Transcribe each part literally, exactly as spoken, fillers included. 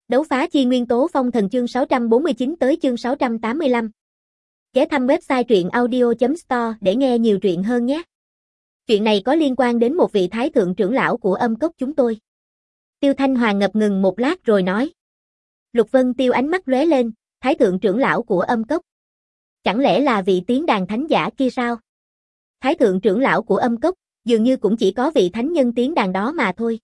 Đấu phá chi nguyên tố phong thần chương sáu trăm bốn mươi chín tới chương sáu trăm tám mươi lăm. Ghé thăm website truyện audio chấm store để nghe nhiều truyện hơn nhé. Chuyện này có liên quan đến một vị thái thượng trưởng lão của âm cốc chúng tôi. Tiêu Thanh Hoàng ngập ngừng một lát rồi nói. Lục Vân Tiêu ánh mắt lóe lên, thái thượng trưởng lão của âm cốc. Chẳng lẽ là vị tiến đàn thánh giả kia sao? Thái thượng trưởng lão của âm cốc, dường như cũng chỉ có vị thánh nhân tiến đàn đó mà thôi.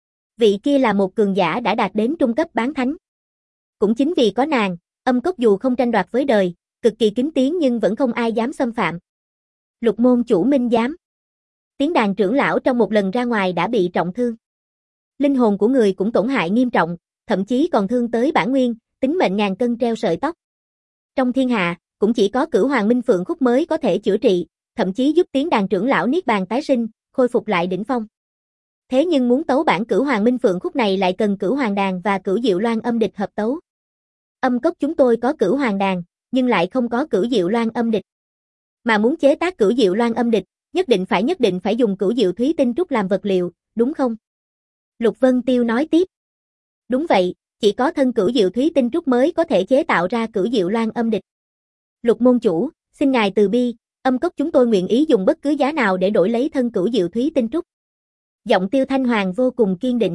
Vị kia là một cường giả đã đạt đến trung cấp bán thánh. Cũng chính vì có nàng, âm cốc dù không tranh đoạt với đời, cực kỳ kính tiếng nhưng vẫn không ai dám xâm phạm. Lục môn chủ minh giám. Tiến đàn trưởng lão trong một lần ra ngoài đã bị trọng thương. Linh hồn của người cũng tổn hại nghiêm trọng, thậm chí còn thương tới bản nguyên, tính mệnh ngàn cân treo sợi tóc. Trong thiên hạ, cũng chỉ có Cửu Hoàng Minh Phượng Khúc mới có thể chữa trị, thậm chí giúp tiến đàn trưởng lão niết bàn tái sinh, khôi phục lại đỉnh phong. Thế nhưng muốn tấu bản Cửu Hoàng Minh Phượng Khúc này lại cần Cửu Hoàng đàn và Cửu Diệu Loan âm địch hợp tấu. Âm cốc chúng tôi có Cửu Hoàng đàn, nhưng lại không có Cửu Diệu Loan âm địch. Mà muốn chế tác Cửu Diệu Loan âm địch, nhất định phải nhất định phải dùng Cửu Diệu Thúy Tinh Trúc làm vật liệu, đúng không? Lục Vân Tiêu nói tiếp. Đúng vậy, chỉ có thân Cửu Diệu Thúy Tinh Trúc mới có thể chế tạo ra Cửu Diệu Loan âm địch. Lục môn chủ, xin ngài từ bi, âm cốc chúng tôi nguyện ý dùng bất cứ giá nào để đổi lấy thân Cửu Diệu Thúy Tinh Trúc. Giọng Tiêu Thanh Hoàng vô cùng kiên định.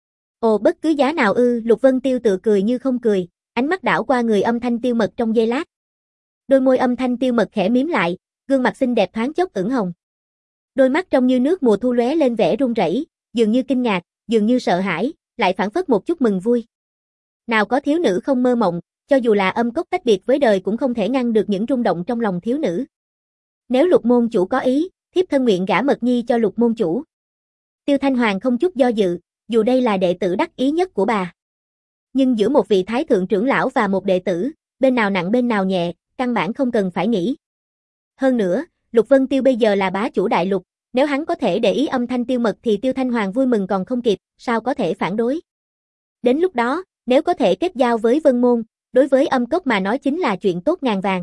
Ồ, bất cứ giá nào ư? Lục Vân Tiêu tự cười như không cười, ánh mắt đảo qua người Âm Thanh Tiêu Mật trong giây lát. Đôi môi Âm Thanh Tiêu Mật khẽ mím lại, gương mặt xinh đẹp thoáng chốc ửng hồng. Đôi mắt trong như nước mùa thu lóe lên vẻ run rẩy, dường như kinh ngạc, dường như sợ hãi, lại phảng phất một chút mừng vui. Nào có thiếu nữ không mơ mộng, cho dù là âm cốc tách biệt với đời cũng không thể ngăn được những rung động trong lòng thiếu nữ. Nếu Lục môn chủ có ý, thiếp thân nguyện gả Mật Nhi cho Lục môn chủ. Tiêu Thanh Hoàng không chút do dự, dù đây là đệ tử đắc ý nhất của bà. Nhưng giữa một vị thái thượng trưởng lão và một đệ tử, bên nào nặng bên nào nhẹ, căn bản không cần phải nghĩ. Hơn nữa, Lục Vân Tiêu bây giờ là bá chủ đại lục, nếu hắn có thể để ý Âm Thanh Tiêu Mật thì Tiêu Thanh Hoàng vui mừng còn không kịp, sao có thể phản đối. Đến lúc đó, nếu có thể kết giao với Vân Môn, đối với âm cốc mà nói chính là chuyện tốt ngàn vàng.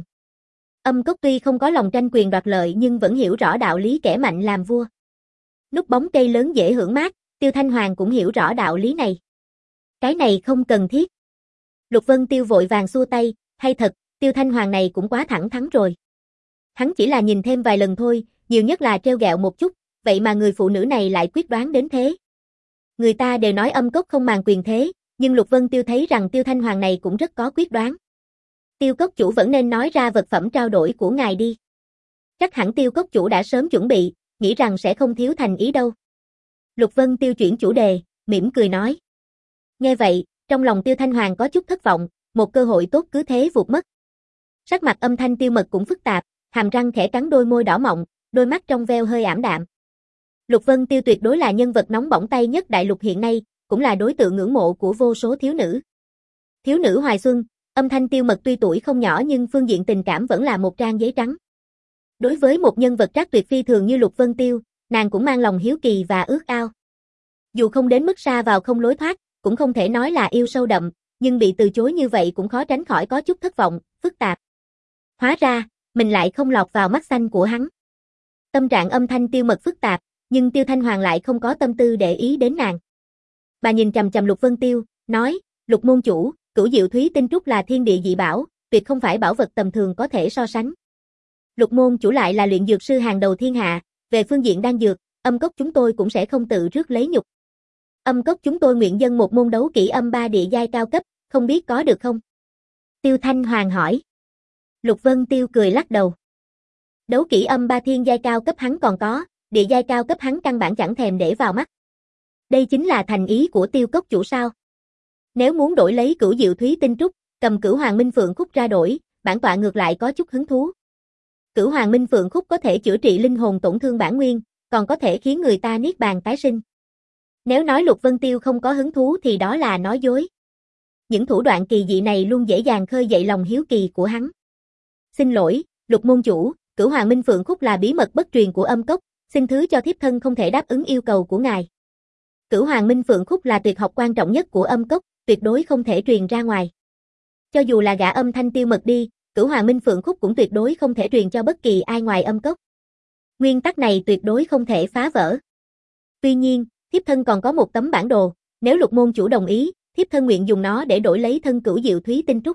Âm cốc tuy không có lòng tranh quyền đoạt lợi nhưng vẫn hiểu rõ đạo lý kẻ mạnh làm vua. Núp bóng cây lớn dễ hưởng mát, Tiêu Thanh Hoàng cũng hiểu rõ đạo lý này. Cái này không cần thiết. Lục Vân Tiêu vội vàng xua tay, hay thật, Tiêu Thanh Hoàng này cũng quá thẳng thắn rồi. Hắn chỉ là nhìn thêm vài lần thôi, nhiều nhất là trêu ghẹo một chút, vậy mà người phụ nữ này lại quyết đoán đến thế. Người ta đều nói âm cốc không màng quyền thế, nhưng Lục Vân Tiêu thấy rằng Tiêu Thanh Hoàng này cũng rất có quyết đoán. Tiêu cốc chủ vẫn nên nói ra vật phẩm trao đổi của ngài đi. Chắc hẳn Tiêu cốc chủ đã sớm chuẩn bị, nghĩ rằng sẽ không thiếu thành ý đâu. Lục Vân Tiêu chuyển chủ đề, mỉm cười nói. Nghe vậy, trong lòng Tiêu Thanh Hoàng có chút thất vọng, một cơ hội tốt cứ thế vụt mất. Sắc mặt Âm Thanh Tiêu Mật cũng phức tạp, hàm răng khẽ cắn đôi môi đỏ mọng, đôi mắt trong veo hơi ảm đạm. Lục Vân Tiêu tuyệt đối là nhân vật nóng bỏng tay nhất đại lục hiện nay, cũng là đối tượng ngưỡng mộ của vô số thiếu nữ. Thiếu nữ hoài xuân, Âm Thanh Tiêu Mật tuy tuổi không nhỏ nhưng phương diện tình cảm vẫn là một trang giấy trắng. Đối với một nhân vật trác tuyệt phi thường như Lục Vân Tiêu, nàng cũng mang lòng hiếu kỳ và ước ao. Dù không đến mức xa vào không lối thoát, cũng không thể nói là yêu sâu đậm, nhưng bị từ chối như vậy cũng khó tránh khỏi có chút thất vọng, phức tạp. Hóa ra, mình lại không lọt vào mắt xanh của hắn. Tâm trạng Âm Thanh Tiêu Mật phức tạp, nhưng Tiêu Thanh Hoàng lại không có tâm tư để ý đến nàng. Bà nhìn chằm chằm Lục Vân Tiêu, nói, Lục môn chủ, Cửu Diệu Thúy Tinh Trúc là thiên địa dị bảo, tuyệt không phải bảo vật tầm thường có thể so sánh. Lục môn chủ lại là luyện dược sư hàng đầu thiên hạ, về phương diện đan dược, âm cốc chúng tôi cũng sẽ không tự rước lấy nhục. Âm cốc chúng tôi nguyện dâng một môn đấu kỹ âm ba địa giai cao cấp, không biết có được không? Tiêu Thanh Hoàng hỏi. Lục Vân Tiêu cười lắc đầu. Đấu kỹ âm ba thiên giai cao cấp hắn còn có, địa giai cao cấp hắn căn bản chẳng thèm để vào mắt. Đây chính là thành ý của Tiêu cốc chủ sao? Nếu muốn đổi lấy Cửu Diệu Thúy Tinh Trúc, cầm Cửu Hoàng Minh Phượng Khúc ra đổi, bản tọa ngược lại có chút hứng thú. Cửu Hoàng Minh Phượng Khúc có thể chữa trị linh hồn tổn thương bản nguyên, còn có thể khiến người ta niết bàn tái sinh. Nếu nói Lục Vân Tiêu không có hứng thú thì đó là nói dối. Những thủ đoạn kỳ dị này luôn dễ dàng khơi dậy lòng hiếu kỳ của hắn. Xin lỗi, Lục môn chủ, Cửu Hoàng Minh Phượng Khúc là bí mật bất truyền của âm cốc, xin thứ cho thiếp thân không thể đáp ứng yêu cầu của ngài. Cửu Hoàng Minh Phượng Khúc là tuyệt học quan trọng nhất của âm cốc, tuyệt đối không thể truyền ra ngoài. Cho dù là gã Âm Thanh Tiêu Mật đi, Cửu Hoàng Minh Phượng Khúc cũng tuyệt đối không thể truyền cho bất kỳ ai ngoài âm cốc. Nguyên tắc này tuyệt đối không thể phá vỡ. Tuy nhiên, thiếp thân còn có một tấm bản đồ, nếu Lục môn chủ đồng ý, thiếp thân nguyện dùng nó để đổi lấy thân cửu diệu thúy tinh trúc.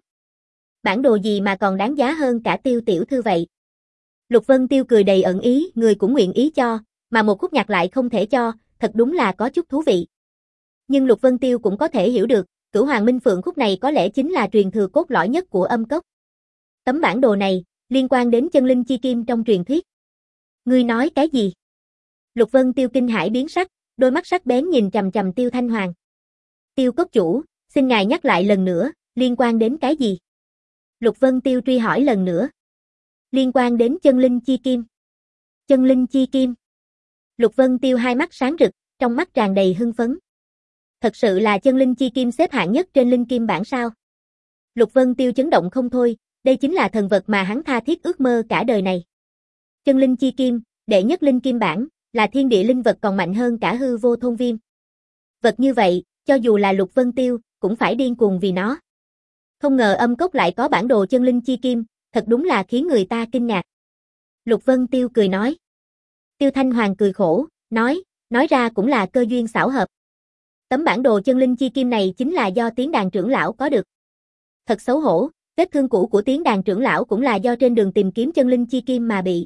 Bản đồ gì mà còn đáng giá hơn cả Tiêu tiểu thư vậy? Lục Vân Tiêu cười đầy ẩn ý, người cũng nguyện ý cho, mà một khúc nhạc lại không thể cho, thật đúng là có chút thú vị. Nhưng Lục Vân Tiêu cũng có thể hiểu được, Cửu Hoàng Minh Phượng khúc này có lẽ chính là truyền thừa cốt lõi nhất của âm cốc. Tấm bản đồ này, liên quan đến chân linh chi kim trong truyền thuyết. Ngươi nói cái gì? Lục Vân Tiêu kinh hãi biến sắc, đôi mắt sắc bén nhìn chằm chằm Tiêu Thanh Hoàng. Tiêu cốc chủ, xin ngài nhắc lại lần nữa, liên quan đến cái gì? Lục Vân Tiêu truy hỏi lần nữa. Liên quan đến chân linh chi kim. Chân linh chi kim. Lục Vân Tiêu hai mắt sáng rực, trong mắt tràn đầy hưng phấn. Thật sự là chân linh chi kim xếp hạng nhất trên linh kim bảng sao? Lục Vân Tiêu chấn động không thôi, đây chính là thần vật mà hắn tha thiết ước mơ cả đời này. Chân linh chi kim, đệ nhất linh kim bảng, là thiên địa linh vật còn mạnh hơn cả hư vô thôn viêm. Vật như vậy, cho dù là Lục Vân Tiêu, cũng phải điên cuồng vì nó. Không ngờ âm cốc lại có bản đồ chân linh chi kim, thật đúng là khiến người ta kinh ngạc. Lục Vân Tiêu cười nói. Tiêu Thanh Hoàng cười khổ, nói, nói ra cũng là cơ duyên xảo hợp. Tấm bản đồ chân linh chi kim này chính là do Tiến Đàn trưởng lão có được. Thật xấu hổ, vết thương cũ của Tiến Đàn trưởng lão cũng là do trên đường tìm kiếm chân linh chi kim mà bị.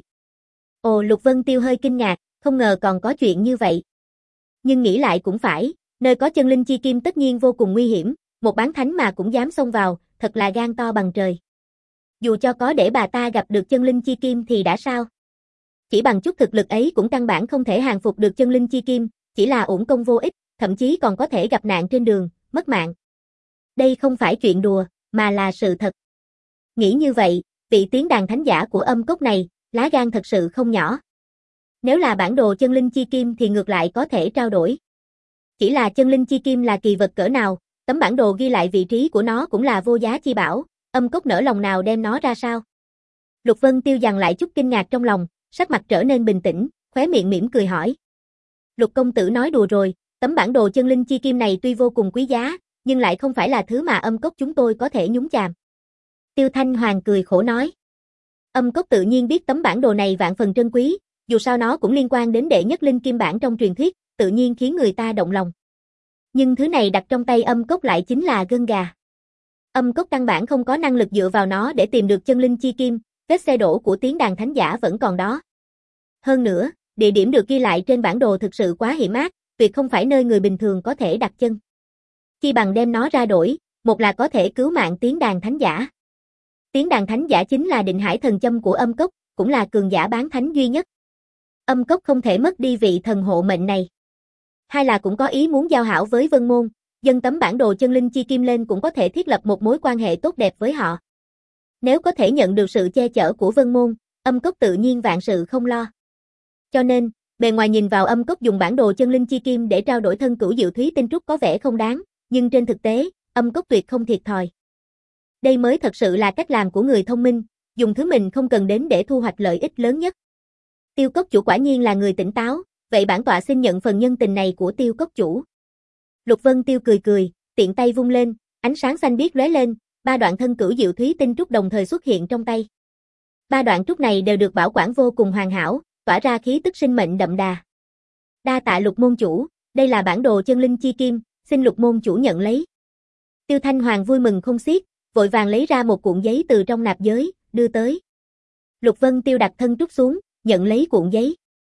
Ồ, Lục Vân Tiêu hơi kinh ngạc, không ngờ còn có chuyện như vậy. Nhưng nghĩ lại cũng phải, nơi có chân linh chi kim tất nhiên vô cùng nguy hiểm, một bán thánh mà cũng dám xông vào, thật là gan to bằng trời. Dù cho có để bà ta gặp được chân linh chi kim thì đã sao? Chỉ bằng chút thực lực ấy cũng căn bản không thể hàng phục được chân linh chi kim, chỉ là uổng công vô ích, thậm chí còn có thể gặp nạn trên đường, mất mạng. Đây không phải chuyện đùa, mà là sự thật. Nghĩ như vậy, vị Tiến Đàn thánh giả của âm cốc này, lá gan thật sự không nhỏ. Nếu là bản đồ chân linh chi kim thì ngược lại có thể trao đổi. Chỉ là chân linh chi kim là kỳ vật cỡ nào, tấm bản đồ ghi lại vị trí của nó cũng là vô giá chi bảo, âm cốc nỡ lòng nào đem nó ra sao? Lục Vân Tiêu dằn lại chút kinh ngạc trong lòng, sắc mặt trở nên bình tĩnh, khóe miệng mỉm cười hỏi. Lục công tử nói đùa rồi, tấm bản đồ chân linh chi kim này tuy vô cùng quý giá, nhưng lại không phải là thứ mà âm cốc chúng tôi có thể nhúng chàm. Tiêu Thanh Hoàng cười khổ nói. Âm cốc tự nhiên biết tấm bản đồ này vạn phần trân quý, dù sao nó cũng liên quan đến đệ nhất linh kim bản trong truyền thuyết, tự nhiên khiến người ta động lòng. Nhưng thứ này đặt trong tay âm cốc lại chính là gân gà. Âm cốc căn bản không có năng lực dựa vào nó để tìm được chân linh chi kim, vết xe đổ của Tiến Đàn thánh giả vẫn còn đó. Hơn nữa, địa điểm được ghi lại trên bản đồ thực sự quá hiểm ác, tuyệt không phải nơi người bình thường có thể đặt chân. Chi bằng đem nó ra đổi, một là có thể cứu mạng Tiến Đàn thánh giả. Tiến Đàn thánh giả chính là định hải thần châm của âm cốc, cũng là cường giả bán thánh duy nhất. Âm cốc không thể mất đi vị thần hộ mệnh này. Hai là cũng có ý muốn giao hảo với Vân Môn, dâng tấm bản đồ chân linh chi kim lên cũng có thể thiết lập một mối quan hệ tốt đẹp với họ. Nếu có thể nhận được sự che chở của Vân Môn, âm cốc tự nhiên vạn sự không lo. Cho nên, bề ngoài nhìn vào âm cốc dùng bản đồ chân linh chi kim để trao đổi thân cửu diệu thúy tinh trúc có vẻ không đáng, nhưng trên thực tế, âm cốc tuyệt không thiệt thòi. Đây mới thật sự là cách làm của người thông minh, dùng thứ mình không cần đến để thu hoạch lợi ích lớn nhất. Tiêu cốc chủ quả nhiên là người tỉnh táo, vậy bản tọa xin nhận phần nhân tình này của Tiêu cốc chủ. Lục Vân Tiêu cười cười, tiện tay vung lên, ánh sáng xanh biếc lóe lên, ba đoạn thân cửu diệu thúy tinh trúc đồng thời xuất hiện trong tay. Ba đoạn trúc này đều được bảo quản vô cùng hoàn hảo, tỏa ra khí tức sinh mệnh đậm đà. Đa tạ Lục môn chủ, đây là bản đồ chân linh chi kim, xin Lục môn chủ nhận lấy. Tiêu Thanh Hoàng vui mừng không xiết, vội vàng lấy ra một cuộn giấy từ trong nạp giới, đưa tới. Lục Vân Tiêu đặt thân trúc xuống, nhận lấy cuộn giấy.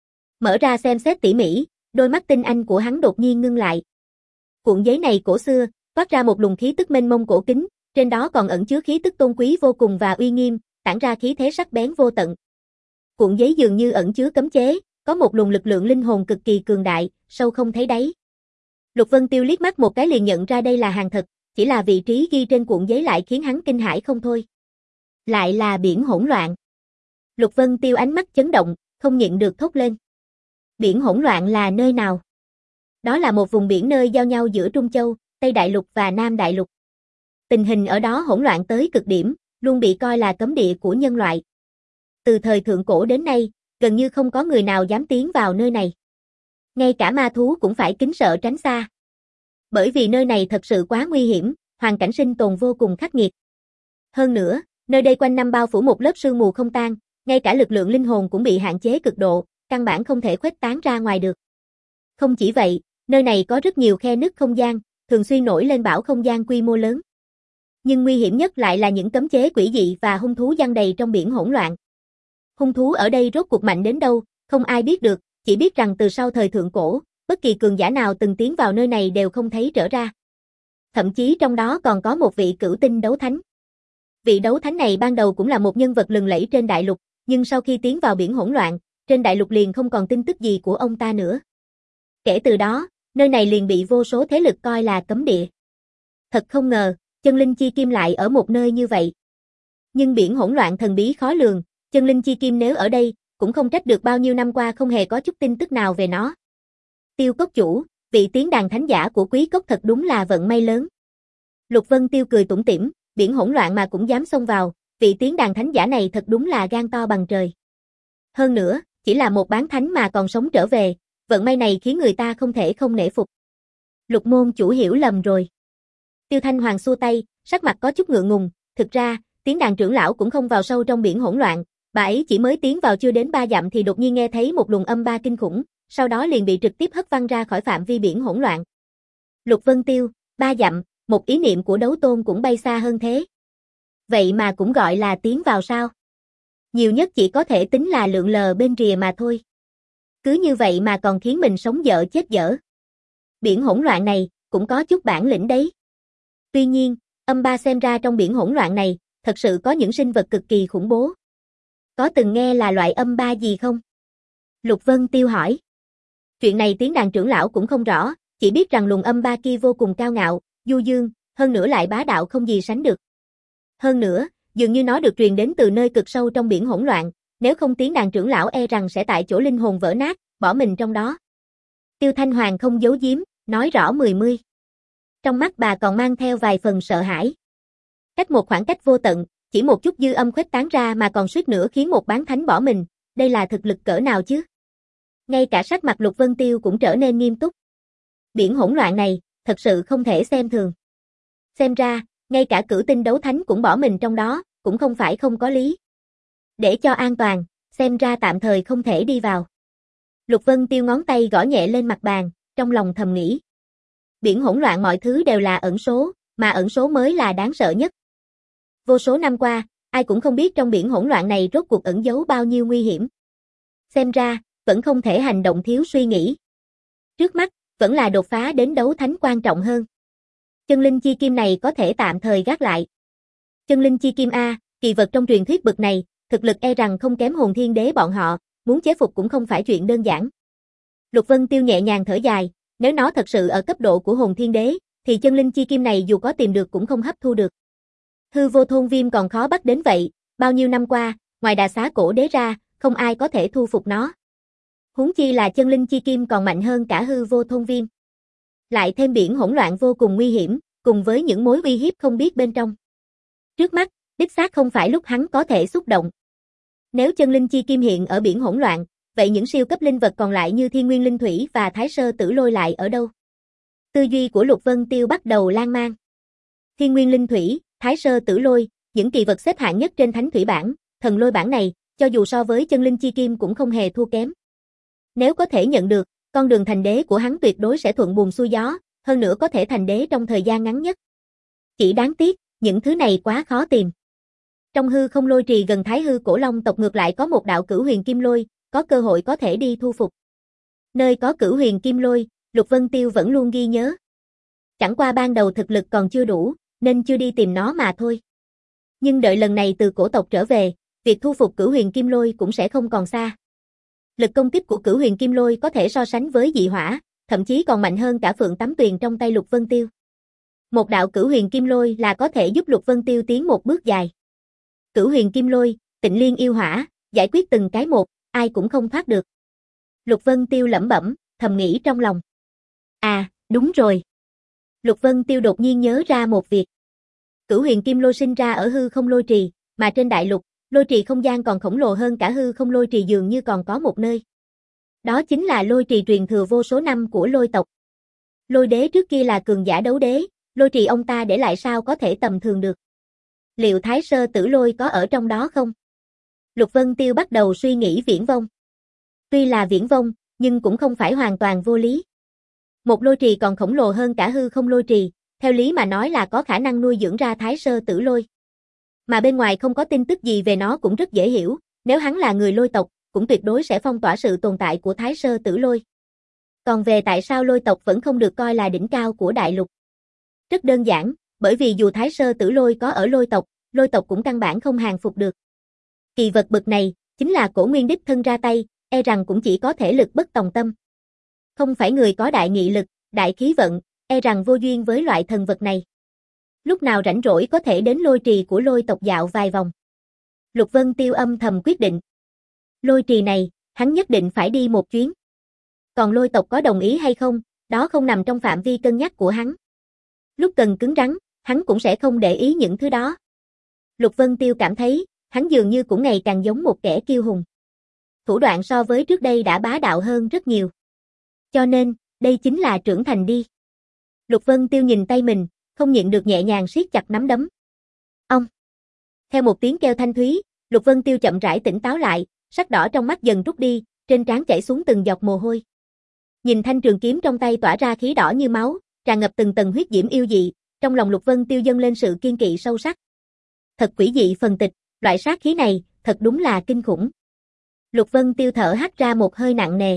Mở ra xem xét tỉ mỉ, đôi mắt tinh anh của hắn đột nhiên ngưng lại. Cuộn giấy này cổ xưa, toát ra một luồng khí tức mênh mông cổ kính, trên đó còn ẩn chứa khí tức tôn quý vô cùng và uy nghiêm, tản ra khí thế sắc bén vô tận. Cuộn giấy dường như ẩn chứa cấm chế, có một luồng lực lượng linh hồn cực kỳ cường đại, sâu không thấy đáy. Lục Vân Tiêu liếc mắt một cái liền nhận ra đây là hàng thật, chỉ là vị trí ghi trên cuộn giấy lại khiến hắn kinh hãi không thôi. Lại là biển hỗn loạn. Lục Vân Tiêu ánh mắt chấn động, không nhịn được thốt lên. Biển hỗn loạn là nơi nào? Đó là một vùng biển nơi giao nhau giữa Trung Châu, Tây Đại Lục và Nam Đại Lục. Tình hình ở đó hỗn loạn tới cực điểm, luôn bị coi là cấm địa của nhân loại. Từ thời thượng cổ đến nay, gần như không có người nào dám tiến vào nơi này. Ngay cả ma thú cũng phải kính sợ tránh xa. Bởi vì nơi này thật sự quá nguy hiểm, hoàn cảnh sinh tồn vô cùng khắc nghiệt. Hơn nữa, nơi đây quanh năm bao phủ một lớp sương mù không tan, ngay cả lực lượng linh hồn cũng bị hạn chế cực độ, căn bản không thể khuếch tán ra ngoài được. Không chỉ vậy, nơi này có rất nhiều khe nứt không gian, thường xuyên nổi lên bão không gian quy mô lớn. Nhưng nguy hiểm nhất lại là những cấm chế quỷ dị và hung thú giăng đầy trong biển hỗn loạn. Hung thú ở đây rốt cuộc mạnh đến đâu, không ai biết được, chỉ biết rằng từ sau thời thượng cổ, bất kỳ cường giả nào từng tiến vào nơi này đều không thấy trở ra. Thậm chí trong đó còn có một vị cửu tinh đấu thánh. Vị đấu thánh này ban đầu cũng là một nhân vật lừng lẫy trên đại lục, nhưng sau khi tiến vào biển hỗn loạn, trên đại lục liền không còn tin tức gì của ông ta nữa. Kể từ đó, nơi này liền bị vô số thế lực coi là cấm địa. Thật không ngờ, chân linh chi kim lại ở một nơi như vậy. Nhưng biển hỗn loạn thần bí khó lường, chân linh chi kim nếu ở đây, cũng không trách được bao nhiêu năm qua không hề có chút tin tức nào về nó. Tiêu cốc chủ, vị tiến đàn thánh giả của quý cốc thật đúng là vận may lớn. Lục Vân Tiêu cười tủm tỉm, biển hỗn loạn mà cũng dám xông vào, vị tiến đàn thánh giả này thật đúng là gan to bằng trời. Hơn nữa, chỉ là một bán thánh mà còn sống trở về, vận may này khiến người ta không thể không nể phục. Lục môn chủ hiểu lầm rồi. Tiêu Thanh Hoàng xua tay, sắc mặt có chút ngượng ngùng, thực ra, tiến đàn trưởng lão cũng không vào sâu trong biển hỗn loạn, bà ấy chỉ mới tiến vào chưa đến ba dặm thì đột nhiên nghe thấy một luồng âm ba kinh khủng, sau đó liền bị trực tiếp hất văng ra khỏi phạm vi biển hỗn loạn. Lục Vân Tiêu, ba dặm, một ý niệm của đấu tôn cũng bay xa hơn thế. Vậy mà cũng gọi là tiến vào sao? Nhiều nhất chỉ có thể tính là lượn lờ bên rìa mà thôi. Cứ như vậy mà còn khiến mình sống dở chết dở. Biển hỗn loạn này, cũng có chút bản lĩnh đấy. Tuy nhiên, âm ba xem ra trong biển hỗn loạn này, thật sự có những sinh vật cực kỳ khủng bố. Có từng nghe là loại âm ba gì không? Lục Vân Tiêu hỏi. Chuyện này tiến đàn trưởng lão cũng không rõ, chỉ biết rằng luồng âm ba kia vô cùng cao ngạo, du dương, hơn nữa lại bá đạo không gì sánh được. Hơn nữa, dường như nó được truyền đến từ nơi cực sâu trong biển hỗn loạn, nếu không tiến đàn trưởng lão e rằng sẽ tại chỗ linh hồn vỡ nát, bỏ mình trong đó. Tiêu Thanh Hoàng không giấu giếm, nói rõ mười mươi. Trong mắt bà còn mang theo vài phần sợ hãi. Cách một khoảng cách vô tận, chỉ một chút dư âm khuếch tán ra mà còn suýt nữa khiến một bán thánh bỏ mình, đây là thực lực cỡ nào chứ? Ngay cả sắc mặt Lục Vân Tiêu cũng trở nên nghiêm túc. Biển hỗn loạn này, thật sự không thể xem thường. Xem ra, ngay cả cửu tinh đấu thánh cũng bỏ mình trong đó, cũng không phải không có lý. Để cho an toàn, xem ra tạm thời không thể đi vào. Lục Vân Tiêu ngón tay gõ nhẹ lên mặt bàn, trong lòng thầm nghĩ. Biển hỗn loạn mọi thứ đều là ẩn số, mà ẩn số mới là đáng sợ nhất. Vô số năm qua, ai cũng không biết trong biển hỗn loạn này rốt cuộc ẩn giấu bao nhiêu nguy hiểm. Xem ra, vẫn không thể hành động thiếu suy nghĩ. Trước mắt, vẫn là đột phá đến đấu thánh quan trọng hơn. Chân linh chi kim này có thể tạm thời gác lại. Chân linh chi kim A, kỳ vật trong truyền thuyết bực này, thực lực e rằng không kém hồn thiên đế bọn họ, muốn chế phục cũng không phải chuyện đơn giản. Lục Vân Tiêu nhẹ nhàng thở dài, nếu nó thật sự ở cấp độ của hồn thiên đế, thì chân linh chi kim này dù có tìm được cũng không hấp thu được. Hư vô thôn viêm còn khó bắt đến vậy, bao nhiêu năm qua, ngoài đà xá cổ đế ra, không ai có thể thu phục nó. Huống chi là chân linh chi kim còn mạnh hơn cả hư vô thôn viêm. Lại thêm biển hỗn loạn vô cùng nguy hiểm, cùng với những mối uy hiếp không biết bên trong. Trước mắt, đích xác không phải lúc hắn có thể xúc động. Nếu chân linh chi kim hiện ở biển hỗn loạn, vậy những siêu cấp linh vật còn lại như Thiên Nguyên Linh Thủy và Thái Sơ Tử Lôi lại ở đâu? Tư duy của Lục Vân Tiêu bắt đầu lan man. Thiên Nguyên Linh Thủy, Thái Sơ Tử Lôi, những kỳ vật xếp hạng nhất trên Thánh Thủy bảng, Thần Lôi bảng này, cho dù so với chân linh chi kim cũng không hề thua kém. Nếu có thể nhận được, con đường thành đế của hắn tuyệt đối sẽ thuận buồm xuôi gió, hơn nữa có thể thành đế trong thời gian ngắn nhất. Chỉ đáng tiếc, những thứ này quá khó tìm. Trong hư không lôi trì gần Thái Hư Cổ Long tộc ngược lại có một đạo cửu huyền kim lôi, có cơ hội có thể đi thu phục. Nơi có cửu huyền kim lôi, Lục Vân Tiêu vẫn luôn ghi nhớ. Chẳng qua ban đầu thực lực còn chưa đủ, nên chưa đi tìm nó mà thôi. Nhưng đợi lần này từ cổ tộc trở về, việc thu phục cửu huyền kim lôi cũng sẽ không còn xa. Lực công kích của cửu huyền kim lôi có thể so sánh với dị hỏa, thậm chí còn mạnh hơn cả Phượng Tắm Tuyền trong tay Lục Vân Tiêu. Một đạo cửu huyền kim lôi là có thể giúp Lục Vân Tiêu tiến một bước dài. Cửu huyền kim lôi, Tịnh Liên yêu hỏa, giải quyết từng cái một, ai cũng không thoát được. Lục Vân Tiêu lẩm bẩm, thầm nghĩ trong lòng. À, đúng rồi. Lục Vân Tiêu đột nhiên nhớ ra một việc. Cửu huyền kim lôi sinh ra ở hư không lôi trì, mà trên đại lục, lôi trì không gian còn khổng lồ hơn cả hư không lôi trì dường như còn có một nơi. Đó chính là lôi trì truyền thừa vô số năm của lôi tộc. Lôi đế trước kia là cường giả đấu đế, lôi trì ông ta để lại sao có thể tầm thường được. Liệu Thái Sơ Tử Lôi có ở trong đó không? Lục Vân Tiêu bắt đầu suy nghĩ viển vông. Tuy là viển vông, nhưng cũng không phải hoàn toàn vô lý. Một lôi trì còn khổng lồ hơn cả hư không lôi trì, theo lý mà nói là có khả năng nuôi dưỡng ra thái sơ tử lôi. Mà bên ngoài không có tin tức gì về nó cũng rất dễ hiểu, nếu hắn là người lôi tộc, cũng tuyệt đối sẽ phong tỏa sự tồn tại của thái sơ tử lôi. Còn về tại sao lôi tộc vẫn không được coi là đỉnh cao của đại lục? Rất đơn giản, bởi vì dù thái sơ tử lôi có ở lôi tộc, lôi tộc cũng căn bản không hàng phục được. Kỳ vật bực này, chính là Cổ Nguyên đích thân ra tay, e rằng cũng chỉ có thể lực bất tòng tâm. Không phải người có đại nghị lực, đại khí vận, e rằng vô duyên với loại thần vật này. Lúc nào rảnh rỗi có thể đến lôi trì của lôi tộc dạo vài vòng. Lục Vân Tiêu âm thầm quyết định. Lôi trì này, hắn nhất định phải đi một chuyến. Còn lôi tộc có đồng ý hay không, đó không nằm trong phạm vi cân nhắc của hắn. Lúc cần cứng rắn, hắn cũng sẽ không để ý những thứ đó. Lục Vân Tiêu cảm thấy, hắn dường như cũng ngày càng giống một kẻ kiêu hùng. Thủ đoạn so với trước đây đã bá đạo hơn rất nhiều. Cho nên, đây chính là trưởng thành đi. Lục Vân Tiêu nhìn tay mình, không nhịn được nhẹ nhàng siết chặt nắm đấm. Ông! Theo một tiếng kêu thanh thúy, Lục Vân Tiêu chậm rãi tỉnh táo lại, sắc đỏ trong mắt dần rút đi, trên trán chảy xuống từng giọt mồ hôi. Nhìn thanh trường kiếm trong tay tỏa ra khí đỏ như máu, tràn ngập từng tầng huyết diễm yêu dị, trong lòng Lục Vân Tiêu dâng lên sự kiên kỵ sâu sắc. Thật quỷ dị phần tịch, loại sát khí này, thật đúng là kinh khủng. Lục Vân Tiêu thở hắt ra một hơi nặng nề.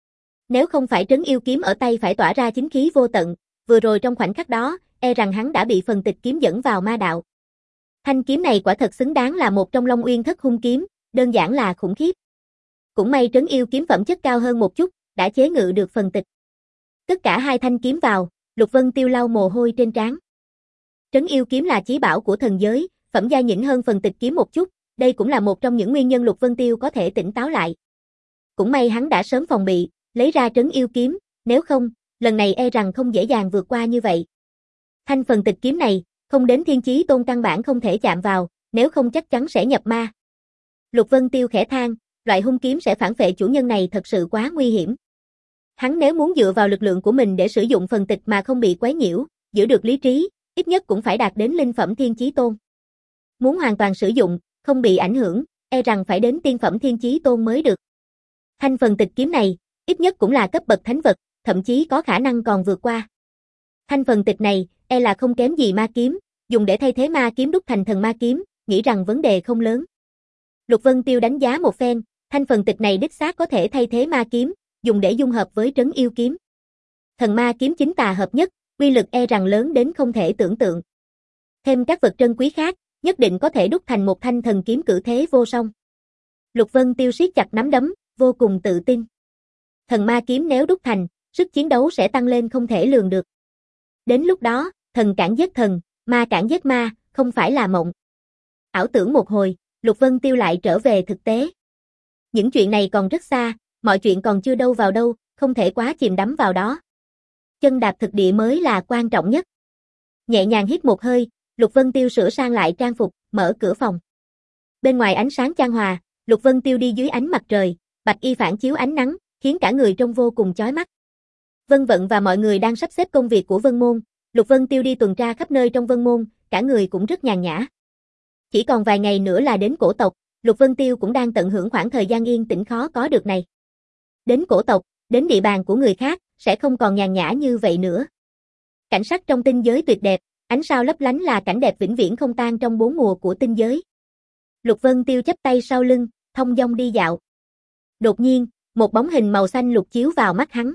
Nếu không phải trấn yêu kiếm ở tay phải tỏa ra chính khí vô tận, vừa rồi trong khoảnh khắc đó, e rằng hắn đã bị phần tịch kiếm dẫn vào ma đạo. Thanh kiếm này quả thật xứng đáng là một trong Long Uyên thất hung kiếm, đơn giản là khủng khiếp. Cũng may trấn yêu kiếm phẩm chất cao hơn một chút, đã chế ngự được phần tịch. Tất cả hai thanh kiếm vào, Lục Vân Tiêu lau mồ hôi trên trán. Trấn yêu kiếm là chí bảo của thần giới, phẩm giai nhỉnh hơn phần tịch kiếm một chút, đây cũng là một trong những nguyên nhân Lục Vân Tiêu có thể tỉnh táo lại. Cũng may hắn đã sớm phòng bị, lấy ra trấn yêu kiếm, nếu không, lần này e rằng không dễ dàng vượt qua như vậy. Thanh phần tịch kiếm này, không đến thiên chí tôn căn bản không thể chạm vào, nếu không chắc chắn sẽ nhập ma. Lục Vân Tiêu khẽ than, loại hung kiếm sẽ phản phệ chủ nhân này thật sự quá nguy hiểm. Hắn nếu muốn dựa vào lực lượng của mình để sử dụng phần tịch mà không bị quấy nhiễu, giữ được lý trí, ít nhất cũng phải đạt đến linh phẩm thiên chí tôn. Muốn hoàn toàn sử dụng, không bị ảnh hưởng, e rằng phải đến tiên phẩm thiên chí tôn mới được. Thanh phần tịch kiếm này, ít nhất cũng là cấp bậc thánh vật, thậm chí có khả năng còn vượt qua. Thanh phần tịch này, e là không kém gì ma kiếm, dùng để thay thế ma kiếm đúc thành thần ma kiếm, nghĩ rằng vấn đề không lớn. Lục Vân Tiêu đánh giá một phen, thanh phần tịch này đích xác có thể thay thế ma kiếm, dùng để dung hợp với trấn yêu kiếm. Thần ma kiếm chính tà hợp nhất, uy lực e rằng lớn đến không thể tưởng tượng. Thêm các vật trân quý khác, nhất định có thể đúc thành một thanh thần kiếm cử thế vô song. Lục Vân Tiêu siết chặt nắm đấm, vô cùng tự tin. Thần ma kiếm nếu đúc thành, sức chiến đấu sẽ tăng lên không thể lường được. Đến lúc đó, thần cản giết thần, ma cản giết ma, không phải là mộng. Ảo tưởng một hồi, Lục Vân Tiêu lại trở về thực tế. Những chuyện này còn rất xa, mọi chuyện còn chưa đâu vào đâu, không thể quá chìm đắm vào đó. Chân đạp thực địa mới là quan trọng nhất. Nhẹ nhàng hít một hơi, Lục Vân Tiêu sửa sang lại trang phục, mở cửa phòng. Bên ngoài ánh sáng chan hòa, Lục Vân Tiêu đi dưới ánh mặt trời, bạch y phản chiếu ánh nắng, khiến cả người trông vô cùng chói mắt. Vân Vận và mọi người đang sắp xếp công việc của Vân Môn, Lục Vân Tiêu đi tuần tra khắp nơi trong Vân Môn, cả người cũng rất nhàn nhã. Chỉ còn vài ngày nữa là đến cổ tộc, Lục Vân Tiêu cũng đang tận hưởng khoảng thời gian yên tĩnh khó có được này. Đến cổ tộc, đến địa bàn của người khác, sẽ không còn nhàn nhã như vậy nữa. Cảnh sắc trong tinh giới tuyệt đẹp, ánh sao lấp lánh là cảnh đẹp vĩnh viễn không tan trong bốn mùa của tinh giới. Lục Vân Tiêu chắp tay sau lưng, thông dong đi dạo. Đột nhiên, một bóng hình màu xanh lục chiếu vào mắt hắn.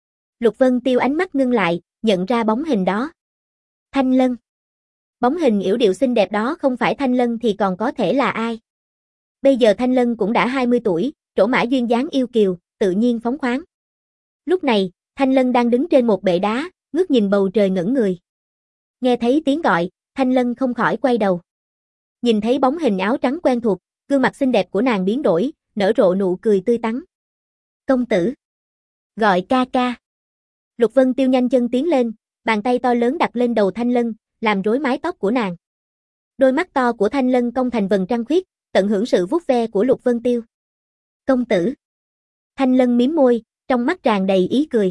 Lục Vân Tiêu ánh mắt ngưng lại, nhận ra bóng hình đó. Thanh Lân. Bóng hình yểu điệu xinh đẹp đó không phải Thanh Lân thì còn có thể là ai? Bây giờ Thanh Lân cũng đã hai mươi tuổi, trổ mã duyên dáng yêu kiều, tự nhiên phóng khoáng. Lúc này, Thanh Lân đang đứng trên một bệ đá, ngước nhìn bầu trời ngẩn người. Nghe thấy tiếng gọi, Thanh Lân không khỏi quay đầu. Nhìn thấy bóng hình áo trắng quen thuộc, gương mặt xinh đẹp của nàng biến đổi, nở rộ nụ cười tươi tắn. Công tử. Gọi ca ca. Lục Vân Tiêu nhanh chân tiến lên, bàn tay to lớn đặt lên đầu Thanh Lân, làm rối mái tóc của nàng. Đôi mắt to của Thanh Lân cong thành vầng trăng khuyết, tận hưởng sự vuốt ve của Lục Vân Tiêu. Công tử. Thanh Lân mím môi, trong mắt tràn đầy ý cười.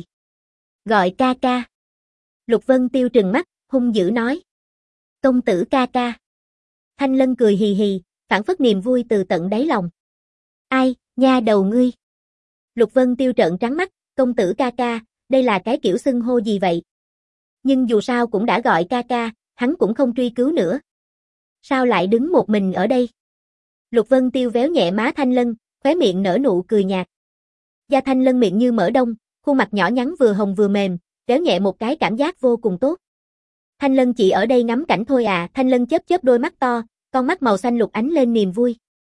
Gọi ca ca. Lục Vân Tiêu trừng mắt, hung dữ nói. Công tử ca ca. Thanh Lân cười hì hì, phảng phất niềm vui từ tận đáy lòng. Ai, nha đầu ngươi. Lục Vân Tiêu trợn trắng mắt, công tử ca ca, đây là cái kiểu xưng hô gì vậy? Nhưng dù sao cũng đã gọi ca ca, hắn cũng không truy cứu nữa. Sao lại đứng một mình ở đây? Lục Vân Tiêu véo nhẹ má Thanh Lân, khóe miệng nở nụ cười nhạt. Da Thanh Lân miệng như mỡ đông, khuôn mặt nhỏ nhắn vừa hồng vừa mềm, véo nhẹ một cái cảm giác vô cùng tốt. Thanh Lân chỉ ở đây ngắm cảnh thôi à? Thanh Lân chớp chớp đôi mắt to, con mắt màu xanh lục ánh lên niềm vui.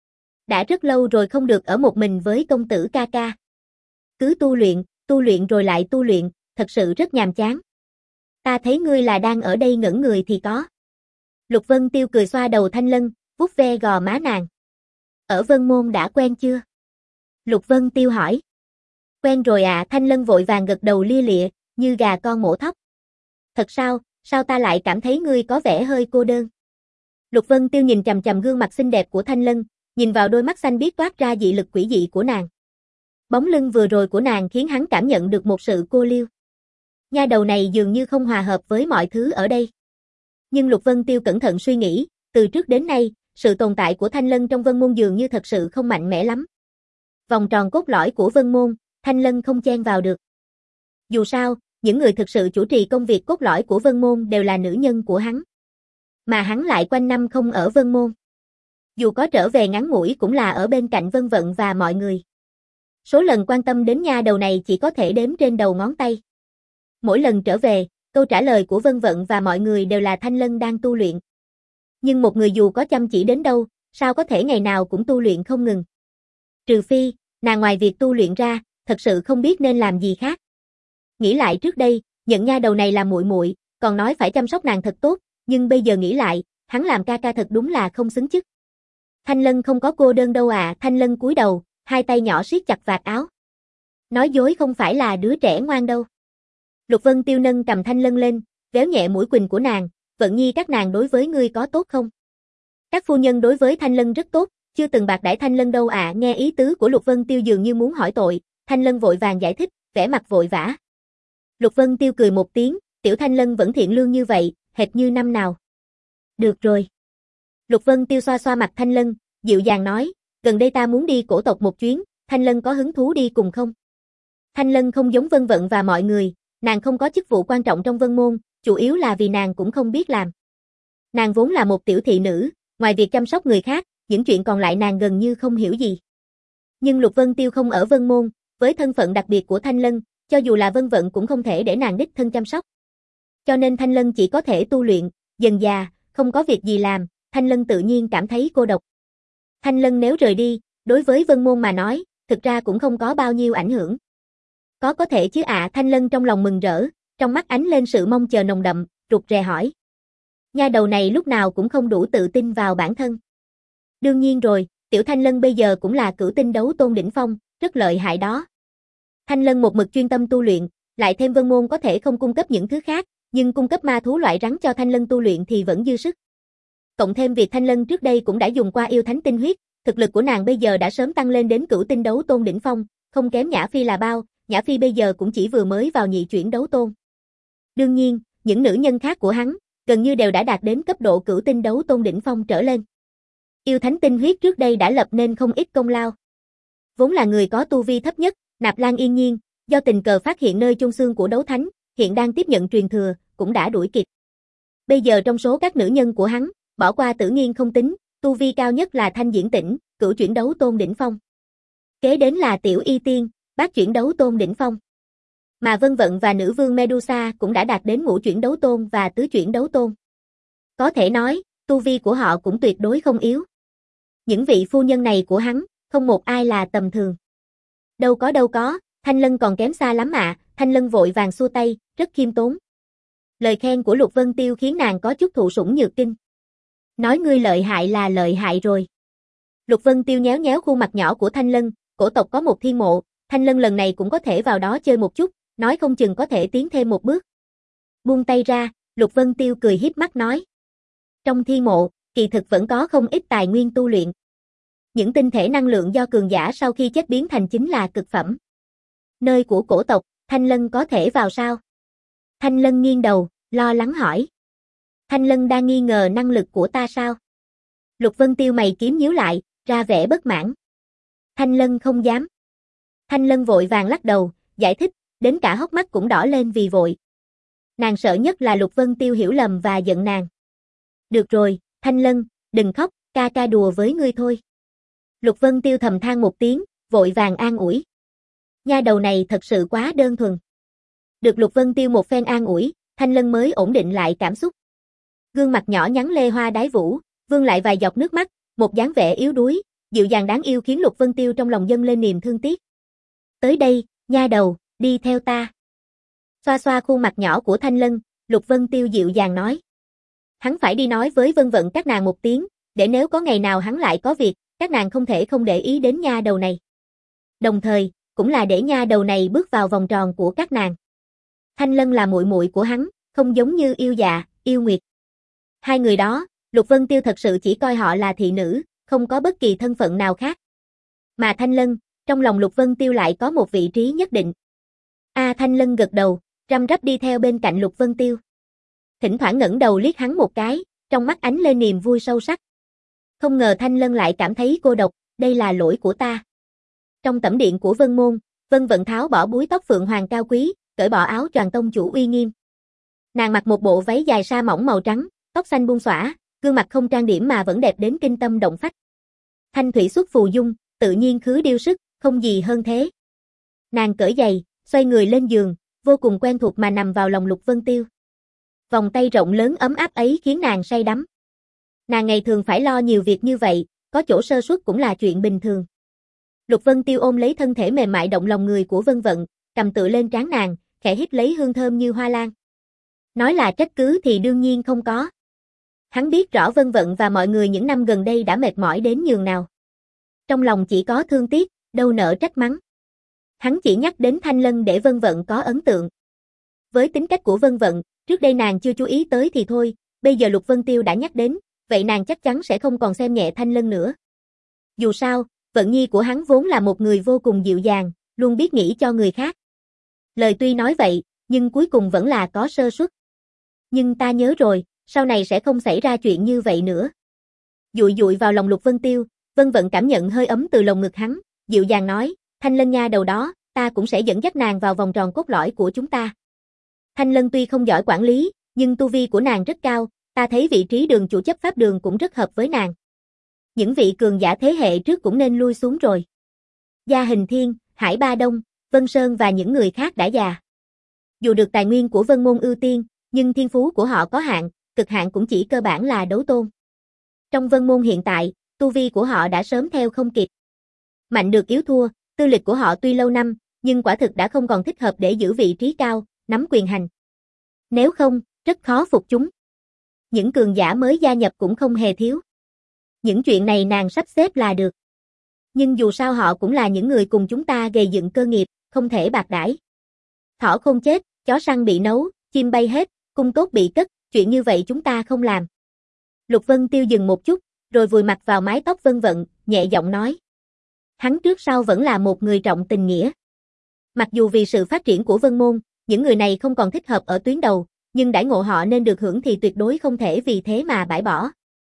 Đã rất lâu rồi không được ở một mình với công tử ca ca. Cứ tu luyện, tu luyện rồi lại tu luyện, thật sự rất nhàm chán. Ta thấy ngươi là đang ở đây ngẩn người thì có. Lục Vân Tiêu cười xoa đầu Thanh Lân, vuốt ve gò má nàng. Ở Vân Môn đã quen chưa? Lục Vân Tiêu hỏi. Quen rồi à? Thanh Lân vội vàng gật đầu lia lịa, như gà con mổ thóc. Thật sao, sao ta lại cảm thấy ngươi có vẻ hơi cô đơn? Lục Vân Tiêu nhìn chằm chằm gương mặt xinh đẹp của Thanh Lân, nhìn vào đôi mắt xanh biếc toát ra dị lực quỷ dị của nàng. Bóng lưng vừa rồi của nàng khiến hắn cảm nhận được một sự cô liêu. Nha đầu này dường như không hòa hợp với mọi thứ ở đây. Nhưng Lục Vân Tiêu cẩn thận suy nghĩ, từ trước đến nay, sự tồn tại của Thanh Lân trong Vân Môn dường như thật sự không mạnh mẽ lắm. Vòng tròn cốt lõi của Vân Môn, Thanh Lân không chen vào được. Dù sao, những người thực sự chủ trì công việc cốt lõi của Vân Môn đều là nữ nhân của hắn. Mà hắn lại quanh năm không ở Vân Môn. Dù có trở về ngắn ngủi cũng là ở bên cạnh Vân Vận và mọi người. Số lần quan tâm đến nha đầu này chỉ có thể đếm trên đầu ngón tay. Mỗi lần trở về, câu trả lời của Vân Vận và mọi người đều là Thanh Lân đang tu luyện. Nhưng một người dù có chăm chỉ đến đâu, sao có thể ngày nào cũng tu luyện không ngừng. Trừ phi, nàng ngoài việc tu luyện ra, thật sự không biết nên làm gì khác. Nghĩ lại trước đây, nhận nha đầu này là muội muội, còn nói phải chăm sóc nàng thật tốt, nhưng bây giờ nghĩ lại, hắn làm ca ca thật đúng là không xứng chức. Thanh Lân không có cô đơn đâu à? Thanh Lân cúi đầu, hai tay nhỏ siết chặt vạt áo. Nói dối không phải là đứa trẻ ngoan đâu. Lục Vân Tiêu nâng cầm Thanh Lân lên, véo nhẹ mũi quỳnh của nàng, Vận Nhi các nàng đối với ngươi có tốt không? Các phu nhân đối với Thanh Lân rất tốt, chưa từng bạc đãi Thanh Lân đâu ạ. À. Nghe ý tứ của Lục Vân Tiêu dường như muốn hỏi tội, Thanh Lân vội vàng giải thích, vẻ mặt vội vã. Lục Vân Tiêu cười một tiếng, tiểu Thanh Lân vẫn thiện lương như vậy, hệt như năm nào. Được rồi. Lục Vân Tiêu xoa xoa mặt Thanh Lân, dịu dàng nói, gần đây ta muốn đi cổ tộc một chuyến, Thanh Lân có hứng thú đi cùng không? Thanh Lân không giống Vân Vận và mọi người, nàng không có chức vụ quan trọng trong Vân Môn, chủ yếu là vì nàng cũng không biết làm. Nàng vốn là một tiểu thị nữ, ngoài việc chăm sóc người khác, những chuyện còn lại nàng gần như không hiểu gì. Nhưng Lục Vân Tiêu không ở Vân Môn, với thân phận đặc biệt của Thanh Lân, cho dù là Vân Vận cũng không thể để nàng đích thân chăm sóc. Cho nên Thanh Lân chỉ có thể tu luyện, dần già, không có việc gì làm, Thanh Lân tự nhiên cảm thấy cô độc. Thanh Lân nếu rời đi, đối với Vân Môn mà nói, thực ra cũng không có bao nhiêu ảnh hưởng. Có có thể chứ ạ. À, Thanh Lân trong lòng mừng rỡ, trong mắt ánh lên sự mong chờ nồng đậm, rụt rè hỏi. Nha đầu này lúc nào cũng không đủ tự tin vào bản thân. Đương nhiên rồi, tiểu Thanh Lân bây giờ cũng là cửu tinh đấu tôn đỉnh phong, rất lợi hại đó. Thanh Lân một mực chuyên tâm tu luyện, lại thêm Vân Môn có thể không cung cấp những thứ khác, nhưng cung cấp ma thú loại rắn cho Thanh Lân tu luyện thì vẫn dư sức. Cộng thêm việc Thanh Lân trước đây cũng đã dùng qua yêu thánh tinh huyết, thực lực của nàng bây giờ đã sớm tăng lên đến cửu tinh đấu tôn đỉnh phong, không kém Nhã Phi là bao, Nhã Phi bây giờ cũng chỉ vừa mới vào nhị chuyển đấu tôn. Đương nhiên, những nữ nhân khác của hắn, gần như đều đã đạt đến cấp độ cửu tinh đấu tôn đỉnh phong trở lên. Yêu thánh tinh huyết trước đây đã lập nên không ít công lao. Vốn là người có tu vi thấp nhất, Nạp Lan Yên Nhiên, do tình cờ phát hiện nơi chôn xương của đấu thánh, hiện đang tiếp nhận truyền thừa, cũng đã đuổi kịp. Bây giờ trong số các nữ nhân của hắn, bỏ qua Tử Nghiên không tính, tu vi cao nhất là Thanh Diễn Tĩnh, cửu chuyển đấu tôn đỉnh phong. Kế đến là Tiểu Y Tiên, bát chuyển đấu tôn đỉnh phong. Mà Vân Vận và nữ vương Medusa cũng đã đạt đến ngũ chuyển đấu tôn và tứ chuyển đấu tôn. Có thể nói, tu vi của họ cũng tuyệt đối không yếu. Những vị phu nhân này của hắn, không một ai là tầm thường. Đâu có đâu có, Thanh Lân còn kém xa lắm ạ. À. Thanh Lân vội vàng xua tay, rất khiêm tốn. Lời khen của Lục Vân Tiêu khiến nàng có chút thụ sủng nhược kinh. Nói ngươi lợi hại là lợi hại rồi. Lục Vân Tiêu nhéo nhéo khuôn mặt nhỏ của Thanh Lân, cổ tộc có một thiên mộ, Thanh Lân lần này cũng có thể vào đó chơi một chút, nói không chừng có thể tiến thêm một bước. Buông tay ra, Lục Vân Tiêu cười híp mắt nói. Trong thiên mộ, kỳ thực vẫn có không ít tài nguyên tu luyện. Những tinh thể năng lượng do cường giả sau khi chết biến thành chính là cực phẩm. Nơi của cổ tộc, Thanh Lân có thể vào sao? Thanh Lân nghiêng đầu, lo lắng hỏi. Thanh Lân đang nghi ngờ năng lực của ta sao? Lục Vân Tiêu mày kiếm nhíu lại, ra vẻ bất mãn. Thanh Lân không dám. Thanh Lân vội vàng lắc đầu, giải thích, đến cả hốc mắt cũng đỏ lên vì vội. Nàng sợ nhất là Lục Vân Tiêu hiểu lầm và giận nàng. Được rồi, Thanh Lân, đừng khóc, ca ca đùa với ngươi thôi. Lục Vân Tiêu thầm than một tiếng, vội vàng an ủi. Nha đầu này thật sự quá đơn thuần. Được Lục Vân Tiêu một phen an ủi, Thanh Lân mới ổn định lại cảm xúc. Gương mặt nhỏ nhắn lê hoa đái vũ, vương lại vài giọt nước mắt, một dáng vẻ yếu đuối, dịu dàng đáng yêu khiến Lục Vân Tiêu trong lòng dâng lên niềm thương tiếc. Tới đây, nha đầu, đi theo ta. Xoa xoa khuôn mặt nhỏ của Thanh Lân, Lục Vân Tiêu dịu dàng nói. Hắn phải đi nói với Vân Vận các nàng một tiếng, để nếu có ngày nào hắn lại có việc, các nàng không thể không để ý đến nha đầu này. Đồng thời, cũng là để nha đầu này bước vào vòng tròn của các nàng. Thanh Lân là muội muội của hắn, không giống như Yêu Dạ, Yêu Nguyệt. Hai người đó, Lục Vân Tiêu thật sự chỉ coi họ là thị nữ, không có bất kỳ thân phận nào khác. Mà Thanh Lân, trong lòng Lục Vân Tiêu lại có một vị trí nhất định. A Thanh Lân gật đầu, răm rắp đi theo bên cạnh Lục Vân Tiêu. Thỉnh thoảng ngẩng đầu liếc hắn một cái, trong mắt ánh lên niềm vui sâu sắc. Không ngờ Thanh Lân lại cảm thấy cô độc, đây là lỗi của ta. Trong tẩm điện của Vân Môn, Vân Vận tháo bỏ búi tóc phượng hoàng cao quý, cởi bỏ áo choàng tông chủ uy nghiêm. Nàng mặc một bộ váy dài sa mỏng màu trắng, tóc xanh buông xõa, gương mặt không trang điểm mà vẫn đẹp đến kinh tâm động phách. Thanh thủy xuất phù dung, tự nhiên khứ điêu sức, không gì hơn thế. Nàng cởi giày, xoay người lên giường, vô cùng quen thuộc mà nằm vào lòng Lục Vân Tiêu. Vòng tay rộng lớn ấm áp ấy khiến nàng say đắm. Nàng ngày thường phải lo nhiều việc như vậy, có chỗ sơ suất cũng là chuyện bình thường. Lục Vân Tiêu ôm lấy thân thể mềm mại động lòng người của Vân Vận, cầm tựa lên trán nàng, khẽ hít lấy hương thơm như hoa lan. Nói là trách cứ thì đương nhiên không có. Hắn biết rõ Vân Vận và mọi người những năm gần đây đã mệt mỏi đến nhường nào. Trong lòng chỉ có thương tiếc, đâu nỡ trách mắng. Hắn chỉ nhắc đến Thanh Lân để Vân Vận có ấn tượng. Với tính cách của Vân Vận, trước đây nàng chưa chú ý tới thì thôi, bây giờ Lục Vân Tiêu đã nhắc đến, vậy nàng chắc chắn sẽ không còn xem nhẹ Thanh Lân nữa. Dù sao, Vận Nhi của hắn vốn là một người vô cùng dịu dàng, luôn biết nghĩ cho người khác. Lời tuy nói vậy, nhưng cuối cùng vẫn là có sơ suất. Nhưng ta nhớ rồi, sau này sẽ không xảy ra chuyện như vậy nữa. Dụi dụi vào lòng Lục Vân Tiêu, Vân Vận cảm nhận hơi ấm từ lồng ngực hắn, dịu dàng nói, Thanh Lân nha đầu đó, ta cũng sẽ dẫn dắt nàng vào vòng tròn cốt lõi của chúng ta. Thanh Lân tuy không giỏi quản lý, nhưng tu vi của nàng rất cao, ta thấy vị trí đường chủ chấp pháp đường cũng rất hợp với nàng. Những vị cường giả thế hệ trước cũng nên lui xuống rồi. Gia Hình Thiên, Hải Ba Đông, Vân Sơn và những người khác đã già. Dù được tài nguyên của Vân Môn ưu tiên, nhưng thiên phú của họ có hạn, cực hạn cũng chỉ cơ bản là đấu tôn. Trong Vân Môn hiện tại, tu vi của họ đã sớm theo không kịp. Mạnh được yếu thua, tư lịch của họ tuy lâu năm, nhưng quả thực đã không còn thích hợp để giữ vị trí cao, nắm quyền hành. Nếu không, rất khó phục chúng. Những cường giả mới gia nhập cũng không hề thiếu. Những chuyện này nàng sắp xếp là được. Nhưng dù sao họ cũng là những người cùng chúng ta gây dựng cơ nghiệp, không thể bạc đãi. Thỏ không chết, chó săn bị nấu, chim bay hết, cung cốt bị cất, chuyện như vậy chúng ta không làm. Lục Vân Tiêu dừng một chút, rồi vùi mặt vào mái tóc Vân Vận, nhẹ giọng nói. Hắn trước sau vẫn là một người trọng tình nghĩa. Mặc dù vì sự phát triển của Vân Môn, những người này không còn thích hợp ở tuyến đầu, nhưng đãi ngộ họ nên được hưởng thì tuyệt đối không thể vì thế mà bãi bỏ.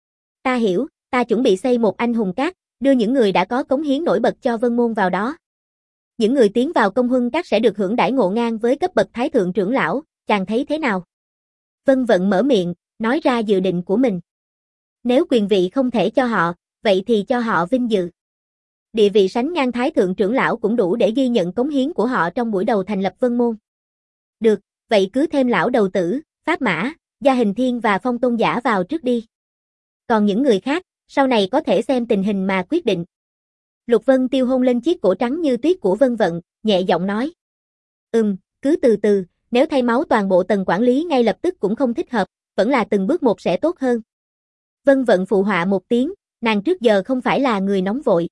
Ta hiểu, ta chuẩn bị xây một anh hùng các, đưa những người đã có cống hiến nổi bật cho Vân Môn vào đó. Những người tiến vào công huân các sẽ được hưởng đãi ngộ ngang với cấp bậc thái thượng trưởng lão, chàng thấy thế nào? Vân Vận mở miệng, nói ra dự định của mình. Nếu quyền vị không thể cho họ, vậy thì cho họ vinh dự. Địa vị sánh ngang thái thượng trưởng lão cũng đủ để ghi nhận cống hiến của họ trong buổi đầu thành lập Vân Môn. Được, vậy cứ thêm lão đầu tử, Pháp Mã, Gia Hình Thiên và Phong Tôn Giả vào trước đi. Còn những người khác, sau này có thể xem tình hình mà quyết định. Lục Vân Tiêu hôn lên chiếc cổ trắng như tuyết của Vân Vận, nhẹ giọng nói. Ừm, cứ từ từ, nếu thay máu toàn bộ tầng quản lý ngay lập tức cũng không thích hợp, vẫn là từng bước một sẽ tốt hơn. Vân Vận phụ họa một tiếng, nàng trước giờ không phải là người nóng vội.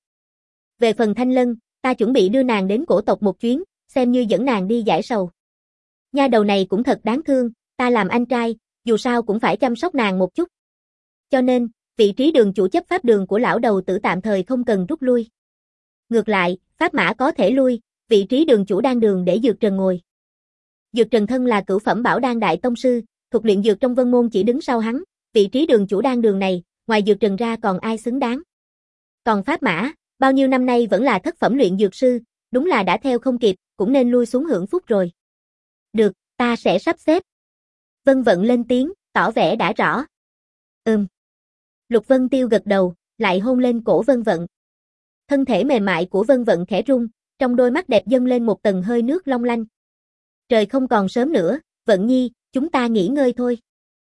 Về phần Thanh Lân, ta chuẩn bị đưa nàng đến cổ tộc một chuyến, xem như dẫn nàng đi giải sầu. Nha đầu này cũng thật đáng thương, ta làm anh trai, dù sao cũng phải chăm sóc nàng một chút. Cho nên, vị trí đường chủ chấp pháp đường của lão đầu tử tạm thời không cần rút lui. Ngược lại, Pháp Mã có thể lui, vị trí đường chủ đan đường để Dược Trần ngồi. Dược Trần thân là cửu phẩm bảo đan đại tông sư, thuộc luyện dược trong Vân Môn chỉ đứng sau hắn, vị trí đường chủ đan đường này, ngoài Dược Trần ra còn ai xứng đáng. Còn Pháp Mã, bao nhiêu năm nay vẫn là thất phẩm luyện dược sư, đúng là đã theo không kịp, cũng nên lui xuống hưởng phúc rồi. Được, ta sẽ sắp xếp. Vân Vận lên tiếng, tỏ vẻ đã rõ. Ừm. Lục Vân Tiêu gật đầu, lại hôn lên cổ Vân Vận. Thân thể mềm mại của Vân Vận khẽ rung, trong đôi mắt đẹp dâng lên một tầng hơi nước long lanh. Trời không còn sớm nữa, Vận Nhi, chúng ta nghỉ ngơi thôi.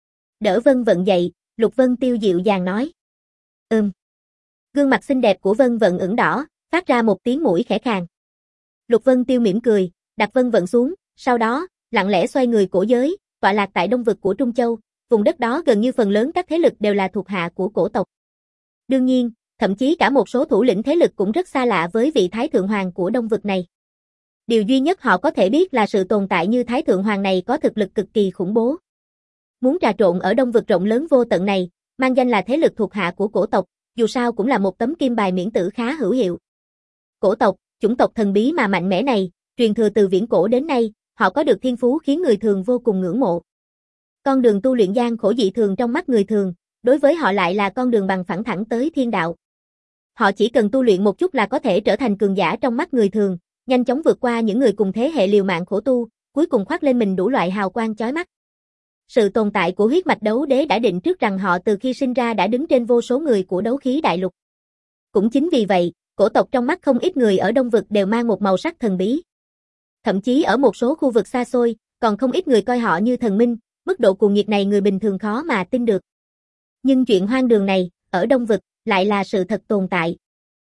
Đỡ Vân Vận dậy, Lục Vân Tiêu dịu dàng nói. Ừm. Gương mặt xinh đẹp của Vân Vận ửng đỏ, phát ra một tiếng mũi khẽ khàng. Lục Vân Tiêu mỉm cười, đặt Vân Vận xuống, sau đó, lặng lẽ xoay người cổ giới, tọa lạc tại đông vực của Trung Châu, vùng đất đó gần như phần lớn các thế lực đều là thuộc hạ của cổ tộc. Đương nhiên, thậm chí cả một số thủ lĩnh thế lực cũng rất xa lạ với vị Thái Thượng Hoàng của đông vực này. Điều duy nhất họ có thể biết là sự tồn tại như Thái Thượng Hoàng này có thực lực cực kỳ khủng bố. Muốn trà trộn ở đông vực rộng lớn vô tận này, mang danh là thế lực thuộc hạ của cổ tộc, dù sao cũng là một tấm kim bài miễn tử khá hữu hiệu. Cổ tộc, chủng tộc thần bí mà mạnh mẽ này, truyền thừa từ viễn cổ đến nay, họ có được thiên phú khiến người thường vô cùng ngưỡng mộ. Con đường tu luyện gian khổ dị thường trong mắt người thường, đối với họ lại là con đường bằng phẳng thẳng tới thiên đạo. Họ chỉ cần tu luyện một chút là có thể trở thành cường giả trong mắt người thường, nhanh chóng vượt qua những người cùng thế hệ liều mạng khổ tu, cuối cùng khoác lên mình đủ loại hào quang chói mắt. Sự tồn tại của huyết mạch đấu đế đã định trước rằng họ từ khi sinh ra đã đứng trên vô số người của đấu khí đại lục. Cũng chính vì vậy, cổ tộc trong mắt không ít người ở đông vực đều mang một màu sắc thần bí. Thậm chí ở một số khu vực xa xôi, còn không ít người coi họ như thần minh, mức độ cuồng nhiệt này người bình thường khó mà tin được. Nhưng chuyện hoang đường này, ở đông vực, lại là sự thật tồn tại.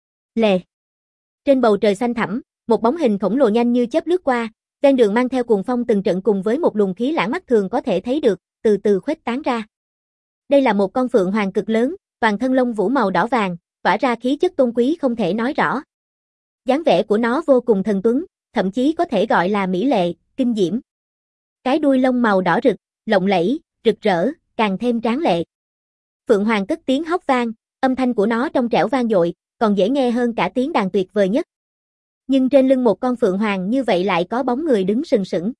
Lề. Trên bầu trời xanh thẳm, một bóng hình khổng lồ nhanh như chớp lướt qua, ven đường mang theo cuồng phong từng trận cùng với một luồng khí lãng mắt thường có thể thấy được, từ từ khuếch tán ra. Đây là một con phượng hoàng cực lớn, toàn thân lông vũ màu đỏ vàng, tỏa ra khí chất tôn quý không thể nói rõ. Dáng vẻ của nó vô cùng thần tuấn, thậm chí có thể gọi là mỹ lệ, kinh diễm. Cái đuôi lông màu đỏ rực, lộng lẫy, rực rỡ, càng thêm tráng lệ. Phượng hoàng cất tiếng hót vang, âm thanh của nó trong trẻo vang dội, còn dễ nghe hơn cả tiếng đàn tuyệt vời nhất. Nhưng trên lưng một con phượng hoàng như vậy lại có bóng người đứng sừng sững.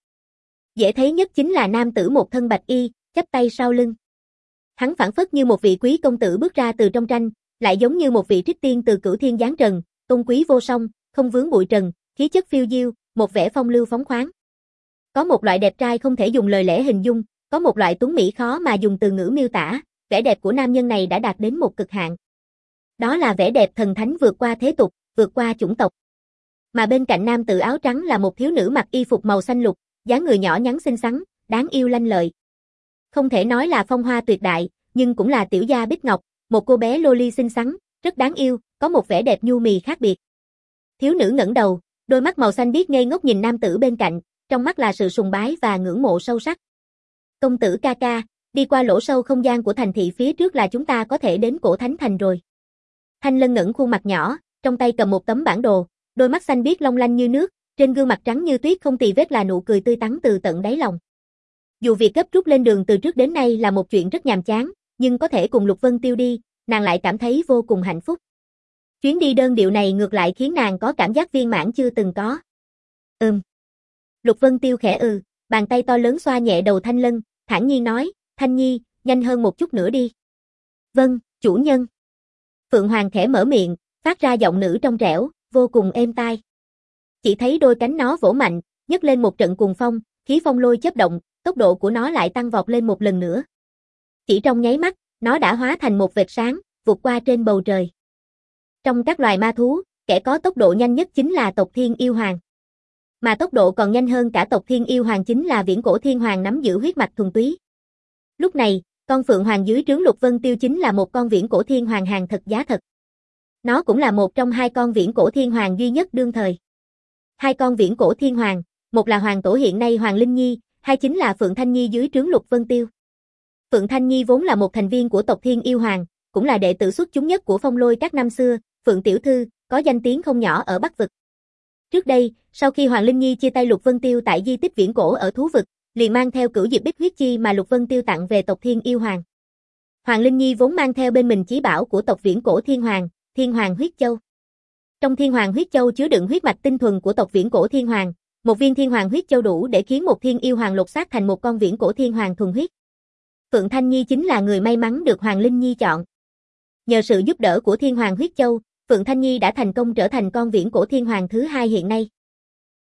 Dễ thấy nhất chính là nam tử một thân bạch y, chắp tay sau lưng. Hắn phảng phất như một vị quý công tử bước ra từ trong tranh, lại giống như một vị trích tiên từ cửu thiên giáng trần, tôn quý vô song, không vướng bụi trần, khí chất phiêu diêu, một vẻ phong lưu phóng khoáng. Có một loại đẹp trai không thể dùng lời lẽ hình dung, có một loại tuấn mỹ khó mà dùng từ ngữ miêu tả, vẻ đẹp của nam nhân này đã đạt đến một cực hạn. Đó là vẻ đẹp thần thánh vượt qua thế tục, vượt qua chủng tộc. Mà bên cạnh nam tử áo trắng là một thiếu nữ mặc y phục màu xanh lục, dáng người nhỏ nhắn xinh xắn, đáng yêu lanh lợi. Không thể nói là phong hoa tuyệt đại, nhưng cũng là tiểu gia bích ngọc, một cô bé loli xinh xắn, rất đáng yêu, có một vẻ đẹp nhu mì khác biệt. Thiếu nữ ngẩng đầu, đôi mắt màu xanh biếc ngây ngốc nhìn nam tử bên cạnh, trong mắt là sự sùng bái và ngưỡng mộ sâu sắc. Công tử ca ca, đi qua lỗ sâu không gian của thành thị phía trước là chúng ta có thể đến cổ thánh thành rồi. Thanh Lân ngẩng khuôn mặt nhỏ, trong tay cầm một tấm bản đồ, đôi mắt xanh biếc long lanh như nước, trên gương mặt trắng như tuyết không tì vết là nụ cười tươi tắn từ tận đáy lòng. Dù việc gấp rút lên đường từ trước đến nay là một chuyện rất nhàm chán, nhưng có thể cùng Lục Vân Tiêu đi, nàng lại cảm thấy vô cùng hạnh phúc. Chuyến đi đơn điệu này ngược lại khiến nàng có cảm giác viên mãn chưa từng có. Ừm. Lục Vân Tiêu khẽ ừ, bàn tay to lớn xoa nhẹ đầu Thanh Lân, thản nhiên nói, Thanh Nhi, nhanh hơn một chút nữa đi. Vâng, chủ nhân. Phượng Hoàng khẽ mở miệng, phát ra giọng nữ trong trẻo, vô cùng êm tai. Chỉ thấy đôi cánh nó vỗ mạnh, nhấc lên một trận cuồng phong, khí phong lôi chớp động, tốc độ của nó lại tăng vọt lên một lần nữa. Chỉ trong nháy mắt, nó đã hóa thành một vệt sáng, vụt qua trên bầu trời. Trong các loài ma thú, kẻ có tốc độ nhanh nhất chính là tộc Thiên Yêu Hoàng. Mà tốc độ còn nhanh hơn cả tộc Thiên Yêu Hoàng chính là Viễn Cổ Thiên Hoàng nắm giữ huyết mạch thuần túy. Lúc này, con Phượng Hoàng dưới trướng Lục Vân Tiêu chính là một con Viễn Cổ Thiên Hoàng hàng thật giá thật. Nó cũng là một trong hai con Viễn Cổ Thiên Hoàng duy nhất đương thời. Hai con Viễn Cổ Thiên Hoàng, một là Hoàng Tổ hiện nay Hoàng Linh Nhi, hai chính là Phượng Thanh Nhi dưới trướng Lục Vân Tiêu. Phượng Thanh Nhi vốn là một thành viên của tộc Thiên Yêu Hoàng, cũng là đệ tử xuất chúng nhất của Phong Lôi các năm xưa, Phượng Tiểu Thư, có danh tiếng không nhỏ ở Bắc Vực. Trước đây, sau khi Hoàng Linh Nhi chia tay Lục Vân Tiêu tại di tích viễn cổ ở Thú Vực, liền mang theo cửu diệp bích huyết chi mà Lục Vân Tiêu tặng về tộc Thiên Yêu Hoàng. Hoàng Linh Nhi vốn mang theo bên mình chí bảo của tộc viễn cổ Thiên Hoàng, Thiên Hoàng huyết châu. Trong Thiên Hoàng huyết châu chứa đựng huyết mạch tinh thuần của tộc viễn cổ Thiên Hoàng, một viên Thiên Hoàng huyết châu đủ để khiến một Thiên Yêu Hoàng lột xác thành một con viễn cổ Thiên Hoàng thuần huyết. Phượng Thanh Nhi chính là người may mắn được Hoàng Linh Nhi chọn. Nhờ sự giúp đỡ của Thiên Hoàng huyết châu, Phượng Thanh Nhi đã thành công trở thành con viễn cổ Thiên Hoàng thứ hai hiện nay.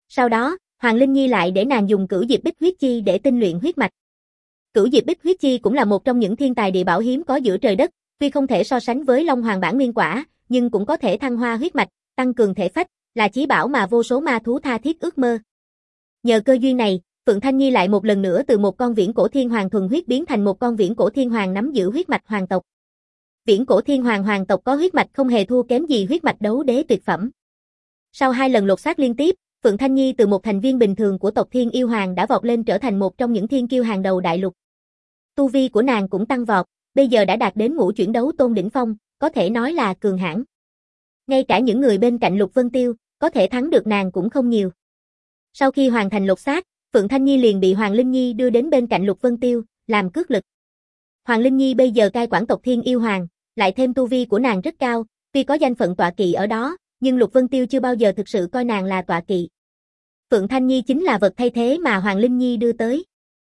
Sau đó, Hoàng Linh Nhi lại để nàng dùng cửu diệp bích huyết chi để tinh luyện huyết mạch. Cửu diệp bích huyết chi cũng là một trong những thiên tài địa bảo hiếm có giữa trời đất, tuy không thể so sánh với Long Hoàng bản nguyên quả, nhưng cũng có thể thăng hoa huyết mạch, tăng cường thể phách, là chí bảo mà vô số ma thú tha thiết ước mơ. Nhờ cơ duyên này, Phượng Thanh Nhi lại một lần nữa từ một con viễn cổ thiên hoàng thuần huyết biến thành một con viễn cổ thiên hoàng nắm giữ huyết mạch hoàng tộc. Viễn cổ thiên hoàng hoàng tộc có huyết mạch không hề thua kém gì huyết mạch đấu đế tuyệt phẩm. Sau hai lần lột xác liên tiếp, Phượng Thanh Nhi từ một thành viên bình thường của tộc Thiên Yêu Hoàng đã vọt lên trở thành một trong những thiên kiêu hàng đầu đại lục. Tu vi của nàng cũng tăng vọt, bây giờ đã đạt đến ngũ chuyển đấu tôn đỉnh phong, có thể nói là cường hãn. Ngay cả những người bên cạnh Lục Vân Tiêu, có thể thắng được nàng cũng không nhiều. Sau khi hoàn thành lột xác, Phượng Thanh Nhi liền bị Hoàng Linh Nhi đưa đến bên cạnh Lục Vân Tiêu, làm cước lực. Hoàng Linh Nhi bây giờ cai quản tộc Thiên Yêu Hoàng, lại thêm tu vi của nàng rất cao, tuy có danh phận tọa kỵ ở đó, nhưng Lục Vân Tiêu chưa bao giờ thực sự coi nàng là tọa kỵ. Phượng Thanh Nhi chính là vật thay thế mà Hoàng Linh Nhi đưa tới.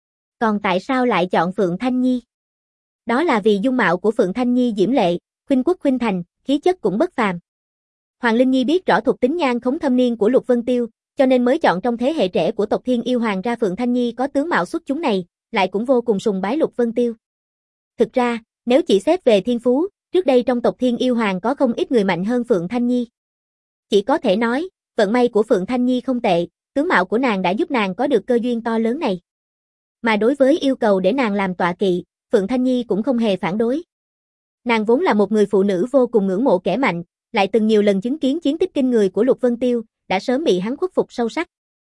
Còn tại sao lại chọn Phượng Thanh Nhi? Đó là vì dung mạo của Phượng Thanh Nhi diễm lệ, khuynh quốc khuynh thành, khí chất cũng bất phàm. Hoàng Linh Nhi biết rõ thuộc tính nhan khống thâm niên của Lục Vân Tiêu, cho nên mới chọn trong thế hệ trẻ của tộc Thiên Yêu Hoàng ra Phượng Thanh Nhi có tướng mạo xuất chúng này, lại cũng vô cùng sùng bái Lục Vân Tiêu. Thực ra, nếu chỉ xét về thiên phú, trước đây trong tộc Thiên Yêu Hoàng có không ít người mạnh hơn Phượng Thanh Nhi. Chỉ có thể nói, vận may của Phượng Thanh Nhi không tệ, tướng mạo của nàng đã giúp nàng có được cơ duyên to lớn này. Mà đối với yêu cầu để nàng làm tọa kỵ, Phượng Thanh Nhi cũng không hề phản đối. Nàng vốn là một người phụ nữ vô cùng ngưỡng mộ kẻ mạnh, lại từng nhiều lần chứng kiến chiến tích kinh người của Lục Vân Tiêu, đã sớm bị hắn khuất phục sâu sắc.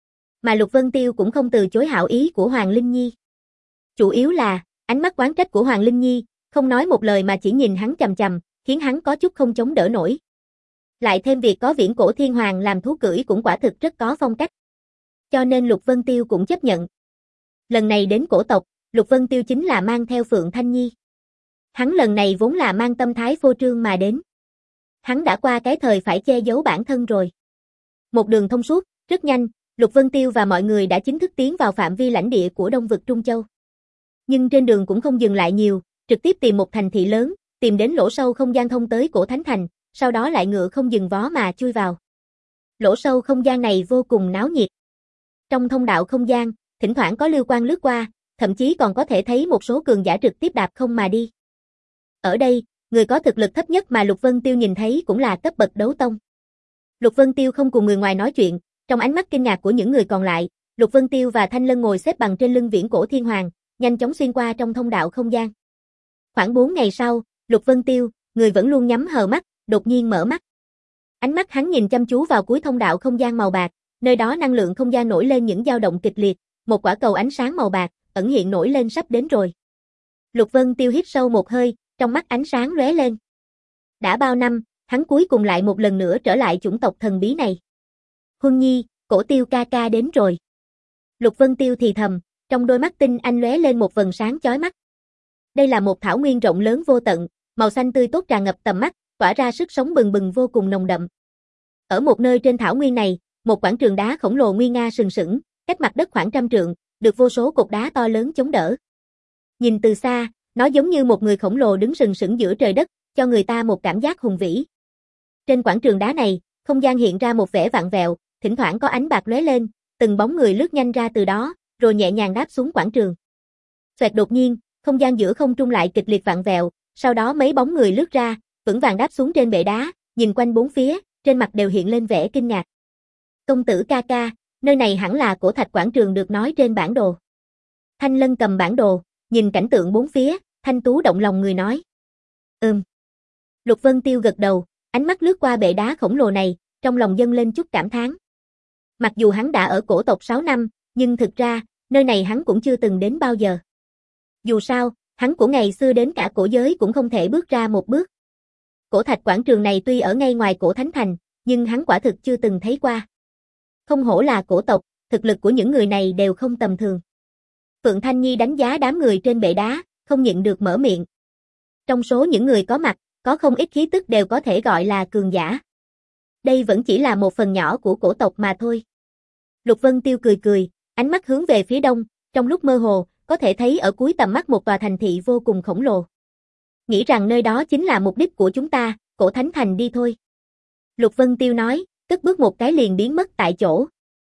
Mà Lục Vân Tiêu cũng không từ chối hảo ý của Hoàng Linh Nhi. Chủ yếu là, ánh mắt oán trách của Hoàng Linh Nhi, không nói một lời mà chỉ nhìn hắn chằm chằm, khiến hắn có chút không chống đỡ nổi. Lại thêm việc có viễn cổ thiên hoàng làm thú cưỡi cũng quả thực rất có phong cách. Cho nên Lục Vân Tiêu cũng chấp nhận. Lần này đến cổ tộc, Lục Vân Tiêu chính là mang theo Phượng Thanh Nhi. Hắn lần này vốn là mang tâm thái phô trương mà đến. Hắn đã qua cái thời phải che giấu bản thân rồi. Một đường thông suốt, rất nhanh, Lục Vân Tiêu và mọi người đã chính thức tiến vào phạm vi lãnh địa của Đông vực Trung Châu. Nhưng trên đường cũng không dừng lại nhiều, trực tiếp tìm một thành thị lớn, tìm đến lỗ sâu không gian thông tới cổ Thánh Thành, sau đó lại ngựa không dừng vó mà chui vào. Lỗ sâu không gian này vô cùng náo nhiệt. Trong thông đạo không gian, thỉnh thoảng có lưu quang lướt qua, thậm chí còn có thể thấy một số cường giả trực tiếp đạp không mà đi. Ở đây, người có thực lực thấp nhất mà Lục Vân Tiêu nhìn thấy cũng là cấp bậc đấu tông. Lục Vân Tiêu không cùng người ngoài nói chuyện, trong ánh mắt kinh ngạc của những người còn lại, Lục Vân Tiêu và Thanh Lân ngồi xếp bằng trên lưng viễn cổ thiên hoàng, nhanh chóng xuyên qua trong thông đạo không gian. Khoảng bốn ngày sau, Lục Vân Tiêu, người vẫn luôn nhắm hờ mắt, đột nhiên mở mắt. Ánh mắt hắn nhìn chăm chú vào cuối thông đạo không gian màu bạc, nơi đó năng lượng không gian nổi lên những dao động kịch liệt, một quả cầu ánh sáng màu bạc, ẩn hiện nổi lên sắp đến rồi. Lục Vân Tiêu hít sâu một hơi, trong mắt ánh sáng lóe lên. Đã bao năm, hắn cuối cùng lại một lần nữa trở lại chủng tộc thần bí này. Huân Nhi, Cổ Tiêu ca ca đến rồi. Lục Vân Tiêu thì thầm, trong đôi mắt tinh anh lóe lên một vầng sáng chói mắt. Đây là một thảo nguyên rộng lớn vô tận, màu xanh tươi tốt tràn ngập tầm mắt, tỏa ra sức sống bừng bừng vô cùng nồng đậm. Ở một nơi trên thảo nguyên này, một quảng trường đá khổng lồ nguy nga sừng sững, cách mặt đất khoảng trăm trượng, được vô số cột đá to lớn chống đỡ. Nhìn từ xa, nó giống như một người khổng lồ đứng sừng sững giữa trời đất, cho người ta một cảm giác hùng vĩ. Trên quảng trường đá này, không gian hiện ra một vẻ vặn vẹo, thỉnh thoảng có ánh bạc lóe lên, từng bóng người lướt nhanh ra từ đó, rồi nhẹ nhàng đáp xuống quảng trường. Xoẹt đột nhiên, không gian giữa không trung lại kịch liệt vặn vẹo, sau đó mấy bóng người lướt ra, vững vàng đáp xuống trên bệ đá, nhìn quanh bốn phía, trên mặt đều hiện lên vẻ kinh ngạc. Công tử ca ca, nơi này hẳn là cổ thạch quảng trường được nói trên bản đồ. Thanh Lân cầm bản đồ, nhìn cảnh tượng bốn phía, thanh tú động lòng người nói. Ừm. Lục Vân Tiêu gật đầu, ánh mắt lướt qua bệ đá khổng lồ này, trong lòng dâng lên chút cảm thán. Mặc dù hắn đã ở cổ tộc sáu năm, nhưng thực ra, nơi này hắn cũng chưa từng đến bao giờ. Dù sao, hắn của ngày xưa đến cả cổ giới cũng không thể bước ra một bước. Cổ thạch quảng trường này tuy ở ngay ngoài cổ Thánh Thành, nhưng hắn quả thực chưa từng thấy qua. Không hổ là cổ tộc, thực lực của những người này đều không tầm thường. Phượng Thanh Nhi đánh giá đám người trên bệ đá, không nhịn được mở miệng. Trong số những người có mặt, có không ít khí tức đều có thể gọi là cường giả. Đây vẫn chỉ là một phần nhỏ của cổ tộc mà thôi. Lục Vân Tiêu cười cười, ánh mắt hướng về phía đông, trong lúc mơ hồ, có thể thấy ở cuối tầm mắt một tòa thành thị vô cùng khổng lồ. Nghĩ rằng nơi đó chính là mục đích của chúng ta, cổ Thánh Thành đi thôi. Lục Vân Tiêu nói, cất bước một cái liền biến mất tại chỗ.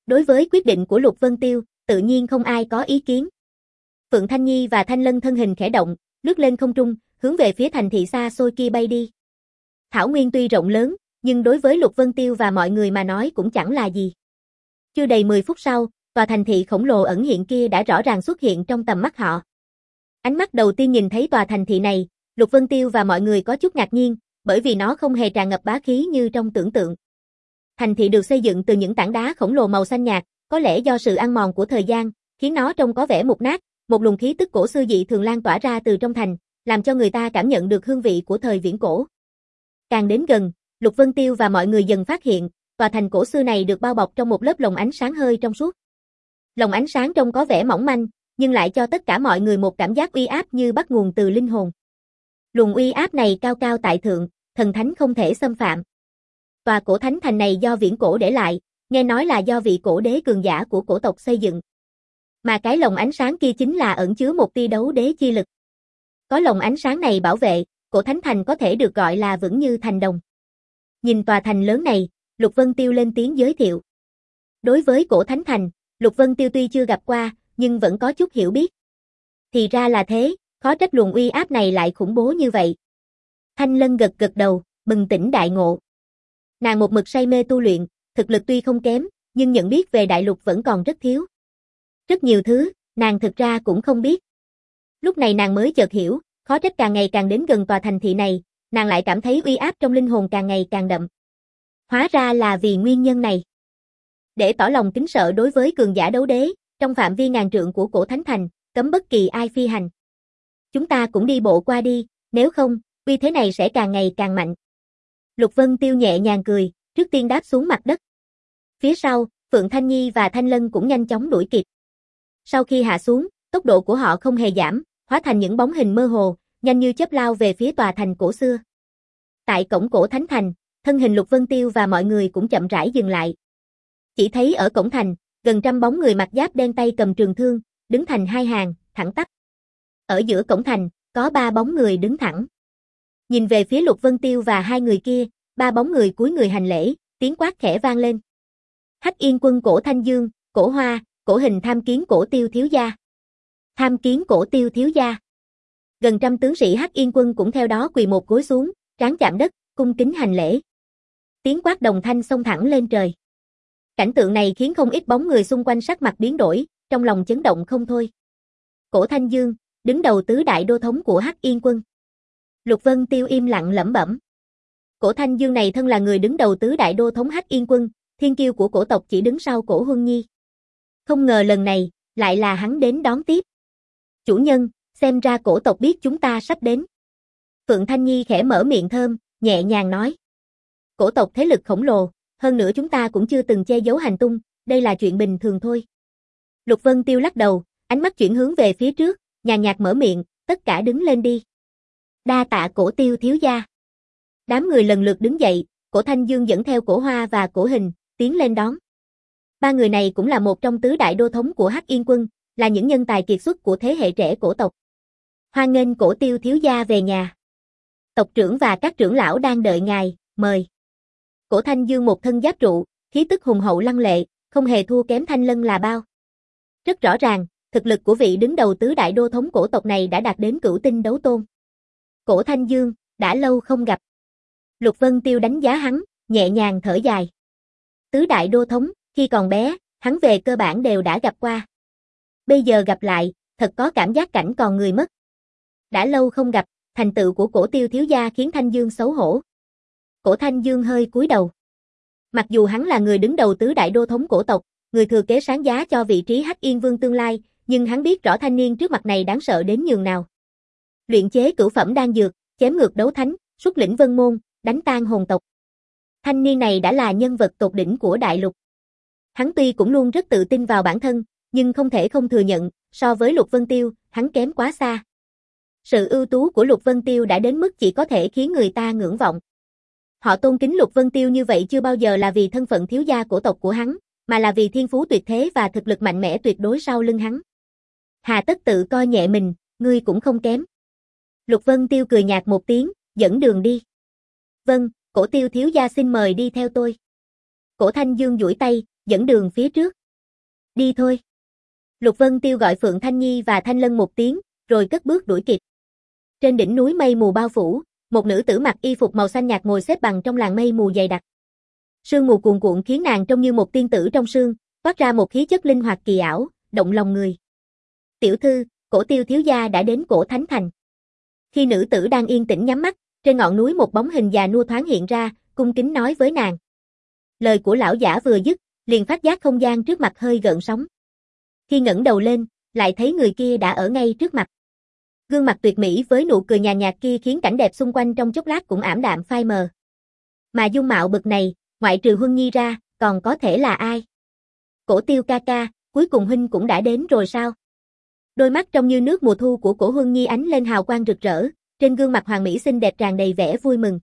Đối với quyết định của Lục Vân Tiêu, tự nhiên không ai có ý kiến. Phượng Thanh Nhi và Thanh Lân thân hình khẽ động, lướt lên không trung, hướng về phía thành thị xa xôi kia bay đi. Thảo nguyên tuy rộng lớn, nhưng đối với Lục Vân Tiêu và mọi người mà nói cũng chẳng là gì. Chưa đầy mười phút sau, tòa thành thị khổng lồ ẩn hiện kia đã rõ ràng xuất hiện trong tầm mắt họ. Ánh mắt đầu tiên nhìn thấy tòa thành thị này, Lục Vân Tiêu và mọi người có chút ngạc nhiên, bởi vì nó không hề tràn ngập bá khí như trong tưởng tượng. Thành thị được xây dựng từ những tảng đá khổng lồ màu xanh nhạt, có lẽ do sự ăn mòn của thời gian, khiến nó trông có vẻ mục nát, một luồng khí tức cổ xưa dị thường lan tỏa ra từ trong thành, làm cho người ta cảm nhận được hương vị của thời viễn cổ. Càng đến gần, Lục Vân Tiêu và mọi người dần phát hiện, tòa thành cổ xưa này được bao bọc trong một lớp lồng ánh sáng hơi trong suốt. Lồng ánh sáng trông có vẻ mỏng manh, nhưng lại cho tất cả mọi người một cảm giác uy áp như bắt nguồn từ linh hồn. Luồng uy áp này cao cao tại thượng, thần thánh không thể xâm phạm. Tòa cổ thánh thành này do viễn cổ để lại, nghe nói là do vị cổ đế cường giả của cổ tộc xây dựng. Mà cái lồng ánh sáng kia chính là ẩn chứa một tia đấu đế chi lực. Có lồng ánh sáng này bảo vệ, cổ thánh thành có thể được gọi là vững như thành đồng. Nhìn tòa thành lớn này, Lục Vân Tiêu lên tiếng giới thiệu. Đối với cổ thánh thành, Lục Vân Tiêu tuy chưa gặp qua, nhưng vẫn có chút hiểu biết. Thì ra là thế, khó trách luồng uy áp này lại khủng bố như vậy. Thanh Lân gật gật đầu, bừng tỉnh đại ngộ. Nàng một mực say mê tu luyện, thực lực tuy không kém, nhưng nhận biết về đại lục vẫn còn rất thiếu. Rất nhiều thứ, nàng thực ra cũng không biết. Lúc này nàng mới chợt hiểu, khó trách càng ngày càng đến gần tòa thành thị này, nàng lại cảm thấy uy áp trong linh hồn càng ngày càng đậm. Hóa ra là vì nguyên nhân này. Để tỏ lòng kính sợ đối với cường giả đấu đế, trong phạm vi ngàn trượng của cổ thánh thành, cấm bất kỳ ai phi hành. Chúng ta cũng đi bộ qua đi, nếu không, uy thế này sẽ càng ngày càng mạnh. Lục Vân Tiêu nhẹ nhàng cười, trước tiên đáp xuống mặt đất. Phía sau, Phượng Thanh Nhi và Thanh Lân cũng nhanh chóng đuổi kịp. Sau khi hạ xuống, tốc độ của họ không hề giảm, hóa thành những bóng hình mơ hồ, nhanh như chớp lao về phía tòa thành cổ xưa. Tại cổng cổ thánh thành, thân hình Lục Vân Tiêu và mọi người cũng chậm rãi dừng lại. Chỉ thấy ở cổng thành, gần trăm bóng người mặc giáp đen tay cầm trường thương, đứng thành hai hàng, thẳng tắp. Ở giữa cổng thành, có ba bóng người đứng thẳng. Nhìn về phía Lục Vân Tiêu và hai người kia, ba bóng người cúi người hành lễ, tiếng quát khẽ vang lên. Hắc Yên Quân Cổ Thanh Dương, Cổ Hoa, Cổ Hình tham kiến Cổ Tiêu thiếu gia. Tham kiến Cổ Tiêu thiếu gia. Gần trăm tướng sĩ Hắc Yên Quân cũng theo đó quỳ một gối xuống, trán chạm đất, cung kính hành lễ. Tiếng quát đồng thanh xông thẳng lên trời. Cảnh tượng này khiến không ít bóng người xung quanh sắc mặt biến đổi, trong lòng chấn động không thôi. Cổ Thanh Dương, đứng đầu tứ đại đô thống của Hắc Yên Quân. Lục Vân Tiêu im lặng lẩm bẩm. Cổ Thanh Dương này thân là người đứng đầu tứ đại đô thống Hắc Yên Quân, thiên kiêu của cổ tộc chỉ đứng sau Cổ Huân Nhi. Không ngờ lần này, lại là hắn đến đón tiếp. Chủ nhân, xem ra cổ tộc biết chúng ta sắp đến. Phượng Thanh Nhi khẽ mở miệng thơm, nhẹ nhàng nói. Cổ tộc thế lực khổng lồ, hơn nữa chúng ta cũng chưa từng che giấu hành tung, đây là chuyện bình thường thôi. Lục Vân Tiêu lắc đầu, ánh mắt chuyển hướng về phía trước, nhàn nhạt mở miệng, tất cả đứng lên đi. Đa tạ Cổ Tiêu thiếu gia. Đám người lần lượt đứng dậy, Cổ Thanh Dương dẫn theo Cổ Hoa và Cổ Hình, tiến lên đón. Ba người này cũng là một trong tứ đại đô thống của Hắc Yên Quân, là những nhân tài kiệt xuất của thế hệ trẻ cổ tộc. Hoan nghênh Cổ Tiêu thiếu gia về nhà. Tộc trưởng và các trưởng lão đang đợi ngài, mời. Cổ Thanh Dương một thân giáp trụ, khí tức hùng hậu lăng lệ, không hề thua kém Thanh Lân là bao. Rất rõ ràng, thực lực của vị đứng đầu tứ đại đô thống cổ tộc này đã đạt đến cửu tinh đấu tôn. Cổ Thanh Dương, đã lâu không gặp. Lục Vân Tiêu đánh giá hắn, nhẹ nhàng thở dài. Tứ đại đô thống, khi còn bé, hắn về cơ bản đều đã gặp qua. Bây giờ gặp lại, thật có cảm giác cảnh còn người mất. Đã lâu không gặp, thành tựu của Cổ Tiêu thiếu gia khiến Thanh Dương xấu hổ. Cổ Thanh Dương hơi cúi đầu. Mặc dù hắn là người đứng đầu tứ đại đô thống cổ tộc, người thừa kế sáng giá cho vị trí Hắc Yên Vương tương lai, nhưng hắn biết rõ thanh niên trước mặt này đáng sợ đến nhường nào. Luyện chế cửu phẩm đan dược, chém ngược đấu thánh, xuất lĩnh vân môn, đánh tan hồn tộc. Thanh niên này đã là nhân vật tột đỉnh của đại lục. Hắn tuy cũng luôn rất tự tin vào bản thân, nhưng không thể không thừa nhận, so với Lục Vân Tiêu, hắn kém quá xa. Sự ưu tú của Lục Vân Tiêu đã đến mức chỉ có thể khiến người ta ngưỡng vọng. Họ tôn kính Lục Vân Tiêu như vậy chưa bao giờ là vì thân phận thiếu gia cổ tộc của hắn, mà là vì thiên phú tuyệt thế và thực lực mạnh mẽ tuyệt đối sau lưng hắn. Hà tất tự coi nhẹ mình, ngươi cũng không kém. Lục Vân Tiêu cười nhạt một tiếng, dẫn đường đi. Vâng, Cổ Tiêu thiếu gia xin mời đi theo tôi. Cổ Thanh Dương duỗi tay, dẫn đường phía trước. Đi thôi. Lục Vân Tiêu gọi Phượng Thanh Nhi và Thanh Lân một tiếng, rồi cất bước đuổi kịp. Trên đỉnh núi mây mù bao phủ, một nữ tử mặc y phục màu xanh nhạt ngồi xếp bằng trong làn mây mù dày đặc. Sương mù cuồn cuộn khiến nàng trông như một tiên tử trong sương, toát ra một khí chất linh hoạt kỳ ảo, động lòng người. Tiểu thư, Cổ Tiêu thiếu gia đã đến Cổ Thánh Thành. Khi nữ tử đang yên tĩnh nhắm mắt, trên ngọn núi một bóng hình già nua thoáng hiện ra, cung kính nói với nàng. Lời của lão giả vừa dứt, liền phát giác không gian trước mặt hơi gợn sóng. Khi ngẩng đầu lên, lại thấy người kia đã ở ngay trước mặt. Gương mặt tuyệt mỹ với nụ cười nhàn nhạt kia khiến cảnh đẹp xung quanh trong chốc lát cũng ảm đạm phai mờ. Mà dung mạo bực này, ngoại trừ Huân Nhi ra, còn có thể là ai? Cổ Tiêu ca ca, cuối cùng huynh cũng đã đến rồi sao? Đôi mắt trông như nước mùa thu của Cổ Huân Nhi ánh lên hào quang rực rỡ, trên gương mặt hoàng mỹ xinh đẹp tràn đầy vẻ vui mừng.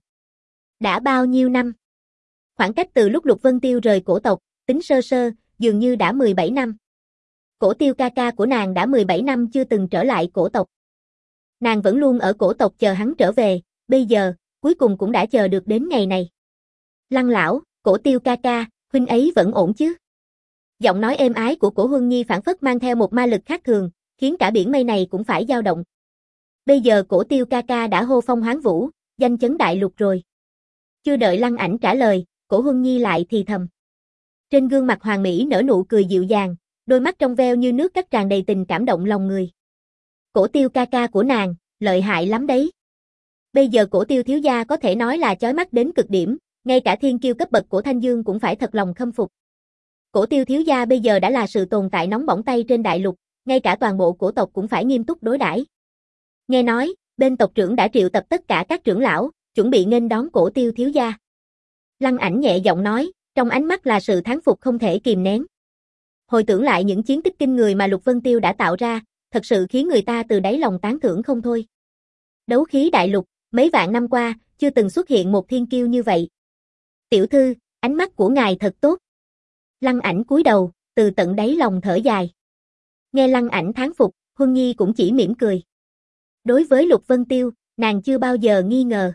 Đã bao nhiêu năm? Khoảng cách từ lúc Lục Vân Tiêu rời cổ tộc, tính sơ sơ, dường như đã mười bảy năm. Cổ Tiêu ca ca của nàng đã mười bảy năm chưa từng trở lại cổ tộc. Nàng vẫn luôn ở cổ tộc chờ hắn trở về, bây giờ, cuối cùng cũng đã chờ được đến ngày này. Lăng lão, Cổ Tiêu ca ca, huynh ấy vẫn ổn chứ? Giọng nói êm ái của Cổ Huân Nhi phảng phất mang theo một ma lực khác thường, khiến cả biển mây này cũng phải dao động. Bây giờ Cổ Tiêu ca ca đã hô phong hoán vũ, danh chấn đại lục rồi. Chưa đợi Lăng Ảnh trả lời, Cổ Huân Nhi lại thì thầm. Trên gương mặt hoàng mỹ nở nụ cười dịu dàng, đôi mắt trong veo như nước cắt tràn đầy tình cảm động lòng người. Cổ Tiêu ca ca của nàng, lợi hại lắm đấy. Bây giờ Cổ Tiêu thiếu gia có thể nói là chói mắt đến cực điểm, ngay cả thiên kiêu cấp bậc của Thanh Dương cũng phải thật lòng khâm phục. Cổ Tiêu thiếu gia bây giờ đã là sự tồn tại nóng bỏng tay trên đại lục, ngay cả toàn bộ cổ tộc cũng phải nghiêm túc đối đãi. Nghe nói, bên tộc trưởng đã triệu tập tất cả các trưởng lão, chuẩn bị nghênh đón Cổ Tiêu thiếu gia. Lăng Ảnh nhẹ giọng nói, trong ánh mắt là sự thán phục không thể kìm nén. Hồi tưởng lại những chiến tích kinh người mà Lục Vân Tiêu đã tạo ra, thật sự khiến người ta từ đáy lòng tán thưởng không thôi. Đấu khí đại lục, mấy vạn năm qua, chưa từng xuất hiện một thiên kiêu như vậy. Tiểu thư, ánh mắt của ngài thật tốt. Lăng Ảnh cúi đầu, từ tận đáy lòng thở dài. Nghe Lăng Ảnh thán phục, Huân Nhi cũng chỉ mỉm cười. Đối với Lục Vân Tiêu, nàng chưa bao giờ nghi ngờ.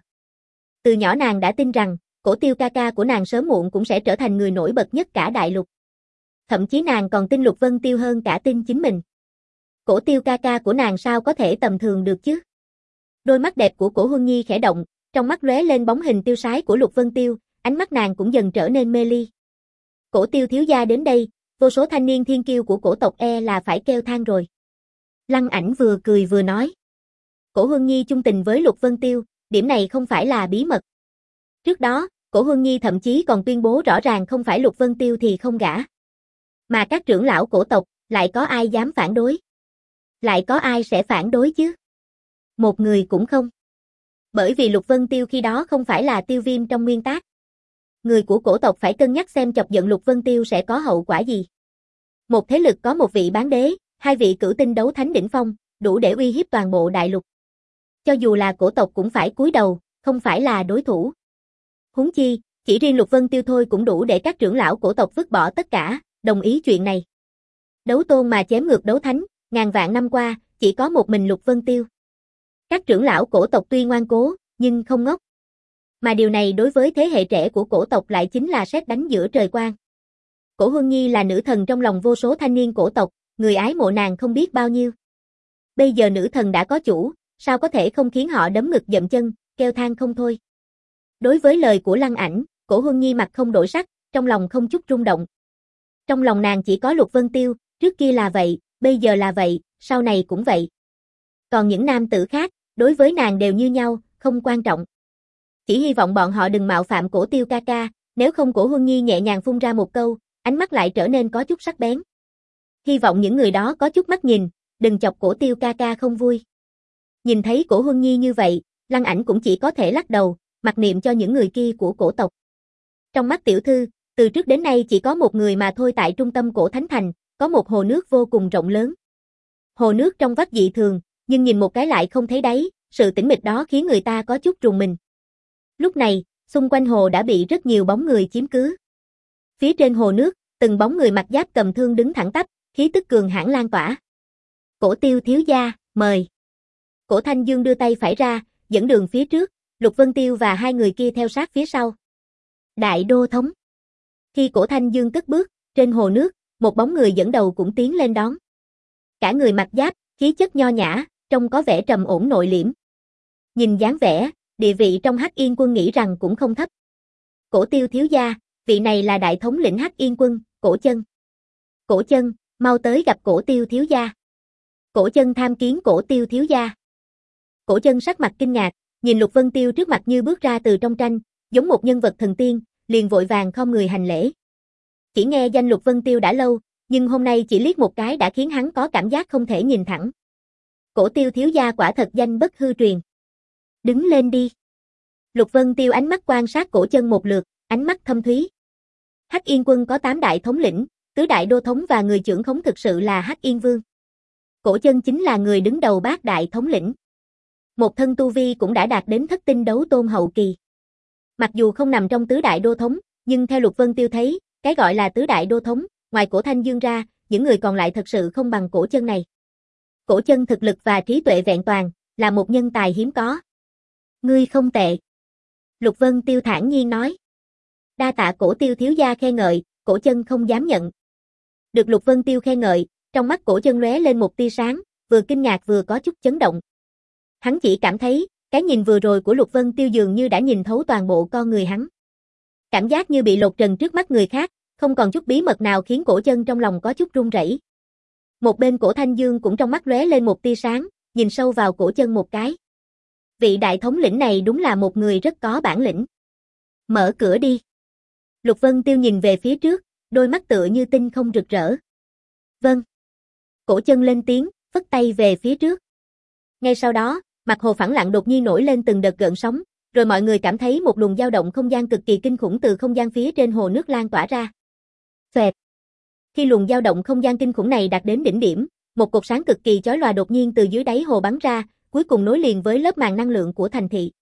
Từ nhỏ nàng đã tin rằng, Cổ Tiêu ca ca của nàng sớm muộn cũng sẽ trở thành người nổi bật nhất cả đại lục. Thậm chí nàng còn tin Lục Vân Tiêu hơn cả tin chính mình. Cổ Tiêu ca ca của nàng sao có thể tầm thường được chứ? Đôi mắt đẹp của Cổ Huân Nhi khẽ động, trong mắt lóe lên bóng hình tiêu sái của Lục Vân Tiêu, ánh mắt nàng cũng dần trở nên mê ly. Cổ Tiêu thiếu gia đến đây, vô số thanh niên thiên kiêu của cổ tộc e là phải kêu than rồi. Lăng Ảnh vừa cười vừa nói. Cổ Huân Nhi chung tình với Lục Vân Tiêu, điểm này không phải là bí mật. Trước đó, Cổ Huân Nhi thậm chí còn tuyên bố rõ ràng không phải Lục Vân Tiêu thì không gả. Mà các trưởng lão cổ tộc, lại có ai dám phản đối? Lại có ai sẽ phản đối chứ? Một người cũng không. Bởi vì Lục Vân Tiêu khi đó không phải là tiêu viêm trong nguyên tác. Người của cổ tộc phải cân nhắc xem chọc giận Lục Vân Tiêu sẽ có hậu quả gì. Một thế lực có một vị bán đế, hai vị cửu tinh đấu thánh đỉnh phong, đủ để uy hiếp toàn bộ đại lục. Cho dù là cổ tộc cũng phải cúi đầu, không phải là đối thủ. Huống chi, chỉ riêng Lục Vân Tiêu thôi cũng đủ để các trưởng lão cổ tộc vứt bỏ tất cả, đồng ý chuyện này. Đấu tôn mà chém ngược đấu thánh, ngàn vạn năm qua, chỉ có một mình Lục Vân Tiêu. Các trưởng lão cổ tộc tuy ngoan cố, nhưng không ngốc. Mà điều này đối với thế hệ trẻ của cổ tộc lại chính là sét đánh giữa trời quang. Cổ Huân Nhi là nữ thần trong lòng vô số thanh niên cổ tộc, người ái mộ nàng không biết bao nhiêu. Bây giờ nữ thần đã có chủ, sao có thể không khiến họ đấm ngực dậm chân, kêu than không thôi. Đối với lời của Lăng Ảnh, Cổ Huân Nhi mặt không đổi sắc, trong lòng không chút rung động. Trong lòng nàng chỉ có Lục Vân Tiêu, trước kia là vậy, bây giờ là vậy, sau này cũng vậy. Còn những nam tử khác, đối với nàng đều như nhau, không quan trọng. Chỉ hy vọng bọn họ đừng mạo phạm Cổ Tiêu ca ca, nếu không Cổ Huân Nhi nhẹ nhàng phun ra một câu, ánh mắt lại trở nên có chút sắc bén. Hy vọng những người đó có chút mắt nhìn, đừng chọc Cổ Tiêu ca ca không vui. Nhìn thấy Cổ Huân Nhi như vậy, Lăng Ảnh cũng chỉ có thể lắc đầu, mặc niệm cho những người kia của cổ tộc. Trong mắt tiểu thư, từ trước đến nay chỉ có một người mà thôi. Tại trung tâm Cổ Thánh Thành, có một hồ nước vô cùng rộng lớn. Hồ nước trong vắt dị thường, nhưng nhìn một cái lại không thấy đáy, sự tĩnh mịch đó khiến người ta có chút rùng mình. Lúc này, xung quanh hồ đã bị rất nhiều bóng người chiếm cứ. Phía trên hồ nước, từng bóng người mặc giáp cầm thương đứng thẳng tắp, khí tức cường hãn lan tỏa. Cổ Tiêu thiếu gia, mời. Cổ Thanh Dương đưa tay phải ra, dẫn đường phía trước, Lục Vân Tiêu và hai người kia theo sát phía sau. Đại đô thống. Khi Cổ Thanh Dương cất bước, trên hồ nước, một bóng người dẫn đầu cũng tiến lên đón. Cả người mặc giáp, khí chất nho nhã, trông có vẻ trầm ổn nội liễm. Nhìn dáng vẻ, địa vị trong Hắc Yên quân nghĩ rằng cũng không thấp. Cổ Tiêu thiếu gia, vị này là đại thống lĩnh Hắc Yên quân, Cổ Chân. Cổ Chân, mau tới gặp Cổ Tiêu thiếu gia. Cổ Chân tham kiến Cổ Tiêu thiếu gia. Cổ Chân sắc mặt kinh ngạc, nhìn Lục Vân Tiêu trước mặt như bước ra từ trong tranh, giống một nhân vật thần tiên, liền vội vàng khom người hành lễ. Chỉ nghe danh Lục Vân Tiêu đã lâu, nhưng hôm nay chỉ liếc một cái đã khiến hắn có cảm giác không thể nhìn thẳng. Cổ Tiêu thiếu gia quả thật danh bất hư truyền. Đứng lên đi. Lục Vân Tiêu ánh mắt quan sát Cổ Chân một lượt, ánh mắt thâm thúy. Hắc Yên quân có tám đại thống lĩnh, tứ đại đô thống và người trưởng khống thực sự là Hắc Yên Vương. Cổ Chân chính là người đứng đầu bát đại thống lĩnh. Một thân tu vi cũng đã đạt đến thất tinh đấu tôn hậu kỳ. Mặc dù không nằm trong tứ đại đô thống, nhưng theo Lục Vân Tiêu thấy, cái gọi là tứ đại đô thống, ngoài Cổ Thanh Dương ra, những người còn lại thật sự không bằng Cổ Chân này. Cổ Chân thực lực và trí tuệ vẹn toàn, là một nhân tài hiếm có. Ngươi không tệ. Lục Vân Tiêu thản nhiên nói. Đa tạ Cổ Tiêu thiếu gia khen ngợi, Cổ Chân không dám nhận. Được Lục Vân Tiêu khen ngợi, trong mắt Cổ Chân lóe lên một tia sáng, vừa kinh ngạc vừa có chút chấn động. Hắn chỉ cảm thấy, cái nhìn vừa rồi của Lục Vân Tiêu dường như đã nhìn thấu toàn bộ con người hắn. Cảm giác như bị lột trần trước mắt người khác, không còn chút bí mật nào khiến Cổ Chân trong lòng có chút run rẩy. Một bên Cổ Thanh Dương cũng trong mắt lóe lên một tia sáng, nhìn sâu vào Cổ Chân một cái. Vị đại thống lĩnh này đúng là một người rất có bản lĩnh. Mở cửa đi. Lục Vân Tiêu nhìn về phía trước, đôi mắt tựa như tinh không rực rỡ. Vâng. Cổ Chân lên tiếng, phất tay về phía trước. Ngay sau đó, mặt hồ phẳng lặng đột nhiên nổi lên từng đợt gợn sóng, rồi mọi người cảm thấy một luồng dao động không gian cực kỳ kinh khủng từ không gian phía trên hồ nước lan tỏa ra. Xoẹt. Khi luồng dao động không gian kinh khủng này đạt đến đỉnh điểm, một cột sáng cực kỳ chói lòa đột nhiên từ dưới đáy hồ bắn ra, cuối cùng nối liền với lớp màng năng lượng của thành thị.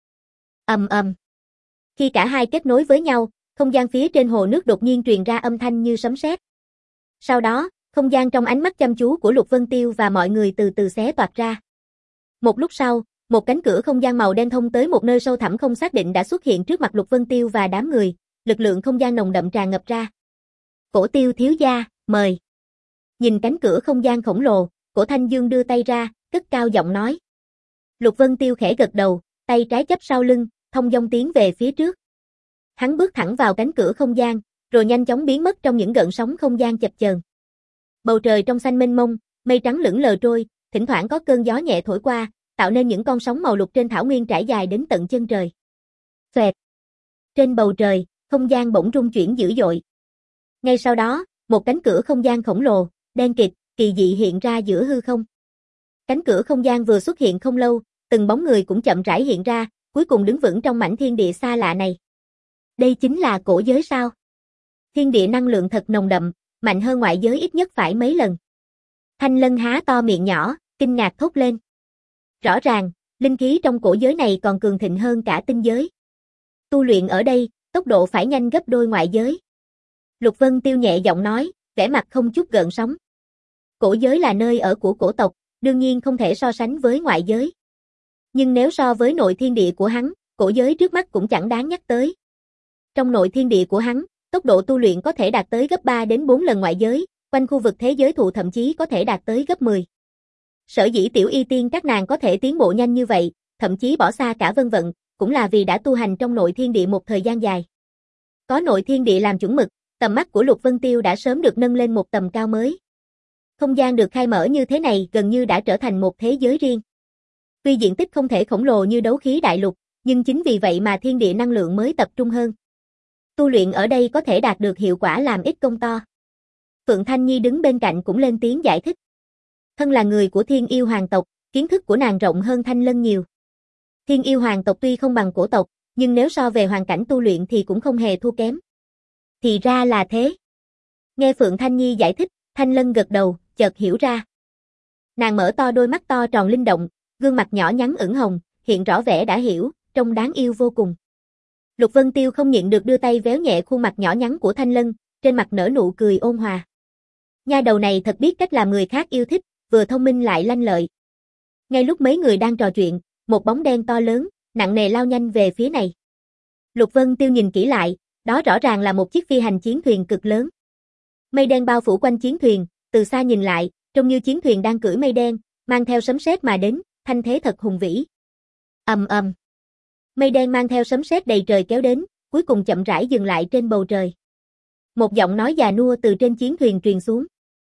Ầm ầm. Khi cả hai kết nối với nhau, không gian phía trên hồ nước đột nhiên truyền ra âm thanh như sấm sét. Sau đó, không gian trong ánh mắt chăm chú của Lục Vân Tiêu và mọi người từ từ xé toạc ra. Một lúc sau, một cánh cửa không gian màu đen thông tới một nơi sâu thẳm không xác định đã xuất hiện trước mặt Lục Vân Tiêu và đám người, lực lượng không gian nồng đậm tràn ngập ra. Cổ Tiêu thiếu gia, mời. Nhìn cánh cửa không gian khổng lồ, Cổ Thanh Dương đưa tay ra, cất cao giọng nói. Lục Vân Tiêu khẽ gật đầu, tay trái chắp sau lưng, thông dong tiến về phía trước. Hắn bước thẳng vào cánh cửa không gian, rồi nhanh chóng biến mất trong những gợn sóng không gian chập chờn. Bầu trời trong xanh mênh mông, mây trắng lững lờ trôi, thỉnh thoảng có cơn gió nhẹ thổi qua, tạo nên những con sóng màu lục trên thảo nguyên trải dài đến tận chân trời. Xoẹt. Trên bầu trời, không gian bỗng rung chuyển dữ dội. Ngay sau đó, một cánh cửa không gian khổng lồ, đen kịt, kỳ dị hiện ra giữa hư không. Cánh cửa không gian vừa xuất hiện không lâu, từng bóng người cũng chậm rãi hiện ra, cuối cùng đứng vững trong mảnh thiên địa xa lạ này. Đây chính là cổ giới sao? Thiên địa năng lượng thật nồng đậm, mạnh hơn ngoại giới ít nhất phải mấy lần. Thanh Lân há to miệng nhỏ, kinh ngạc thốt lên. Rõ ràng, linh khí trong cổ giới này còn cường thịnh hơn cả tinh giới. Tu luyện ở đây, tốc độ phải nhanh gấp đôi ngoại giới. Lục Vân Tiêu nhẹ giọng nói, vẻ mặt không chút gợn sóng. Cổ giới là nơi ở của cổ tộc, đương nhiên không thể so sánh với ngoại giới. Nhưng nếu so với nội thiên địa của hắn, cổ giới trước mắt cũng chẳng đáng nhắc tới. Trong nội thiên địa của hắn, tốc độ tu luyện có thể đạt tới gấp ba đến bốn lần ngoại giới, quanh khu vực thế giới thụ thậm chí có thể đạt tới gấp mười. Sở dĩ tiểu y tiên các nàng có thể tiến bộ nhanh như vậy, thậm chí bỏ xa cả vân vận, cũng là vì đã tu hành trong nội thiên địa một thời gian dài. Có nội thiên địa làm chuẩn mực, tầm mắt của Lục Vân Tiêu đã sớm được nâng lên một tầm cao mới. Không gian được khai mở như thế này gần như đã trở thành một thế giới riêng. Tuy diện tích không thể khổng lồ như đấu khí đại lục, nhưng chính vì vậy mà thiên địa năng lượng mới tập trung hơn. Tu luyện ở đây có thể đạt được hiệu quả làm ít công to. Phượng Thanh Nhi đứng bên cạnh cũng lên tiếng giải thích. Thân là người của Thiên Yêu Hoàng tộc, kiến thức của nàng rộng hơn Thanh Lân nhiều. Thiên Yêu Hoàng tộc tuy không bằng cổ tộc, nhưng nếu so về hoàn cảnh tu luyện thì cũng không hề thua kém. Thì ra là thế. Nghe Phượng Thanh Nhi giải thích, Thanh Lân gật đầu, chợt hiểu ra. Nàng mở to đôi mắt to tròn linh động, gương mặt nhỏ nhắn ửng hồng, hiện rõ vẻ đã hiểu, trông đáng yêu vô cùng. Lục Vân Tiêu không nhịn được đưa tay véo nhẹ khuôn mặt nhỏ nhắn của Thanh Lân, trên mặt nở nụ cười ôn hòa. Nha đầu này thật biết cách làm người khác yêu thích, vừa thông minh lại lanh lợi. Ngay lúc mấy người đang trò chuyện, một bóng đen to lớn, nặng nề lao nhanh về phía này. Lục Vân Tiêu nhìn kỹ lại, đó rõ ràng là một chiếc phi hành chiến thuyền cực lớn. Mây đen bao phủ quanh chiến thuyền, từ xa nhìn lại, trông như chiến thuyền đang cưỡi mây đen, mang theo sấm sét mà đến, thanh thế thật hùng vĩ. Ầm ầm. Mây đen mang theo sấm sét đầy trời kéo đến, cuối cùng chậm rãi dừng lại trên bầu trời. Một giọng nói già nua từ trên chiến thuyền truyền xuống.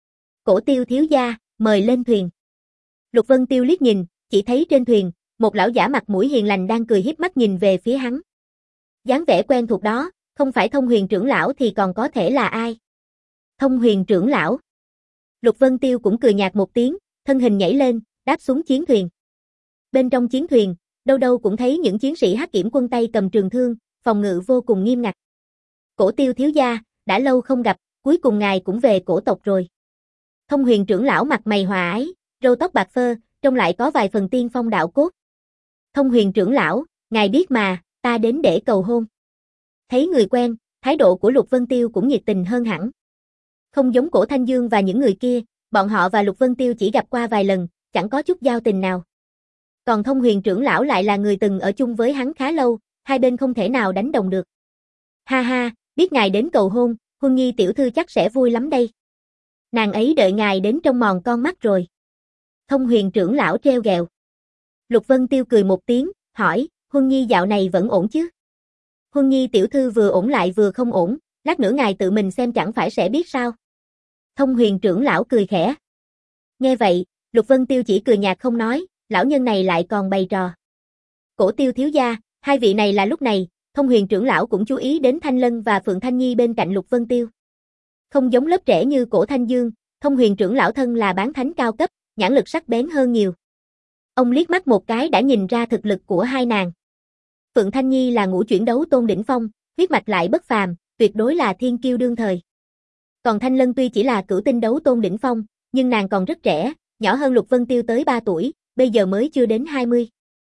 Cổ Tiêu thiếu gia, mời lên thuyền. Lục Vân Tiêu liếc nhìn, chỉ thấy trên thuyền, một lão giả mặt mũi hiền lành đang cười híp mắt nhìn về phía hắn. Dáng vẻ quen thuộc đó, không phải Thông Huyền trưởng lão thì còn có thể là ai? Thông Huyền trưởng lão. Lục Vân Tiêu cũng cười nhạt một tiếng, thân hình nhảy lên, đáp xuống chiến thuyền. Bên trong chiến thuyền, đâu đâu cũng thấy những chiến sĩ Hắc Kiểm quân tay cầm trường thương, phòng ngự vô cùng nghiêm ngặt. Cổ Tiêu thiếu gia, đã lâu không gặp, cuối cùng ngài cũng về cổ tộc rồi. Thông Huyền trưởng lão mặt mày hòa ái, râu tóc bạc phơ, trông lại có vài phần tiên phong đạo cốt. Thông Huyền trưởng lão, ngài biết mà, ta đến để cầu hôn. Thấy người quen, thái độ của Lục Vân Tiêu cũng nhiệt tình hơn hẳn. Không giống Cổ Thanh Dương và những người kia, bọn họ và Lục Vân Tiêu chỉ gặp qua vài lần, chẳng có chút giao tình nào. Còn Thông Huyền trưởng lão lại là người từng ở chung với hắn khá lâu, hai bên không thể nào đánh đồng được. Ha ha, biết ngài đến cầu hôn, Huân Nhi tiểu thư chắc sẽ vui lắm đây. Nàng ấy đợi ngài đến trong mòn con mắt rồi. Thông Huyền trưởng lão treo ghẹo. Lục Vân Tiêu cười một tiếng, hỏi, Huân Nhi dạo này vẫn ổn chứ? Huân Nhi tiểu thư vừa ổn lại vừa không ổn, lát nữa ngài tự mình xem chẳng phải sẽ biết sao. Thông Huyền trưởng lão cười khẽ. Nghe vậy, Lục Vân Tiêu chỉ cười nhạt không nói, lão nhân này lại còn bày trò. Cổ Tiêu thiếu gia, hai vị này là lúc này, Thông Huyền trưởng lão cũng chú ý đến Thanh Lân và Phượng Thanh Nhi bên cạnh Lục Vân Tiêu. Không giống lớp trẻ như Cổ Thanh Dương, Thông Huyền trưởng lão thân là bán thánh cao cấp, nhãn lực sắc bén hơn nhiều. Ông liếc mắt một cái đã nhìn ra thực lực của hai nàng. Phượng Thanh Nhi là ngũ chuyển đấu tôn đỉnh phong, huyết mạch lại bất phàm, tuyệt đối là thiên kiêu đương thời. Còn Thanh Lân tuy chỉ là cửu tinh đấu tôn đỉnh phong, nhưng nàng còn rất trẻ, nhỏ hơn Lục Vân Tiêu tới ba tuổi, bây giờ mới chưa đến hai mươi.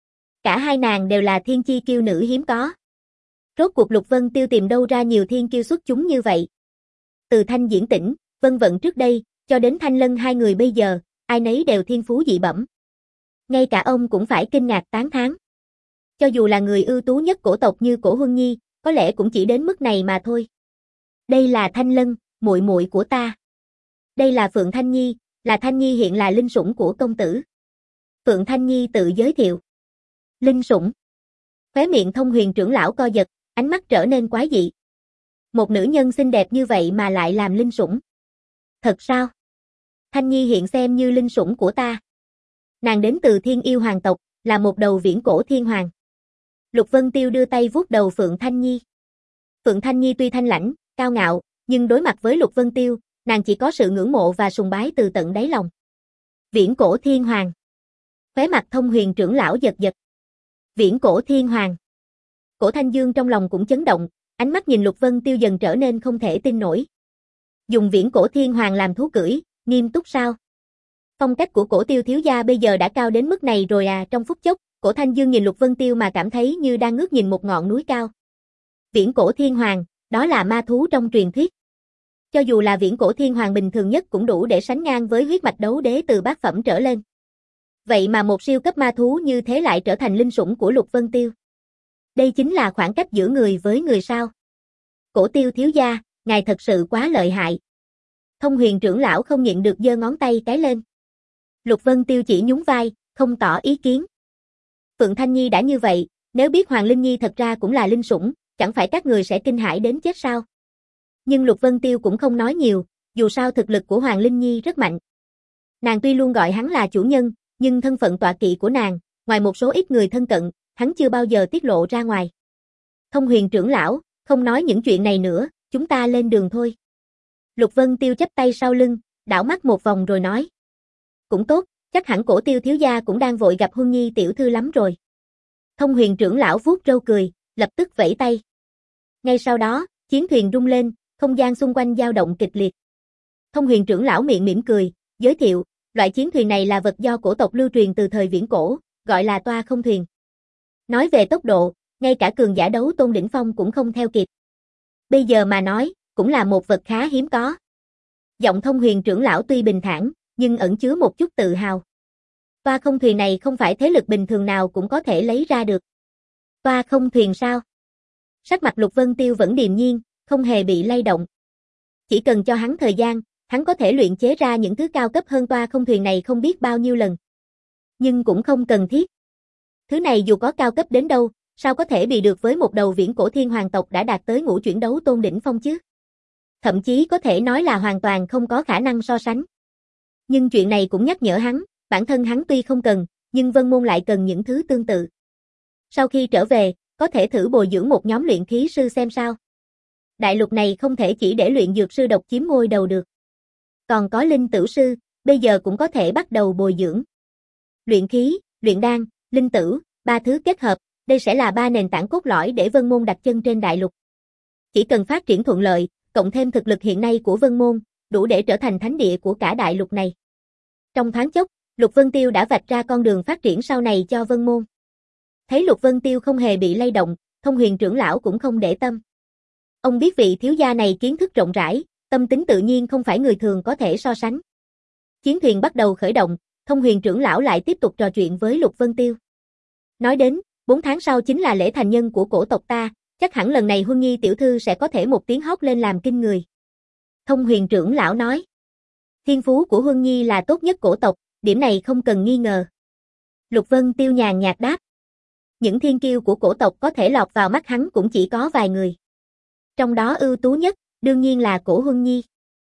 Cả hai nàng đều là thiên chi kiêu nữ hiếm có. Rốt cuộc Lục Vân Tiêu tìm đâu ra nhiều thiên kiêu xuất chúng như vậy. Từ Thanh Diễn Tĩnh, Vân Vận trước đây, cho đến Thanh Lân hai người bây giờ, ai nấy đều thiên phú dị bẩm. Ngay cả ông cũng phải kinh ngạc tán thán. Cho dù là người ưu tú nhất cổ tộc như Cổ Huân Nhi, có lẽ cũng chỉ đến mức này mà thôi. Đây là Thanh Lân, muội muội của ta. Đây là Phượng Thanh Nhi, là Thanh Nhi hiện là linh sủng của công tử. Phượng Thanh Nhi tự giới thiệu. Linh sủng. Khóe miệng Thông Huyền trưởng lão co giật, ánh mắt trở nên quái dị. Một nữ nhân xinh đẹp như vậy mà lại làm linh sủng. Thật sao? Thanh Nhi hiện xem như linh sủng của ta. Nàng đến từ Thiên Yêu hoàng tộc, là một đầu viễn cổ thiên hoàng. Lục Vân Tiêu đưa tay vuốt đầu Phượng Thanh Nhi. Phượng Thanh Nhi tuy thanh lãnh, cao ngạo, nhưng đối mặt với Lục Vân Tiêu, nàng chỉ có sự ngưỡng mộ và sùng bái từ tận đáy lòng. Viễn cổ thiên hoàng. Khóe mặt Thông Huyền trưởng lão giật giật. Viễn cổ thiên hoàng. Cổ Thanh Dương trong lòng cũng chấn động, ánh mắt nhìn Lục Vân Tiêu dần trở nên không thể tin nổi. Dùng viễn cổ thiên hoàng làm thú cưỡi, nghiêm túc sao? Phong cách của Cổ Tiêu thiếu gia bây giờ đã cao đến mức này rồi à? Trong phút chốc, Cổ Thanh Dương nhìn Lục Vân Tiêu mà cảm thấy như đang ngước nhìn một ngọn núi cao. Viễn cổ thiên hoàng, đó là ma thú trong truyền thuyết. Cho dù là viễn cổ thiên hoàng bình thường nhất cũng đủ để sánh ngang với huyết mạch đấu đế từ bát phẩm trở lên. Vậy mà một siêu cấp ma thú như thế lại trở thành linh sủng của Lục Vân Tiêu. Đây chính là khoảng cách giữa người với người sao? Cổ Tiêu thiếu gia, ngài thật sự quá lợi hại. Thông Huyền trưởng lão không nhịn được giơ ngón tay cái lên. Lục Vân Tiêu chỉ nhún vai, không tỏ ý kiến. Phượng Thanh Nhi đã như vậy, nếu biết Hoàng Linh Nhi thật ra cũng là linh sủng, chẳng phải các người sẽ kinh hãi đến chết sao? Nhưng Lục Vân Tiêu cũng không nói nhiều, dù sao thực lực của Hoàng Linh Nhi rất mạnh. Nàng tuy luôn gọi hắn là chủ nhân, nhưng thân phận tọa kỵ của nàng, ngoài một số ít người thân cận, hắn chưa bao giờ tiết lộ ra ngoài. Thông Huyền trưởng lão, không nói những chuyện này nữa, chúng ta lên đường thôi. Lục Vân Tiêu chắp tay sau lưng, đảo mắt một vòng rồi nói. Cũng tốt, chắc hẳn Cổ Tiêu thiếu gia cũng đang vội gặp Huân Nhi tiểu thư lắm rồi. Thông Huyền trưởng lão vuốt râu cười, lập tức vẫy tay. Ngay sau đó, chiến thuyền rung lên, không gian xung quanh dao động kịch liệt. Thông Huyền trưởng lão miệng mỉm cười, giới thiệu, loại chiến thuyền này là vật do cổ tộc lưu truyền từ thời viễn cổ, gọi là toa không thuyền. Nói về tốc độ, ngay cả cường giả đấu tôn đỉnh phong cũng không theo kịp. Bây giờ mà nói, cũng là một vật khá hiếm có. Giọng Thông Huyền trưởng lão tuy bình thản, nhưng ẩn chứa một chút tự hào. Toa không thuyền này không phải thế lực bình thường nào cũng có thể lấy ra được. Toa không thuyền sao? Sắc mặt Lục Vân Tiêu vẫn điềm nhiên, không hề bị lay động. Chỉ cần cho hắn thời gian, hắn có thể luyện chế ra những thứ cao cấp hơn toa không thuyền này không biết bao nhiêu lần. Nhưng cũng không cần thiết. Thứ này dù có cao cấp đến đâu, sao có thể bị được với một đầu viễn cổ thiên hoàng tộc đã đạt tới ngũ chuyển đấu tôn đỉnh phong chứ? Thậm chí có thể nói là hoàn toàn không có khả năng so sánh. Nhưng chuyện này cũng nhắc nhở hắn, bản thân hắn tuy không cần, nhưng Vân Môn lại cần những thứ tương tự. Sau khi trở về, có thể thử bồi dưỡng một nhóm luyện khí sư xem sao. Đại lục này không thể chỉ để luyện dược sư độc chiếm ngôi đầu được. Còn có linh tử sư, bây giờ cũng có thể bắt đầu bồi dưỡng. Luyện khí, luyện đan, linh tử, ba thứ kết hợp, đây sẽ là ba nền tảng cốt lõi để Vân Môn đặt chân trên đại lục. Chỉ cần phát triển thuận lợi, cộng thêm thực lực hiện nay của Vân Môn, đủ để trở thành thánh địa của cả đại lục này. Trong thoáng chốc, Lục Vân Tiêu đã vạch ra con đường phát triển sau này cho Vân Môn. Thấy Lục Vân Tiêu không hề bị lay động, Thông Huyền trưởng lão cũng không để tâm. Ông biết vị thiếu gia này kiến thức rộng rãi, tâm tính tự nhiên không phải người thường có thể so sánh. Chiến thuyền bắt đầu khởi động, Thông Huyền trưởng lão lại tiếp tục trò chuyện với Lục Vân Tiêu. Nói đến, bốn tháng sau chính là lễ thành nhân của cổ tộc ta, chắc hẳn lần này Huân Nhi tiểu thư sẽ có thể một tiếng hót lên làm kinh người. Thông Huyền trưởng lão nói. Thiên phú của Huân Nhi là tốt nhất cổ tộc, điểm này không cần nghi ngờ. Lục Vân Tiêu nhàn nhạt đáp. Những thiên kiêu của cổ tộc có thể lọt vào mắt hắn cũng chỉ có vài người. Trong đó ưu tú nhất, đương nhiên là cổ Huân Nhi.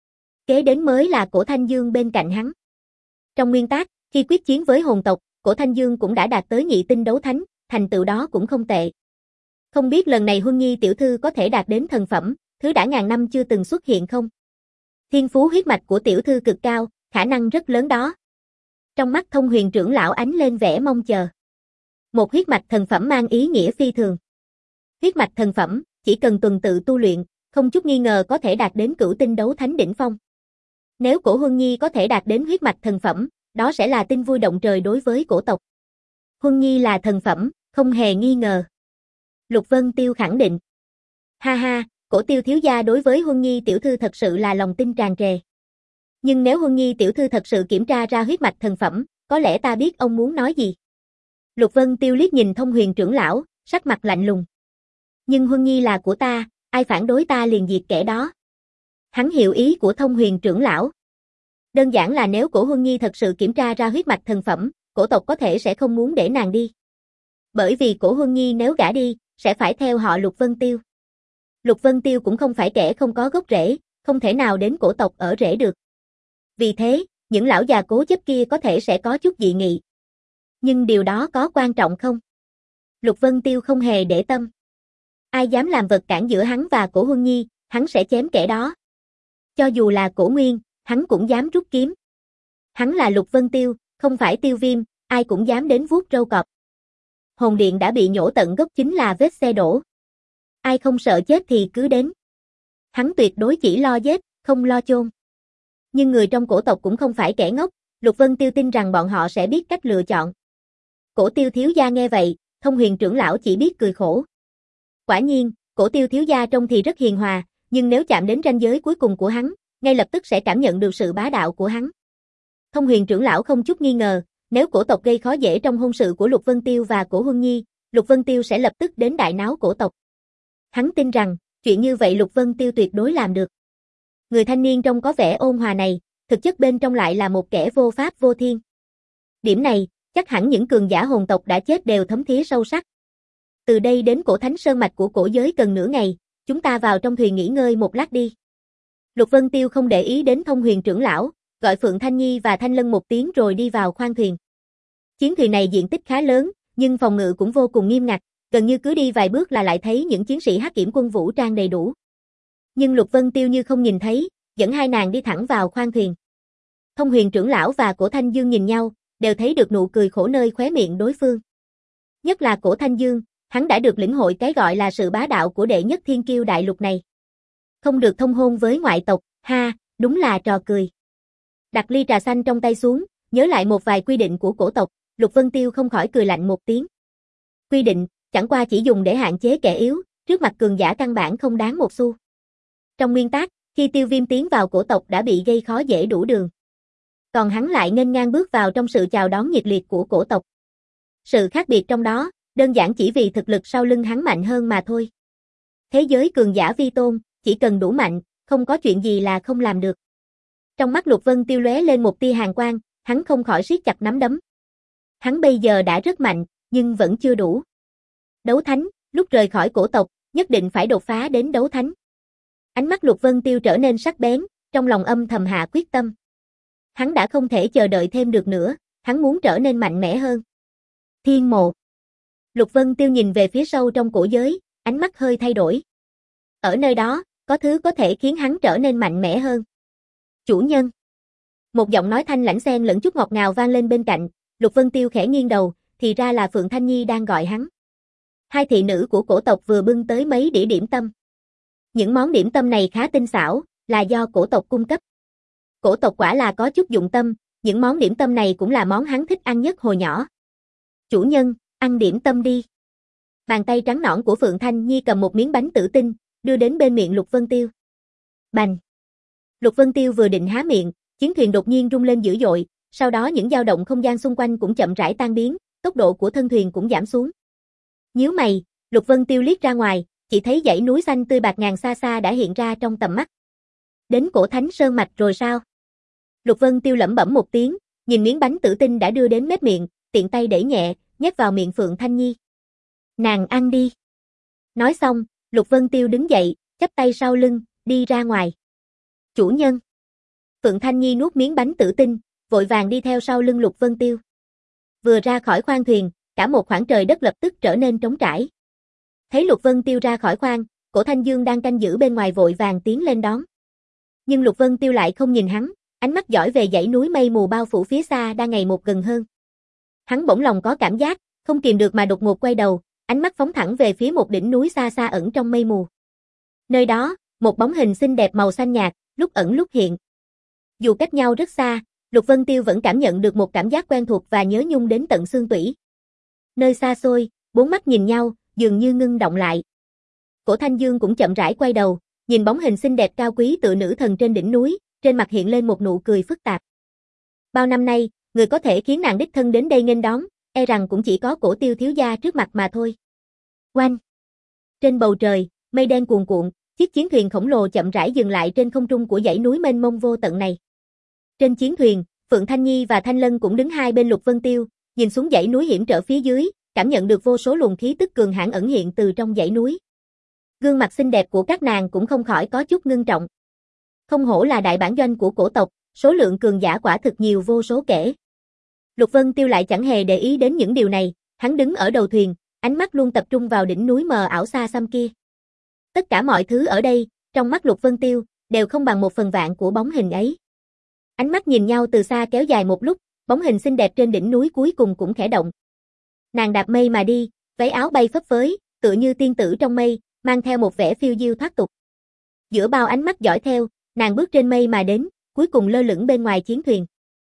Kế đến mới là cổ Thanh Dương bên cạnh hắn. Trong nguyên tắc, khi quyết chiến với hồn tộc, cổ Thanh Dương cũng đã đạt tới nhị tinh đấu thánh, thành tựu đó cũng không tệ. Không biết lần này Huân Nhi tiểu thư có thể đạt đến thần phẩm, thứ đã ngàn năm chưa từng xuất hiện không? Thiên phú huyết mạch của tiểu thư cực cao, khả năng rất lớn đó. Trong mắt Thông Huyền trưởng lão ánh lên vẻ mong chờ. Một huyết mạch thần phẩm mang ý nghĩa phi thường. Huyết mạch thần phẩm, chỉ cần tuần tự tu luyện, không chút nghi ngờ có thể đạt đến cửu tinh đấu thánh đỉnh phong. Nếu cổ Huân Nhi có thể đạt đến huyết mạch thần phẩm, đó sẽ là tin vui động trời đối với cổ tộc. Huân Nhi là thần phẩm, không hề nghi ngờ. Lục Vân Tiêu khẳng định. Ha ha, cổ Tiêu thiếu gia đối với Huân Nhi tiểu thư thật sự là lòng tin tràn trề. Nhưng nếu Huân Nhi tiểu thư thật sự kiểm tra ra huyết mạch thần phẩm, có lẽ ta biết ông muốn nói gì. Lục Vân Tiêu liếc nhìn Thông Huyền trưởng lão, sắc mặt lạnh lùng. Nhưng Huân Nhi là của ta, ai phản đối ta liền diệt kẻ đó. Hắn hiểu ý của Thông Huyền trưởng lão. Đơn giản là nếu cổ Huân Nhi thật sự kiểm tra ra huyết mạch thần phẩm, cổ tộc có thể sẽ không muốn để nàng đi. Bởi vì cổ Huân Nhi nếu gả đi, sẽ phải theo họ Lục Vân Tiêu. Lục Vân Tiêu cũng không phải kẻ không có gốc rễ, không thể nào đến cổ tộc ở rễ được. Vì thế, những lão già cố chấp kia có thể sẽ có chút dị nghị. Nhưng điều đó có quan trọng không? Lục Vân Tiêu không hề để tâm. Ai dám làm vật cản giữa hắn và cổ Huân Nhi, hắn sẽ chém kẻ đó. Cho dù là cổ Nguyên, hắn cũng dám rút kiếm. Hắn là Lục Vân Tiêu, không phải Tiêu Viêm, ai cũng dám đến vuốt râu cọp. Hồn điện đã bị nhổ tận gốc chính là vết xe đổ. Ai không sợ chết thì cứ đến. Hắn tuyệt đối chỉ lo giết, không lo chôn. Nhưng người trong cổ tộc cũng không phải kẻ ngốc, Lục Vân Tiêu tin rằng bọn họ sẽ biết cách lựa chọn. Cổ Tiêu thiếu gia nghe vậy, Thông Huyền trưởng lão chỉ biết cười khổ. Quả nhiên, cổ Tiêu thiếu gia trông thì rất hiền hòa, nhưng nếu chạm đến ranh giới cuối cùng của hắn, ngay lập tức sẽ cảm nhận được sự bá đạo của hắn. Thông Huyền trưởng lão không chút nghi ngờ, nếu cổ tộc gây khó dễ trong hôn sự của Lục Vân Tiêu và cổ Huân Nhi, Lục Vân Tiêu sẽ lập tức đến đại náo cổ tộc. Hắn tin rằng, chuyện như vậy Lục Vân Tiêu tuyệt đối làm được. Người thanh niên trông có vẻ ôn hòa này, thực chất bên trong lại là một kẻ vô pháp vô thiên. Điểm này, chắc hẳn những cường giả hồn tộc đã chết đều thấm thía sâu sắc. Từ đây đến cổ thánh sơn mạch của cổ giới cần nửa ngày, chúng ta vào trong thuyền nghỉ ngơi một lát đi. Lục Vân Tiêu không để ý đến Thông Huyền trưởng lão, gọi Phượng Thanh Nhi và Thanh Lân một tiếng rồi đi vào khoang thuyền. Chiến thuyền này diện tích khá lớn, nhưng phòng ngự cũng vô cùng nghiêm ngặt, gần như cứ đi vài bước là lại thấy những chiến sĩ hắc kiểm quân vũ trang đầy đủ. Nhưng Lục Vân Tiêu như không nhìn thấy, dẫn hai nàng đi thẳng vào khoang thuyền. Thông Huyền trưởng lão và cổ Thanh Dương nhìn nhau, đều thấy được nụ cười khổ nơi khóe miệng đối phương. Nhất là cổ Thanh Dương, hắn đã được lĩnh hội cái gọi là sự bá đạo của đệ nhất thiên kiêu đại lục này. Không được thông hôn với ngoại tộc, ha, đúng là trò cười. Đặt ly trà xanh trong tay xuống, nhớ lại một vài quy định của cổ tộc, Lục Vân Tiêu không khỏi cười lạnh một tiếng. Quy định, chẳng qua chỉ dùng để hạn chế kẻ yếu, trước mặt cường giả căn bản không đáng một xu. Trong nguyên tắc, khi Tiêu Viêm tiến vào cổ tộc đã bị gây khó dễ đủ đường. Còn hắn lại nghênh ngang bước vào trong sự chào đón nhiệt liệt của cổ tộc. Sự khác biệt trong đó, đơn giản chỉ vì thực lực sau lưng hắn mạnh hơn mà thôi. Thế giới cường giả vi tôn, chỉ cần đủ mạnh, không có chuyện gì là không làm được. Trong mắt Lục Vân Tiêu lóe lên một tia hàn quang, hắn không khỏi siết chặt nắm đấm. Hắn bây giờ đã rất mạnh, nhưng vẫn chưa đủ. Đấu thánh, lúc rời khỏi cổ tộc, nhất định phải đột phá đến đấu thánh. Ánh mắt Lục Vân Tiêu trở nên sắc bén, trong lòng âm thầm hạ quyết tâm. Hắn đã không thể chờ đợi thêm được nữa, hắn muốn trở nên mạnh mẽ hơn. Thiên mộ. Lục Vân Tiêu nhìn về phía sâu trong cổ giới, ánh mắt hơi thay đổi. Ở nơi đó, có thứ có thể khiến hắn trở nên mạnh mẽ hơn. Chủ nhân. Một giọng nói thanh lãnh xen lẫn chút ngọt ngào vang lên bên cạnh, Lục Vân Tiêu khẽ nghiêng đầu, thì ra là Phượng Thanh Nhi đang gọi hắn. Hai thị nữ của cổ tộc vừa bưng tới mấy đĩa điểm tâm. Những món điểm tâm này khá tinh xảo, là do cổ tộc cung cấp. Cổ tộc quả là có chút dụng tâm, những món điểm tâm này cũng là món hắn thích ăn nhất hồi nhỏ. Chủ nhân, ăn điểm tâm đi. Bàn tay trắng nõn của Phượng Thanh Nhi cầm một miếng bánh tử tinh, đưa đến bên miệng Lục Vân Tiêu. Bành! Lục Vân Tiêu vừa định há miệng, chiến thuyền đột nhiên rung lên dữ dội, sau đó những dao động không gian xung quanh cũng chậm rãi tan biến, tốc độ của thân thuyền cũng giảm xuống. Nhíu mày, Lục Vân Tiêu liếc ra ngoài, chỉ thấy dãy núi xanh tươi bạc ngàn xa xa đã hiện ra trong tầm mắt. Đến cổ Thánh Sơn mạch rồi sao? Lục Vân Tiêu lẩm bẩm một tiếng, nhìn miếng bánh tử tinh đã đưa đến mép miệng, tiện tay đẩy nhẹ, nhét vào miệng Phượng Thanh Nhi. Nàng ăn đi. Nói xong, Lục Vân Tiêu đứng dậy, chắp tay sau lưng, đi ra ngoài. Chủ nhân. Phượng Thanh Nhi nuốt miếng bánh tử tinh, vội vàng đi theo sau lưng Lục Vân Tiêu. Vừa ra khỏi khoang thuyền, cả một khoảng trời đất lập tức trở nên trống trải. Thấy Lục Vân Tiêu ra khỏi khoang, Cổ Thanh Dương đang canh giữ bên ngoài vội vàng tiến lên đón. Nhưng Lục Vân Tiêu lại không nhìn hắn, ánh mắt dõi về dãy núi mây mù bao phủ phía xa đang ngày một gần hơn. Hắn bỗng lòng có cảm giác, không kìm được mà đột ngột quay đầu, ánh mắt phóng thẳng về phía một đỉnh núi xa xa ẩn trong mây mù. Nơi đó, một bóng hình xinh đẹp màu xanh nhạt, lúc ẩn lúc hiện. Dù cách nhau rất xa, Lục Vân Tiêu vẫn cảm nhận được một cảm giác quen thuộc và nhớ nhung đến tận xương tủy. Nơi xa xôi, bốn mắt nhìn nhau, dường như ngưng động lại. Cổ Thanh Dương cũng chậm rãi quay đầu, nhìn bóng hình xinh đẹp cao quý tựa nữ thần trên đỉnh núi, trên mặt hiện lên một nụ cười phức tạp. Bao năm nay, người có thể khiến nàng đích thân đến đây nghênh đón, e rằng cũng chỉ có Cổ Tiêu thiếu gia trước mặt mà thôi. Oanh! Trên bầu trời, mây đen cuồn cuộn, chiếc chiến thuyền khổng lồ chậm rãi dừng lại trên không trung của dãy núi mênh mông vô tận này. Trên chiến thuyền, Phượng Thanh Nhi và Thanh Lân cũng đứng hai bên Lục Vân Tiêu, nhìn xuống dãy núi hiểm trở phía dưới, cảm nhận được vô số luồng khí tức cường hãn ẩn hiện từ trong dãy núi. Gương mặt xinh đẹp của các nàng cũng không khỏi có chút ngưng trọng. Không hổ là đại bản doanh của cổ tộc, số lượng cường giả quả thực nhiều vô số kể. Lục Vân Tiêu lại chẳng hề để ý đến những điều này, hắn đứng ở đầu thuyền, ánh mắt luôn tập trung vào đỉnh núi mờ ảo xa xăm kia. Tất cả mọi thứ ở đây, trong mắt Lục Vân Tiêu, đều không bằng một phần vạn của bóng hình ấy. Ánh mắt nhìn nhau từ xa kéo dài một lúc, bóng hình xinh đẹp trên đỉnh núi cuối cùng cũng khẽ động. Nàng đạp mây mà đi, váy áo bay phấp phới, tựa như tiên tử trong mây, mang theo một vẻ phiêu diêu thoát tục. Giữa bao ánh mắt dõi theo, nàng bước trên mây mà đến, cuối cùng lơ lửng bên ngoài chiến thuyền.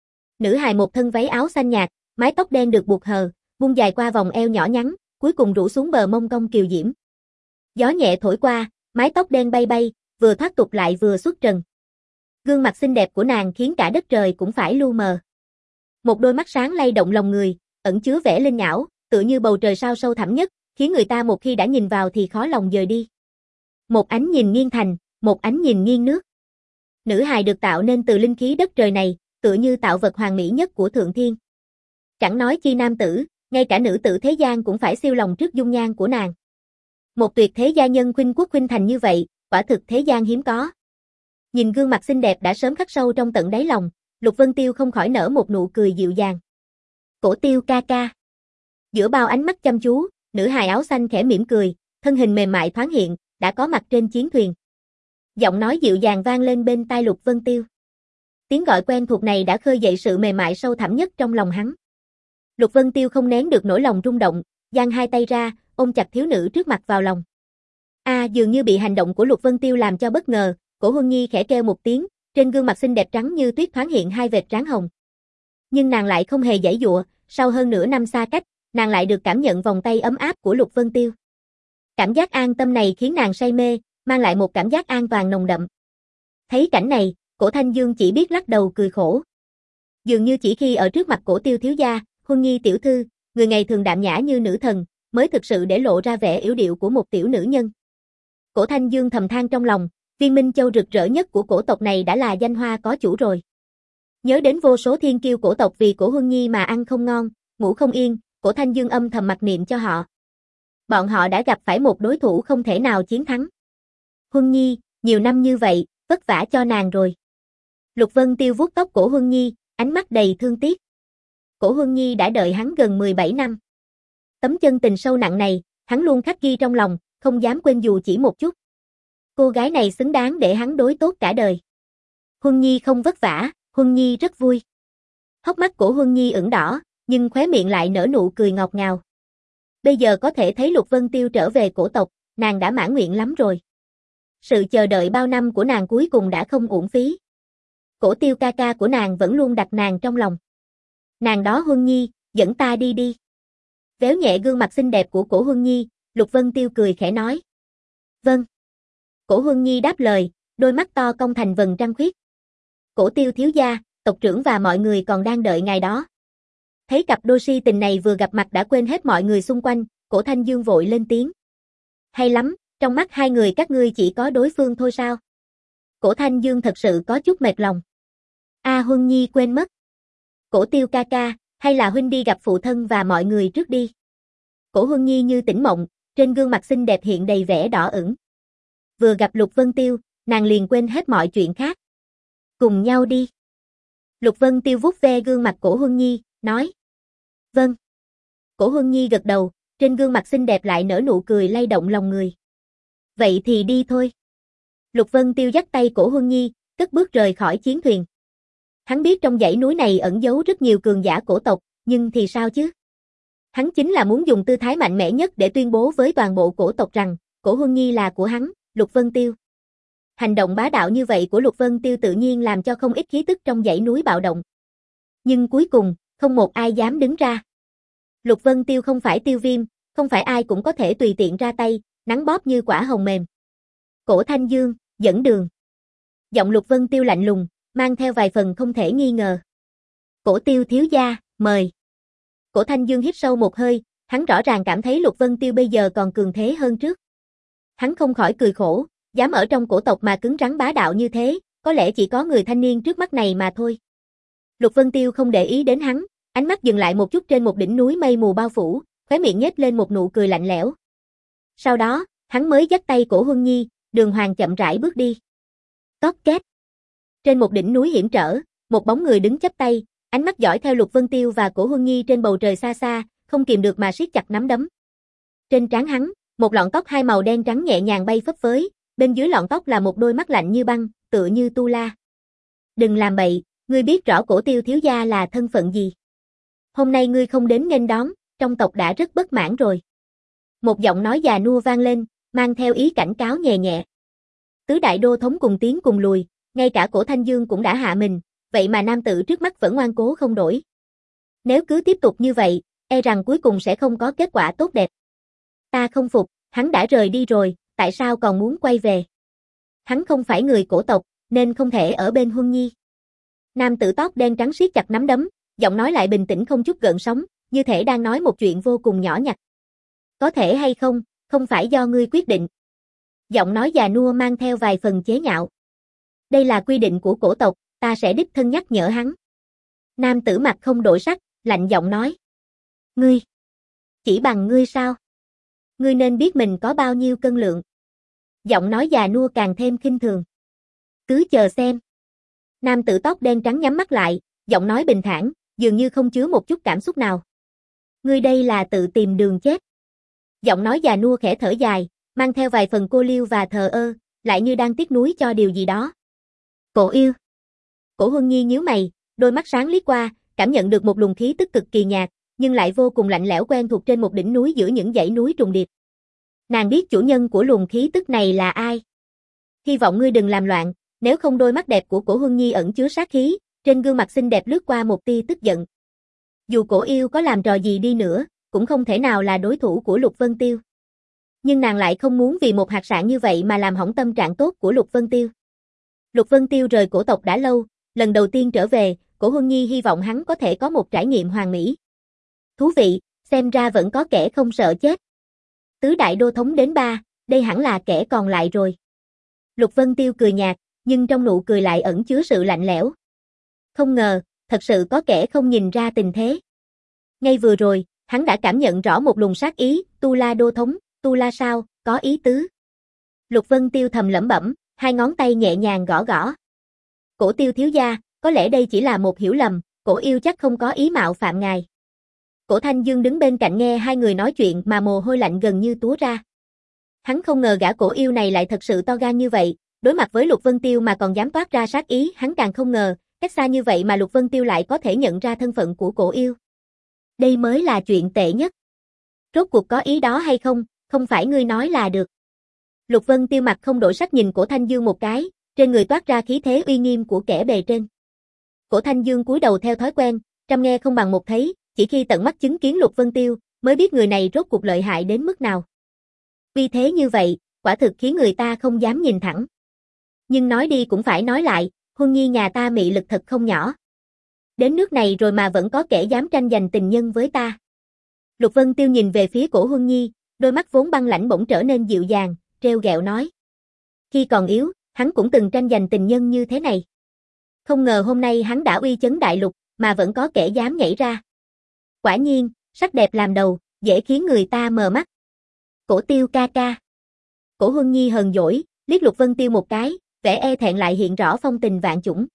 Nữ hài một thân váy áo xanh nhạt, mái tóc đen được buộc hờ, buông dài qua vòng eo nhỏ nhắn, cuối cùng rủ xuống bờ mông cong kiều diễm. Gió nhẹ thổi qua, mái tóc đen bay bay, vừa thoát tục lại vừa xuất trần. Gương mặt xinh đẹp của nàng khiến cả đất trời cũng phải lu mờ. Một đôi mắt sáng lay động lòng người, ẩn chứa vẻ linh nhão, tựa như bầu trời sao sâu thẳm nhất, khiến người ta một khi đã nhìn vào thì khó lòng dời đi. Một ánh nhìn nghiêng thành, một ánh nhìn nghiêng nước. Nữ hài được tạo nên từ linh khí đất trời này, tựa như tạo vật hoàn mỹ nhất của thượng thiên. Chẳng nói chi nam tử, ngay cả nữ tử thế gian cũng phải siêu lòng trước dung nhan của nàng. Một tuyệt thế gia nhân khuynh quốc khuynh thành như vậy, quả thực thế gian hiếm có. Nhìn gương mặt xinh đẹp đã sớm khắc sâu trong tận đáy lòng, Lục Vân Tiêu không khỏi nở một nụ cười dịu dàng. Cổ Tiêu ca ca. Giữa bao ánh mắt chăm chú, nữ hài áo xanh khẽ mỉm cười, thân hình mềm mại thoáng hiện, đã có mặt trên chiến thuyền. Giọng nói dịu dàng vang lên bên tai Lục Vân Tiêu. Tiếng gọi quen thuộc này đã khơi dậy sự mềm mại sâu thẳm nhất trong lòng hắn. Lục Vân Tiêu không nén được nỗi lòng rung động, giang hai tay ra, ôm chặt thiếu nữ trước mặt vào lòng. A, à, dường như bị hành động của Lục Vân Tiêu làm cho bất ngờ, Cổ Huân Nhi khẽ kêu một tiếng, trên gương mặt xinh đẹp trắng như tuyết thoáng hiện hai vệt trán hồng. Nhưng nàng lại không hề giãy giụa, sau hơn nửa năm xa cách, nàng lại được cảm nhận vòng tay ấm áp của Lục Vân Tiêu. Cảm giác an tâm này khiến nàng say mê, mang lại một cảm giác an toàn nồng đậm. Thấy cảnh này, Cổ Thanh Dương chỉ biết lắc đầu cười khổ. Dường như chỉ khi ở trước mặt Cổ Tiêu thiếu gia, Huân Nhi tiểu thư, người ngày thường đạm nhã như nữ thần, mới thực sự để lộ ra vẻ yểu điệu của một tiểu nữ nhân. Cổ Thanh Dương thầm than trong lòng, Viên Minh Châu rực rỡ nhất của cổ tộc này đã là danh hoa có chủ rồi. Nhớ đến vô số thiên kiêu cổ tộc vì cổ Huân Nhi mà ăn không ngon, ngủ không yên, Cổ Thanh Dương âm thầm mặc niệm cho họ. Bọn họ đã gặp phải một đối thủ không thể nào chiến thắng. Huân Nhi, nhiều năm như vậy, vất vả cho nàng rồi. Lục Vân Tiêu vuốt tóc cổ Huân Nhi, ánh mắt đầy thương tiếc. Cổ Huân Nhi đã đợi hắn gần mười bảy năm. Tấm chân tình sâu nặng này, hắn luôn khắc ghi trong lòng, không dám quên dù chỉ một chút. Cô gái này xứng đáng để hắn đối tốt cả đời. Huân Nhi không vất vả, Huân Nhi rất vui. Hốc mắt cổ Huân Nhi ửng đỏ, nhưng khóe miệng lại nở nụ cười ngọt ngào. Bây giờ có thể thấy Lục Vân Tiêu trở về cổ tộc, nàng đã mãn nguyện lắm rồi. Sự chờ đợi bao năm của nàng cuối cùng đã không uổng phí. Cổ Tiêu ca ca của nàng vẫn luôn đặt nàng trong lòng. Nàng đó Huân Nhi, dẫn ta đi đi. Véo nhẹ gương mặt xinh đẹp của cổ Huân Nhi, Lục Vân Tiêu cười khẽ nói. Vâng. Cổ Huân Nhi đáp lời, đôi mắt to cong thành vầng trăng khuyết. Cổ Tiêu thiếu gia, tộc trưởng và mọi người còn đang đợi ngài đó. Thấy cặp đôi si tình này vừa gặp mặt đã quên hết mọi người xung quanh, cổ Thanh Dương vội lên tiếng. Hay lắm, trong mắt hai người các ngươi chỉ có đối phương thôi sao? Cổ Thanh Dương thật sự có chút mệt lòng. A Huân Nhi quên mất. Cổ Tiêu ca ca, hay là huynh đi gặp phụ thân và mọi người trước đi. Cổ Huân Nhi như tỉnh mộng, trên gương mặt xinh đẹp hiện đầy vẻ đỏ ửng. Vừa gặp Lục Vân Tiêu, nàng liền quên hết mọi chuyện khác. Cùng nhau đi. Lục Vân Tiêu vuốt ve gương mặt cổ Huân Nhi, nói. Vâng. Cổ Huân Nhi gật đầu, trên gương mặt xinh đẹp lại nở nụ cười lay động lòng người. Vậy thì đi thôi. Lục Vân Tiêu dắt tay cổ Huân Nhi, cất bước rời khỏi chiến thuyền. Hắn biết trong dãy núi này ẩn giấu rất nhiều cường giả cổ tộc, nhưng thì sao chứ? Hắn chính là muốn dùng tư thái mạnh mẽ nhất để tuyên bố với toàn bộ cổ tộc rằng, cổ Huân Nhi là của hắn, Lục Vân Tiêu. Hành động bá đạo như vậy của Lục Vân Tiêu tự nhiên làm cho không ít khí tức trong dãy núi bạo động. Nhưng cuối cùng, không một ai dám đứng ra. Lục Vân Tiêu không phải Tiêu Viêm, không phải ai cũng có thể tùy tiện ra tay, nắn bóp như quả hồng mềm. Cổ Thanh Dương, dẫn đường. Giọng Lục Vân Tiêu lạnh lùng, mang theo vài phần không thể nghi ngờ. Cổ Tiêu thiếu gia, mời. Cổ Thanh Dương hít sâu một hơi, hắn rõ ràng cảm thấy Lục Vân Tiêu bây giờ còn cường thế hơn trước. Hắn không khỏi cười khổ, dám ở trong cổ tộc mà cứng rắn bá đạo như thế, có lẽ chỉ có người thanh niên trước mắt này mà thôi. Lục Vân Tiêu không để ý đến hắn, ánh mắt dừng lại một chút trên một đỉnh núi mây mù bao phủ, khóe miệng nhếch lên một nụ cười lạnh lẽo. Sau đó, hắn mới dắt tay cổ Huân Nhi, đường hoàng chậm rãi bước đi. Tót két. Trên một đỉnh núi hiểm trở, một bóng người đứng chắp tay, ánh mắt dõi theo Lục Vân Tiêu và cổ Huân Nhi trên bầu trời xa xa, không kìm được mà siết chặt nắm đấm. Trên trán hắn, một lọn tóc hai màu đen trắng nhẹ nhàng bay phấp phới, bên dưới lọn tóc là một đôi mắt lạnh như băng, tựa như tu la. Đừng làm bậy, ngươi biết rõ cổ Tiêu thiếu gia là thân phận gì. Hôm nay ngươi không đến nghênh đón, trong tộc đã rất bất mãn rồi. Một giọng nói già nua vang lên, mang theo ý cảnh cáo nhẹ nhẹ. Tứ đại đô thống cùng tiến cùng lùi, ngay cả cổ Thanh Dương cũng đã hạ mình, vậy mà nam tử trước mắt vẫn ngoan cố không đổi. Nếu cứ tiếp tục như vậy, e rằng cuối cùng sẽ không có kết quả tốt đẹp. Ta không phục, hắn đã rời đi rồi, tại sao còn muốn quay về? Hắn không phải người cổ tộc, nên không thể ở bên Huân Nhi. Nam tử tóc đen trắng siết chặt nắm đấm, giọng nói lại bình tĩnh không chút gợn sóng, như thể đang nói một chuyện vô cùng nhỏ nhặt. Có thể hay không, không phải do ngươi quyết định. Giọng nói già nua mang theo vài phần chế nhạo. Đây là quy định của cổ tộc, ta sẽ đích thân nhắc nhở hắn. Nam tử mặt không đổi sắc, lạnh giọng nói. Ngươi, chỉ bằng ngươi sao? Ngươi nên biết mình có bao nhiêu cân lượng. Giọng nói già nua càng thêm khinh thường. Cứ chờ xem. Nam tử tóc đen trắng nhắm mắt lại, giọng nói bình thản, dường như không chứa một chút cảm xúc nào. Ngươi đây là tự tìm đường chết. Giọng nói già nua khẽ thở dài, mang theo vài phần cô liêu và thờ ơ, lại như đang tiếc nuối cho điều gì đó. Cổ yêu. Cổ Huân Nhi nhíu mày, đôi mắt sáng liếc qua, cảm nhận được một luồng khí tức cực kỳ nhạt, nhưng lại vô cùng lạnh lẽo quen thuộc trên một đỉnh núi giữa những dãy núi trùng điệp. Nàng biết chủ nhân của luồng khí tức này là ai. Hy vọng ngươi đừng làm loạn, nếu không đôi mắt đẹp của cổ Huân Nhi ẩn chứa sát khí, trên gương mặt xinh đẹp lướt qua một tia tức giận. Dù cổ yêu có làm trò gì đi nữa, cũng không thể nào là đối thủ của Lục Vân Tiêu. Nhưng nàng lại không muốn vì một hạt sạn như vậy mà làm hỏng tâm trạng tốt của Lục Vân Tiêu. Lục Vân Tiêu rời cổ tộc đã lâu, lần đầu tiên trở về, cổ Huân Nhi hy vọng hắn có thể có một trải nghiệm hoàn mỹ. Thú vị, xem ra vẫn có kẻ không sợ chết. Tứ đại đô thống đến ba, đây hẳn là kẻ còn lại rồi. Lục Vân Tiêu cười nhạt, nhưng trong nụ cười lại ẩn chứa sự lạnh lẽo. Không ngờ, thật sự có kẻ không nhìn ra tình thế. Ngay vừa rồi, hắn đã cảm nhận rõ một luồng sát ý, Tu La Đô thống, Tu La sao, có ý tứ. Lục Vân Tiêu thầm lẩm bẩm, hai ngón tay nhẹ nhàng gõ gõ. Cổ Tiêu thiếu gia, có lẽ đây chỉ là một hiểu lầm, Cổ yêu chắc không có ý mạo phạm ngài. Cổ Thanh Dương đứng bên cạnh nghe hai người nói chuyện mà mồ hôi lạnh gần như túa ra. Hắn không ngờ gã cổ yêu này lại thật sự to gan như vậy, đối mặt với Lục Vân Tiêu mà còn dám toát ra sát ý, hắn càng không ngờ, cách xa như vậy mà Lục Vân Tiêu lại có thể nhận ra thân phận của cổ yêu. Đây mới là chuyện tệ nhất. Rốt cuộc có ý đó hay không, không phải ngươi nói là được. Lục Vân Tiêu mặt không đổi sắc nhìn Cổ Thanh Dương một cái, trên người toát ra khí thế uy nghiêm của kẻ bề trên. Cổ Thanh Dương cúi đầu theo thói quen, trăm nghe không bằng một thấy, chỉ khi tận mắt chứng kiến Lục Vân Tiêu, mới biết người này rốt cuộc lợi hại đến mức nào. Uy thế như vậy, quả thực khiến người ta không dám nhìn thẳng. Nhưng nói đi cũng phải nói lại, Huân Nhi nhà ta mị lực thật không nhỏ. Đến nước này rồi mà vẫn có kẻ dám tranh giành tình nhân với ta. Lục Vân Tiêu nhìn về phía Cổ Huân Nhi, đôi mắt vốn băng lãnh bỗng trở nên dịu dàng, trêu ghẹo nói. Khi còn yếu, hắn cũng từng tranh giành tình nhân như thế này. Không ngờ hôm nay hắn đã uy chấn đại lục, mà vẫn có kẻ dám nhảy ra. Quả nhiên, sắc đẹp làm đầu, dễ khiến người ta mờ mắt. Cổ Tiêu ca ca. Cổ Huân Nhi hờn dỗi, liếc Lục Vân Tiêu một cái, vẻ e thẹn lại hiện rõ phong tình vạn chủng.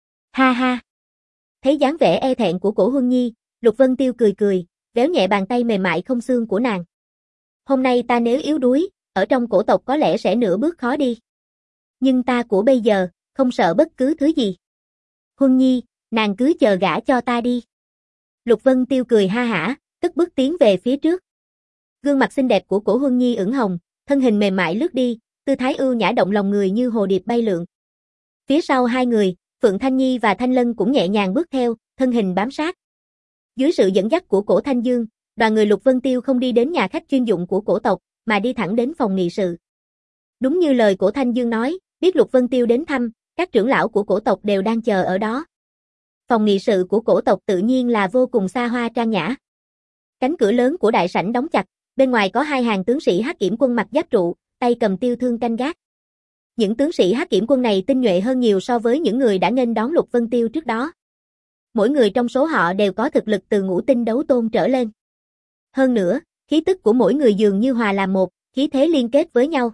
Ha ha. Thấy dáng vẻ e thẹn của Cổ Huân Nhi, Lục Vân Tiêu cười cười, véo nhẹ bàn tay mềm mại không xương của nàng. Hôm nay ta nếu yếu đuối, ở trong cổ tộc có lẽ sẽ nửa bước khó đi. Nhưng ta của bây giờ, không sợ bất cứ thứ gì. Huân Nhi, nàng cứ chờ gả cho ta đi. Lục Vân Tiêu cười ha hả, cất bước tiến về phía trước. Gương mặt xinh đẹp của Cổ Huân Nhi ửng hồng, thân hình mềm mại lướt đi, tư thái ưu nhã động lòng người như hồ điệp bay lượn. Phía sau hai người, Phượng Thanh Nhi và Thanh Lân cũng nhẹ nhàng bước theo, thân hình bám sát. Dưới sự dẫn dắt của Cổ Thanh Dương, đoàn người Lục Vân Tiêu không đi đến nhà khách chuyên dụng của cổ tộc, mà đi thẳng đến phòng nghị sự. Đúng như lời Cổ Thanh Dương nói, biết Lục Vân Tiêu đến thăm, các trưởng lão của cổ tộc đều đang chờ ở đó. Phòng nghị sự của cổ tộc tự nhiên là vô cùng xa hoa trang nhã. Cánh cửa lớn của đại sảnh đóng chặt, bên ngoài có hai hàng tướng sĩ Hắc Kiểm quân mặc giáp trụ, tay cầm tiêu thương canh gác. Những tướng sĩ Hắc Kiểm quân này tinh nhuệ hơn nhiều so với những người đã nghênh đón Lục Vân Tiêu trước đó. Mỗi người trong số họ đều có thực lực từ ngũ tinh đấu tôn trở lên. Hơn nữa, khí tức của mỗi người dường như hòa làm một, khí thế liên kết với nhau.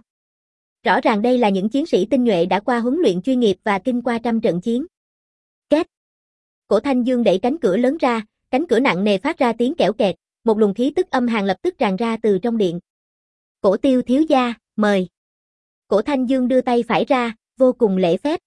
Rõ ràng đây là những chiến sĩ tinh nhuệ đã qua huấn luyện chuyên nghiệp và kinh qua trăm trận chiến. Két. Cổ Thanh Dương đẩy cánh cửa lớn ra, cánh cửa nặng nề phát ra tiếng kẽo kẹt, một luồng khí tức âm hàn lập tức tràn ra từ trong điện. Cổ Tiêu thiếu gia, mời. Cổ Thanh Dương đưa tay phải ra, vô cùng lễ phép.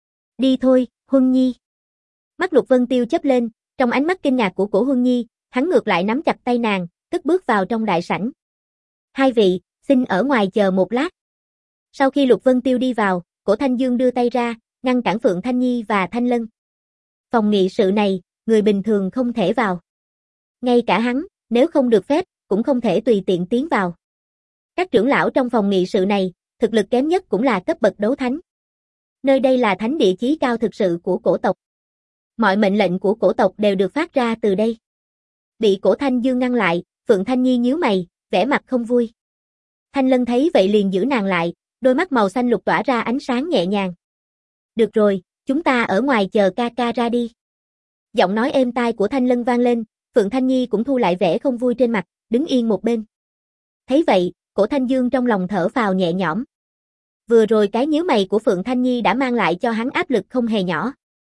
Đi thôi, Huân Nhi. Mắt Lục Vân Tiêu chớp lên, trong ánh mắt kinh ngạc của Cổ Huân Nhi, hắn ngược lại nắm chặt tay nàng, cất bước vào trong đại sảnh. Hai vị, xin ở ngoài chờ một lát. Sau khi Lục Vân Tiêu đi vào, Cổ Thanh Dương đưa tay ra, ngăn cản Phượng Thanh Nhi và Thanh Lân. Phòng nghị sự này, người bình thường không thể vào. Ngay cả hắn, nếu không được phép, cũng không thể tùy tiện tiến vào. Các trưởng lão trong phòng nghị sự này, thực lực kém nhất cũng là cấp bậc đấu thánh. Nơi đây là thánh địa chí cao thực sự của cổ tộc. Mọi mệnh lệnh của cổ tộc đều được phát ra từ đây. Bị Cổ Thanh Dương ngăn lại, Phượng Thanh Nhi nhíu mày, vẻ mặt không vui. Thanh Lân thấy vậy liền giữ nàng lại, đôi mắt màu xanh lục tỏa ra ánh sáng nhẹ nhàng. Được rồi, chúng ta ở ngoài chờ ca ca ra đi. Giọng nói êm tai của Thanh Lân vang lên, Phượng Thanh Nhi cũng thu lại vẻ không vui trên mặt, đứng yên một bên. Thấy vậy, Cổ Thanh Dương trong lòng thở phào nhẹ nhõm. Vừa rồi cái nhíu mày của Phượng Thanh Nhi đã mang lại cho hắn áp lực không hề nhỏ.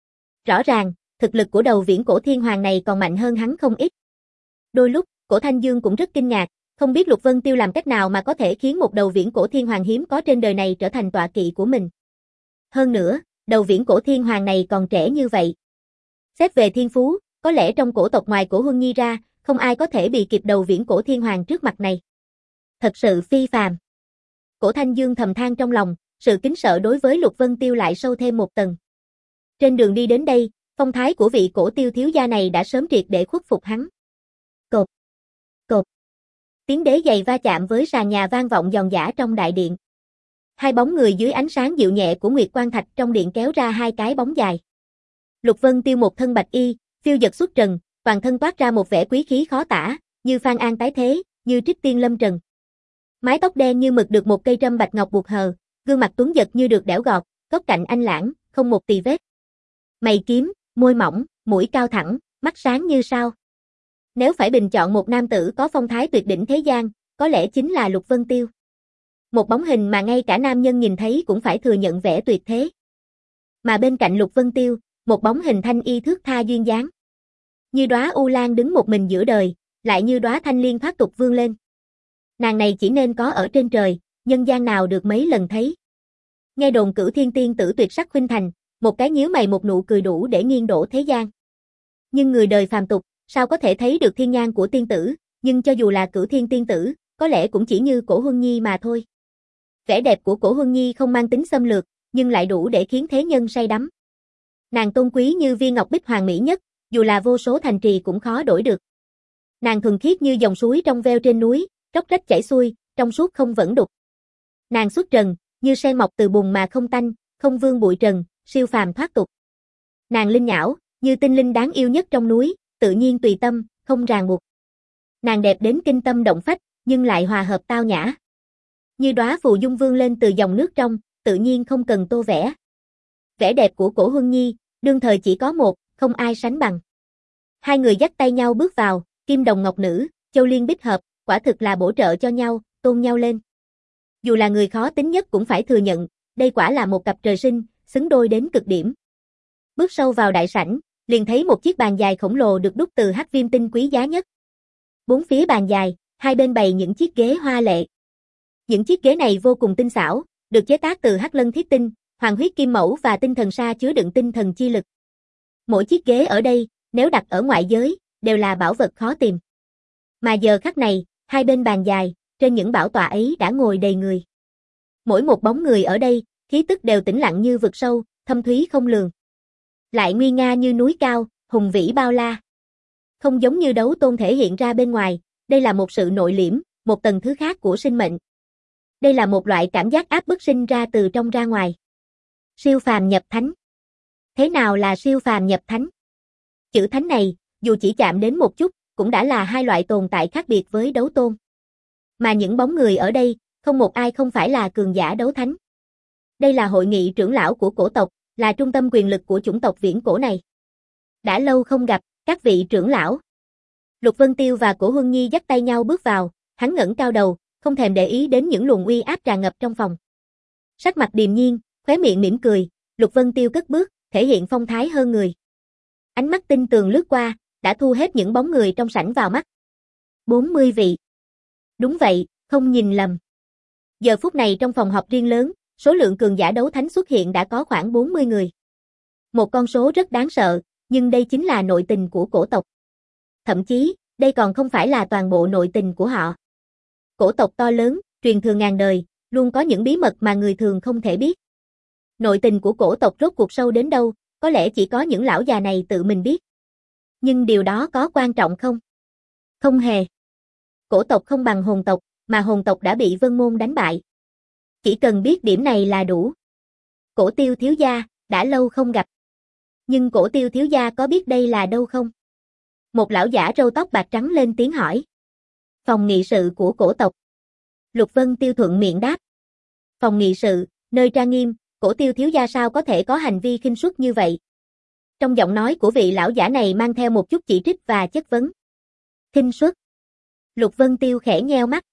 Rõ ràng, thực lực của đầu viễn cổ thiên hoàng này còn mạnh hơn hắn không ít. Đôi lúc, Cổ Thanh Dương cũng rất kinh ngạc, không biết Lục Vân Tiêu làm cách nào mà có thể khiến một đầu viễn cổ thiên hoàng hiếm có trên đời này trở thành tọa kỵ của mình. Hơn nữa, đầu viễn cổ thiên hoàng này còn trẻ như vậy. Xét về thiên phú, có lẽ trong cổ tộc ngoài Cổ Huân Nhi ra, không ai có thể bị kịp đầu viễn cổ thiên hoàng trước mặt này. Thật sự phi phàm. Cổ Thanh Dương thầm than trong lòng, sự kính sợ đối với Lục Vân Tiêu lại sâu thêm một tầng. Trên đường đi đến đây, phong thái của vị Cổ Tiêu thiếu gia này đã sớm triệt để khuất phục hắn. Cộp, cộp. Tiếng đế giày va chạm với sàn nhà vang vọng giòn giã trong đại điện. Hai bóng người dưới ánh sáng dịu nhẹ của Nguyệt Quang Thạch trong điện kéo ra hai cái bóng dài. Lục Vân Tiêu một thân bạch y, phiêu dật xuất trần, toàn thân toát ra một vẻ quý khí khó tả, như Phan An tái thế, như Trích Tiên lâm trần. Mái tóc đen như mực được một cây trâm bạch ngọc buộc hờ, Gương mặt tuấn giật như được đẽo gọt, góc cạnh anh lãng, không một tì vết. Mày kiếm, môi mỏng, mũi cao thẳng, mắt sáng như sao. Nếu phải bình chọn một nam tử có phong thái tuyệt đỉnh thế gian, có lẽ chính là Lục Vân Tiêu. Một bóng hình mà ngay cả nam nhân nhìn thấy cũng phải thừa nhận vẻ tuyệt thế. Mà bên cạnh Lục Vân Tiêu, một bóng hình thanh y thước tha duyên dáng. Như đóa u lan đứng một mình giữa đời, lại như đóa thanh liên thoát tục vươn lên. Nàng này chỉ nên có ở trên trời, nhân gian nào được mấy lần thấy. Nghe đồn Cửu Thiên tiên tử tuyệt sắc khuynh thành, một cái nhíu mày một nụ cười đủ để nghiêng đổ thế gian. Nhưng người đời phàm tục, sao có thể thấy được thiên nhan của tiên tử, nhưng cho dù là Cửu Thiên tiên tử, có lẽ cũng chỉ như Cổ Huân Nhi mà thôi. Vẻ đẹp của Cổ Huân Nhi không mang tính xâm lược, nhưng lại đủ để khiến thế nhân say đắm. Nàng tôn quý như viên ngọc bích hoàng mỹ nhất, dù là vô số thành trì cũng khó đổi được. Nàng thuần khiết như dòng suối trong veo trên núi, róc rách chảy xuôi, trong suốt không vẫn đục. Nàng xuất trần, như sen mọc từ bùn mà không tanh, không vương bụi trần, siêu phàm thoát tục. Nàng linh nhão, như tinh linh đáng yêu nhất trong núi, tự nhiên tùy tâm, không ràng buộc. Nàng đẹp đến kinh tâm động phách, nhưng lại hòa hợp tao nhã. Như đóa phù dung vươn lên từ dòng nước trong, tự nhiên không cần tô vẽ. Vẻ đẹp của Cổ Huân Nhi, đương thời chỉ có một, không ai sánh bằng. Hai người dắt tay nhau bước vào, kim đồng ngọc nữ, châu liên bích hợp, quả thực là bổ trợ cho nhau, tôn nhau lên. Dù là người khó tính nhất cũng phải thừa nhận, đây quả là một cặp trời sinh, xứng đôi đến cực điểm. Bước sâu vào đại sảnh, liền thấy một chiếc bàn dài khổng lồ được đúc từ hắc viêm tinh quý giá nhất. Bốn phía bàn dài, hai bên bày những chiếc ghế hoa lệ. Những chiếc ghế này vô cùng tinh xảo, được chế tác từ hắc lân thiết tinh, hoàng huyết kim mẫu và tinh thần sa chứa đựng tinh thần chi lực. Mỗi chiếc ghế ở đây, nếu đặt ở ngoại giới, đều là bảo vật khó tìm. Mà giờ khắc này, hai bên bàn dài, trên những bảo tọa ấy đã ngồi đầy người. Mỗi một bóng người ở đây, khí tức đều tĩnh lặng như vực sâu, thâm thúy không lường. Lại nguy nga như núi cao, hùng vĩ bao la. Không giống như đấu tôn thể hiện ra bên ngoài, đây là một sự nội liễm, một tầng thứ khác của sinh mệnh. Đây là một loại cảm giác áp bức sinh ra từ trong ra ngoài. Siêu phàm nhập thánh. Thế nào là siêu phàm nhập thánh? Chữ thánh này, dù chỉ chạm đến một chút, cũng đã là hai loại tồn tại khác biệt với đấu tôn. Mà những bóng người ở đây, không một ai không phải là cường giả đấu thánh. Đây là hội nghị trưởng lão của cổ tộc, là trung tâm quyền lực của chủng tộc viễn cổ này. Đã lâu không gặp, các vị trưởng lão. Lục Vân Tiêu và Cổ Huân Nhi dắt tay nhau bước vào, hắn ngẩng cao đầu, không thèm để ý đến những luồng uy áp tràn ngập trong phòng. Sắc mặt điềm nhiên, khóe miệng mỉm cười, Lục Vân Tiêu cất bước, thể hiện phong thái hơn người. Ánh mắt tinh tường lướt qua, đã thu hết những bóng người trong sảnh vào mắt. bốn mươi vị. Đúng vậy, không nhìn lầm. Giờ phút này trong phòng họp riêng lớn, số lượng cường giả đấu thánh xuất hiện đã có khoảng bốn mươi người. Một con số rất đáng sợ, nhưng đây chính là nội tình của cổ tộc. Thậm chí, đây còn không phải là toàn bộ nội tình của họ. Cổ tộc to lớn, truyền thừa ngàn đời, luôn có những bí mật mà người thường không thể biết. Nội tình của cổ tộc rốt cuộc sâu đến đâu, có lẽ chỉ có những lão già này tự mình biết. Nhưng điều đó có quan trọng không? Không hề. Cổ tộc không bằng hồn tộc, mà hồn tộc đã bị Vân Môn đánh bại. Chỉ cần biết điểm này là đủ. Cổ Tiêu thiếu gia, đã lâu không gặp. Nhưng Cổ Tiêu thiếu gia có biết đây là đâu không? Một lão giả râu tóc bạc trắng lên tiếng hỏi. Phòng nghị sự của cổ tộc. Lục Vân Tiêu thuận miệng đáp. Phòng nghị sự, nơi trang nghiêm, Cổ Tiêu thiếu gia sao có thể có hành vi khinh suất như vậy? Trong giọng nói của vị lão giả này mang theo một chút chỉ trích và chất vấn. Khinh suất. Lục Vân Tiêu khẽ nheo mắt.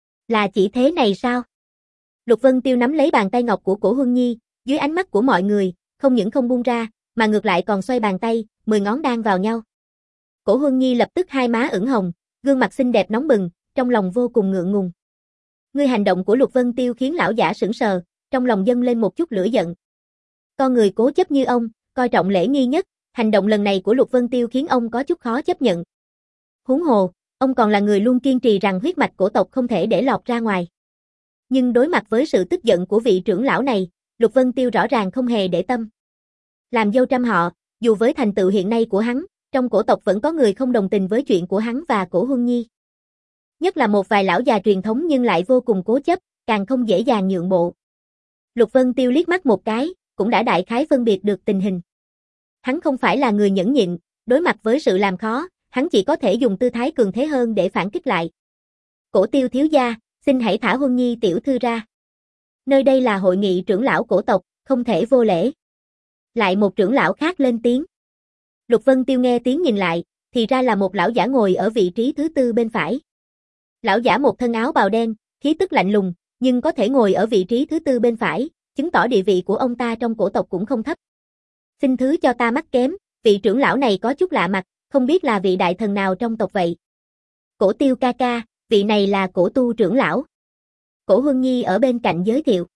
Là chỉ thế này sao? Lục Vân Tiêu nắm lấy bàn tay ngọc của Cổ Huân Nhi, dưới ánh mắt của mọi người, không những không buông ra, mà ngược lại còn xoay bàn tay, mười ngón đan vào nhau. Cổ Huân Nhi lập tức hai má ửng hồng, gương mặt xinh đẹp nóng bừng, trong lòng vô cùng ngượng ngùng. Ngươi hành động của Lục Vân Tiêu khiến lão giả sững sờ, trong lòng dâng lên một chút lửa giận. Con người cố chấp như ông, coi trọng lễ nghi nhất, hành động lần này của Lục Vân Tiêu khiến ông có chút khó chấp nhận. Huống hồ, ông còn là người luôn kiên trì rằng huyết mạch cổ tộc không thể để lọt ra ngoài. Nhưng đối mặt với sự tức giận của vị trưởng lão này, Lục Vân Tiêu rõ ràng không hề để tâm. Làm dâu trăm họ, dù với thành tựu hiện nay của hắn, trong cổ tộc vẫn có người không đồng tình với chuyện của hắn và Cổ Huân Nhi. Nhất là một vài lão già truyền thống nhưng lại vô cùng cố chấp, càng không dễ dàng nhượng bộ. Lục Vân Tiêu liếc mắt một cái, cũng đã đại khái phân biệt được tình hình. Hắn không phải là người nhẫn nhịn, đối mặt với sự làm khó, hắn chỉ có thể dùng tư thái cường thế hơn để phản kích lại. Cổ Tiêu thiếu gia, xin hãy thả Huân Nhi tiểu thư ra. Nơi đây là hội nghị trưởng lão cổ tộc, không thể vô lễ. Lại một trưởng lão khác lên tiếng. Lục Vân Tiêu nghe tiếng nhìn lại, thì ra là một lão giả ngồi ở vị trí thứ tư bên phải. Lão giả một thân áo bào đen, khí tức lạnh lùng, nhưng có thể ngồi ở vị trí thứ tư bên phải, chứng tỏ địa vị của ông ta trong cổ tộc cũng không thấp. Xin thứ cho ta mắt kém, vị trưởng lão này có chút lạ mặt, không biết là vị đại thần nào trong tộc vậy. Cổ Tiêu ca ca, vị này là Cổ Tu trưởng lão. Cổ Huân Nhi ở bên cạnh giới thiệu.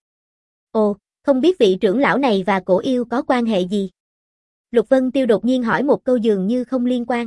Ồ, không biết vị trưởng lão này và Cổ Yêu có quan hệ gì? Lục Vân Tiêu đột nhiên hỏi một câu dường như không liên quan.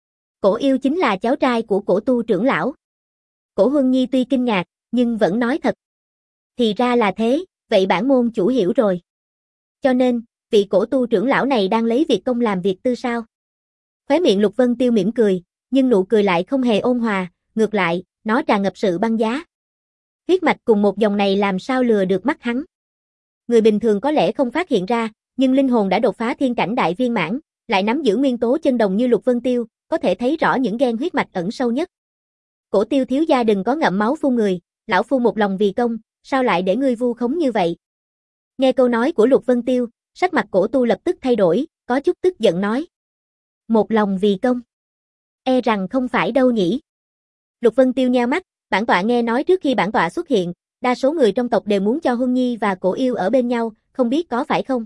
Cổ Yêu chính là cháu trai của Cổ Tu trưởng lão. Cổ Huân Nhi tuy kinh ngạc, nhưng vẫn nói thật. Thì ra là thế, vậy bản môn chủ hiểu rồi. Cho nên, vị Cổ Tu trưởng lão này đang lấy việc công làm việc tư sao? Khóe miệng Lục Vân Tiêu mỉm cười, nhưng nụ cười lại không hề ôn hòa, ngược lại, nó tràn ngập sự băng giá. Huyết mạch cùng một dòng này làm sao lừa được mắt hắn. Người bình thường có lẽ không phát hiện ra, nhưng linh hồn đã đột phá thiên cảnh đại viên mãn, lại nắm giữ nguyên tố chân đồng như Lục Vân Tiêu, có thể thấy rõ những gen huyết mạch ẩn sâu nhất. Cổ Tiêu thiếu gia đừng có ngậm máu phun người, lão phu một lòng vì công, sao lại để ngươi vu khống như vậy? Nghe câu nói của Lục Vân Tiêu, sắc mặt Cổ Tu lập tức thay đổi, có chút tức giận nói. Một lòng vì công. E rằng không phải đâu nhỉ. Lục Vân Tiêu nheo mắt, bản tọa nghe nói trước khi bản tọa xuất hiện, đa số người trong tộc đều muốn cho Huân Nhi và Cổ Yêu ở bên nhau, không biết có phải không?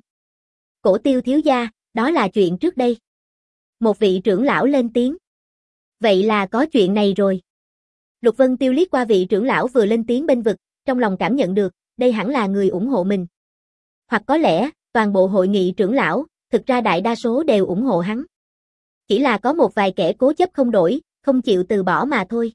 Cổ Tiêu thiếu gia, đó là chuyện trước đây. Một vị trưởng lão lên tiếng. Vậy là có chuyện này rồi. Lục Vân Tiêu liếc qua vị trưởng lão vừa lên tiếng bên vực, trong lòng cảm nhận được, đây hẳn là người ủng hộ mình. Hoặc có lẽ, toàn bộ hội nghị trưởng lão, thực ra đại đa số đều ủng hộ hắn. Chỉ là có một vài kẻ cố chấp không đổi, không chịu từ bỏ mà thôi.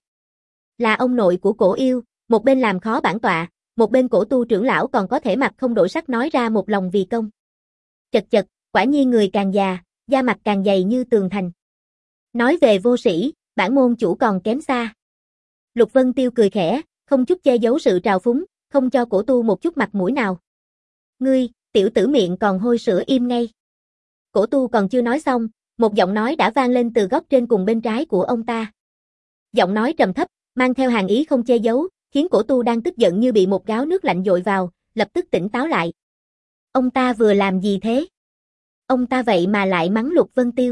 Là ông nội của Cổ Yêu, một bên làm khó bản tọa, một bên Cổ Tu trưởng lão còn có thể mặt không đổi sắc nói ra một lòng vì công. Chật chật, quả nhiên người càng già, da mặt càng dày như tường thành. Nói về vô sĩ, bản môn chủ còn kém xa. Lục Vân Tiêu cười khẽ, không chút che giấu sự trào phúng, không cho Cổ Tu một chút mặt mũi nào. Ngươi, tiểu tử miệng còn hôi sữa im ngay. Cổ Tu còn chưa nói xong, một giọng nói đã vang lên từ góc trên cùng bên trái của ông ta. Giọng nói trầm thấp, mang theo hàn ý không che giấu, khiến Cổ Tu đang tức giận như bị một gáo nước lạnh dội vào, lập tức tỉnh táo lại. Ông ta vừa làm gì thế? Ông ta vậy mà lại mắng Lục Vân Tiêu.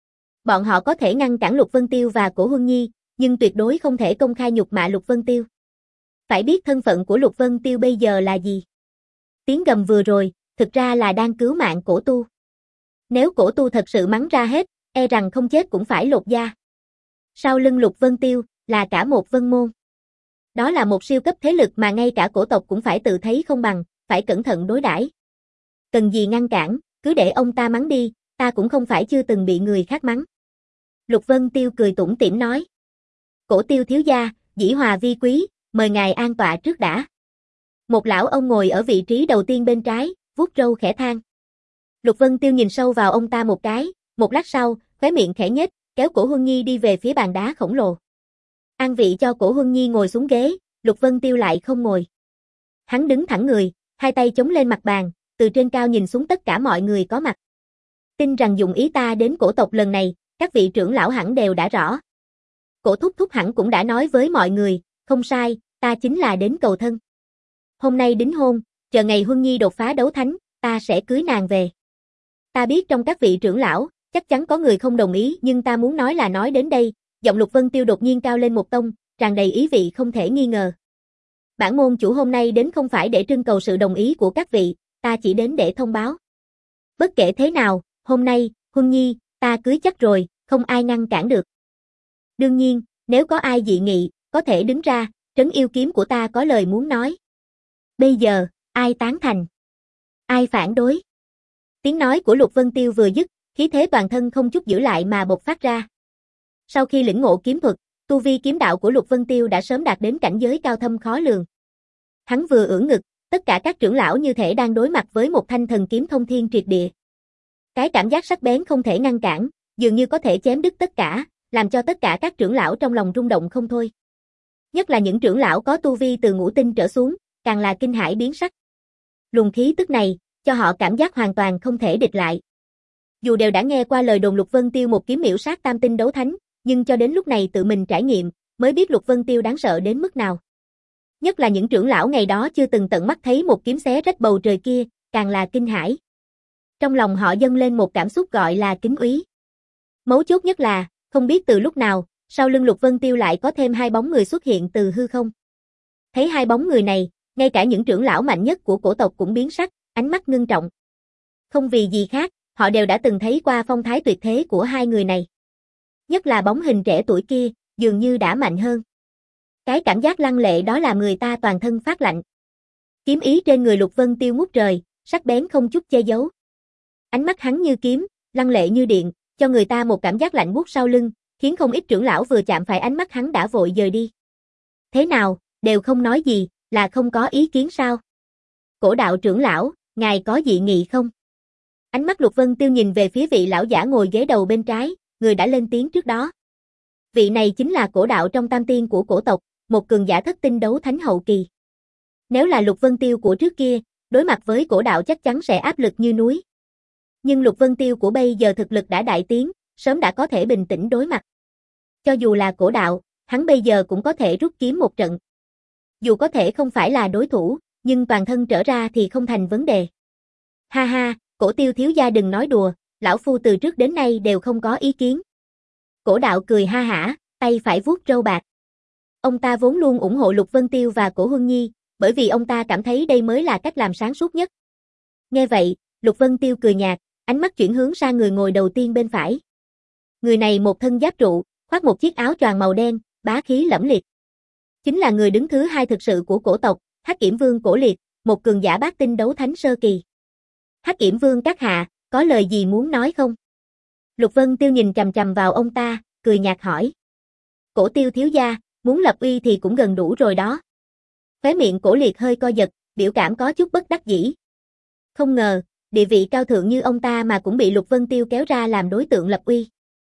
Bọn họ có thể ngăn cản Lục Vân Tiêu và Cổ Huân Nhi, nhưng tuyệt đối không thể công khai nhục mạ Lục Vân Tiêu. Phải biết thân phận của Lục Vân Tiêu bây giờ là gì? Tiếng gầm vừa rồi, thực ra là đang cứu mạng Cổ Tu. Nếu Cổ Tu thật sự mắng ra hết, e rằng không chết cũng phải lột da. Sau lưng Lục Vân Tiêu, là cả một vân môn. Đó là một siêu cấp thế lực mà ngay cả cổ tộc cũng phải tự thấy không bằng, phải cẩn thận đối đãi. Cần gì ngăn cản, cứ để ông ta mắng đi, ta cũng không phải chưa từng bị người khác mắng. Lục Vân Tiêu cười tủm tỉm nói. Cổ Tiêu thiếu gia, dĩ hòa vi quý, mời ngài an tọa trước đã. Một lão ông ngồi ở vị trí đầu tiên bên trái, vuốt râu khẽ than. Lục Vân Tiêu nhìn sâu vào ông ta một cái, một lát sau, khóe miệng khẽ nhếch, kéo Cổ Huân Nhi đi về phía bàn đá khổng lồ. An vị cho Cổ Huân Nhi ngồi xuống ghế, Lục Vân Tiêu lại không ngồi. Hắn đứng thẳng người, hai tay chống lên mặt bàn, từ trên cao nhìn xuống tất cả mọi người có mặt. Tin rằng dụng ý ta đến cổ tộc lần này, các vị trưởng lão hẳn đều đã rõ. Cổ thúc thúc hẳn cũng đã nói với mọi người, không sai, ta chính là đến cầu thân. Hôm nay đính hôn, chờ ngày Huân Nhi đột phá đấu thánh, ta sẽ cưới nàng về. Ta biết trong các vị trưởng lão, chắc chắn có người không đồng ý, nhưng ta muốn nói là nói đến đây, giọng Lục Vân Tiêu đột nhiên cao lên một tông, tràn đầy ý vị không thể nghi ngờ. Bản môn chủ hôm nay đến không phải để trưng cầu sự đồng ý của các vị, ta chỉ đến để thông báo. Bất kể thế nào, hôm nay, Huân Nhi, ta cưới chắc rồi, không ai ngăn cản được. Đương nhiên, nếu có ai dị nghị, có thể đứng ra, trấn yêu kiếm của ta có lời muốn nói. Bây giờ, ai tán thành? Ai phản đối? Tiếng nói của Lục Vân Tiêu vừa dứt, khí thế toàn thân không chút giữ lại mà bộc phát ra. Sau khi lĩnh ngộ kiếm thuật, tu vi kiếm đạo của Lục Vân Tiêu đã sớm đạt đến cảnh giới cao thâm khó lường. Hắn vừa ưỡn ngực, tất cả các trưởng lão như thể đang đối mặt với một thanh thần kiếm thông thiên triệt địa. Cái cảm giác sắc bén không thể ngăn cản, dường như có thể chém đứt tất cả, làm cho tất cả các trưởng lão trong lòng rung động không thôi. Nhất là những trưởng lão có tu vi từ ngũ tinh trở xuống, càng là kinh hãi biến sắc. Luồng khí tức này, cho họ cảm giác hoàn toàn không thể địch lại. Dù đều đã nghe qua lời đồn Lục Vân Tiêu một kiếm miểu sát tam tinh đấu thánh, nhưng cho đến lúc này tự mình trải nghiệm, mới biết Lục Vân Tiêu đáng sợ đến mức nào. Nhất là những trưởng lão ngày đó chưa từng tận mắt thấy một kiếm xé rách bầu trời kia, càng là kinh hãi. Trong lòng họ dâng lên một cảm xúc gọi là kính úy. Mấu chốt nhất là, không biết từ lúc nào, sau lưng Lục Vân Tiêu lại có thêm hai bóng người xuất hiện từ hư không. Thấy hai bóng người này, ngay cả những trưởng lão mạnh nhất của cổ tộc cũng biến sắc, ánh mắt ngưng trọng. Không vì gì khác, họ đều đã từng thấy qua phong thái tuyệt thế của hai người này. Nhất là bóng hình trẻ tuổi kia, dường như đã mạnh hơn. Cái cảm giác lăng lệ đó làm người ta toàn thân phát lạnh. Kiếm ý trên người Lục Vân Tiêu ngút trời, sắc bén không chút che giấu. Ánh mắt hắn như kiếm, lăng lệ như điện, cho người ta một cảm giác lạnh buốt sau lưng, khiến không ít trưởng lão vừa chạm phải ánh mắt hắn đã vội dời đi. Thế nào, đều không nói gì, là không có ý kiến sao? Cổ đạo trưởng lão, ngài có dị nghị không? Ánh mắt Lục Vân Tiêu nhìn về phía vị lão giả ngồi ghế đầu bên trái, người đã lên tiếng trước đó. Vị này chính là cổ đạo trong tam tiên của cổ tộc, một cường giả thất tinh đấu thánh hậu kỳ. Nếu là Lục Vân Tiêu của trước kia, đối mặt với cổ đạo chắc chắn sẽ áp lực như núi. Nhưng Lục Vân Tiêu của bây giờ thực lực đã đại tiến, sớm đã có thể bình tĩnh đối mặt. Cho dù là cổ đạo, hắn bây giờ cũng có thể rút kiếm một trận. Dù có thể không phải là đối thủ, nhưng toàn thân trở ra thì không thành vấn đề. Ha ha, Cổ Tiêu thiếu gia đừng nói đùa, lão phu từ trước đến nay đều không có ý kiến. Cổ đạo cười ha hả, tay phải vuốt râu bạc. Ông ta vốn luôn ủng hộ Lục Vân Tiêu và Cổ Huân Nhi, bởi vì ông ta cảm thấy đây mới là cách làm sáng suốt nhất. Nghe vậy, Lục Vân Tiêu cười nhạt, ánh mắt chuyển hướng sang người ngồi đầu tiên bên phải. Người này một thân giáp trụ, khoác một chiếc áo choàng màu đen, bá khí lẫm liệt. Chính là người đứng thứ hai thực sự của cổ tộc, Hắc Yểm Vương Cổ Liệt, một cường giả bát tinh đấu thánh sơ kỳ. Hắc Yểm Vương các hạ, có lời gì muốn nói không? Lục Vân Tiêu nhìn chằm chằm vào ông ta, cười nhạt hỏi. Cổ Tiêu thiếu gia, muốn lập uy thì cũng gần đủ rồi đó. Khóe miệng Cổ Liệt hơi co giật, biểu cảm có chút bất đắc dĩ. Không ngờ, địa vị cao thượng như ông ta mà cũng bị Lục Vân Tiêu kéo ra làm đối tượng lập uy.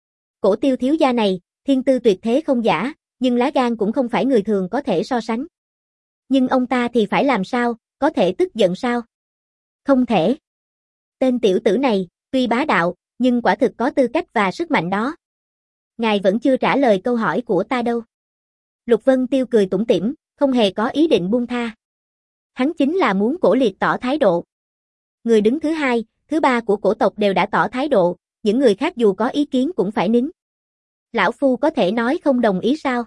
Cổ Tiêu thiếu gia này, thiên tư tuyệt thế không giả, nhưng lá gan cũng không phải người thường có thể so sánh. Nhưng ông ta thì phải làm sao, có thể tức giận sao? Không thể. Tên tiểu tử này, tuy bá đạo, nhưng quả thực có tư cách và sức mạnh đó. Ngài vẫn chưa trả lời câu hỏi của ta đâu. Lục Vân Tiêu cười tủm tỉm, không hề có ý định buông tha. Hắn chính là muốn Cổ Liệt tỏ thái độ. Người đứng thứ hai, thứ ba của cổ tộc đều đã tỏ thái độ, những người khác dù có ý kiến cũng phải nín. Lão phu có thể nói không đồng ý sao?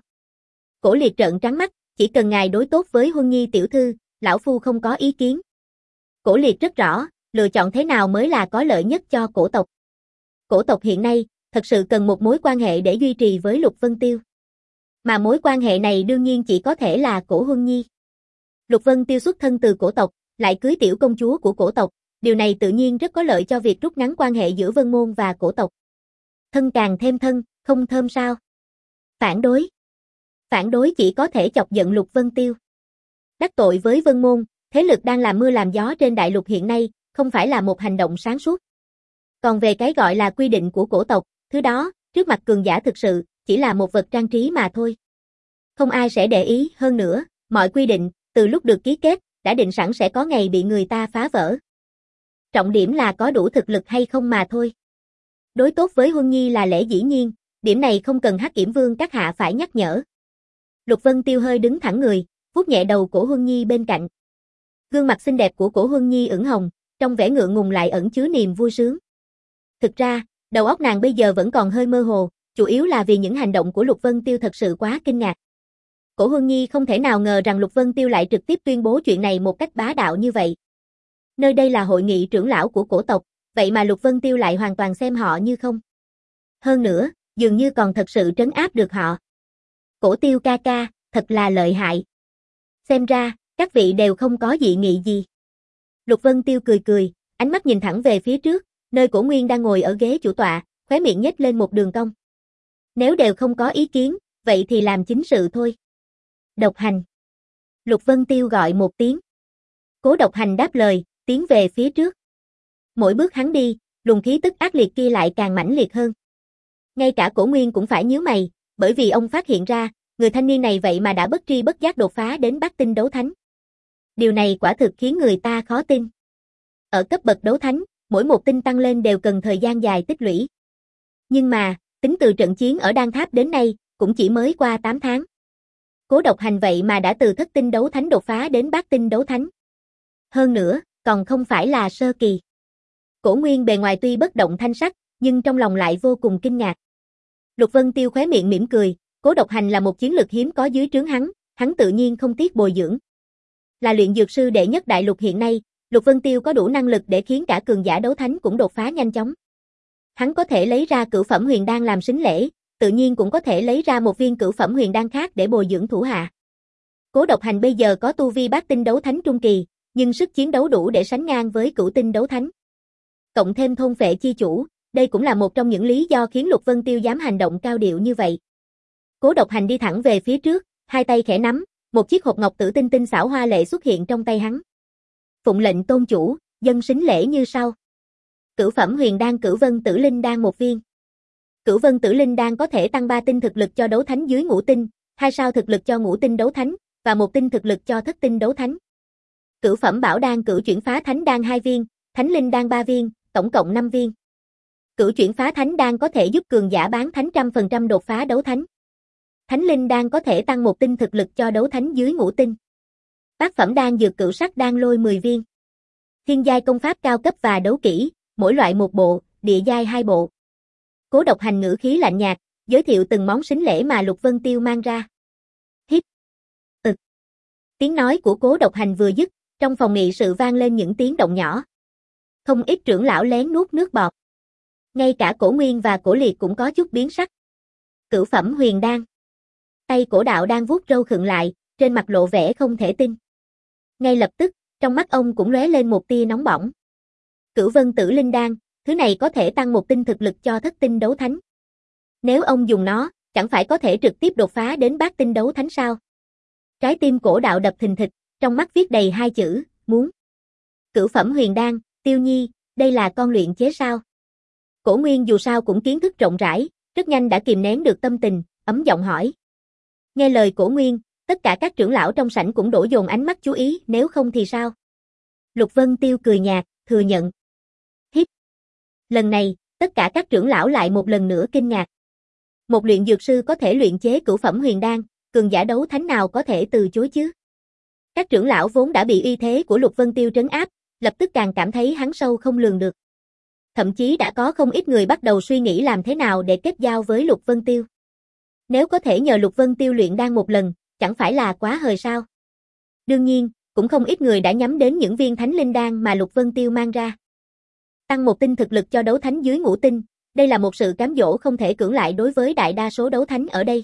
Cổ Liệt trợn trắng mắt, chỉ cần ngài đối tốt với Huân Nhi tiểu thư, lão phu không có ý kiến. Cổ Liệt rất rõ, lựa chọn thế nào mới là có lợi nhất cho cổ tộc. Cổ tộc hiện nay, thật sự cần một mối quan hệ để duy trì với Lục Vân Tiêu. Mà mối quan hệ này đương nhiên chỉ có thể là Cổ Huân Nhi. Lục Vân Tiêu xuất thân từ cổ tộc, lại cưới tiểu công chúa của cổ tộc, điều này tự nhiên rất có lợi cho việc rút ngắn quan hệ giữa Vân Môn và cổ tộc. Thân càng thêm thân, không thơm sao? Phản đối. Phản đối chỉ có thể chọc giận Lục Vân Tiêu. Đắc tội với Vân Môn, thế lực đang làm mưa làm gió trên đại lục hiện nay, không phải là một hành động sáng suốt. Còn về cái gọi là quy định của cổ tộc, thứ đó, trước mặt cường giả thực sự, chỉ là một vật trang trí mà thôi. Không ai sẽ để ý, hơn nữa, mọi quy định, từ lúc được ký kết, đã định sẵn sẽ có ngày bị người ta phá vỡ. Trọng điểm là có đủ thực lực hay không mà thôi. Đối tốt với Huân Nhi là lẽ dĩ nhiên, điểm này không cần Hắc Yểm Vương các hạ phải nhắc nhở. Lục Vân Tiêu hơi đứng thẳng người, vuốt nhẹ đầu Cổ Huân Nhi bên cạnh. Gương mặt xinh đẹp của Cổ Huân Nhi ửng hồng, trong vẻ ngượng ngùng lại ẩn chứa niềm vui sướng. Thực ra, đầu óc nàng bây giờ vẫn còn hơi mơ hồ, chủ yếu là vì những hành động của Lục Vân Tiêu thật sự quá kinh ngạc. Cổ Huân Nhi không thể nào ngờ rằng Lục Vân Tiêu lại trực tiếp tuyên bố chuyện này một cách bá đạo như vậy. Nơi đây là hội nghị trưởng lão của cổ tộc, vậy mà Lục Vân Tiêu lại hoàn toàn xem họ như không. Hơn nữa, dường như còn thật sự trấn áp được họ. Cổ Tiêu ca ca, thật là lợi hại. Xem ra, các vị đều không có dị nghị gì. Lục Vân Tiêu cười cười, ánh mắt nhìn thẳng về phía trước, nơi Cổ Nguyên đang ngồi ở ghế chủ tọa, khóe miệng nhếch lên một đường cong. Nếu đều không có ý kiến, vậy thì làm chính sự thôi. Độc Hành. Lục Vân Tiêu gọi một tiếng. Cố Độc Hành đáp lời, tiến về phía trước. Mỗi bước hắn đi, luồng khí tức ác liệt kia lại càng mãnh liệt hơn. Ngay cả Cổ Nguyên cũng phải nhíu mày, bởi vì ông phát hiện ra, người thanh niên này vậy mà đã bất tri bất giác đột phá đến bát tinh đấu thánh. Điều này quả thực khiến người ta khó tin. Ở cấp bậc đấu thánh, mỗi một tinh tăng lên đều cần thời gian dài tích lũy. Nhưng mà, tính từ trận chiến ở Đan Tháp đến nay, cũng chỉ mới qua tám tháng. Cố Độc Hành vậy mà đã từ thất tinh đấu thánh đột phá đến bát tinh đấu thánh. Hơn nữa, còn không phải là sơ kỳ. Cổ Nguyên bề ngoài tuy bất động thanh sắc, nhưng trong lòng lại vô cùng kinh ngạc. Lục Vân Tiêu khóe miệng mỉm cười, Cố Độc Hành là một chiến lực hiếm có dưới trướng hắn, hắn tự nhiên không tiếc bồi dưỡng. Là luyện dược sư đệ nhất đại lục hiện nay, Lục Vân Tiêu có đủ năng lực để khiến cả cường giả đấu thánh cũng đột phá nhanh chóng. Hắn có thể lấy ra cửu phẩm huyền đan làm sính lễ, tự nhiên cũng có thể lấy ra một viên cửu phẩm huyền đan khác để bồi dưỡng thủ hạ. Cố Độc Hành bây giờ có tu vi bát tinh đấu thánh trung kỳ, nhưng sức chiến đấu đủ để sánh ngang với cửu tinh đấu thánh. Cộng thêm thôn phệ chi chủ, đây cũng là một trong những lý do khiến Lục Vân Tiêu dám hành động cao điệu như vậy. Cố Độc Hành đi thẳng về phía trước, hai tay khẽ nắm, một chiếc hộp ngọc tử tinh tinh xảo hoa lệ xuất hiện trong tay hắn. Phụng lệnh tôn chủ, dâng sính lễ như sau. Cửu phẩm huyền đan Cửu Vân Tử Linh đan một viên. Cửu Vân Tử Linh đan có thể tăng ba tinh thực lực cho đấu thánh dưới ngũ tinh, hai sao thực lực cho ngũ tinh đấu thánh và một tinh thực lực cho thất tinh đấu thánh. Cửu phẩm bảo đan Cửu chuyển phá thánh đan hai viên, thánh linh đan ba viên, tổng cộng năm viên. Cửu chuyển phá thánh đan có thể giúp cường giả bán thánh trăm phần trăm đột phá đấu thánh. Thánh linh đan có thể tăng một tinh thực lực cho đấu thánh dưới ngũ tinh. Bát phẩm đan dược Cửu sắc đan lôi mười viên. Thiên giai công pháp cao cấp và đấu kỹ, mỗi loại một bộ, địa giai hai bộ. Cố Độc Hành ngữ khí lạnh nhạt, giới thiệu từng món sính lễ mà Lục Vân Tiêu mang ra. Hít. Ực. Tiếng nói của Cố Độc Hành vừa dứt, trong phòng nghị sự vang lên những tiếng động nhỏ. Không ít trưởng lão lén nuốt nước bọt. Ngay cả Cổ Nguyên và Cổ Liệt cũng có chút biến sắc. Cửu phẩm huyền đan. Tay Cổ Đạo đang vuốt râu khựng lại, trên mặt lộ vẻ không thể tin. Ngay lập tức, trong mắt ông cũng lóe lên một tia nóng bỏng. Cửu Vân Tử Linh đan, thứ này có thể tăng một tinh thực lực cho thất tinh đấu thánh. Nếu ông dùng nó, chẳng phải có thể trực tiếp đột phá đến bát tinh đấu thánh sao? Trái tim Cổ Đạo đập thình thịch, trong mắt viết đầy hai chữ, muốn. Cửu phẩm huyền đan, Tiêu Nhi, đây là con luyện chế sao? Cổ Nguyên dù sao cũng kiến thức rộng rãi, rất nhanh đã kìm nén được tâm tình, ấm giọng hỏi. Nghe lời Cổ Nguyên, tất cả các trưởng lão trong sảnh cũng đổ dồn ánh mắt chú ý, nếu không thì sao? Lục Vân Tiêu cười nhạt, thừa nhận. Hít. Lần này, tất cả các trưởng lão lại một lần nữa kinh ngạc. Một luyện dược sư có thể luyện chế cửu phẩm huyền đan, cường giả đấu thánh nào có thể từ chối chứ? Các trưởng lão vốn đã bị uy thế của Lục Vân Tiêu trấn áp, lập tức càng cảm thấy hắn sâu không lường được. Thậm chí đã có không ít người bắt đầu suy nghĩ làm thế nào để kết giao với Lục Vân Tiêu. Nếu có thể nhờ Lục Vân Tiêu luyện đan một lần, chẳng phải là quá hời sao? Đương nhiên, cũng không ít người đã nhắm đến những viên thánh linh đan mà Lục Vân Tiêu mang ra. Tăng một tinh thực lực cho đấu thánh dưới ngũ tinh, đây là một sự cám dỗ không thể cưỡng lại đối với đại đa số đấu thánh ở đây.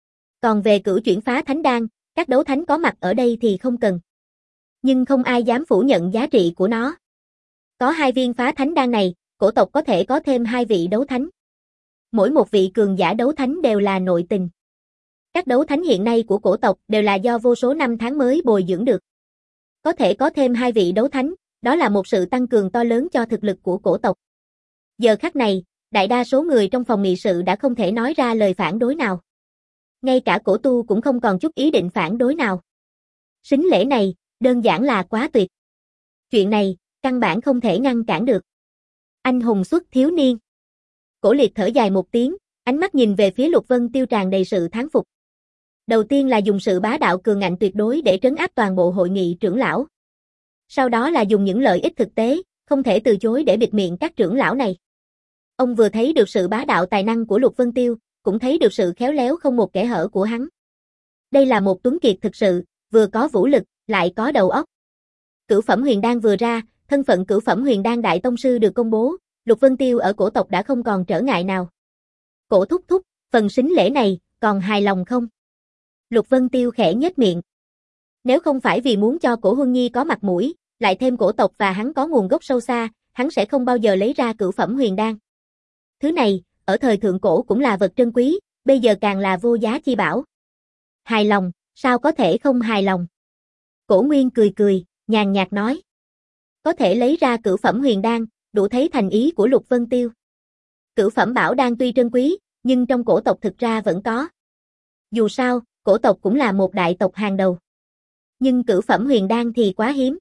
Còn về cửu chuyển phá thánh đan, các đấu thánh có mặt ở đây thì không cần. Nhưng không ai dám phủ nhận giá trị của nó. Có hai viên phá thánh đan này, cổ tộc có thể có thêm hai vị đấu thánh. Mỗi một vị cường giả đấu thánh đều là nội tình. Các đấu thánh hiện nay của cổ tộc đều là do vô số năm tháng mới bồi dưỡng được. Có thể có thêm hai vị đấu thánh, đó là một sự tăng cường to lớn cho thực lực của cổ tộc. Giờ khắc này, đại đa số người trong phòng nghị sự đã không thể nói ra lời phản đối nào. Ngay cả cổ tu cũng không còn chút ý định phản đối nào. Sính lễ này, đơn giản là quá tuyệt. Chuyện này, căn bản không thể ngăn cản được. Anh hùng xuất thiếu niên. Cổ Liệt thở dài một tiếng, ánh mắt nhìn về phía Lục Vân Tiêu tràn đầy sự thán phục. Đầu tiên là dùng sự bá đạo cường ngạnh tuyệt đối để trấn áp toàn bộ hội nghị trưởng lão. Sau đó là dùng những lợi ích thực tế, không thể từ chối để bịt miệng các trưởng lão này. Ông vừa thấy được sự bá đạo tài năng của Lục Vân Tiêu, cũng thấy được sự khéo léo không một kẽ hở của hắn. Đây là một tuấn kiệt thực sự, vừa có vũ lực, lại có đầu óc. Cửu phẩm huyền đan vừa ra, thân phận cửu phẩm huyền đan đại tông sư được công bố, Lục Vân Tiêu ở cổ tộc đã không còn trở ngại nào. Cổ thúc thúc, phần sính lễ này, còn hài lòng không? Lục Vân Tiêu khẽ nhếch miệng. Nếu không phải vì muốn cho cổ Huân Nhi có mặt mũi, lại thêm cổ tộc và hắn có nguồn gốc sâu xa, hắn sẽ không bao giờ lấy ra cửu phẩm huyền đan. Thứ này, ở thời thượng cổ cũng là vật trân quý, bây giờ càng là vô giá chi bảo. Hài lòng, sao có thể không hài lòng? Cổ Nguyên cười cười, nhàn nhạt nói. Có thể lấy ra cửu phẩm huyền đan, đủ thấy thành ý của Lục Vân Tiêu. Cửu phẩm bảo đan tuy trân quý, nhưng trong cổ tộc thực ra vẫn có. Dù sao, cổ tộc cũng là một đại tộc hàng đầu. Nhưng cửu phẩm huyền đan thì quá hiếm.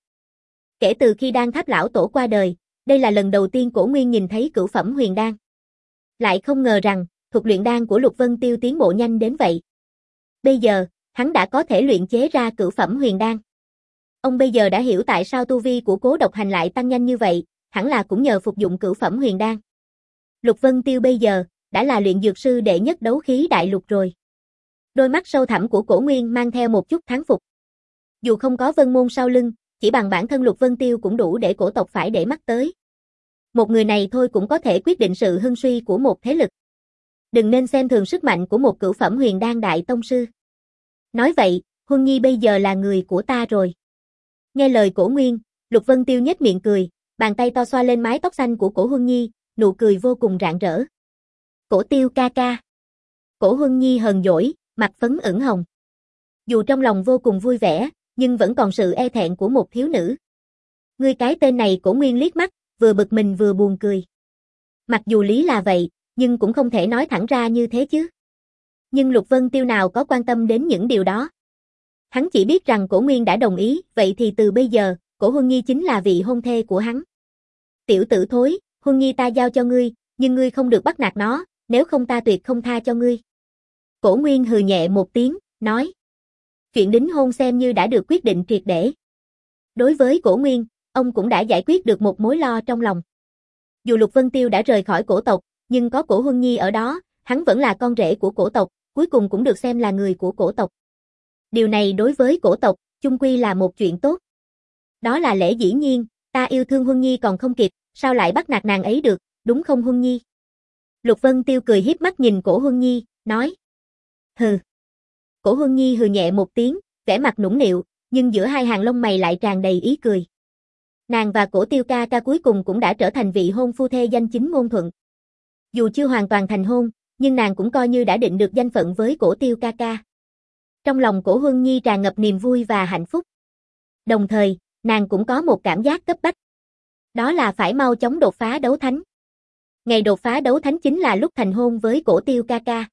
Kể từ khi Đan Tháp lão tổ qua đời, đây là lần đầu tiên Cổ Nguyên nhìn thấy cửu phẩm huyền đan. Lại không ngờ rằng, thuật luyện đan của Lục Vân Tiêu tiến bộ nhanh đến vậy. Bây giờ, hắn đã có thể luyện chế ra cửu phẩm huyền đan. Ông bây giờ đã hiểu tại sao tu vi của Cố Độc Hành lại tăng nhanh như vậy, hẳn là cũng nhờ phục dụng cửu phẩm huyền đan. Lục Vân Tiêu bây giờ đã là luyện dược sư đệ nhất đấu khí đại lục rồi. Đôi mắt sâu thẳm của Cổ Nguyên mang theo một chút thán phục. Dù không có Vân Môn sau lưng, chỉ bằng bản thân Lục Vân Tiêu cũng đủ để cổ tộc phải để mắt tới. Một người này thôi cũng có thể quyết định sự hưng suy của một thế lực. Đừng nên xem thường sức mạnh của một cửu phẩm huyền đan đại tông sư. Nói vậy, Huân Nhi bây giờ là người của ta rồi. Nghe lời Cổ Nguyên, Lục Vân Tiêu nhếch miệng cười, bàn tay to xoa lên mái tóc xanh của Cổ Huân Nhi, nụ cười vô cùng rạng rỡ. Cổ Tiêu ca ca. Cổ Huân Nhi hờn dỗi, mặt phấn ửng hồng. Dù trong lòng vô cùng vui vẻ, nhưng vẫn còn sự e thẹn của một thiếu nữ. Ngươi cái tên này, Cổ Nguyên liếc mắt, vừa bực mình vừa buồn cười. Mặc dù lý là vậy, nhưng cũng không thể nói thẳng ra như thế chứ. Nhưng Lục Vân Tiêu nào có quan tâm đến những điều đó. Hắn chỉ biết rằng Cổ Nguyên đã đồng ý, vậy thì từ bây giờ, Cổ Huân Nhi chính là vị hôn thê của hắn. Tiểu tử thối, Huân Nhi ta giao cho ngươi, nhưng ngươi không được bắt nạt nó, nếu không ta tuyệt không tha cho ngươi. Cổ Nguyên hừ nhẹ một tiếng, nói. Chuyện đính hôn xem như đã được quyết định triệt để. Đối với Cổ Nguyên, ông cũng đã giải quyết được một mối lo trong lòng. Dù Lục Vân Tiêu đã rời khỏi cổ tộc, nhưng có Cổ Huân Nhi ở đó, hắn vẫn là con rể của cổ tộc, cuối cùng cũng được xem là người của cổ tộc. Điều này đối với cổ tộc, chung quy là một chuyện tốt. Đó là lẽ dĩ nhiên, ta yêu thương Huân Nhi còn không kịp, sao lại bắt nạt nàng ấy được, đúng không Huân Nhi? Lục Vân Tiêu cười hiếp mắt nhìn Cổ Huân Nhi, nói. Hừ. Cổ Huân Nhi hừ nhẹ một tiếng, vẻ mặt nũng nịu, nhưng giữa hai hàng lông mày lại tràn đầy ý cười. Nàng và Cổ Tiêu ca ca cuối cùng cũng đã trở thành vị hôn phu thê danh chính ngôn thuận. Dù chưa hoàn toàn thành hôn, nhưng nàng cũng coi như đã định được danh phận với Cổ Tiêu ca ca. Trong lòng Cổ Huân Nhi tràn ngập niềm vui và hạnh phúc. Đồng thời, nàng cũng có một cảm giác cấp bách. Đó là phải mau chóng đột phá đấu thánh. Ngày đột phá đấu thánh chính là lúc thành hôn với Cổ Tiêu ca ca.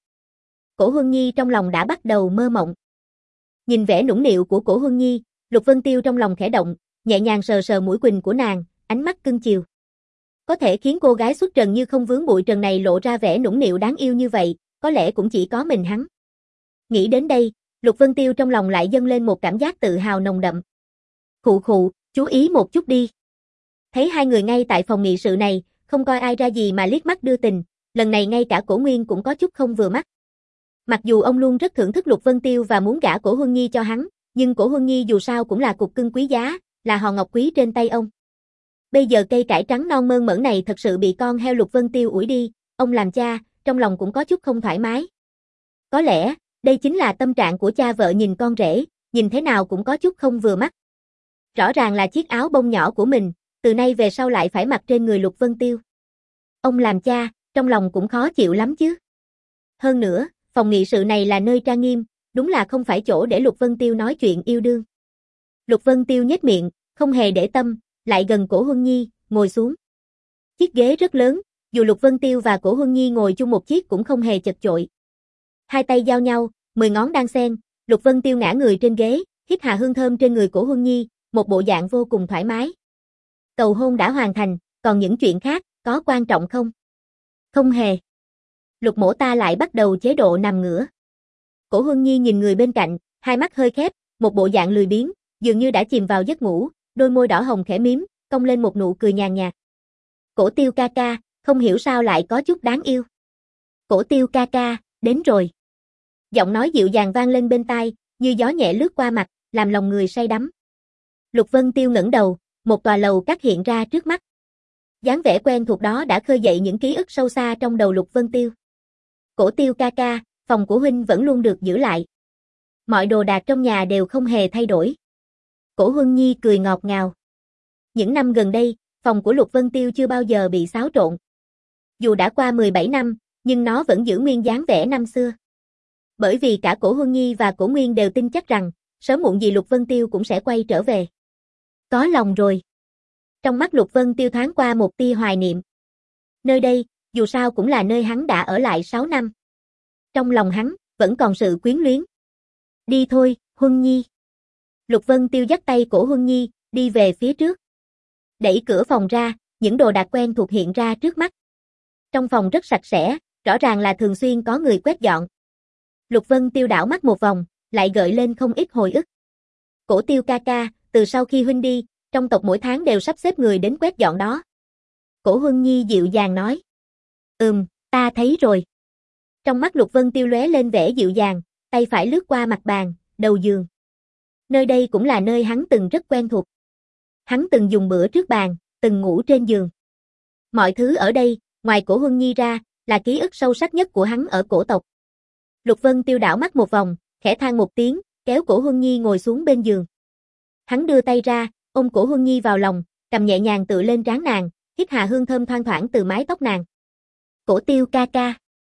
Cổ Huân Nhi trong lòng đã bắt đầu mơ mộng. Nhìn vẻ nũng nịu của Cổ Huân Nhi, Lục Vân Tiêu trong lòng khẽ động, nhẹ nhàng sờ sờ mũi quỳnh của nàng, ánh mắt cưng chiều. Có thể khiến cô gái xuất trần như không vướng bụi trần này lộ ra vẻ nũng nịu đáng yêu như vậy, có lẽ cũng chỉ có mình hắn. Nghĩ đến đây, Lục Vân Tiêu trong lòng lại dâng lên một cảm giác tự hào nồng đậm. Khụ khụ, chú ý một chút đi. Thấy hai người ngay tại phòng nghị sự này, không coi ai ra gì mà liếc mắt đưa tình, lần này ngay cả Cổ Nguyên cũng có chút không vừa mắt. Mặc dù ông luôn rất thưởng thức Lục Vân Tiêu và muốn gả Cổ Huân Nhi cho hắn, nhưng Cổ Huân Nhi dù sao cũng là cục cưng quý giá, là hòn ngọc quý trên tay ông. Bây giờ cây cải trắng non mơn mởn này thật sự bị con heo Lục Vân Tiêu ủi đi, ông làm cha, trong lòng cũng có chút không thoải mái. Có lẽ, đây chính là tâm trạng của cha vợ nhìn con rể, nhìn thế nào cũng có chút không vừa mắt. Rõ ràng là chiếc áo bông nhỏ của mình, từ nay về sau lại phải mặc trên người Lục Vân Tiêu. Ông làm cha, trong lòng cũng khó chịu lắm chứ. Hơn nữa, phòng nghị sự này là nơi trang nghiêm, đúng là không phải chỗ để Lục Vân Tiêu nói chuyện yêu đương. Lục Vân Tiêu nhếch miệng, không hề để tâm, lại gần Cổ Huân Nhi, ngồi xuống. Chiếc ghế rất lớn, dù Lục Vân Tiêu và Cổ Huân Nhi ngồi chung một chiếc cũng không hề chật chội. Hai tay giao nhau, mười ngón đan xen, Lục Vân Tiêu ngã người trên ghế, hít hà hương thơm trên người Cổ Huân Nhi, một bộ dạng vô cùng thoải mái. Cầu hôn đã hoàn thành, còn những chuyện khác, có quan trọng không? Không hề. Lục mỗ ta lại bắt đầu chế độ nằm ngửa. Cổ Huân Nhi nhìn người bên cạnh, hai mắt hơi khép, một bộ dạng lười biếng, dường như đã chìm vào giấc ngủ, đôi môi đỏ hồng khẽ mím, cong lên một nụ cười nhàn nhạt. Cổ Tiêu ca ca, không hiểu sao lại có chút đáng yêu. Cổ Tiêu ca ca, đến rồi. Giọng nói dịu dàng vang lên bên tai, như gió nhẹ lướt qua mặt, làm lòng người say đắm. Lục Vân Tiêu ngẩng đầu, một tòa lầu cát hiện ra trước mắt. Dáng vẻ quen thuộc đó đã khơi dậy những ký ức sâu xa trong đầu Lục Vân Tiêu. Cổ Tiêu ca ca, phòng của huynh vẫn luôn được giữ lại. Mọi đồ đạc trong nhà đều không hề thay đổi. Cổ Huân Nhi cười ngọt ngào. Những năm gần đây, phòng của Lục Vân Tiêu chưa bao giờ bị xáo trộn. Dù đã qua mười bảy năm, nhưng nó vẫn giữ nguyên dáng vẻ năm xưa. Bởi vì cả Cổ Huân Nhi và Cổ Nguyên đều tin chắc rằng, sớm muộn gì Lục Vân Tiêu cũng sẽ quay trở về. Có lòng rồi. Trong mắt Lục Vân Tiêu thoáng qua một tia hoài niệm. Nơi đây, dù sao cũng là nơi hắn đã ở lại sáu năm. Trong lòng hắn, vẫn còn sự quyến luyến. Đi thôi, Huân Nhi. Lục Vân Tiêu dắt tay Cổ Huân Nhi, đi về phía trước. Đẩy cửa phòng ra, những đồ đạc quen thuộc hiện ra trước mắt. Trong phòng rất sạch sẽ, rõ ràng là thường xuyên có người quét dọn. Lục Vân Tiêu đảo mắt một vòng, lại gợi lên không ít hồi ức. Cổ Tiêu ca ca, từ sau khi huynh đi, trong tộc mỗi tháng đều sắp xếp người đến quét dọn đó. Cổ Huân Nhi dịu dàng nói. Ừm, ta thấy rồi. Trong mắt Lục Vân Tiêu lóe lên vẻ dịu dàng, tay phải lướt qua mặt bàn, đầu giường. Nơi đây cũng là nơi hắn từng rất quen thuộc. Hắn từng dùng bữa trước bàn, từng ngủ trên giường. Mọi thứ ở đây, ngoài Cổ Huân Nhi ra, là ký ức sâu sắc nhất của hắn ở cổ tộc. Lục Vân Tiêu đảo mắt một vòng, khẽ than một tiếng, kéo Cổ Huân Nhi ngồi xuống bên giường. Hắn đưa tay ra, ôm Cổ Huân Nhi vào lòng, cầm nhẹ nhàng tựa lên trán nàng, hít hà hương thơm thoang thoảng từ mái tóc nàng. Cổ Tiêu ca ca.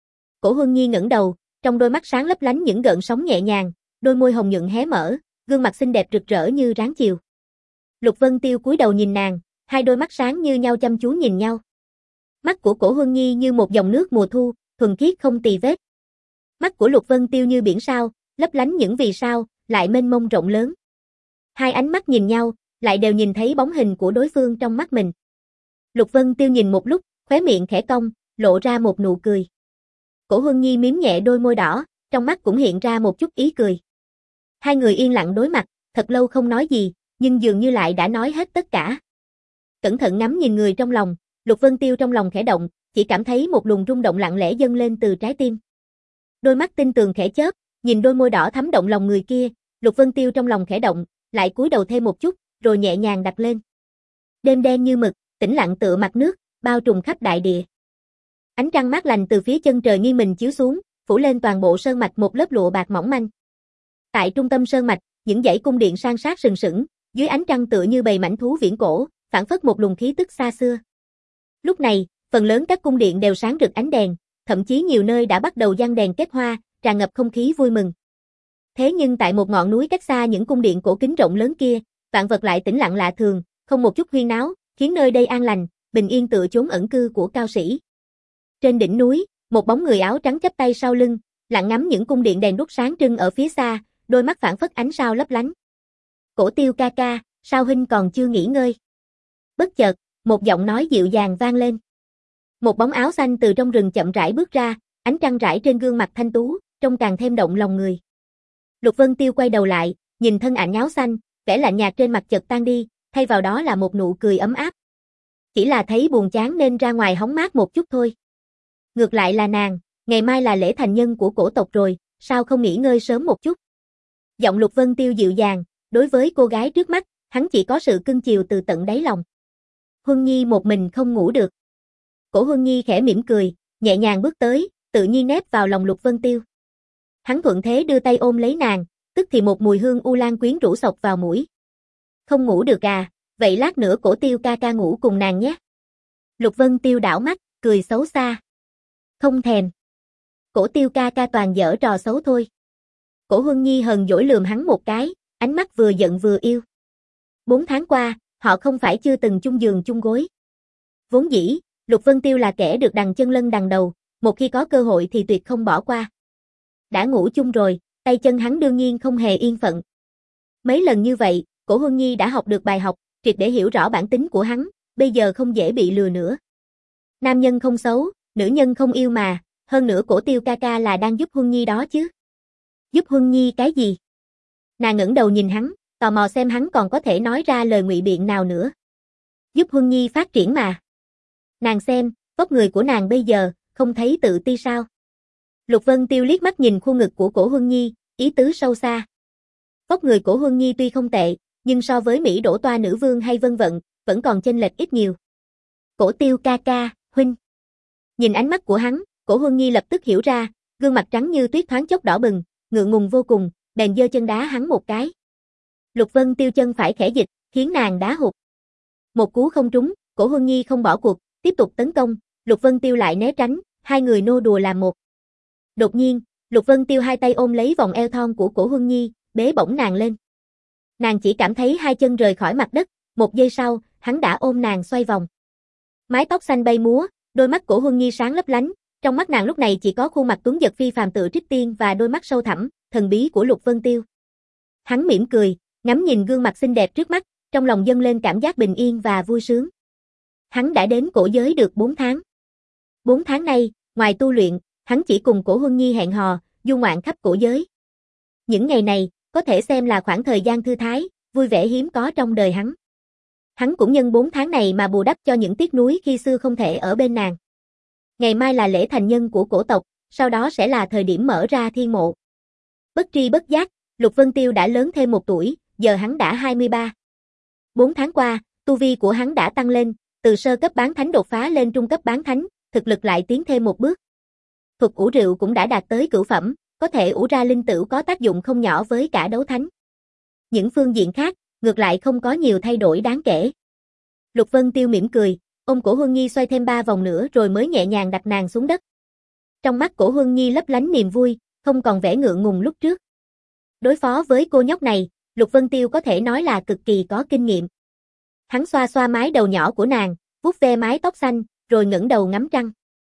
Cổ Huân Nhi ngẩng đầu, trong đôi mắt sáng lấp lánh những gợn sóng nhẹ nhàng, đôi môi hồng nhuận hé mở, gương mặt xinh đẹp rực rỡ như ráng chiều. Lục Vân Tiêu cúi đầu nhìn nàng, hai đôi mắt sáng như nhau chăm chú nhìn nhau. Mắt của Cổ Huân Nhi như một dòng nước mùa thu, thuần khiết không tì vết. Mắt của Lục Vân Tiêu như biển sao, lấp lánh những vì sao, lại mênh mông rộng lớn. Hai ánh mắt nhìn nhau, lại đều nhìn thấy bóng hình của đối phương trong mắt mình. Lục Vân Tiêu nhìn một lúc, khóe miệng khẽ cong, lộ ra một nụ cười. Cổ Huân Nhi mím nhẹ đôi môi đỏ, trong mắt cũng hiện ra một chút ý cười. Hai người yên lặng đối mặt, thật lâu không nói gì, nhưng dường như lại đã nói hết tất cả. Cẩn thận ngắm nhìn người trong lòng, Lục Vân Tiêu trong lòng khẽ động, chỉ cảm thấy một luồng rung động lặng lẽ dâng lên từ trái tim. Đôi mắt tinh tường khẽ chớp, nhìn đôi môi đỏ thắm động lòng người kia, Lục Vân Tiêu trong lòng khẽ động, lại cúi đầu thêm một chút, rồi nhẹ nhàng đặt lên. Đêm đen như mực, tĩnh lặng tựa mặt nước, bao trùm khắp đại địa. Ánh trăng mát lành từ phía chân trời nghiêng mình chiếu xuống, phủ lên toàn bộ sơn mạch một lớp lụa bạc mỏng manh. Tại trung tâm sơn mạch, những dãy cung điện san sát sừng sững, dưới ánh trăng tựa như bầy mãnh thú viễn cổ, phảng phất một luồng khí tức xa xưa. Lúc này, phần lớn các cung điện đều sáng rực ánh đèn, thậm chí nhiều nơi đã bắt đầu giăng đèn kết hoa, tràn ngập không khí vui mừng. Thế nhưng tại một ngọn núi cách xa những cung điện cổ kính rộng lớn kia, vạn vật lại tĩnh lặng lạ thường, không một chút huyên náo, khiến nơi đây an lành, bình yên tựa chốn ẩn cư của cao sĩ. Trên đỉnh núi, một bóng người áo trắng chắp tay sau lưng, lặng ngắm những cung điện đèn đuốc sáng trưng ở phía xa, đôi mắt phảng phất ánh sao lấp lánh. Cổ Tiêu ca ca, sao huynh còn chưa nghỉ ngơi? Bất chợt, một giọng nói dịu dàng vang lên. Một bóng áo xanh từ trong rừng chậm rãi bước ra, ánh trăng rải trên gương mặt thanh tú, trông càng thêm động lòng người. Lục Vân Tiêu quay đầu lại, nhìn thân ảnh áo xanh, vẻ lạnh nhạt trên mặt chợt tan đi, thay vào đó là một nụ cười ấm áp. Chỉ là thấy buồn chán nên ra ngoài hóng mát một chút thôi. Ngược lại là nàng, ngày mai là lễ thành nhân của cổ tộc rồi, sao không nghỉ ngơi sớm một chút? Giọng Lục Vân Tiêu dịu dàng, đối với cô gái trước mắt, hắn chỉ có sự cưng chiều từ tận đáy lòng. Huân Nhi một mình không ngủ được. Cổ Huân Nhi khẽ mỉm cười, nhẹ nhàng bước tới, tự nhiên nép vào lòng Lục Vân Tiêu. Hắn thuận thế đưa tay ôm lấy nàng, tức thì một mùi hương u lan quyến rũ sộc vào mũi. Không ngủ được à, vậy lát nữa Cổ Tiêu ca ca ngủ cùng nàng nhé. Lục Vân Tiêu đảo mắt, cười xấu xa. Không thèm. Cổ Tiêu ca ca toàn dở trò xấu thôi. Cổ Huân Nhi hờn dỗi lườm hắn một cái, ánh mắt vừa giận vừa yêu. Bốn tháng qua, họ không phải chưa từng chung giường chung gối. Vốn dĩ, Lục Vân Tiêu là kẻ được đằng chân lân đằng đầu, một khi có cơ hội thì tuyệt không bỏ qua. Đã ngủ chung rồi, tay chân hắn đương nhiên không hề yên phận. Mấy lần như vậy, Cổ Huân Nhi đã học được bài học, triệt để hiểu rõ bản tính của hắn, bây giờ không dễ bị lừa nữa. Nam nhân không xấu, nữ nhân không yêu mà, hơn nữa Cổ Tiêu ca ca là đang giúp Huân Nhi đó chứ. Giúp Huân Nhi cái gì? Nàng ngẩng đầu nhìn hắn, tò mò xem hắn còn có thể nói ra lời ngụy biện nào nữa. Giúp Huân Nhi phát triển mà. Nàng xem, vóc người của nàng bây giờ, không thấy tự ti sao? Lục Vân Tiêu liếc mắt nhìn khuôn ngực của Cổ Huân Nhi, ý tứ sâu xa. Vóc người Cổ Huân Nhi tuy không tệ, nhưng so với Mỹ Đỗ Toa nữ vương hay Vân Vận, vẫn còn chênh lệch ít nhiều. Cổ Tiêu ca ca, huynh. Nhìn ánh mắt của hắn, Cổ Huân Nhi lập tức hiểu ra, gương mặt trắng như tuyết thoáng chốc đỏ bừng, ngượng ngùng vô cùng, bèn giơ chân đá hắn một cái. Lục Vân Tiêu chân phải khẽ dịch, khiến nàng đá hụt. Một cú không trúng, Cổ Huân Nhi không bỏ cuộc, tiếp tục tấn công, Lục Vân Tiêu lại né tránh, hai người nô đùa làm một. Đột nhiên, Lục Vân Tiêu hai tay ôm lấy vòng eo thon của Cổ Huân Nhi, bế bổng nàng lên. Nàng chỉ cảm thấy hai chân rời khỏi mặt đất, một giây sau, hắn đã ôm nàng xoay vòng. Mái tóc xanh bay múa, đôi mắt Cổ Huân Nhi sáng lấp lánh, trong mắt nàng lúc này chỉ có khuôn mặt tuấn giật phi phàm tựa trích tiên và đôi mắt sâu thẳm, thần bí của Lục Vân Tiêu. Hắn mỉm cười, ngắm nhìn gương mặt xinh đẹp trước mắt, trong lòng dâng lên cảm giác bình yên và vui sướng. Hắn đã đến cổ giới được bốn tháng. bốn tháng nay, ngoài tu luyện, hắn chỉ cùng Cổ Huân Nhi hẹn hò, du ngoạn khắp cổ giới. Những ngày này, có thể xem là khoảng thời gian thư thái, vui vẻ hiếm có trong đời hắn. Hắn cũng nhân bốn tháng này mà bù đắp cho những tiếc nuối khi xưa không thể ở bên nàng. Ngày mai là lễ thành nhân của cổ tộc, sau đó sẽ là thời điểm mở ra thiên mộ. Bất tri bất giác, Lục Vân Tiêu đã lớn thêm một tuổi, giờ hắn đã hai mươi ba. Bốn tháng qua, tu vi của hắn đã tăng lên, từ sơ cấp bán thánh đột phá lên trung cấp bán thánh, thực lực lại tiến thêm một bước. Thuật ủ rượu cũng đã đạt tới cửu phẩm, có thể ủ ra linh tửu có tác dụng không nhỏ với cả đấu thánh. Những phương diện khác, ngược lại không có nhiều thay đổi đáng kể. Lục Vân Tiêu mỉm cười, ôm cổ Huân Nhi xoay thêm ba vòng nữa rồi mới nhẹ nhàng đặt nàng xuống đất. Trong mắt cổ Huân Nhi lấp lánh niềm vui, không còn vẻ ngượng ngùng lúc trước. Đối phó với cô nhóc này, Lục Vân Tiêu có thể nói là cực kỳ có kinh nghiệm. Hắn xoa xoa mái đầu nhỏ của nàng, vuốt ve mái tóc xanh, rồi ngẩng đầu ngắm trăng.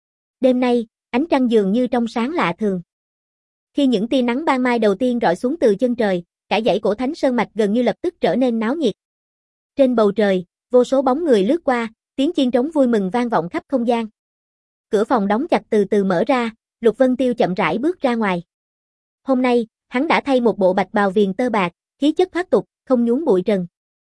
Đêm nay, ánh trăng dường như trong sáng lạ thường. Khi những tia nắng ban mai đầu tiên rọi xuống từ chân trời, cả dãy cổ Thánh Sơn Mạch gần như lập tức trở nên náo nhiệt. Trên bầu trời, vô số bóng người lướt qua, tiếng chiên trống vui mừng vang vọng khắp không gian. Cửa phòng đóng chặt từ từ mở ra, Lục Vân Tiêu chậm rãi bước ra ngoài. Hôm nay, hắn đã thay một bộ bạch bào viền tơ bạc, khí chất thoát tục, không nhúng bụi trần.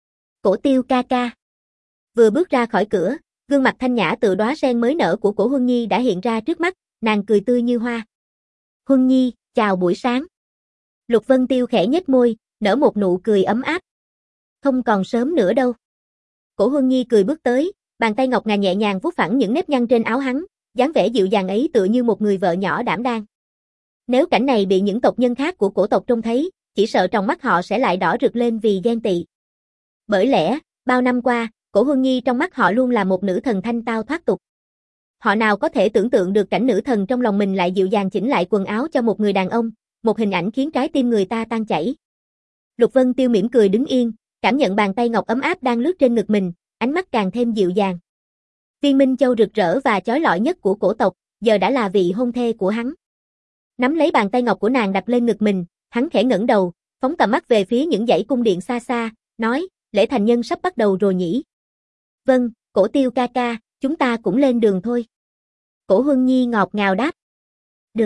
Cổ Tiêu ca ca. Vừa bước ra khỏi cửa, gương mặt thanh nhã tựa đóa sen mới nở của cổ Huân Nhi đã hiện ra trước mắt, nàng cười tươi như hoa. Huân Nhi, chào buổi sáng. Lục Vân Tiêu khẽ nhếch môi, nở một nụ cười ấm áp. Không còn sớm nữa đâu. Cổ Huân Nhi cười bước tới, bàn tay ngọc ngà nhẹ nhàng vuốt phẳng những nếp nhăn trên áo hắn, dáng vẻ dịu dàng ấy tựa như một người vợ nhỏ đảm đang. Nếu cảnh này bị những tộc nhân khác của cổ tộc trông thấy, chỉ sợ trong mắt họ sẽ lại đỏ rực lên vì ghen tị. Bởi lẽ, bao năm qua, cổ Huân Nhi trong mắt họ luôn là một nữ thần thanh tao thoát tục. Họ nào có thể tưởng tượng được cảnh nữ thần trong lòng mình lại dịu dàng chỉnh lại quần áo cho một người đàn ông, một hình ảnh khiến trái tim người ta tan chảy. Lục Vân Tiêu mỉm cười đứng yên, cảm nhận bàn tay ngọc ấm áp đang lướt trên ngực mình, ánh mắt càng thêm dịu dàng. Viên Minh Châu rực rỡ và chói lọi nhất của cổ tộc, giờ đã là vị hôn thê của hắn. Nắm lấy bàn tay ngọc của nàng đặt lên ngực mình, hắn khẽ ngẩng đầu, phóng tầm mắt về phía những dãy cung điện xa xa, nói, lễ thành nhân sắp bắt đầu rồi nhỉ? Vâng, cổ Tiêu ca ca, chúng ta cũng lên đường thôi. Cổ Huân Nhi ngọt ngào đáp. Được.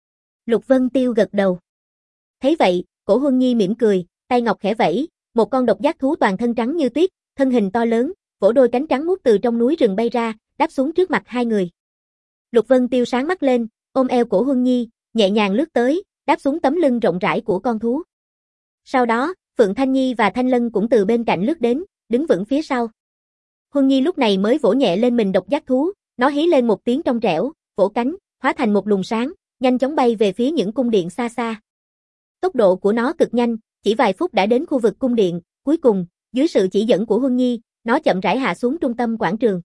Lục Vân Tiêu gật đầu. Thấy vậy, cổ Huân Nhi mỉm cười, tay ngọc khẽ vẫy, một con độc giác thú toàn thân trắng như tuyết, thân hình to lớn, vỗ đôi cánh trắng muốt từ trong núi rừng bay ra, đáp xuống trước mặt hai người. Lục Vân Tiêu sáng mắt lên, ôm eo cổ Huân Nhi, nhẹ nhàng lướt tới, đáp xuống tấm lưng rộng rãi của con thú. Sau đó, Phượng Thanh Nhi và Thanh Lân cũng từ bên cạnh lướt đến, đứng vững phía sau. Huân Nhi lúc này mới vỗ nhẹ lên mình độc giác thú, nó hí lên một tiếng trong trẻo, vỗ cánh, hóa thành một luồng sáng, nhanh chóng bay về phía những cung điện xa xa. Tốc độ của nó cực nhanh, chỉ vài phút đã đến khu vực cung điện, cuối cùng, dưới sự chỉ dẫn của Huân Nhi, nó chậm rãi hạ xuống trung tâm quảng trường.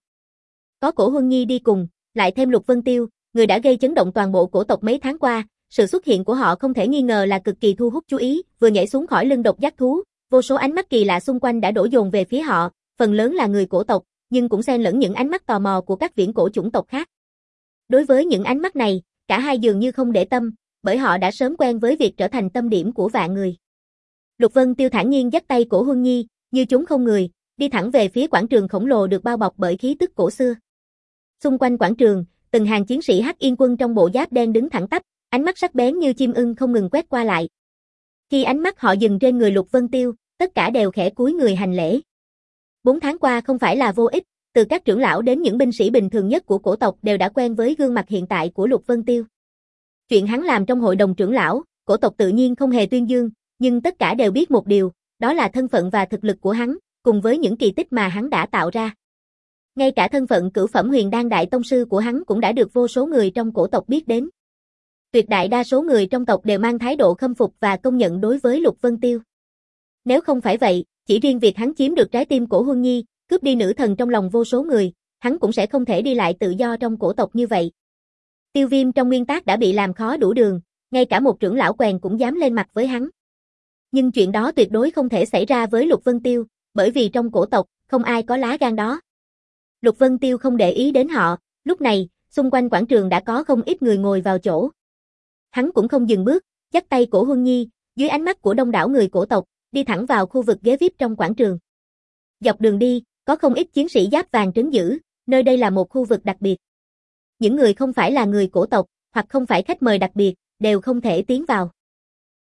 Có cổ Huân Nhi đi cùng, lại thêm Lục Vân Tiêu, người đã gây chấn động toàn bộ cổ tộc mấy tháng qua, sự xuất hiện của họ không thể nghi ngờ là cực kỳ thu hút chú ý, vừa nhảy xuống khỏi lưng độc giác thú, vô số ánh mắt kỳ lạ xung quanh đã đổ dồn về phía họ, phần lớn là người cổ tộc, nhưng cũng xen lẫn những ánh mắt tò mò của các viễn cổ chủng tộc khác. Đối với những ánh mắt này, cả hai dường như không để tâm, bởi họ đã sớm quen với việc trở thành tâm điểm của vạn người. Lục Vân Tiêu thản nhiên dắt tay cổ Huân Nhi, như chúng không người, đi thẳng về phía quảng trường khổng lồ được bao bọc bởi khí tức cổ xưa. Xung quanh quảng trường, từng hàng chiến sĩ Hắc Yên Quân trong bộ giáp đen đứng thẳng tắp, ánh mắt sắc bén như chim ưng không ngừng quét qua lại. Khi ánh mắt họ dừng trên người Lục Vân Tiêu, tất cả đều khẽ cúi người hành lễ. Bốn tháng qua không phải là vô ích, từ các trưởng lão đến những binh sĩ bình thường nhất của cổ tộc đều đã quen với gương mặt hiện tại của Lục Vân Tiêu. Chuyện hắn làm trong hội đồng trưởng lão, cổ tộc tự nhiên không hề tuyên dương, nhưng tất cả đều biết một điều, đó là thân phận và thực lực của hắn, cùng với những kỳ tích mà hắn đã tạo ra. Ngay cả thân phận cửu phẩm huyền đan đại tông sư của hắn cũng đã được vô số người trong cổ tộc biết đến. Tuyệt đại đa số người trong tộc đều mang thái độ khâm phục và công nhận đối với Lục Vân Tiêu. Nếu không phải vậy, chỉ riêng việc hắn chiếm được trái tim cổ Huân Nhi, cướp đi nữ thần trong lòng vô số người, hắn cũng sẽ không thể đi lại tự do trong cổ tộc như vậy. Tiêu Viêm trong nguyên tắc đã bị làm khó đủ đường, ngay cả một trưởng lão quèn cũng dám lên mặt với hắn. Nhưng chuyện đó tuyệt đối không thể xảy ra với Lục Vân Tiêu, bởi vì trong cổ tộc, không ai có lá gan đó. Lục Vân Tiêu không để ý đến họ, lúc này, xung quanh quảng trường đã có không ít người ngồi vào chỗ. Hắn cũng không dừng bước, dắt tay cổ Huân Nhi, dưới ánh mắt của đông đảo người cổ tộc, đi thẳng vào khu vực ghế vi ai pi trong quảng trường. Dọc đường đi, có không ít chiến sĩ giáp vàng trấn giữ, nơi đây là một khu vực đặc biệt. Những người không phải là người cổ tộc, hoặc không phải khách mời đặc biệt, đều không thể tiến vào.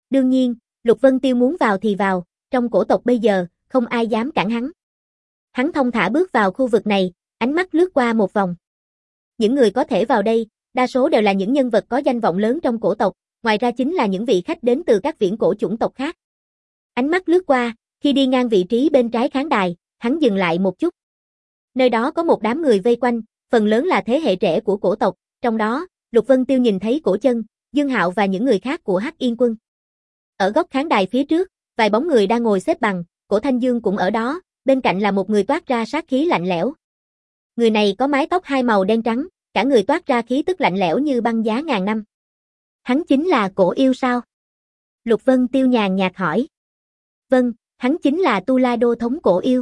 Đương nhiên, Lục Vân Tiêu muốn vào thì vào, trong cổ tộc bây giờ, không ai dám cản hắn. Hắn thông thả bước vào khu vực này, ánh mắt lướt qua một vòng. Những người có thể vào đây, đa số đều là những nhân vật có danh vọng lớn trong cổ tộc, ngoài ra chính là những vị khách đến từ các viễn cổ chủng tộc khác. Ánh mắt lướt qua, khi đi ngang vị trí bên trái khán đài, hắn dừng lại một chút. Nơi đó có một đám người vây quanh, phần lớn là thế hệ trẻ của cổ tộc, trong đó, Lục Vân Tiêu nhìn thấy Cổ Chân, Dương Hạo và những người khác của Hắc Yên Quân. Ở góc khán đài phía trước, vài bóng người đang ngồi xếp bằng, Cổ Thanh Dương cũng ở đó, bên cạnh là một người toát ra sát khí lạnh lẽo. Người này có mái tóc hai màu đen trắng, cả người toát ra khí tức lạnh lẽo như băng giá ngàn năm. Hắn chính là Cổ Yêu sao? Lục Vân Tiêu nhàn nhạt hỏi. Vâng, hắn chính là Tu La Đô thống Cổ Yêu.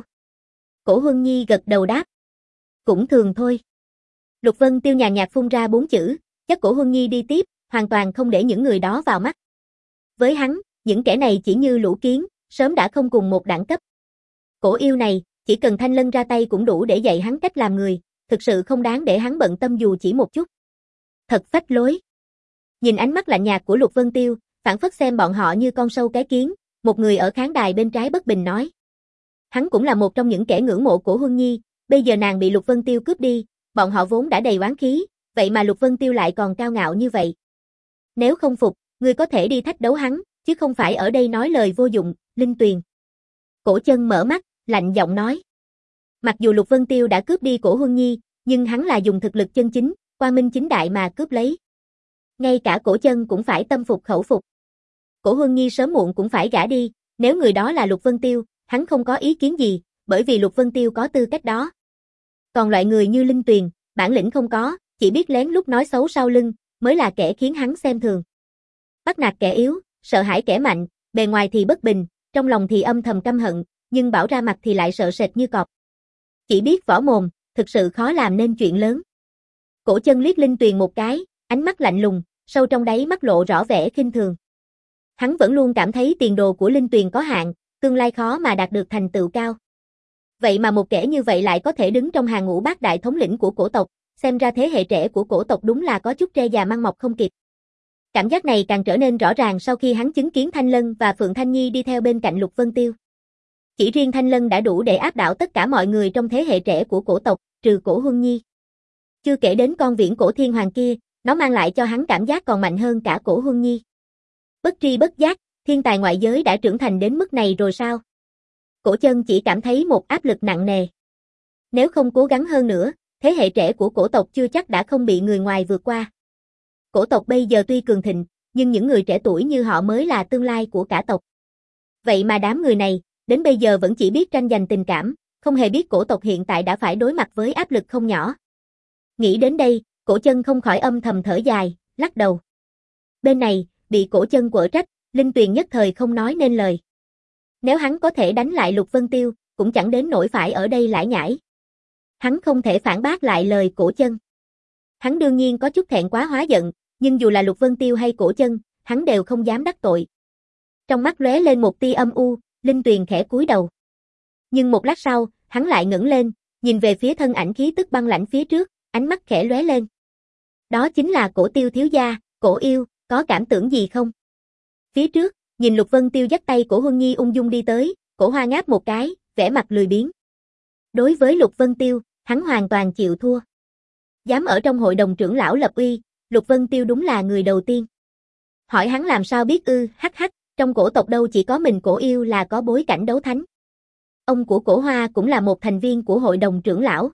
Cổ Huân Nhi gật đầu đáp. Cũng thường thôi. Lục Vân Tiêu nhàn nhạt phun ra bốn chữ, dắt Cổ Huân Nhi đi tiếp, hoàn toàn không để những người đó vào mắt. Với hắn, những kẻ này chỉ như lũ kiến, sớm đã không cùng một đẳng cấp. Cổ Yêu này, chỉ cần Thanh Lân ra tay cũng đủ để dạy hắn cách làm người, thực sự không đáng để hắn bận tâm dù chỉ một chút. Thật phách lối. Nhìn ánh mắt lạnh nhạt của Lục Vân Tiêu, phảng phất xem bọn họ như con sâu cái kiến, một người ở khán đài bên trái bất bình nói. Hắn cũng là một trong những kẻ ngưỡng mộ của Huân Nhi, bây giờ nàng bị Lục Vân Tiêu cướp đi, bọn họ vốn đã đầy oán khí, vậy mà Lục Vân Tiêu lại còn cao ngạo như vậy. Nếu không phục, ngươi có thể đi thách đấu hắn, chứ không phải ở đây nói lời vô dụng, Linh Tuyền. Cổ Chân mở mắt, lạnh giọng nói. Mặc dù Lục Vân Tiêu đã cướp đi Cổ Huân Nhi, nhưng hắn là dùng thực lực chân chính, quang minh chính đại mà cướp lấy. Ngay cả Cổ Chân cũng phải tâm phục khẩu phục. Cổ Huân Nhi sớm muộn cũng phải gả đi, nếu người đó là Lục Vân Tiêu, hắn không có ý kiến gì, bởi vì Lục Vân Tiêu có tư cách đó. Còn loại người như Linh Tuyền, bản lĩnh không có, chỉ biết lén lút nói xấu sau lưng, mới là kẻ khiến hắn xem thường. Bắt nạt kẻ yếu, sợ hãi kẻ mạnh, bề ngoài thì bất bình, trong lòng thì âm thầm căm hận, nhưng bảo ra mặt thì lại sợ sệt như cọp. Chỉ biết võ mồm, thực sự khó làm nên chuyện lớn. Cổ Chân liếc Linh Tuyền một cái, ánh mắt lạnh lùng, sâu trong đáy mắt lộ rõ vẻ khinh thường. Hắn vẫn luôn cảm thấy tiền đồ của Linh Tuyền có hạn, tương lai khó mà đạt được thành tựu cao. Vậy mà một kẻ như vậy lại có thể đứng trong hàng ngũ bát đại thống lĩnh của cổ tộc, xem ra thế hệ trẻ của cổ tộc đúng là có chút tre già măng mọc không kịp. Cảm giác này càng trở nên rõ ràng sau khi hắn chứng kiến Thanh Lân và Phượng Thanh Nhi đi theo bên cạnh Lục Vân Tiêu. Chỉ riêng Thanh Lân đã đủ để áp đảo tất cả mọi người trong thế hệ trẻ của cổ tộc, trừ Cổ Huân Nhi. Chưa kể đến con viễn cổ thiên hoàng kia, nó mang lại cho hắn cảm giác còn mạnh hơn cả Cổ Huân Nhi. Bất tri bất giác, thiên tài ngoại giới đã trưởng thành đến mức này rồi sao? Cổ Chân chỉ cảm thấy một áp lực nặng nề. Nếu không cố gắng hơn nữa, thế hệ trẻ của cổ tộc chưa chắc đã không bị người ngoài vượt qua. Cổ tộc bây giờ tuy cường thịnh, nhưng những người trẻ tuổi như họ mới là tương lai của cả tộc. Vậy mà đám người này, đến bây giờ vẫn chỉ biết tranh giành tình cảm, không hề biết cổ tộc hiện tại đã phải đối mặt với áp lực không nhỏ. Nghĩ đến đây, Cổ Chân không khỏi âm thầm thở dài, lắc đầu. Bên này, bị Cổ Chân quở trách, Linh Tuyền nhất thời không nói nên lời. Nếu hắn có thể đánh lại Lục Vân Tiêu, cũng chẳng đến nỗi phải ở đây lải nhải. Hắn không thể phản bác lại lời Cổ Chân. Hắn đương nhiên có chút thẹn quá hóa giận, nhưng dù là Lục Vân Tiêu hay Cổ Chân, hắn đều không dám đắc tội. Trong mắt lóe lên một tia âm u, Linh Tuyền khẽ cúi đầu. Nhưng một lát sau, hắn lại ngẩng lên, nhìn về phía thân ảnh khí tức băng lãnh phía trước, ánh mắt khẽ lóe lên. Đó chính là Cổ Tiêu thiếu gia, Cổ Yêu, có cảm tưởng gì không? Phía trước, nhìn Lục Vân Tiêu dắt tay Cổ Huân Nhi ung dung đi tới, Cổ Hoa ngáp một cái, vẻ mặt lười biếng. Đối với Lục Vân Tiêu, hắn hoàn toàn chịu thua. Dám ở trong hội đồng trưởng lão lập uy, Lục Vân Tiêu đúng là người đầu tiên. Hỏi hắn làm sao biết ư, hắc hắc, trong cổ tộc đâu chỉ có mình Cổ Yêu là có bối cảnh đấu thánh. Ông của Cổ Hoa cũng là một thành viên của hội đồng trưởng lão.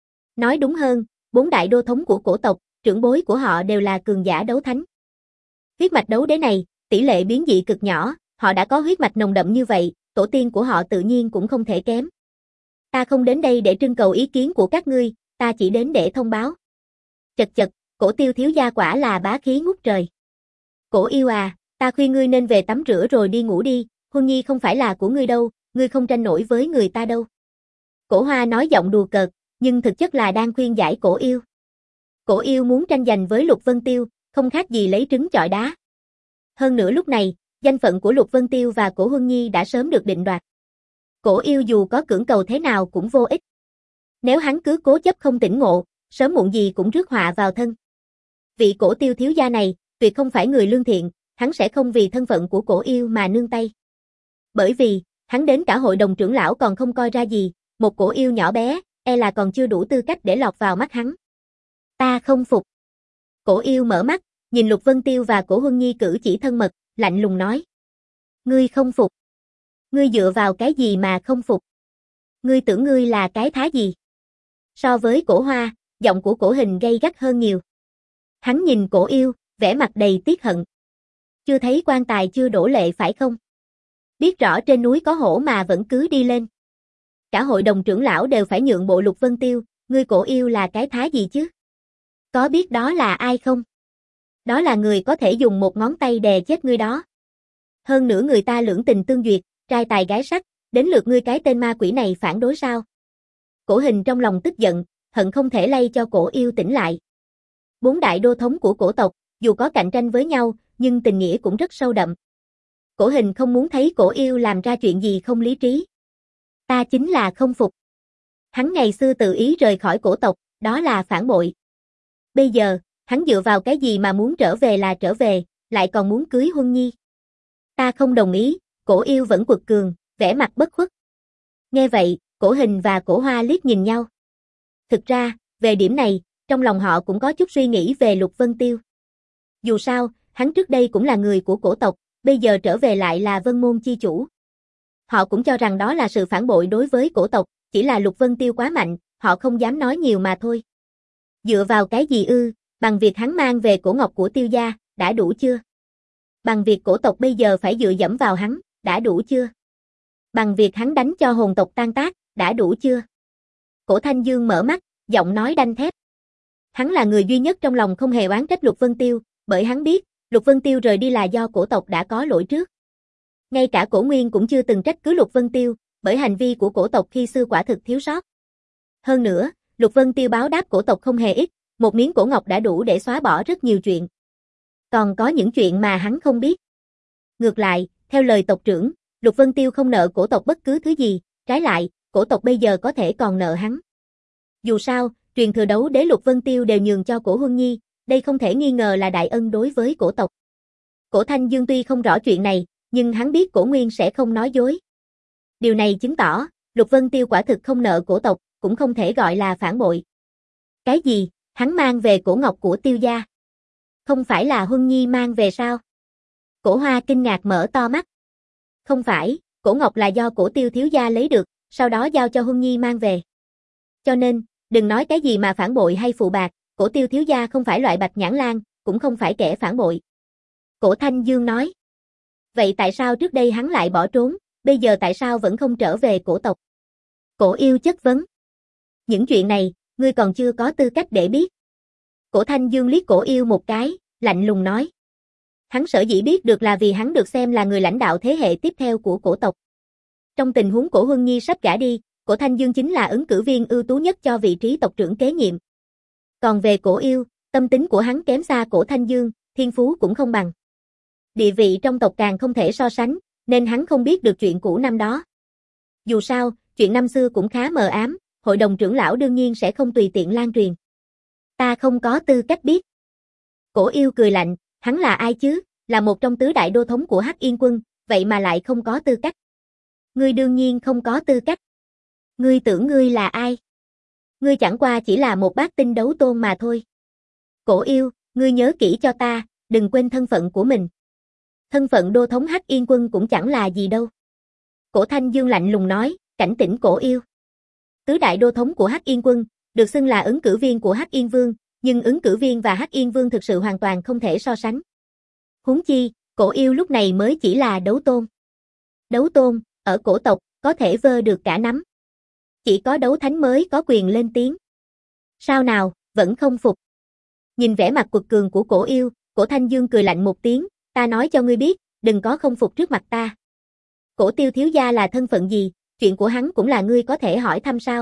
Nói đúng hơn, bốn đại đô thống của cổ tộc, trưởng bối của họ đều là cường giả đấu thánh. Huyết mạch đấu đế này, tỷ lệ biến dị cực nhỏ, họ đã có huyết mạch nồng đậm như vậy, tổ tiên của họ tự nhiên cũng không thể kém. Ta không đến đây để trưng cầu ý kiến của các ngươi, ta chỉ đến để thông báo. Chật chật, Cổ Tiêu thiếu gia quả là bá khí ngút trời. Cổ Yêu à, ta khuyên ngươi nên về tắm rửa rồi đi ngủ đi, Huân Nhi không phải là của ngươi đâu, ngươi không tranh nổi với người ta đâu. Cổ Hoa nói giọng đùa cợt, nhưng thực chất là đang khuyên giải Cổ Yêu. Cổ Yêu muốn tranh giành với Lục Vân Tiêu, không khác gì lấy trứng chọi đá. Hơn nữa lúc này, danh phận của Lục Vân Tiêu và Cổ Huân Nhi đã sớm được định đoạt. Cổ Yêu dù có cưỡng cầu thế nào cũng vô ích. Nếu hắn cứ cố chấp không tỉnh ngộ, sớm muộn gì cũng rước họa vào thân. Vị Cổ Tiêu thiếu gia này, tuyệt không phải người lương thiện, hắn sẽ không vì thân phận của cổ yêu mà nương tay. Bởi vì, hắn đến cả hội đồng trưởng lão còn không coi ra gì, một cổ yêu nhỏ bé, e là còn chưa đủ tư cách để lọt vào mắt hắn. Ta không phục. Cổ yêu mở mắt, nhìn Lục Vân Tiêu và Cổ Huân Nhi cử chỉ thân mật, lạnh lùng nói. Ngươi không phục. Ngươi dựa vào cái gì mà không phục? Ngươi tưởng ngươi là cái thá gì? So với Cổ Hoa, giọng của Cổ Hình gay gắt hơn nhiều. Hắn nhìn Cổ yêu, vẻ mặt đầy tiếc hận. Chưa thấy quan tài chưa đổ lệ phải không? Biết rõ trên núi có hổ mà vẫn cứ đi lên. Cả hội đồng trưởng lão đều phải nhượng bộ Lục Vân Tiêu, ngươi Cổ yêu là cái thá gì chứ? Có biết đó là ai không? Đó là người có thể dùng một ngón tay đè chết ngươi đó. Hơn nữa người ta lưỡng tình tương duyệt, trai tài gái sắc, đến lượt ngươi cái tên ma quỷ này phản đối sao? Cổ Hình trong lòng tức giận, hận không thể lay cho Cổ yêu tỉnh lại. Bốn đại đô thống của cổ tộc, dù có cạnh tranh với nhau, nhưng tình nghĩa cũng rất sâu đậm. Cổ Hình không muốn thấy Cổ yêu làm ra chuyện gì không lý trí. Ta chính là không phục. Hắn ngày xưa tự ý rời khỏi cổ tộc, đó là phản bội. Bây giờ, hắn dựa vào cái gì mà muốn trở về là trở về, lại còn muốn cưới Huân Nhi. Ta không đồng ý, Cổ yêu vẫn quật cường, vẻ mặt bất khuất. Nghe vậy, Cổ Hình và Cổ Hoa liếc nhìn nhau. Thực ra, về điểm này, trong lòng họ cũng có chút suy nghĩ về Lục Vân Tiêu. Dù sao, hắn trước đây cũng là người của cổ tộc, bây giờ trở về lại là Vân Môn chi chủ. Họ cũng cho rằng đó là sự phản bội đối với cổ tộc, chỉ là Lục Vân Tiêu quá mạnh, họ không dám nói nhiều mà thôi. Dựa vào cái gì ư, bằng việc hắn mang về cổ ngọc của Tiêu gia, đã đủ chưa? Bằng việc cổ tộc bây giờ phải dựa dẫm vào hắn, đã đủ chưa? Bằng việc hắn đánh cho hồn tộc tan tác, đã đủ chưa? Cổ Thanh Dương mở mắt, giọng nói đanh thép. Hắn là người duy nhất trong lòng không hề oán trách Lục Vân Tiêu, bởi hắn biết, Lục Vân Tiêu rời đi là do cổ tộc đã có lỗi trước. Ngay cả Cổ Nguyên cũng chưa từng trách cứ Lục Vân Tiêu, bởi hành vi của cổ tộc khi xưa quả thực thiếu sót. Hơn nữa, Lục Vân Tiêu báo đáp cổ tộc không hề ít, một miếng cổ ngọc đã đủ để xóa bỏ rất nhiều chuyện. Còn có những chuyện mà hắn không biết. Ngược lại, theo lời tộc trưởng, Lục Vân Tiêu không nợ cổ tộc bất cứ thứ gì, trái lại, cổ tộc bây giờ có thể còn nợ hắn. Dù sao, truyền thừa đấu đế Lục Vân Tiêu đều nhường cho Cổ Huân Nhi, đây không thể nghi ngờ là đại ân đối với cổ tộc. Cổ Thanh Dương tuy không rõ chuyện này, nhưng hắn biết Cổ Nguyên sẽ không nói dối. Điều này chứng tỏ, Lục Vân Tiêu quả thực không nợ cổ tộc, cũng không thể gọi là phản bội. Cái gì? Hắn mang về cổ ngọc của Tiêu gia? Không phải là Huân Nhi mang về sao? Cổ Hoa kinh ngạc mở to mắt. Không phải, cổ ngọc là do cổ Tiêu thiếu gia lấy được, sau đó giao cho Huân Nhi mang về. Cho nên, đừng nói cái gì mà phản bội hay phụ bạc, cổ Tiêu thiếu gia không phải loại bạch nhãn lang, cũng không phải kẻ phản bội. Cổ Thanh Dương nói. Vậy tại sao trước đây hắn lại bỏ trốn, bây giờ tại sao vẫn không trở về cổ tộc? Cổ yêu chất vấn. Những chuyện này, ngươi còn chưa có tư cách để biết. Cổ Thanh Dương liếc cổ yêu một cái, lạnh lùng nói. Hắn sở dĩ biết được là vì hắn được xem là người lãnh đạo thế hệ tiếp theo của cổ tộc. Trong tình huống cổ Huân Nhi sắp gả đi, cổ Thanh Dương chính là ứng cử viên ưu tú nhất cho vị trí tộc trưởng kế nhiệm. Còn về cổ yêu, tâm tính của hắn kém xa cổ Thanh Dương, thiên phú cũng không bằng. Địa vị trong tộc càng không thể so sánh, nên hắn không biết được chuyện cũ năm đó. Dù sao, chuyện năm xưa cũng khá mờ ám, hội đồng trưởng lão đương nhiên sẽ không tùy tiện lan truyền. Ta không có tư cách biết. Cổ yêu cười lạnh, hắn là ai chứ, là một trong tứ đại đô thống của Hắc Yên quân, vậy mà lại không có tư cách. Ngươi đương nhiên không có tư cách. Ngươi tưởng ngươi là ai? Ngươi chẳng qua chỉ là một bát tinh đấu tôn mà thôi. Cổ yêu, ngươi nhớ kỹ cho ta, đừng quên thân phận của mình. Thân phận đô thống Hắc Yên quân cũng chẳng là gì đâu. Cổ Thanh Dương lạnh lùng nói, cảnh tỉnh cổ yêu. Tứ đại đô thống của Hắc Yên quân, được xưng là ứng cử viên của Hắc Yên Vương, nhưng ứng cử viên và Hắc Yên Vương thực sự hoàn toàn không thể so sánh. Huống chi, cổ yêu lúc này mới chỉ là đấu tôn. Đấu tôn, ở cổ tộc, có thể vơ được cả nắm. Chỉ có đấu thánh mới có quyền lên tiếng. Sao nào, vẫn không phục. Nhìn vẻ mặt quật cường của cổ yêu, cổ Thanh Dương cười lạnh một tiếng, ta nói cho ngươi biết, đừng có không phục trước mặt ta. Cổ Tiêu thiếu gia là thân phận gì, chuyện của hắn cũng là ngươi có thể hỏi thăm sao.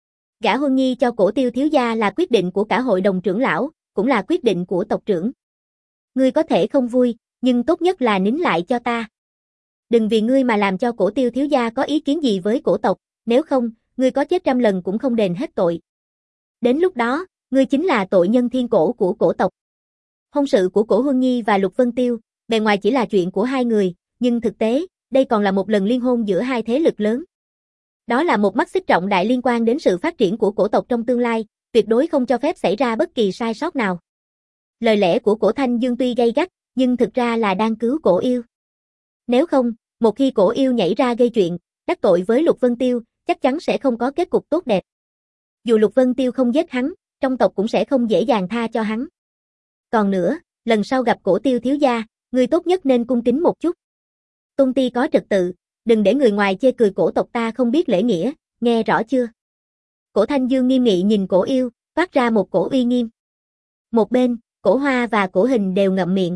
Gả Huân Nhi cho cổ Tiêu thiếu gia là quyết định của cả hội đồng trưởng lão, cũng là quyết định của tộc trưởng. Ngươi có thể không vui, nhưng tốt nhất là nín lại cho ta. Đừng vì ngươi mà làm cho cổ Tiêu thiếu gia có ý kiến gì với cổ tộc, nếu không, ngươi có chết trăm lần cũng không đền hết tội. Đến lúc đó, ngươi chính là tội nhân thiên cổ của cổ tộc. Hôn sự của cổ Huân Nhi và Lục Vân Tiêu, Bề ngoài chỉ là chuyện của hai người, nhưng thực tế, đây còn là một lần liên hôn giữa hai thế lực lớn. Đó là một mắt xích trọng đại liên quan đến sự phát triển của cổ tộc trong tương lai, tuyệt đối không cho phép xảy ra bất kỳ sai sót nào. Lời lẽ của Cổ Thanh Dương tuy gay gắt, nhưng thực ra là đang cứu Cổ Yêu. Nếu không, một khi Cổ Yêu nhảy ra gây chuyện, đắc tội với Lục Vân Tiêu, chắc chắn sẽ không có kết cục tốt đẹp. Dù Lục Vân Tiêu không giết hắn, trong tộc cũng sẽ không dễ dàng tha cho hắn. Còn nữa, lần sau gặp Cổ Tiêu thiếu gia, ngươi tốt nhất nên cung kính một chút. Tôn ti có trật tự, đừng để người ngoài chê cười cổ tộc ta không biết lễ nghĩa, nghe rõ chưa? Cổ Thanh Dương nghiêm nghị nhìn Cổ Yêu, phát ra một cổ uy nghiêm. Một bên, Cổ Hoa và Cổ Hình đều ngậm miệng.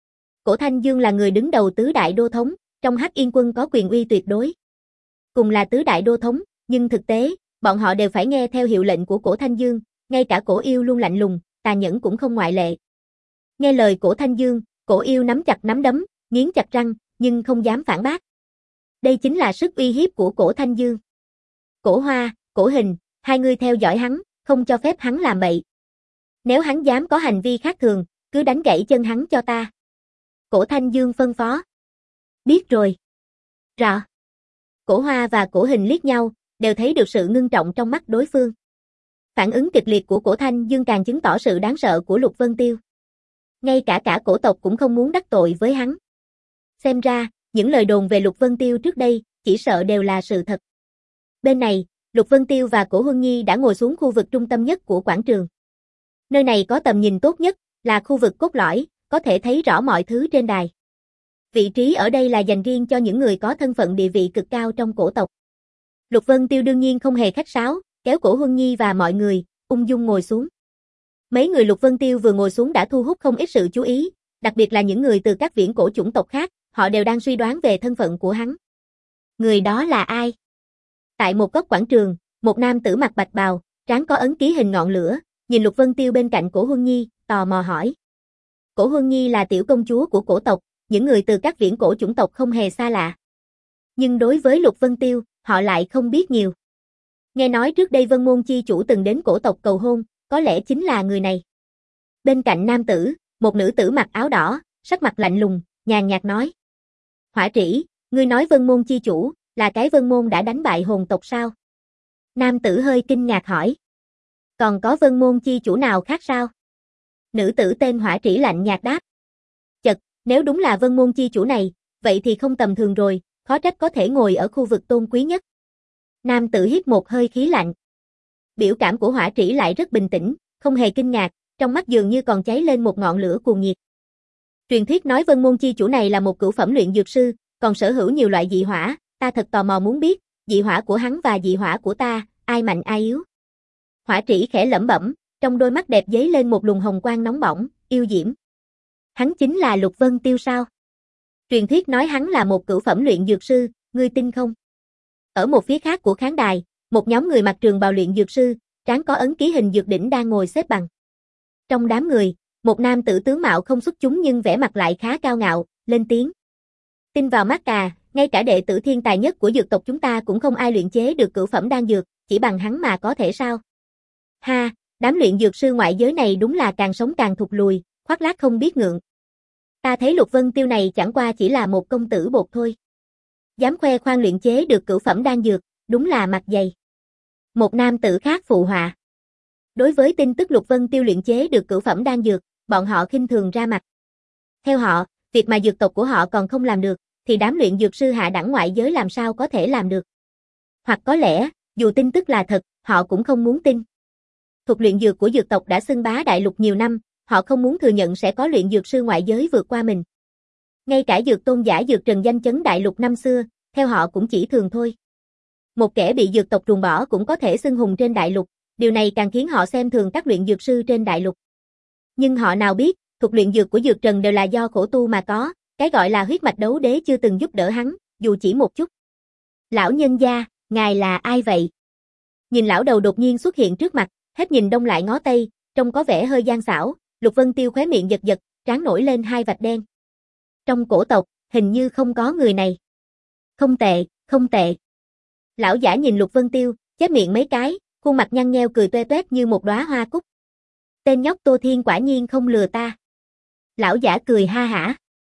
Cổ Thanh Dương là người đứng đầu tứ đại đô thống, trong Hắc Yên quân có quyền uy tuyệt đối. Cùng là tứ đại đô thống, nhưng thực tế, bọn họ đều phải nghe theo hiệu lệnh của Cổ Thanh Dương, ngay cả Cổ Yêu luôn lạnh lùng, tàn nhẫn cũng không ngoại lệ. Nghe lời Cổ Thanh Dương, Cổ Yêu nắm chặt nắm đấm, nghiến chặt răng, nhưng không dám phản bác. Đây chính là sức uy hiếp của Cổ Thanh Dương. Cổ Hoa, Cổ Hình, hai người theo dõi hắn, không cho phép hắn làm bậy. Nếu hắn dám có hành vi khác thường, cứ đánh gãy chân hắn cho ta. Cổ Thanh Dương phân phó. Biết rồi. Rõ. Cổ Hoa và Cổ Hình liếc nhau, đều thấy được sự ngưng trọng trong mắt đối phương. Phản ứng kịch liệt của Cổ Thanh Dương càng chứng tỏ sự đáng sợ của Lục Vân Tiêu. Ngay cả cả cổ tộc cũng không muốn đắc tội với hắn. Xem ra, những lời đồn về Lục Vân Tiêu trước đây, chỉ sợ đều là sự thật. Bên này, Lục Vân Tiêu và Cổ Huân Nhi đã ngồi xuống khu vực trung tâm nhất của quảng trường. Nơi này có tầm nhìn tốt nhất, là khu vực cốt lõi, có thể thấy rõ mọi thứ trên đài. Vị trí ở đây là dành riêng cho những người có thân phận địa vị cực cao trong cổ tộc. Lục Vân Tiêu đương nhiên không hề khách sáo, kéo Cổ Huân Nhi và mọi người, ung dung ngồi xuống. Mấy người Lục Vân Tiêu vừa ngồi xuống đã thu hút không ít sự chú ý, đặc biệt là những người từ các viễn cổ chủng tộc khác, họ đều đang suy đoán về thân phận của hắn. Người đó là ai? Tại một góc quảng trường, một nam tử mặc bạch bào, trán có ấn ký hình ngọn lửa, nhìn Lục Vân Tiêu bên cạnh Cổ Huân Nhi, tò mò hỏi. Cổ Huân Nhi là tiểu công chúa của cổ tộc, những người từ các viễn cổ chủng tộc không hề xa lạ. Nhưng đối với Lục Vân Tiêu, họ lại không biết nhiều. Nghe nói trước đây Vân Môn chi chủ từng đến cổ tộc cầu hôn, có lẽ chính là người này. Bên cạnh nam tử, một nữ tử mặc áo đỏ, sắc mặt lạnh lùng, nhàn nhạt nói. Hỏa Trĩ, ngươi nói Vân Môn chi chủ, là cái Vân Môn đã đánh bại hồn tộc sao? Nam tử hơi kinh ngạc hỏi. Còn có Vân Môn chi chủ nào khác sao? Nữ tử tên Hỏa Trĩ lạnh nhạt đáp. Chật, nếu đúng là Vân Môn chi chủ này, vậy thì không tầm thường rồi, khó trách có thể ngồi ở khu vực tôn quý nhất. Nam tử hít một hơi khí lạnh. Biểu cảm của Hỏa Trĩ lại rất bình tĩnh, không hề kinh ngạc, trong mắt dường như còn cháy lên một ngọn lửa cuồng nhiệt. Truyền thuyết nói Vân Môn chi chủ này là một cửu phẩm luyện dược sư, còn sở hữu nhiều loại dị hỏa, ta thật tò mò muốn biết, dị hỏa của hắn và dị hỏa của ta, ai mạnh ai yếu. Hỏa Trĩ khẽ lẩm bẩm, trong đôi mắt đẹp giấy lên một luồng hồng quang nóng bỏng, yêu diễm. Hắn chính là Lục Vân Tiêu sao? Truyền thuyết nói hắn là một cửu phẩm luyện dược sư, ngươi tin không? Ở một phía khác của khán đài, một nhóm người mặc trường bào luyện dược sư, trán có ấn ký hình dược đỉnh đang ngồi xếp bằng. Trong đám người, một nam tử tướng mạo không xuất chúng nhưng vẻ mặt lại khá cao ngạo, lên tiếng. Tin vào mắt cà, ngay cả đệ tử thiên tài nhất của dược tộc chúng ta cũng không ai luyện chế được cửu phẩm đan dược, chỉ bằng hắn mà có thể sao? Ha, đám luyện dược sư ngoại giới này đúng là càng sống càng thụt lùi, khoác lác không biết ngượng. Ta thấy Lục Vân Tiêu này chẳng qua chỉ là một công tử bột thôi. Dám khoe khoang luyện chế được cửu phẩm đan dược, đúng là mặt dày. Một nam tử khác phụ họa. Đối với tin tức Lục Vân Tiêu luyện chế được cửu phẩm đan dược, bọn họ khinh thường ra mặt. Theo họ, việc mà dược tộc của họ còn không làm được, thì đám luyện dược sư hạ đẳng ngoại giới làm sao có thể làm được. Hoặc có lẽ, dù tin tức là thật, họ cũng không muốn tin. Thuật luyện dược của dược tộc đã xưng bá đại lục nhiều năm, họ không muốn thừa nhận sẽ có luyện dược sư ngoại giới vượt qua mình. Ngay cả dược tôn giả dược trần danh chấn đại lục năm xưa, theo họ cũng chỉ thường thôi. Một kẻ bị dược tộc ruồng bỏ cũng có thể xưng hùng trên đại lục, điều này càng khiến họ xem thường các luyện dược sư trên đại lục. Nhưng họ nào biết, thuật luyện dược của dược trần đều là do khổ tu mà có, cái gọi là huyết mạch đấu đế chưa từng giúp đỡ hắn, dù chỉ một chút. Lão nhân gia, ngài là ai vậy? Nhìn lão đầu đột nhiên xuất hiện trước mặt, hết nhìn đông lại ngó tây, trông có vẻ hơi gian xảo, Lục Vân Tiêu khóe miệng giật giật, trán nổi lên hai vạch đen. Trong cổ tộc, hình như không có người này. Không tệ, không tệ. Lão giả nhìn Lục Vân Tiêu, chép miệng mấy cái, khuôn mặt nhăn nheo cười toe toét như một đóa hoa cúc. Tên nhóc Tô Thiên quả nhiên không lừa ta. Lão giả cười ha hả.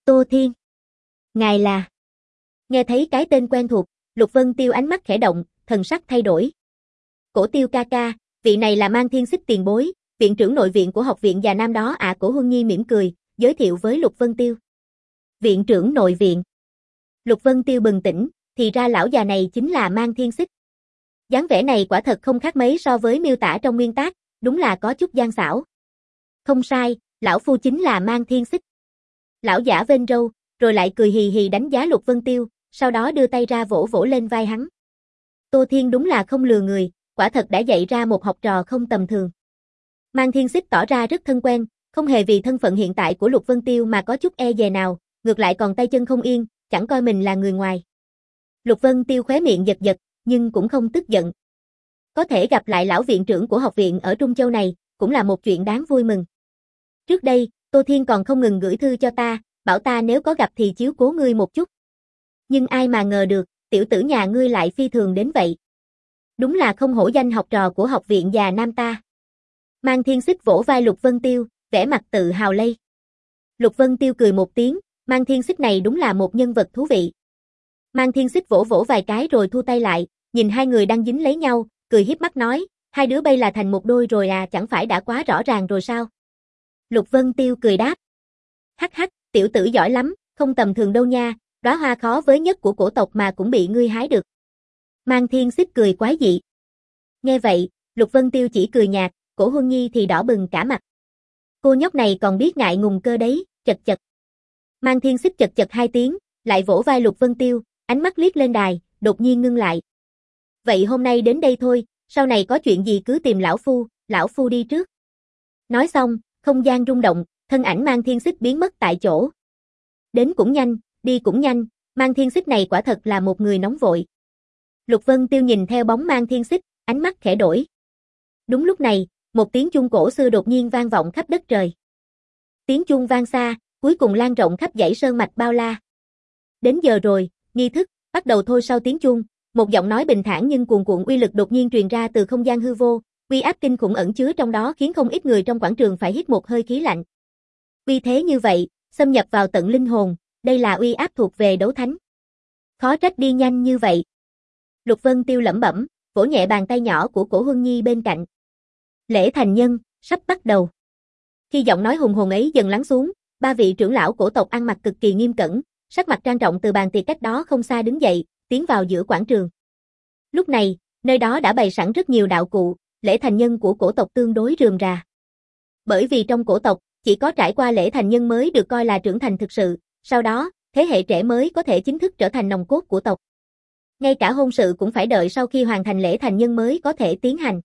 Tô Thiên. Ngài là... Nghe thấy cái tên quen thuộc, Lục Vân Tiêu ánh mắt khẽ động, thần sắc thay đổi. Cổ Tiêu ca ca, vị này là Mang Thiên Xích tiền bối, viện trưởng nội viện của học viện già nam đó à. Cổ Huân Nhi mỉm cười, giới thiệu với Lục Vân Tiêu. Viện trưởng nội viện. Lục Vân Tiêu bừng tỉnh, thì ra lão già này chính là Mang Thiên Xích. Dáng vẻ này quả thật không khác mấy so với miêu tả trong nguyên tác, đúng là có chút gian xảo. Không sai, lão phu chính là Mang Thiên Xích. Lão giả vênh râu, rồi lại cười hì hì đánh giá Lục Vân Tiêu, sau đó đưa tay ra vỗ vỗ lên vai hắn. Tô Thiên đúng là không lừa người, quả thật đã dạy ra một học trò không tầm thường. Mang Thiên Xích tỏ ra rất thân quen, không hề vì thân phận hiện tại của Lục Vân Tiêu mà có chút e dè nào, ngược lại còn tay chân không yên, chẳng coi mình là người ngoài. Lục Vân Tiêu khóe miệng giật giật, nhưng cũng không tức giận. Có thể gặp lại lão viện trưởng của học viện ở Trung Châu này, cũng là một chuyện đáng vui mừng. Trước đây, Tô Thiên còn không ngừng gửi thư cho ta, bảo ta nếu có gặp thì chiếu cố ngươi một chút. Nhưng ai mà ngờ được, tiểu tử nhà ngươi lại phi thường đến vậy. Đúng là không hổ danh học trò của học viện già nam ta. Mang Thiên Xích vỗ vai Lục Vân Tiêu, vẻ mặt tự hào lây. Lục Vân Tiêu cười một tiếng, Mang Thiên Xích này đúng là một nhân vật thú vị. Mang Thiên Xích vỗ vỗ vài cái rồi thu tay lại, nhìn hai người đang dính lấy nhau, cười hiếp mắt nói, hai đứa bay là thành một đôi rồi à, chẳng phải đã quá rõ ràng rồi sao? Lục Vân Tiêu cười đáp. Hắc hắc, tiểu tử giỏi lắm, không tầm thường đâu nha, đóa hoa khó với nhất của cổ tộc mà cũng bị ngươi hái được. Mang Thiên Xích cười quái dị. Nghe vậy, Lục Vân Tiêu chỉ cười nhạt, Cổ Huân Nhi thì đỏ bừng cả mặt. Cô nhóc này còn biết ngại ngùng cơ đấy, chật chật. Mang Thiên Xích chật chật hai tiếng, lại vỗ vai Lục Vân Tiêu, ánh mắt liếc lên đài, đột nhiên ngưng lại. Vậy hôm nay đến đây thôi, sau này có chuyện gì cứ tìm lão phu, lão phu đi trước. Nói xong, không gian rung động, thân ảnh Mang Thiên Xích biến mất tại chỗ. Đến cũng nhanh, đi cũng nhanh, Mang Thiên Xích này quả thật là một người nóng vội. Lục Vân Tiêu nhìn theo bóng Mang Thiên Xích, ánh mắt khẽ đổi. Đúng lúc này, một tiếng chuông cổ xưa đột nhiên vang vọng khắp đất trời. Tiếng chuông vang xa, cuối cùng lan rộng khắp dãy sơn mạch bao la. Đến giờ rồi, nghi thức, bắt đầu thôi. Sau tiếng chuông, một giọng nói bình thản nhưng cuồn cuộn uy lực đột nhiên truyền ra từ không gian hư vô, uy áp kinh khủng ẩn chứa trong đó khiến không ít người trong quảng trường phải hít một hơi khí lạnh. Uy thế như vậy, xâm nhập vào tận linh hồn, đây là uy áp thuộc về đấu thánh. Khó trách đi nhanh như vậy. Lục Vân Tiêu lẩm bẩm, vỗ nhẹ bàn tay nhỏ của Cổ Huân Nhi bên cạnh. Lễ thành nhân, sắp bắt đầu. Khi giọng nói hùng hồn ấy dần lắng xuống, ba vị trưởng lão cổ tộc ăn mặc cực kỳ nghiêm cẩn, sắc mặt trang trọng từ bàn tiệc cách đó không xa đứng dậy, tiến vào giữa quảng trường. Lúc này, nơi đó đã bày sẵn rất nhiều đạo cụ, lễ thành nhân của cổ tộc tương đối rườm rà. Bởi vì trong cổ tộc, chỉ có trải qua lễ thành nhân mới được coi là trưởng thành thực sự, sau đó, thế hệ trẻ mới có thể chính thức trở thành nòng cốt của tộc. Ngay cả hôn sự cũng phải đợi sau khi hoàn thành lễ thành nhân mới có thể tiến hành.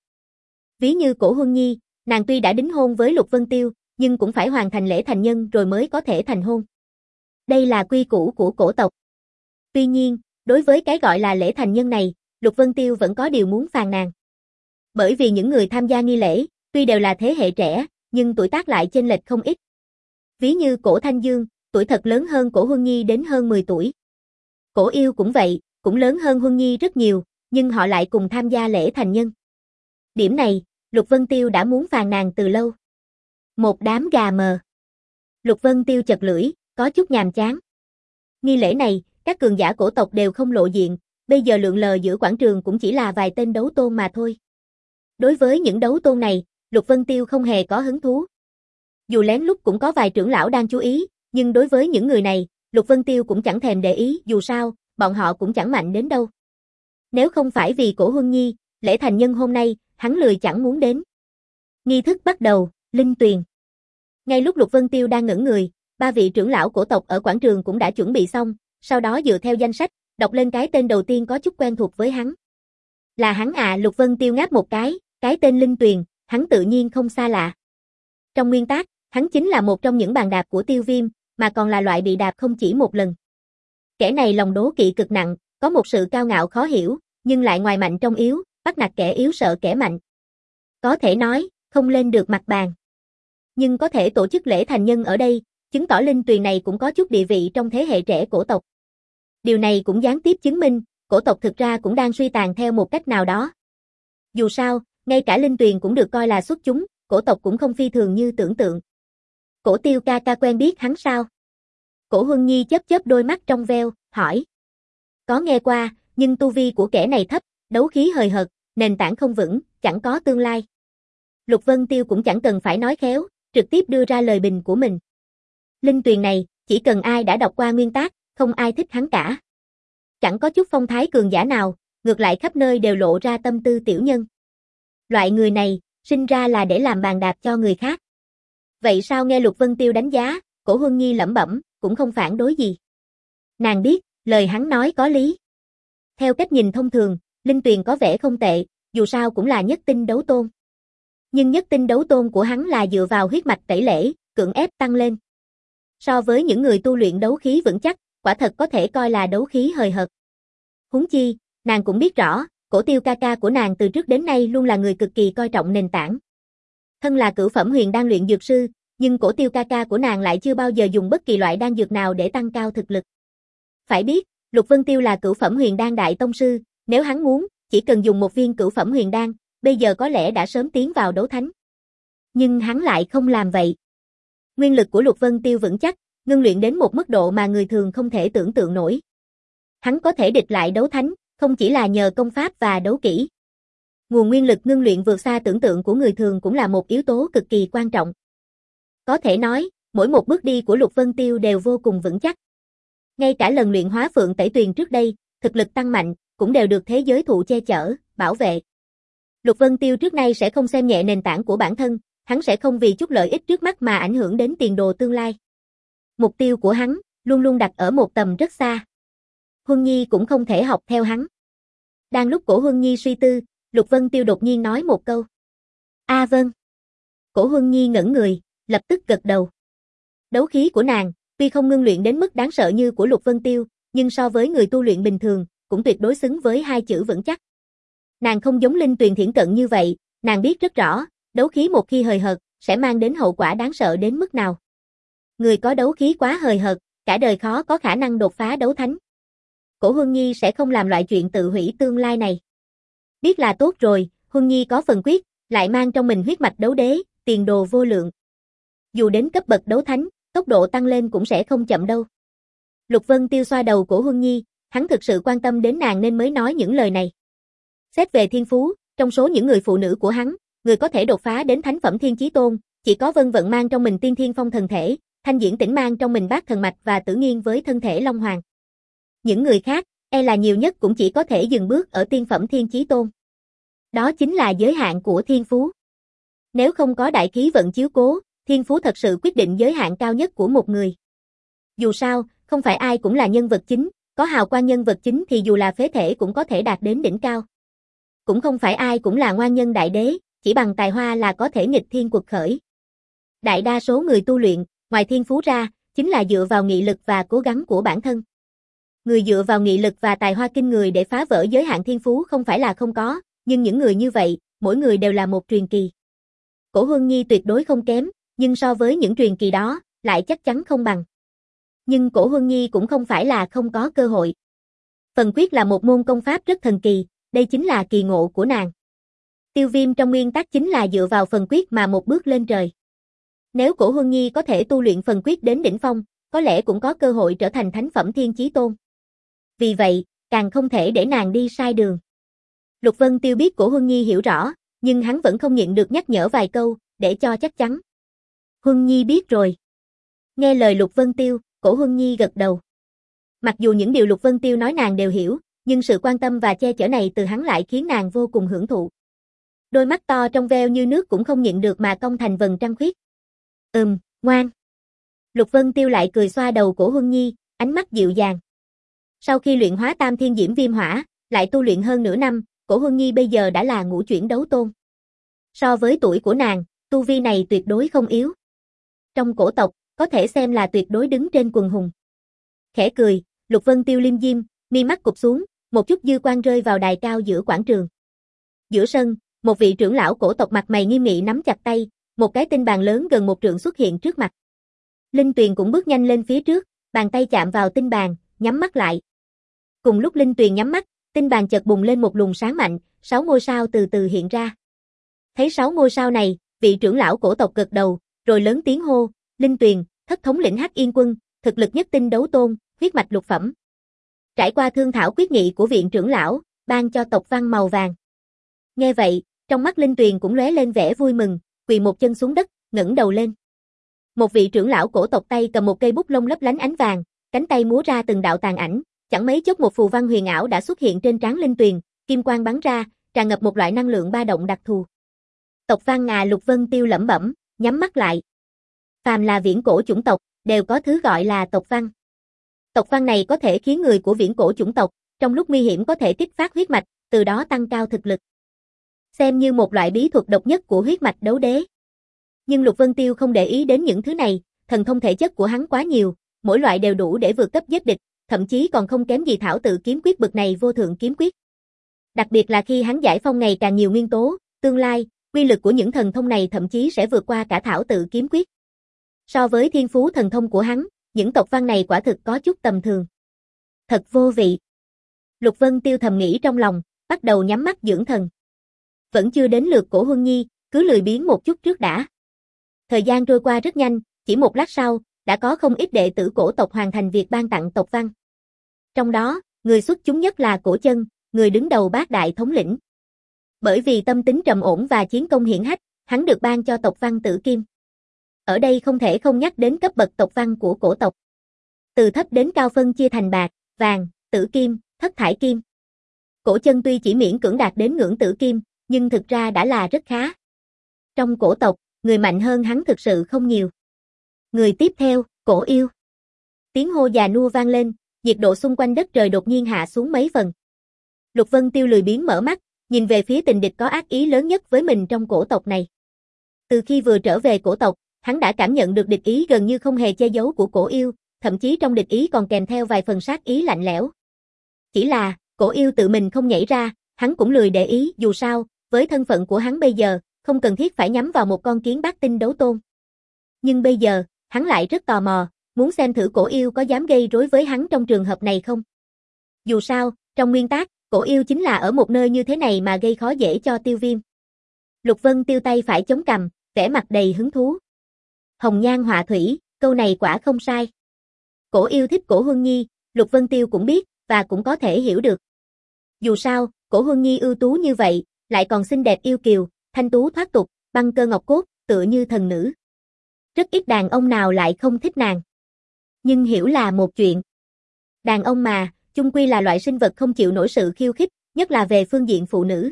Ví như Cổ Huân Nhi, nàng tuy đã đính hôn với Lục Vân Tiêu, nhưng cũng phải hoàn thành lễ thành nhân rồi mới có thể thành hôn. Đây là quy củ của cổ tộc. Tuy nhiên, đối với cái gọi là lễ thành nhân này, Lục Vân Tiêu vẫn có điều muốn phàn nàn. Bởi vì những người tham gia nghi lễ, tuy đều là thế hệ trẻ, nhưng tuổi tác lại chênh lệch không ít. Ví như Cổ Thanh Dương, tuổi thật lớn hơn Cổ Huân Nhi đến hơn mười tuổi. Cổ Yêu cũng vậy, cũng lớn hơn Huân Nhi rất nhiều, nhưng họ lại cùng tham gia lễ thành nhân. Điểm này, Lục Vân Tiêu đã muốn phàn nàn từ lâu. Một đám gà mờ. Lục Vân Tiêu chật lưỡi, có chút nhàm chán. Nghi lễ này, các cường giả cổ tộc đều không lộ diện, bây giờ lượn lờ giữa quảng trường cũng chỉ là vài tên đấu tôn mà thôi. Đối với những đấu tôn này, Lục Vân Tiêu không hề có hứng thú. Dù lén lút cũng có vài trưởng lão đang chú ý, nhưng đối với những người này, Lục Vân Tiêu cũng chẳng thèm để ý, dù sao, bọn họ cũng chẳng mạnh đến đâu. Nếu không phải vì Cổ Huân Nhi, lễ thành nhân hôm nay, hắn lười chẳng muốn đến. Nghi thức bắt đầu, linh tuyền. Ngay lúc Lục Vân Tiêu đang ngẩn người, ba vị trưởng lão cổ tộc ở quảng trường cũng đã chuẩn bị xong, sau đó dựa theo danh sách, đọc lên cái tên đầu tiên có chút quen thuộc với hắn. Là hắn à. Lục Vân Tiêu ngáp một cái, cái tên linh tuyền, hắn tự nhiên không xa lạ. Trong nguyên tác, hắn chính là một trong những bàn đạp của Tiêu Viêm, mà còn là loại bị đạp không chỉ một lần. Kẻ này lòng đố kỵ cực nặng, có một sự cao ngạo khó hiểu, nhưng lại ngoài mạnh trong yếu, bắt nạt kẻ yếu sợ kẻ mạnh. Có thể nói, không lên được mặt bàn. Nhưng có thể tổ chức lễ thành nhân ở đây, chứng tỏ linh tuyền này cũng có chút địa vị trong thế hệ trẻ cổ tộc. Điều này cũng gián tiếp chứng minh, cổ tộc thực ra cũng đang suy tàn theo một cách nào đó. Dù sao, ngay cả linh tuyền cũng được coi là xuất chúng, cổ tộc cũng không phi thường như tưởng tượng. Cổ Tiêu ca ca quen biết hắn sao? Cổ Huân Nhi chớp chớp đôi mắt trong veo, hỏi. Có nghe qua, nhưng tu vi của kẻ này thấp, đấu khí hời hợt, nền tảng không vững, chẳng có tương lai. Lục Vân Tiêu cũng chẳng cần phải nói khéo, trực tiếp đưa ra lời bình của mình. Linh tuyền này, chỉ cần ai đã đọc qua nguyên tác, không ai thích hắn cả. Chẳng có chút phong thái cường giả nào, ngược lại khắp nơi đều lộ ra tâm tư tiểu nhân. Loại người này, sinh ra là để làm bàn đạp cho người khác. Vậy sao nghe Lục Vân Tiêu đánh giá, Cổ Huân Nhi lẩm bẩm, cũng không phản đối gì. Nàng biết, lời hắn nói có lý. Theo cách nhìn thông thường, linh tuyền có vẻ không tệ, dù sao cũng là nhất tinh đấu tôn. Nhưng nhất tinh đấu tôn của hắn là dựa vào huyết mạch tẩy lễ, cưỡng ép tăng lên. So với những người tu luyện đấu khí vững chắc, quả thật có thể coi là đấu khí hời hợt. Huống chi, nàng cũng biết rõ, Cổ Tiêu ca ca của nàng từ trước đến nay luôn là người cực kỳ coi trọng nền tảng. Thân là cửu phẩm huyền đan luyện dược sư, nhưng Cổ Tiêu ca ca của nàng lại chưa bao giờ dùng bất kỳ loại đan dược nào để tăng cao thực lực. Phải biết, Lục Vân Tiêu là cửu phẩm huyền đan đại tông sư, nếu hắn muốn, chỉ cần dùng một viên cửu phẩm huyền đan, bây giờ có lẽ đã sớm tiến vào đấu thánh. Nhưng hắn lại không làm vậy. Nguyên lực của Lục Vân Tiêu vững chắc, ngưng luyện đến một mức độ mà người thường không thể tưởng tượng nổi. Hắn có thể địch lại đấu thánh, không chỉ là nhờ công pháp và đấu kỹ. Nguồn nguyên lực ngưng luyện vượt xa tưởng tượng của người thường cũng là một yếu tố cực kỳ quan trọng. Có thể nói, mỗi một bước đi của Lục Vân Tiêu đều vô cùng vững chắc. Ngay cả lần luyện hóa Phượng Tẩy Tuyền trước đây, thực lực tăng mạnh, cũng đều được thế giới thụ che chở, bảo vệ. Lục Vân Tiêu trước nay sẽ không xem nhẹ nền tảng của bản thân, hắn sẽ không vì chút lợi ích trước mắt mà ảnh hưởng đến tiền đồ tương lai. Mục tiêu của hắn, luôn luôn đặt ở một tầm rất xa. Huân Nhi cũng không thể học theo hắn. Đang lúc Cổ Huân Nhi suy tư, Lục Vân Tiêu đột nhiên nói một câu. A à, vâng. Cổ Huân Nhi ngẩn người, lập tức gật đầu. Đấu khí của nàng, tuy không ngưng luyện đến mức đáng sợ như của Lục Vân Tiêu, nhưng so với người tu luyện bình thường, cũng tuyệt đối xứng với hai chữ vững chắc. Nàng không giống linh tuyền thiển cận như vậy, nàng biết rất rõ, đấu khí một khi hời hợt, sẽ mang đến hậu quả đáng sợ đến mức nào. Người có đấu khí quá hời hợt, cả đời khó có khả năng đột phá đấu thánh. Cổ Huân Nhi sẽ không làm loại chuyện tự hủy tương lai này. Biết là tốt rồi, Huân Nhi có phần quyết, lại mang trong mình huyết mạch đấu đế, tiền đồ vô lượng. Dù đến cấp bậc đấu thánh, tốc độ tăng lên cũng sẽ không chậm đâu. Lục Vân Tiêu xoa đầu Cổ Huân Nhi, hắn thực sự quan tâm đến nàng nên mới nói những lời này. Xét về thiên phú, trong số những người phụ nữ của hắn, người có thể đột phá đến thánh phẩm thiên chí tôn, chỉ có Vân Vận mang trong mình tiên thiên phong thần thể, Thanh Diễn Tĩnh mang trong mình bát thần mạch và Tử Nghiên với thân thể long hoàng. Những người khác, e là nhiều nhất cũng chỉ có thể dừng bước ở tiên phẩm thiên chí tôn. Đó chính là giới hạn của thiên phú. Nếu không có đại khí vận chiếu cố, thiên phú thật sự quyết định giới hạn cao nhất của một người. Dù sao, không phải ai cũng là nhân vật chính, có hào quang nhân vật chính thì dù là phế thể cũng có thể đạt đến đỉnh cao. Cũng không phải ai cũng là ngoan nhân đại đế, chỉ bằng tài hoa là có thể nghịch thiên quật khởi. Đại đa số người tu luyện, ngoài thiên phú ra, chính là dựa vào nghị lực và cố gắng của bản thân. Người dựa vào nghị lực và tài hoa kinh người để phá vỡ giới hạn thiên phú không phải là không có, nhưng những người như vậy, mỗi người đều là một truyền kỳ. Cổ Huân Nhi tuyệt đối không kém, nhưng so với những truyền kỳ đó, lại chắc chắn không bằng. Nhưng Cổ Huân Nhi cũng không phải là không có cơ hội. Phần quyết là một môn công pháp rất thần kỳ, đây chính là kỳ ngộ của nàng. Tiêu Viêm trong nguyên tắc chính là dựa vào phần quyết mà một bước lên trời. Nếu Cổ Huân Nhi có thể tu luyện phần quyết đến đỉnh phong, có lẽ cũng có cơ hội trở thành thánh phẩm thiên chí tôn. Vì vậy, càng không thể để nàng đi sai đường. Lục Vân Tiêu biết Cổ Huân Nhi hiểu rõ, nhưng hắn vẫn không nhịn được nhắc nhở vài câu, để cho chắc chắn. Huân Nhi biết rồi. Nghe lời Lục Vân Tiêu, Cổ Huân Nhi gật đầu. Mặc dù những điều Lục Vân Tiêu nói nàng đều hiểu, nhưng sự quan tâm và che chở này từ hắn lại khiến nàng vô cùng hưởng thụ. Đôi mắt to trong veo như nước cũng không nhịn được mà cong thành vầng trăng khuyết. Ừm, ngoan. Lục Vân Tiêu lại cười xoa đầu Cổ Huân Nhi, ánh mắt dịu dàng. Sau khi luyện hóa Tam Thiên Diễm Viêm Hỏa, lại tu luyện hơn nửa năm, Cổ Huân Nhi bây giờ đã là ngũ chuyển đấu tôn. So với tuổi của nàng, tu vi này tuyệt đối không yếu. Trong cổ tộc, có thể xem là tuyệt đối đứng trên quần hùng. Khẽ cười, Lục Vân Tiêu liêm diêm, mi mắt cụp xuống, một chút dư quang rơi vào đài cao giữa quảng trường. Giữa sân, một vị trưởng lão cổ tộc mặt mày nghiêm nghị nắm chặt tay, một cái tinh bàn lớn gần một trượng xuất hiện trước mặt. Linh Tuyền cũng bước nhanh lên phía trước, bàn tay chạm vào tinh bàn, nhắm mắt lại. Cùng lúc Linh Tuyền nhắm mắt, tinh bàn chợt bùng lên một luồng sáng mạnh, sáu ngôi sao từ từ hiện ra. Thấy sáu ngôi sao này, vị trưởng lão cổ tộc gật đầu, rồi lớn tiếng hô, Linh Tuyền, thất thống lĩnh Hắc Yên quân, thực lực nhất tinh đấu tôn, huyết mạch lục phẩm. Trải qua thương thảo quyết nghị của viện trưởng lão, ban cho tộc văn màu vàng. Nghe vậy, trong mắt Linh Tuyền cũng lóe lên vẻ vui mừng, quỳ một chân xuống đất, ngẩng đầu lên. Một vị trưởng lão cổ tộc tay cầm một cây bút lông lấp lánh ánh vàng, cánh tay múa ra từng đạo tàn ảnh, chẳng mấy chốc một phù văn huyền ảo đã xuất hiện trên trán Linh Tuyền, kim quang bắn ra, tràn ngập một loại năng lượng ba động đặc thù. Tộc văn à, Lục Vân Tiêu lẩm bẩm, nhắm mắt lại. Phàm là viễn cổ chủng tộc, đều có thứ gọi là tộc văn. Tộc văn này có thể khiến người của viễn cổ chủng tộc, trong lúc nguy hiểm có thể kích phát huyết mạch, từ đó tăng cao thực lực. Xem như một loại bí thuật độc nhất của huyết mạch đấu đế. Nhưng Lục Vân Tiêu không để ý đến những thứ này, thần thông thể chất của hắn quá nhiều, mỗi loại đều đủ để vượt cấp giết địch, thậm chí còn không kém gì thảo tự kiếm quyết bậc này vô thượng kiếm quyết. Đặc biệt là khi hắn giải phong ngày càng nhiều nguyên tố, tương lai, quy lực của những thần thông này thậm chí sẽ vượt qua cả thảo tự kiếm quyết. So với thiên phú thần thông của hắn, những tộc văn này quả thực có chút tầm thường. Thật vô vị. Lục Vân Tiêu thầm nghĩ trong lòng, bắt đầu nhắm mắt dưỡng thần. Vẫn chưa đến lượt Cổ Huân Nhi, cứ lười biếng một chút trước đã. Thời gian trôi qua rất nhanh, chỉ một lát sau, đã có không ít đệ tử cổ tộc hoàn thành việc ban tặng tộc văn. Trong đó, người xuất chúng nhất là Cổ Chân, người đứng đầu bát đại thống lĩnh. Bởi vì tâm tính trầm ổn và chiến công hiển hách, hắn được ban cho tộc văn Tử Kim. Ở đây không thể không nhắc đến cấp bậc tộc văn của cổ tộc. Từ thấp đến cao phân chia thành bạc, vàng, tử kim, thất thải kim. Cổ Chân tuy chỉ miễn cưỡng đạt đến ngưỡng tử kim, nhưng thực ra đã là rất khá. Trong cổ tộc, người mạnh hơn hắn thực sự không nhiều. Người tiếp theo, Cổ Yêu. Tiếng hô già nua vang lên, nhiệt độ xung quanh đất trời đột nhiên hạ xuống mấy phần. Lục Vân Tiêu lười biếng mở mắt, nhìn về phía tình địch có ác ý lớn nhất với mình trong cổ tộc này. Từ khi vừa trở về cổ tộc, hắn đã cảm nhận được địch ý gần như không hề che giấu của Cổ Yêu, thậm chí trong địch ý còn kèm theo vài phần sát ý lạnh lẽo. Chỉ là, Cổ Yêu tự mình không nhảy ra, hắn cũng lười để ý, dù sao, với thân phận của hắn bây giờ, không cần thiết phải nhắm vào một con kiến bát tinh đấu tôn. Nhưng bây giờ, hắn lại rất tò mò, muốn xem thử Cổ Yêu có dám gây rối với hắn trong trường hợp này không. Dù sao, trong nguyên tắc, Cổ Yêu chính là ở một nơi như thế này mà gây khó dễ cho Tiêu Viêm. Lục Vân Tiêu tay phải chống cằm, vẻ mặt đầy hứng thú. Hồng nhan họa thủy, câu này quả không sai. Cổ Yêu thích Cổ Huân Nhi, Lục Vân Tiêu cũng biết, và cũng có thể hiểu được. Dù sao, Cổ Huân Nhi ưu tú như vậy, lại còn xinh đẹp yêu kiều, thanh tú thoát tục, băng cơ ngọc cốt, tựa như thần nữ. Rất ít đàn ông nào lại không thích nàng. Nhưng hiểu là một chuyện. Đàn ông mà, chung quy là loại sinh vật không chịu nổi sự khiêu khích, nhất là về phương diện phụ nữ.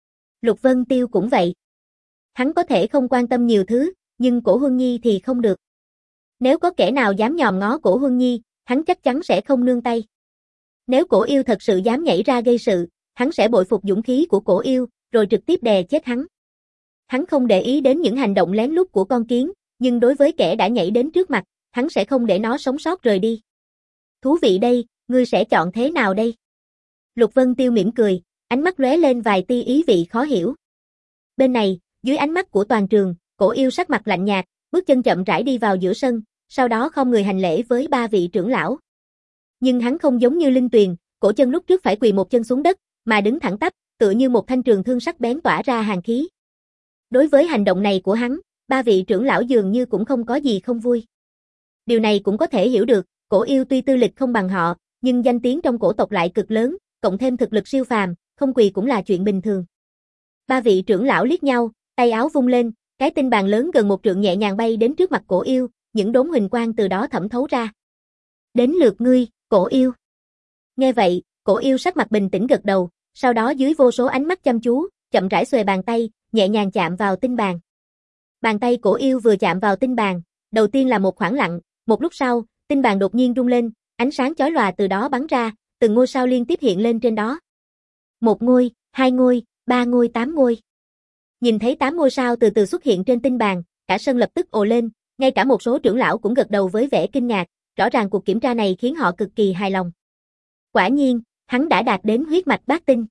Lục Vân Tiêu cũng vậy. Hắn có thể không quan tâm nhiều thứ, nhưng Cổ Huân Nhi thì không được. Nếu có kẻ nào dám nhòm ngó Cổ Huân Nhi, hắn chắc chắn sẽ không nương tay. Nếu Cổ Yêu thật sự dám nhảy ra gây sự, hắn sẽ bội phục dũng khí của Cổ Yêu, rồi trực tiếp đè chết hắn. Hắn không để ý đến những hành động lén lút của con kiến, nhưng đối với kẻ đã nhảy đến trước mặt, hắn sẽ không để nó sống sót rời đi. Thú vị đây, ngươi sẽ chọn thế nào đây? Lục Vân Tiêu mỉm cười, ánh mắt lóe lên vài tia ý vị khó hiểu. Bên này, dưới ánh mắt của toàn trường, Cổ Yêu sắc mặt lạnh nhạt, bước chân chậm rãi đi vào giữa sân, sau đó không người hành lễ với ba vị trưởng lão. Nhưng hắn không giống như Linh Tuyền, Cổ Chân lúc trước phải quỳ một chân xuống đất, mà đứng thẳng tắp, tựa như một thanh trường thương sắc bén tỏa ra hàn khí. Đối với hành động này của hắn, ba vị trưởng lão dường như cũng không có gì không vui. Điều này cũng có thể hiểu được, Cổ Yêu tuy tư lịch không bằng họ, nhưng danh tiếng trong cổ tộc lại cực lớn, cộng thêm thực lực siêu phàm, không quỳ cũng là chuyện bình thường. Ba vị trưởng lão liếc nhau, tay áo vung lên, cái tinh bàn lớn gần một trượng nhẹ nhàng bay đến trước mặt Cổ Yêu, những đốm huỳnh quang từ đó thẩm thấu ra. Đến lượt ngươi, Cổ Yêu. Nghe vậy, Cổ Yêu sắc mặt bình tĩnh gật đầu, sau đó dưới vô số ánh mắt chăm chú, chậm rãi xuề bàn tay, nhẹ nhàng chạm vào tinh bàn. Bàn tay Cổ Yêu vừa chạm vào tinh bàn, đầu tiên là một khoảng lặng, một lúc sau, tinh bàn đột nhiên rung lên, ánh sáng chói lòa từ đó bắn ra, từng ngôi sao liên tiếp hiện lên trên đó. Một ngôi, hai ngôi, ba ngôi, tám ngôi. Nhìn thấy tám ngôi sao từ từ xuất hiện trên tinh bàn, cả sân lập tức ồ lên, ngay cả một số trưởng lão cũng gật đầu với vẻ kinh ngạc, rõ ràng cuộc kiểm tra này khiến họ cực kỳ hài lòng. Quả nhiên, hắn đã đạt đến huyết mạch bát tinh.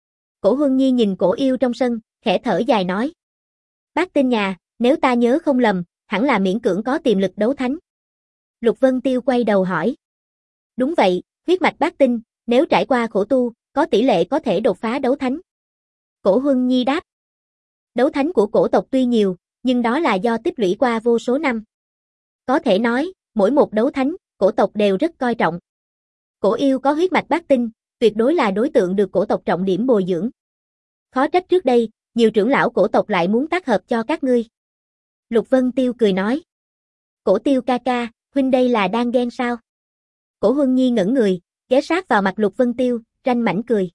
Cổ Huân Nhi nhìn Cổ Yêu trong sân, khẽ thở dài nói. Bát tinh nhà, nếu ta nhớ không lầm, hẳn là miễn cưỡng có tiềm lực đấu thánh. Lục Vân Tiêu quay đầu hỏi. Đúng vậy, huyết mạch bát tinh, nếu trải qua khổ tu, có tỷ lệ có thể đột phá đấu thánh. Cổ Huân Nhi đáp. Đấu thánh của cổ tộc tuy nhiều, nhưng đó là do tích lũy qua vô số năm. Có thể nói, mỗi một đấu thánh, cổ tộc đều rất coi trọng. Cổ yêu có huyết mạch bát tinh, tuyệt đối là đối tượng được cổ tộc trọng điểm bồi dưỡng. Khó trách trước đây, nhiều trưởng lão cổ tộc lại muốn tác hợp cho các ngươi. Lục Vân Tiêu cười nói. Cổ Tiêu ca ca, huynh đây là đang ghen sao? Cổ Huân Nhi ngẩn người, ghé sát vào mặt Lục Vân Tiêu, ranh mảnh cười.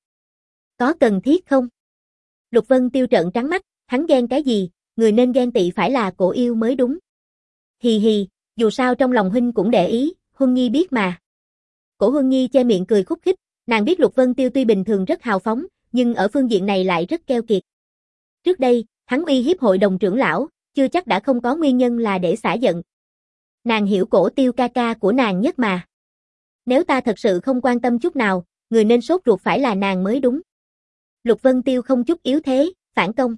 Có cần thiết không? Lục Vân Tiêu trợn trắng mắt, hắn ghen cái gì, người nên ghen tị phải là cổ yêu mới đúng. Hì hì, dù sao trong lòng huynh cũng để ý, Huân Nhi biết mà. Cổ Huân Nhi che miệng cười khúc khích, nàng biết Lục Vân Tiêu tuy bình thường rất hào phóng, nhưng ở phương diện này lại rất keo kiệt. Trước đây, hắn uy hiếp hội đồng trưởng lão, chưa chắc đã không có nguyên nhân là để xả giận. Nàng hiểu Cổ Tiêu ca ca của nàng nhất mà. Nếu ta thật sự không quan tâm chút nào, người nên sốt ruột phải là nàng mới đúng. Lục Vân Tiêu không chút yếu thế, phản công.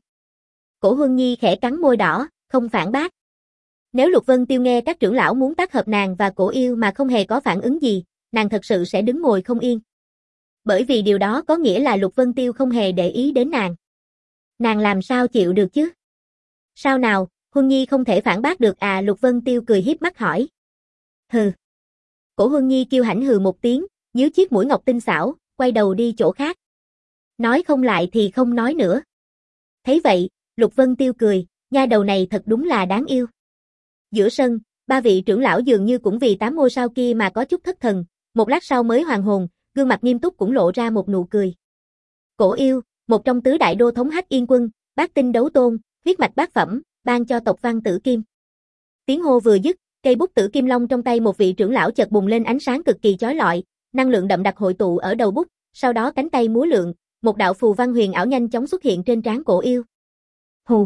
Cổ Huân Nhi khẽ cắn môi đỏ, không phản bác. Nếu Lục Vân Tiêu nghe các trưởng lão muốn tác hợp nàng và cổ yêu mà không hề có phản ứng gì, nàng thật sự sẽ đứng ngồi không yên. Bởi vì điều đó có nghĩa là Lục Vân Tiêu không hề để ý đến nàng. Nàng làm sao chịu được chứ? Sao nào, Huân Nhi không thể phản bác được à? Lục Vân Tiêu cười hiếp mắt hỏi. Hừ. Cổ Huân Nhi kêu hãnh hừ một tiếng, nhíu chiếc mũi ngọc tinh xảo, quay đầu đi chỗ khác. Nói không lại thì không nói nữa. Thấy vậy, Lục Vân Tiêu cười, nha đầu này thật đúng là đáng yêu. Giữa sân, ba vị trưởng lão dường như cũng vì tám ngôi sao kia mà có chút thất thần, một lát sau mới hoàn hồn, gương mặt nghiêm túc cũng lộ ra một nụ cười. Cổ yêu, một trong tứ đại đô thống Hắc Yên Quân, bát tinh đấu tôn, huyết mạch bát phẩm, ban cho tộc Văn Tử Kim. Tiếng hô vừa dứt, cây bút tử kim long trong tay một vị trưởng lão chợt bùng lên ánh sáng cực kỳ chói lọi, năng lượng đậm đặc hội tụ ở đầu bút, sau đó cánh tay múa lượn, một đạo phù văn huyền ảo nhanh chóng xuất hiện trên trán cổ yêu. Hù.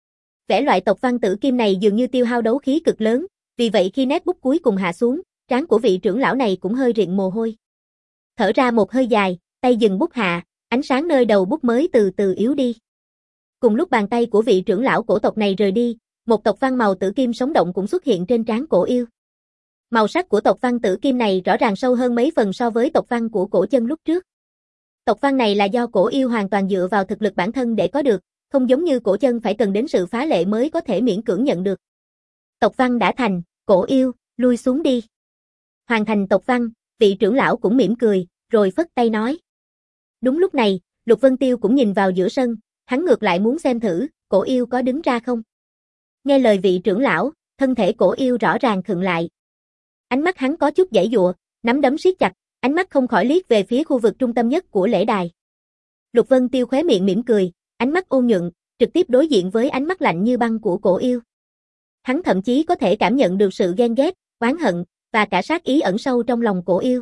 Vẻ loại tộc Văn Tử Kim này dường như tiêu hao đấu khí cực lớn, vì vậy khi nét bút cuối cùng hạ xuống, trán của vị trưởng lão này cũng hơi rịn mồ hôi. Thở ra một hơi dài, tay dừng bút hạ, ánh sáng nơi đầu bút mới từ từ yếu đi. Cùng lúc bàn tay của vị trưởng lão cổ tộc này rời đi, một tộc văn màu tử kim sống động cũng xuất hiện trên trán cổ yêu. Màu sắc của tộc văn tử kim này rõ ràng sâu hơn mấy phần so với tộc văn của cổ chân lúc trước. Tộc văn này là do cổ yêu hoàn toàn dựa vào thực lực bản thân để có được, không giống như cổ chân phải cần đến sự phá lệ mới có thể miễn cưỡng nhận được. Tộc văn đã thành, cổ yêu, lui xuống đi. Hoàn thành tộc văn, vị trưởng lão cũng mỉm cười, rồi phất tay nói. Đúng lúc này, Lục Vân Tiêu cũng nhìn vào giữa sân, hắn ngược lại muốn xem thử, cổ yêu có đứng ra không. Nghe lời vị trưởng lão, thân thể cổ yêu rõ ràng khựng lại. Ánh mắt hắn có chút giãy giụa, nắm đấm siết chặt, ánh mắt không khỏi liếc về phía khu vực trung tâm nhất của lễ đài. Lục Vân Tiêu khóe miệng mỉm cười, ánh mắt ôn nhuận, trực tiếp đối diện với ánh mắt lạnh như băng của cổ yêu. Hắn thậm chí có thể cảm nhận được sự ghen ghét, oán hận, và cả sát ý ẩn sâu trong lòng cổ yêu.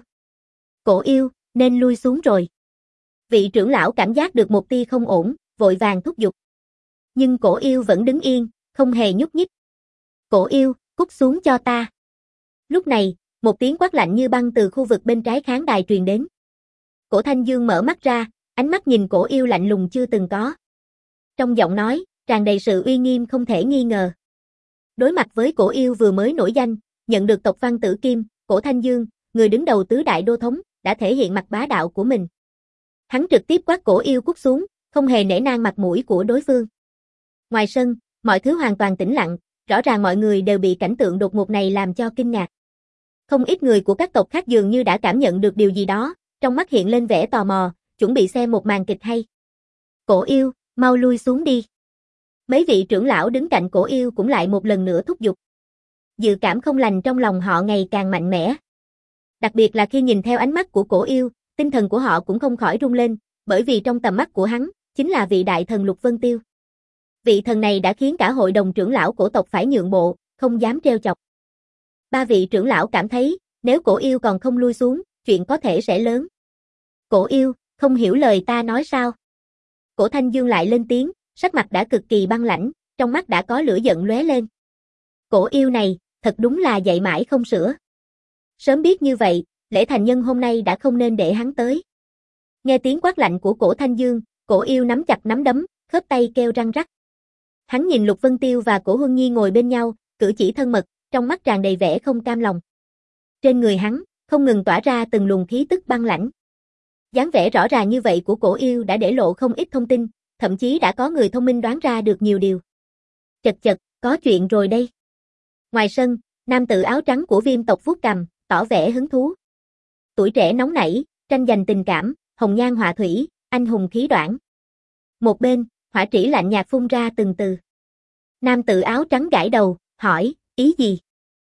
Cổ yêu, nên lui xuống rồi. Vị trưởng lão cảm giác được một tia không ổn, vội vàng thúc giục. Nhưng cổ yêu vẫn đứng yên, không hề nhúc nhích. Cổ yêu, cút xuống cho ta. Lúc này, một tiếng quát lạnh như băng từ khu vực bên trái khán đài truyền đến. Cổ Thanh Dương mở mắt ra, ánh mắt nhìn cổ yêu lạnh lùng chưa từng có. Trong giọng nói, tràn đầy sự uy nghiêm không thể nghi ngờ. Đối mặt với cổ yêu vừa mới nổi danh, nhận được tộc Văn Tử Kim, Cổ Thanh Dương, người đứng đầu tứ đại đô thống, đã thể hiện mặt bá đạo của mình. Hắn trực tiếp quát cổ yêu cút xuống, không hề nể nang mặt mũi của đối phương. Ngoài sân, mọi thứ hoàn toàn tĩnh lặng, rõ ràng mọi người đều bị cảnh tượng đột ngột này làm cho kinh ngạc. Không ít người của các tộc khác dường như đã cảm nhận được điều gì đó, trong mắt hiện lên vẻ tò mò, chuẩn bị xem một màn kịch hay. Cổ yêu, mau lui xuống đi. Mấy vị trưởng lão đứng cạnh cổ yêu cũng lại một lần nữa thúc giục. Dự cảm không lành trong lòng họ ngày càng mạnh mẽ. Đặc biệt là khi nhìn theo ánh mắt của cổ yêu, tinh thần của họ cũng không khỏi rung lên, bởi vì trong tầm mắt của hắn, chính là vị đại thần Lục Vân Tiêu. Vị thần này đã khiến cả hội đồng trưởng lão cổ tộc phải nhượng bộ, không dám trêu chọc. Ba vị trưởng lão cảm thấy, nếu cổ yêu còn không lui xuống, chuyện có thể sẽ lớn. Cổ yêu, không hiểu lời ta nói sao? Cổ Thanh Dương lại lên tiếng, sắc mặt đã cực kỳ băng lãnh, trong mắt đã có lửa giận lóe lên. Cổ yêu này, thật đúng là dạy mãi không sửa. Sớm biết như vậy, lễ thành nhân hôm nay đã không nên để hắn tới. Nghe tiếng quát lạnh của cổ Thanh Dương, cổ yêu nắm chặt nắm đấm, khớp tay kêu răng rắc. Hắn nhìn Lục Vân Tiêu và cổ Huân Nhi ngồi bên nhau, cử chỉ thân mật, trong mắt tràn đầy vẻ không cam lòng. Trên người hắn, không ngừng tỏa ra từng luồng khí tức băng lãnh. Dáng vẻ rõ ràng như vậy của cổ yêu đã để lộ không ít thông tin, thậm chí đã có người thông minh đoán ra được nhiều điều. Chật chật, có chuyện rồi đây. Ngoài sân, nam tử áo trắng của Viêm tộc vuốt cằm, tỏ tỏ vẻ hứng thú. Tuổi trẻ nóng nảy, tranh giành tình cảm, hồng nhan họa thủy, anh hùng khí đoản. Một bên, Hỏa Trĩ lạnh nhạt phun ra từng từ. Nam tử áo trắng gãi đầu, hỏi, ý gì?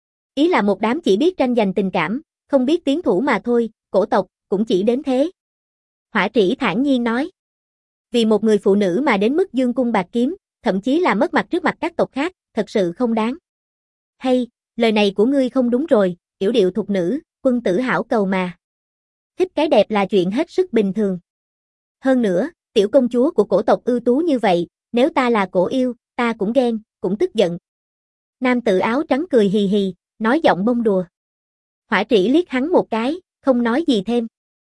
Ý là một đám chỉ biết tranh giành tình cảm, không biết tiến thủ mà thôi, cổ tộc, cũng chỉ đến thế. Hỏa Trĩ thản nhiên nói. Vì một người phụ nữ mà đến mức dương cung bạc kiếm, thậm chí là mất mặt trước mặt các tộc khác, thật sự không đáng. Hay, lời này của ngươi không đúng rồi, yểu điệu thục nữ, quân tử hảo cầu mà. Thích cái đẹp là chuyện hết sức bình thường. Hơn nữa, tiểu công chúa của cổ tộc ưu tú như vậy, nếu ta là cổ yêu, ta cũng ghen, cũng tức giận. Nam tử áo trắng cười hì hì, nói giọng bông đùa. Hỏa Trĩ liếc hắn một cái, không nói gì thêm.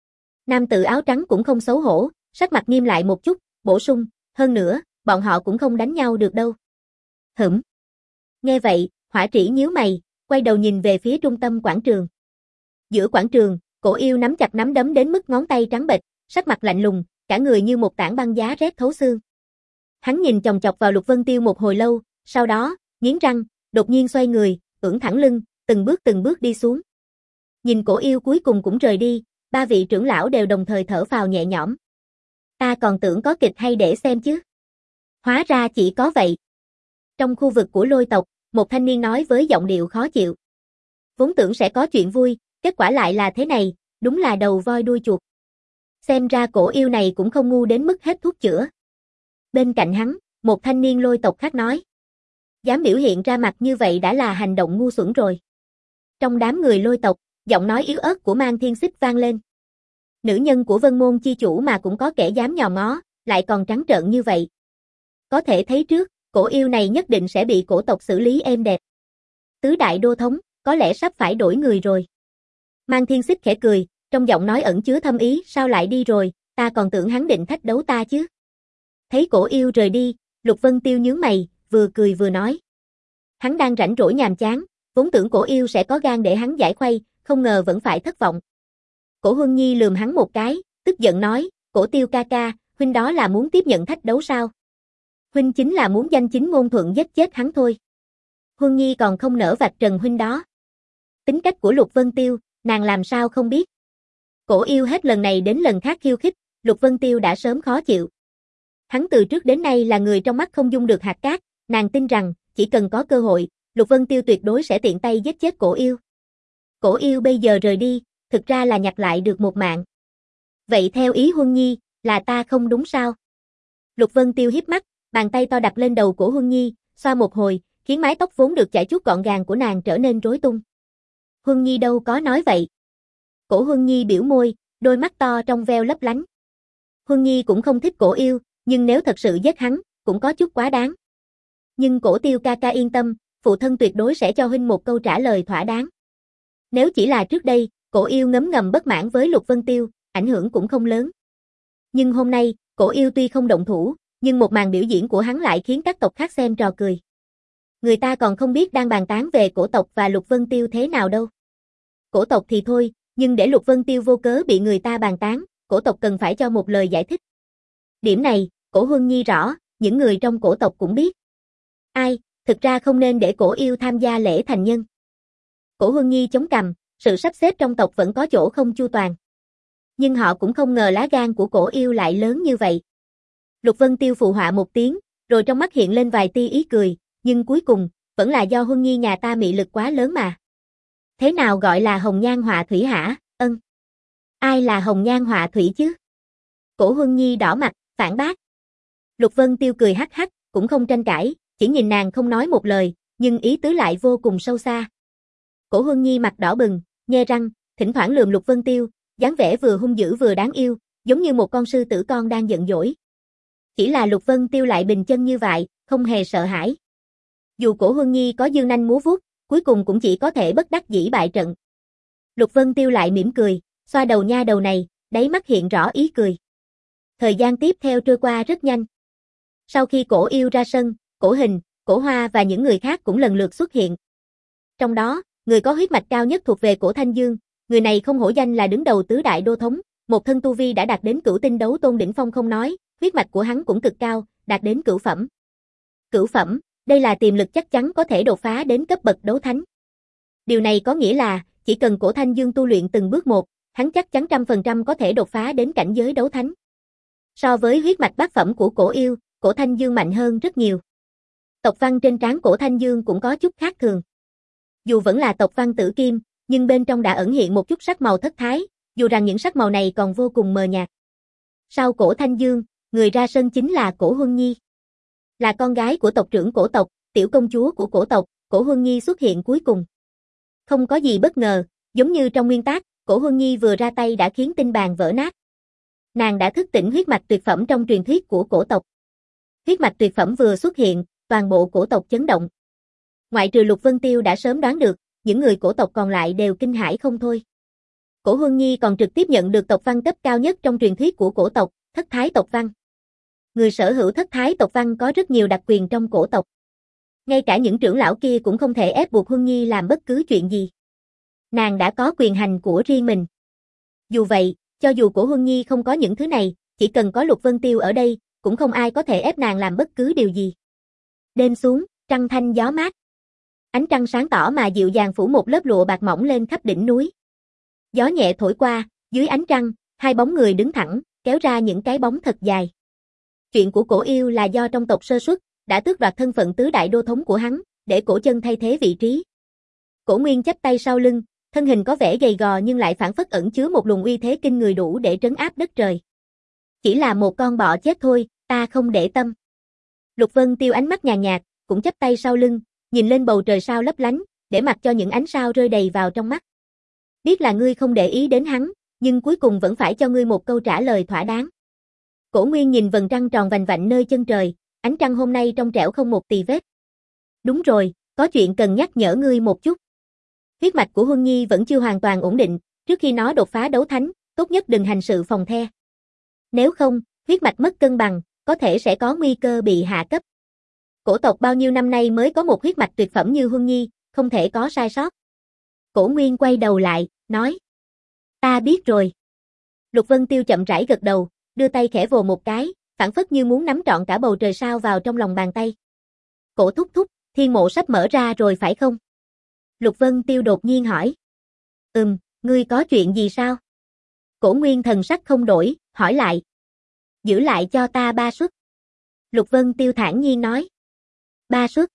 Nam tử áo trắng cũng không xấu hổ, sắc mặt nghiêm lại một chút, bổ sung, hơn nữa, bọn họ cũng không đánh nhau được đâu. Hửm. Nghe vậy, Hỏa Trĩ nhíu mày, quay đầu nhìn về phía trung tâm quảng trường. Giữa quảng trường, cổ yêu nắm chặt nắm đấm đến mức ngón tay trắng bệch, sắc mặt lạnh lùng, cả người như một tảng băng giá rét thấu xương. Hắn nhìn chòng chọc vào Lục Vân Tiêu một hồi lâu, sau đó, nghiến răng, đột nhiên xoay người, ưỡn thẳng lưng, từng bước từng bước đi xuống. Nhìn cổ yêu cuối cùng cũng rời đi, ba vị trưởng lão đều đồng thời thở phào nhẹ nhõm. Ta còn tưởng có kịch hay để xem chứ. Hóa ra chỉ có vậy. Trong khu vực của Lôi tộc, một thanh niên nói với giọng điệu khó chịu. Vốn tưởng sẽ có chuyện vui, kết quả lại là thế này, đúng là đầu voi đuôi chuột. Xem ra cổ yêu này cũng không ngu đến mức hết thuốc chữa. Bên cạnh hắn, một thanh niên Lôi tộc khác nói. Dám biểu hiện ra mặt như vậy đã là hành động ngu xuẩn rồi. Trong đám người Lôi tộc, giọng nói yếu ớt của Mang Thiên Xích vang lên. Nữ nhân của Vân Môn chi chủ mà cũng có kẻ dám nhòm ngó, lại còn trắng trợn như vậy. Có thể thấy trước, cổ yêu này nhất định sẽ bị cổ tộc xử lý êm đẹp. Tứ đại đô thống, có lẽ sắp phải đổi người rồi. Mang Thiên Xích khẽ cười, trong giọng nói ẩn chứa thâm ý, sao lại đi rồi, ta còn tưởng hắn định thách đấu ta chứ. Thấy cổ yêu rời đi, Lục Vân Tiêu nhướng mày, vừa cười vừa nói. Hắn đang rảnh rỗi nhàm chán, vốn tưởng cổ yêu sẽ có gan để hắn giải khuây, không ngờ vẫn phải thất vọng. Cổ Huân Nhi lườm hắn một cái, tức giận nói, cổ Tiêu ca ca, huynh đó là muốn tiếp nhận thách đấu sao? Huynh chính là muốn danh chính ngôn thuận giết chết hắn thôi. Huân Nhi còn không nỡ vạch trần huynh đó. Tính cách của Lục Vân Tiêu, nàng làm sao không biết. Cổ yêu hết lần này đến lần khác khiêu khích, Lục Vân Tiêu đã sớm khó chịu. Hắn từ trước đến nay là người trong mắt không dung được hạt cát, nàng tin rằng, chỉ cần có cơ hội, Lục Vân Tiêu tuyệt đối sẽ tiện tay giết chết cổ yêu. Cổ yêu bây giờ rời đi, thực ra là nhặt lại được một mạng. Vậy theo ý Huân Nhi, là ta không đúng sao? Lục Vân Tiêu hiếp mắt, bàn tay to đặt lên đầu của Huân Nhi, xoa một hồi, khiến mái tóc vốn được chải chuốt gọn gàng của nàng trở nên rối tung. Huân Nhi đâu có nói vậy. Cổ Huân Nhi biểu môi, đôi mắt to trong veo lấp lánh. Huân Nhi cũng không thích cổ yêu, nhưng nếu thật sự giết hắn, cũng có chút quá đáng. Nhưng cổ Tiêu ca ca yên tâm, phụ thân tuyệt đối sẽ cho huynh một câu trả lời thỏa đáng. Nếu chỉ là trước đây, cổ yêu ngấm ngầm bất mãn với Lục Vân Tiêu, ảnh hưởng cũng không lớn. Nhưng hôm nay, cổ yêu tuy không động thủ, nhưng một màn biểu diễn của hắn lại khiến các tộc khác xem trò cười. Người ta còn không biết đang bàn tán về cổ tộc và Lục Vân Tiêu thế nào đâu. Cổ tộc thì thôi, nhưng để Lục Vân Tiêu vô cớ bị người ta bàn tán, cổ tộc cần phải cho một lời giải thích. Điểm này, cổ Huân Nhi rõ, những người trong cổ tộc cũng biết. Ai, thực ra không nên để cổ yêu tham gia lễ thành nhân. Cổ Huân Nhi chống cằm, sự sắp xếp trong tộc vẫn có chỗ không chu toàn. Nhưng họ cũng không ngờ lá gan của cổ yêu lại lớn như vậy. Lục Vân Tiêu phụ họa một tiếng, rồi trong mắt hiện lên vài tia ý cười, nhưng cuối cùng, vẫn là do Huân Nhi nhà ta mị lực quá lớn mà. Thế nào gọi là hồng nhan họa thủy hả, ân? Ai là hồng nhan họa thủy chứ? Cổ Huân Nhi đỏ mặt, phản bác. Lục Vân Tiêu cười hắc hắc, cũng không tranh cãi, chỉ nhìn nàng không nói một lời, nhưng ý tứ lại vô cùng sâu xa. Cổ Huân Nhi mặt đỏ bừng, nhe răng, thỉnh thoảng lườm Lục Vân Tiêu, dáng vẻ vừa hung dữ vừa đáng yêu, giống như một con sư tử con đang giận dỗi. Chỉ là Lục Vân Tiêu lại bình chân như vậy, không hề sợ hãi. Dù cổ Huân Nhi có dương nanh múa vuốt, cuối cùng cũng chỉ có thể bất đắc dĩ bại trận. Lục Vân Tiêu lại mỉm cười, xoa đầu nha đầu này, đáy mắt hiện rõ ý cười. Thời gian tiếp theo trôi qua rất nhanh. Sau khi cổ yêu ra sân, cổ Hình, cổ Hoa và những người khác cũng lần lượt xuất hiện. Trong đó, người có huyết mạch cao nhất thuộc về cổ Thanh Dương, người này không hổ danh là đứng đầu tứ đại đô thống, một thân tu vi đã đạt đến cửu tinh đấu tôn đỉnh phong không nói, huyết mạch của hắn cũng cực cao, đạt đến cửu phẩm. Cửu phẩm, đây là tiềm lực chắc chắn có thể đột phá đến cấp bậc đấu thánh. Điều này có nghĩa là, chỉ cần Cổ Thanh Dương tu luyện từng bước một, hắn chắc chắn trăm phần trăm có thể đột phá đến cảnh giới đấu thánh. So với huyết mạch bát phẩm của Cổ Yêu, Cổ Thanh Dương mạnh hơn rất nhiều. Tộc văn trên trán Cổ Thanh Dương cũng có chút khác thường. Dù vẫn là tộc văn tử kim, nhưng bên trong đã ẩn hiện một chút sắc màu thất thái, dù rằng những sắc màu này còn vô cùng mờ nhạt. Sau Cổ Thanh Dương, người ra sân chính là Cổ Huân Nhi. Là con gái của tộc trưởng Cổ tộc, tiểu công chúa của Cổ tộc, Cổ Huân Nhi xuất hiện cuối cùng. Không có gì bất ngờ, giống như trong nguyên tác, Cổ Huân Nhi vừa ra tay đã khiến tinh bàn vỡ nát. Nàng đã thức tỉnh huyết mạch tuyệt phẩm trong truyền thuyết của Cổ tộc. Huyết mạch tuyệt phẩm vừa xuất hiện, toàn bộ Cổ tộc chấn động. Ngoại trừ Lục Vân Tiêu đã sớm đoán được, những người Cổ tộc còn lại đều kinh hãi không thôi. Cổ Huân Nhi còn trực tiếp nhận được tộc văn cấp cao nhất trong truyền thuyết của Cổ tộc, Thất Thái tộc văn. Người sở hữu Thất Thái tộc văn có rất nhiều đặc quyền trong Cổ tộc. Ngay cả những trưởng lão kia cũng không thể ép buộc Huân Nhi làm bất cứ chuyện gì. Nàng đã có quyền hành của riêng mình. Dù vậy, cho dù Cổ Huân Nhi không có những thứ này, chỉ cần có Lục Vân Tiêu ở đây, cũng không ai có thể ép nàng làm bất cứ điều gì. Đêm xuống, trăng thanh gió mát. Ánh trăng sáng tỏ mà dịu dàng phủ một lớp lụa bạc mỏng lên khắp đỉnh núi. Gió nhẹ thổi qua, dưới ánh trăng, hai bóng người đứng thẳng, kéo ra những cái bóng thật dài. Chuyện của Cổ Yêu là do trong tộc sơ suất, đã tước đoạt thân phận tứ đại đô thống của hắn, để Cổ Chân thay thế vị trí. Cổ Nguyên chắp tay sau lưng, thân hình có vẻ gầy gò nhưng lại phảng phất ẩn chứa một luồng uy thế kinh người đủ để trấn áp đất trời. Chỉ là một con bọ chết thôi, ta không để tâm. Lục Vân Tiêu ánh mắt nhàn nhạt, cũng chắp tay sau lưng, nhìn lên bầu trời sao lấp lánh, để mặc cho những ánh sao rơi đầy vào trong mắt. Biết là ngươi không để ý đến hắn, nhưng cuối cùng vẫn phải cho ngươi một câu trả lời thỏa đáng. Cổ Nguyên nhìn vầng trăng tròn vành vạnh nơi chân trời, ánh trăng hôm nay trong trẻo không một tì vết. Đúng rồi, có chuyện cần nhắc nhở ngươi một chút. Huyết mạch của Huân Nhi vẫn chưa hoàn toàn ổn định, trước khi nó đột phá đấu thánh, tốt nhất đừng hành sự phòng the. Nếu không, huyết mạch mất cân bằng, có thể sẽ có nguy cơ bị hạ cấp. Cổ tộc bao nhiêu năm nay mới có một huyết mạch tuyệt phẩm như Huân Nhi, không thể có sai sót. Cổ Nguyên quay đầu lại, nói. Ta biết rồi. Lục Vân Tiêu chậm rãi gật đầu, đưa tay khẽ vồ một cái, phảng phất như muốn nắm trọn cả bầu trời sao vào trong lòng bàn tay. Cổ thúc thúc, thiên mộ sắp mở ra rồi phải không? Lục Vân Tiêu đột nhiên hỏi. Ừm, ngươi có chuyện gì sao? Cổ Nguyên thần sắc không đổi, hỏi lại. Giữ lại cho ta ba suất. Lục Vân Tiêu thản nhiên nói. Ba suất.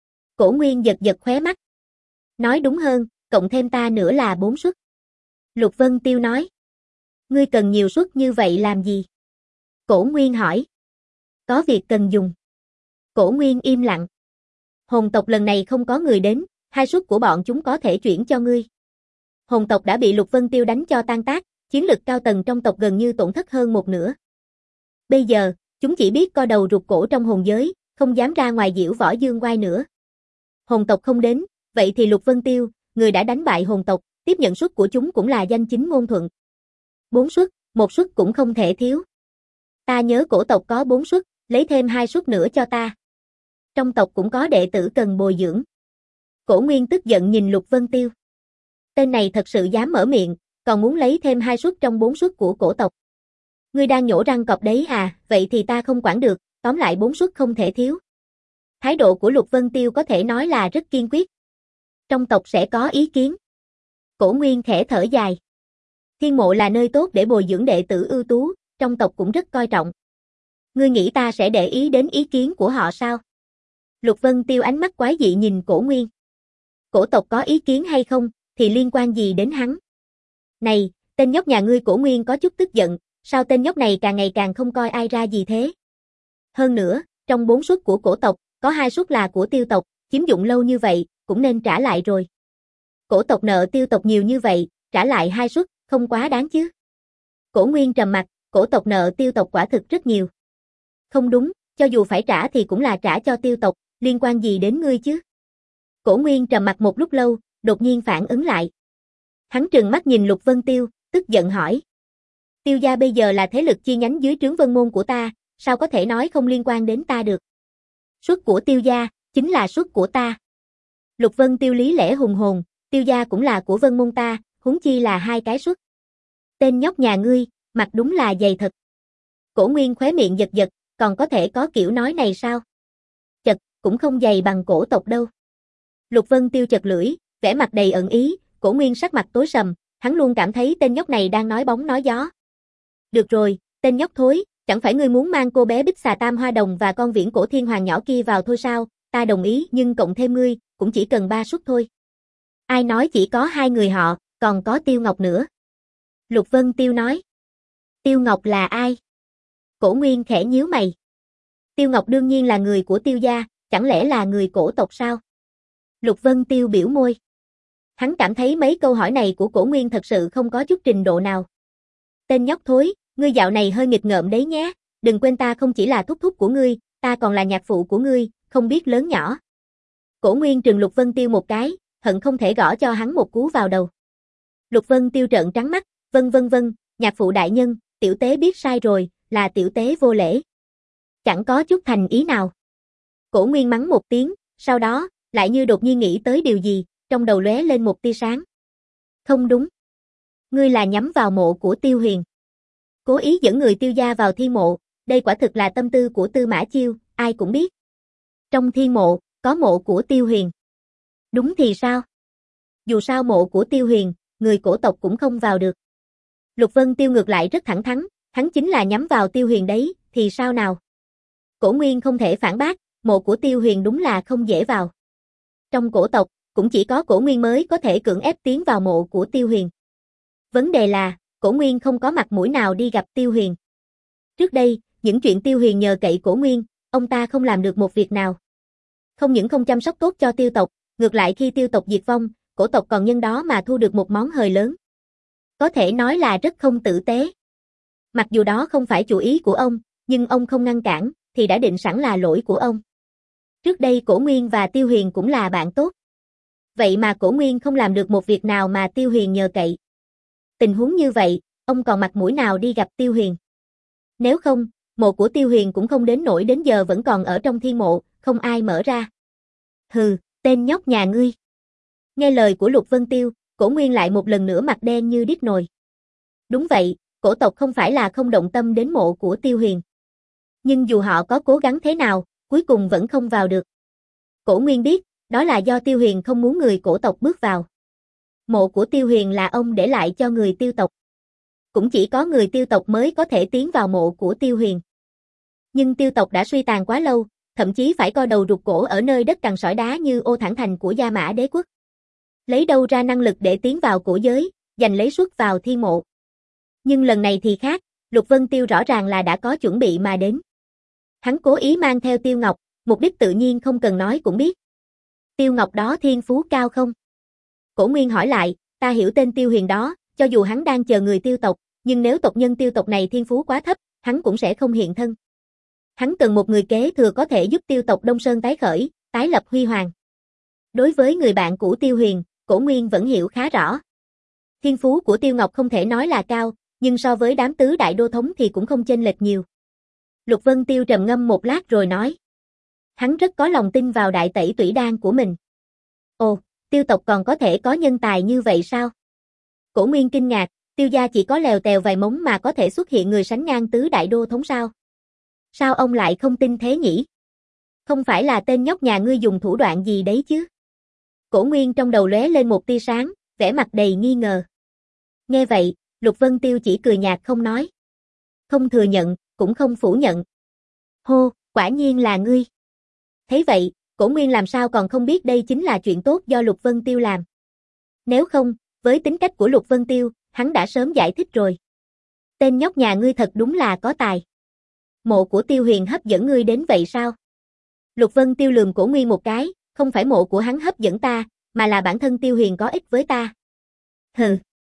Cổ Nguyên giật giật khóe mắt. Nói đúng hơn, cộng thêm ta nữa là bốn suất. Lục Vân Tiêu nói. Ngươi cần nhiều suất như vậy làm gì? Cổ Nguyên hỏi. Có việc cần dùng. Cổ Nguyên im lặng. Hồn tộc lần này không có người đến, hai suất của bọn chúng có thể chuyển cho ngươi. Hồn tộc đã bị Lục Vân Tiêu đánh cho tan tác, chiến lực cao tầng trong tộc gần như tổn thất hơn một nửa. Bây giờ, chúng chỉ biết co đầu rụt cổ trong hồn giới, không dám ra ngoài diễu võ dương oai nữa. Hồn tộc không đến, vậy thì Lục Vân Tiêu, người đã đánh bại hồn tộc, tiếp nhận suất của chúng cũng là danh chính ngôn thuận. Bốn suất, một suất cũng không thể thiếu. Ta nhớ cổ tộc có bốn suất, lấy thêm hai suất nữa cho ta. Trong tộc cũng có đệ tử cần bồi dưỡng. Cổ Nguyên tức giận nhìn Lục Vân Tiêu. Tên này thật sự dám mở miệng, còn muốn lấy thêm hai suất trong bốn suất của cổ tộc. Ngươi đang nhổ răng cọp đấy à, vậy thì ta không quản được, tóm lại bốn suất không thể thiếu. Thái độ của Lục Vân Tiêu có thể nói là rất kiên quyết. Trong tộc sẽ có ý kiến. Cổ Nguyên khẽ thở dài. Thiên mộ là nơi tốt để bồi dưỡng đệ tử ưu tú, trong tộc cũng rất coi trọng. Ngươi nghĩ ta sẽ để ý đến ý kiến của họ sao? Lục Vân Tiêu ánh mắt quái dị nhìn Cổ Nguyên. Cổ tộc có ý kiến hay không, thì liên quan gì đến hắn? Này, tên nhóc nhà ngươi Cổ Nguyên có chút tức giận, sao tên nhóc này càng ngày càng không coi ai ra gì thế? Hơn nữa, trong bốn suất của cổ tộc, có hai suất là của tiêu tộc, chiếm dụng lâu như vậy, cũng nên trả lại rồi. Cổ tộc nợ tiêu tộc nhiều như vậy, trả lại hai suất, không quá đáng chứ? Cổ Nguyên trầm mặt, cổ tộc nợ tiêu tộc quả thực rất nhiều. Không đúng, cho dù phải trả thì cũng là trả cho tiêu tộc, liên quan gì đến ngươi chứ? Cổ Nguyên trầm mặt một lúc lâu, đột nhiên phản ứng lại. Hắn trừng mắt nhìn Lục Vân Tiêu, tức giận hỏi. Tiêu gia bây giờ là thế lực chi nhánh dưới trướng Vân Môn của ta, sao có thể nói không liên quan đến ta được? Suất của Tiêu gia, chính là suất của ta. Lục Vân Tiêu lý lẽ hùng hồn, Tiêu gia cũng là của Vân Môn ta, huống chi là hai cái suất. Tên nhóc nhà ngươi, mặt đúng là dày thật. Cổ Nguyên khóe miệng giật giật, còn có thể có kiểu nói này sao? Chật, cũng không dày bằng cổ tộc đâu. Lục Vân Tiêu chật lưỡi, vẻ mặt đầy ẩn ý, Cổ Nguyên sắc mặt tối sầm, hắn luôn cảm thấy tên nhóc này đang nói bóng nói gió. Được rồi, tên nhóc thối, chẳng phải ngươi muốn mang cô bé Bích Xà Tam Hoa Đồng và con Viễn Cổ Thiên Hoàng nhỏ kia vào thôi sao, ta đồng ý nhưng cộng thêm ngươi, cũng chỉ cần ba suất thôi. Ai nói chỉ có hai người họ, còn có Tiêu Ngọc nữa. Lục Vân Tiêu nói. Tiêu Ngọc là ai? Cổ Nguyên khẽ nhíu mày. Tiêu Ngọc đương nhiên là người của Tiêu gia, chẳng lẽ là người cổ tộc sao? Lục Vân Tiêu biểu môi. Hắn cảm thấy mấy câu hỏi này của Cổ Nguyên thật sự không có chút trình độ nào. Tên nhóc thối, ngươi dạo này hơi nghịch ngợm đấy nhé, đừng quên ta không chỉ là thúc thúc của ngươi, ta còn là nhạc phụ của ngươi, không biết lớn nhỏ. Cổ Nguyên trừng Lục Vân Tiêu một cái, hận không thể gõ cho hắn một cú vào đầu. Lục Vân Tiêu trợn trắng mắt, vân vân vân, nhạc phụ đại nhân, tiểu tế biết sai rồi, là tiểu tế vô lễ. Chẳng có chút thành ý nào. Cổ Nguyên mắng một tiếng, sau đó, lại như đột nhiên nghĩ tới điều gì, trong đầu lóe lên một tia sáng. Không đúng. Ngươi là nhắm vào mộ của Tiêu Huyền. Cố ý dẫn người Tiêu gia vào thi mộ, đây quả thực là tâm tư của Tư Mã Chiêu, ai cũng biết. Trong thi mộ, có mộ của Tiêu Huyền. Đúng thì sao? Dù sao mộ của Tiêu Huyền, người cổ tộc cũng không vào được. Lục Vân Tiêu ngược lại rất thẳng thắn, hắn chính là nhắm vào Tiêu Huyền đấy, thì sao nào? Cổ Nguyên không thể phản bác, mộ của Tiêu Huyền đúng là không dễ vào. Trong cổ tộc, cũng chỉ có Cổ Nguyên mới có thể cưỡng ép tiến vào mộ của Tiêu Huyền. Vấn đề là, Cổ Nguyên không có mặt mũi nào đi gặp Tiêu Huyền. Trước đây, những chuyện Tiêu Huyền nhờ cậy Cổ Nguyên, ông ta không làm được một việc nào. Không những không chăm sóc tốt cho Tiêu tộc, ngược lại khi Tiêu tộc diệt vong, cổ tộc còn nhân đó mà thu được một món hời lớn. Có thể nói là rất không tử tế. Mặc dù đó không phải chủ ý của ông, nhưng ông không ngăn cản, thì đã định sẵn là lỗi của ông. Trước đây Cổ Nguyên và Tiêu Huyền cũng là bạn tốt. Vậy mà Cổ Nguyên không làm được một việc nào mà Tiêu Huyền nhờ cậy. Tình huống như vậy, ông còn mặt mũi nào đi gặp Tiêu Huyền? Nếu không, mộ của Tiêu Huyền cũng không đến nỗi đến giờ vẫn còn ở trong thi mộ, không ai mở ra. Hừ, tên nhóc nhà ngươi. Nghe lời của Lục Vân Tiêu, Cổ Nguyên lại một lần nữa mặt đen như đít nồi. Đúng vậy, cổ tộc không phải là không động tâm đến mộ của Tiêu Huyền. Nhưng dù họ có cố gắng thế nào, cuối cùng vẫn không vào được. Cổ Nguyên biết, đó là do Tiêu Huyền không muốn người cổ tộc bước vào. Mộ của Tiêu Huyền là ông để lại cho người Tiêu tộc. Cũng chỉ có người Tiêu tộc mới có thể tiến vào mộ của Tiêu Huyền. Nhưng Tiêu tộc đã suy tàn quá lâu, thậm chí phải co đầu rụt cổ ở nơi đất cằn sỏi đá như Ô Thản Thành của Gia Mã Đế quốc. Lấy đâu ra năng lực để tiến vào cổ giới, giành lấy suất vào thi mộ. Nhưng lần này thì khác, Lục Vân Tiêu rõ ràng là đã có chuẩn bị mà đến. Hắn cố ý mang theo Tiêu Ngọc, mục đích tự nhiên không cần nói cũng biết. Tiêu Ngọc đó thiên phú cao không? Cổ Nguyên hỏi lại, ta hiểu tên Tiêu Huyền đó, cho dù hắn đang chờ người Tiêu tộc, nhưng nếu tộc nhân Tiêu tộc này thiên phú quá thấp, hắn cũng sẽ không hiện thân. Hắn cần một người kế thừa có thể giúp Tiêu tộc Đông Sơn tái khởi, tái lập huy hoàng. Đối với người bạn của Tiêu Huyền, Cổ Nguyên vẫn hiểu khá rõ. Thiên phú của Tiêu Ngọc không thể nói là cao, nhưng so với đám tứ đại đô thống thì cũng không chênh lệch nhiều. Lục Vân Tiêu trầm ngâm một lát rồi nói. Hắn rất có lòng tin vào đại tẩy tủy đan của mình. Ồ, Tiêu tộc còn có thể có nhân tài như vậy sao? Cổ Nguyên kinh ngạc, Tiêu gia chỉ có lèo tèo vài mống mà có thể xuất hiện người sánh ngang tứ đại đô thống sao? Sao ông lại không tin thế nhỉ? Không phải là tên nhóc nhà ngươi dùng thủ đoạn gì đấy chứ? Cổ Nguyên trong đầu lóe lên một tia sáng, vẻ mặt đầy nghi ngờ. Nghe vậy, Lục Vân Tiêu chỉ cười nhạt không nói. Không thừa nhận, cũng không phủ nhận. Hô, quả nhiên là ngươi. Thấy vậy, Cổ Nguyên làm sao còn không biết đây chính là chuyện tốt do Lục Vân Tiêu làm. Nếu không, với tính cách của Lục Vân Tiêu, hắn đã sớm giải thích rồi. Tên nhóc nhà ngươi thật đúng là có tài. Mộ của Tiêu Huyền hấp dẫn ngươi đến vậy sao? Lục Vân Tiêu lườm Cổ Nguyên một cái, không phải mộ của hắn hấp dẫn ta, mà là bản thân Tiêu Huyền có ích với ta. Hừ.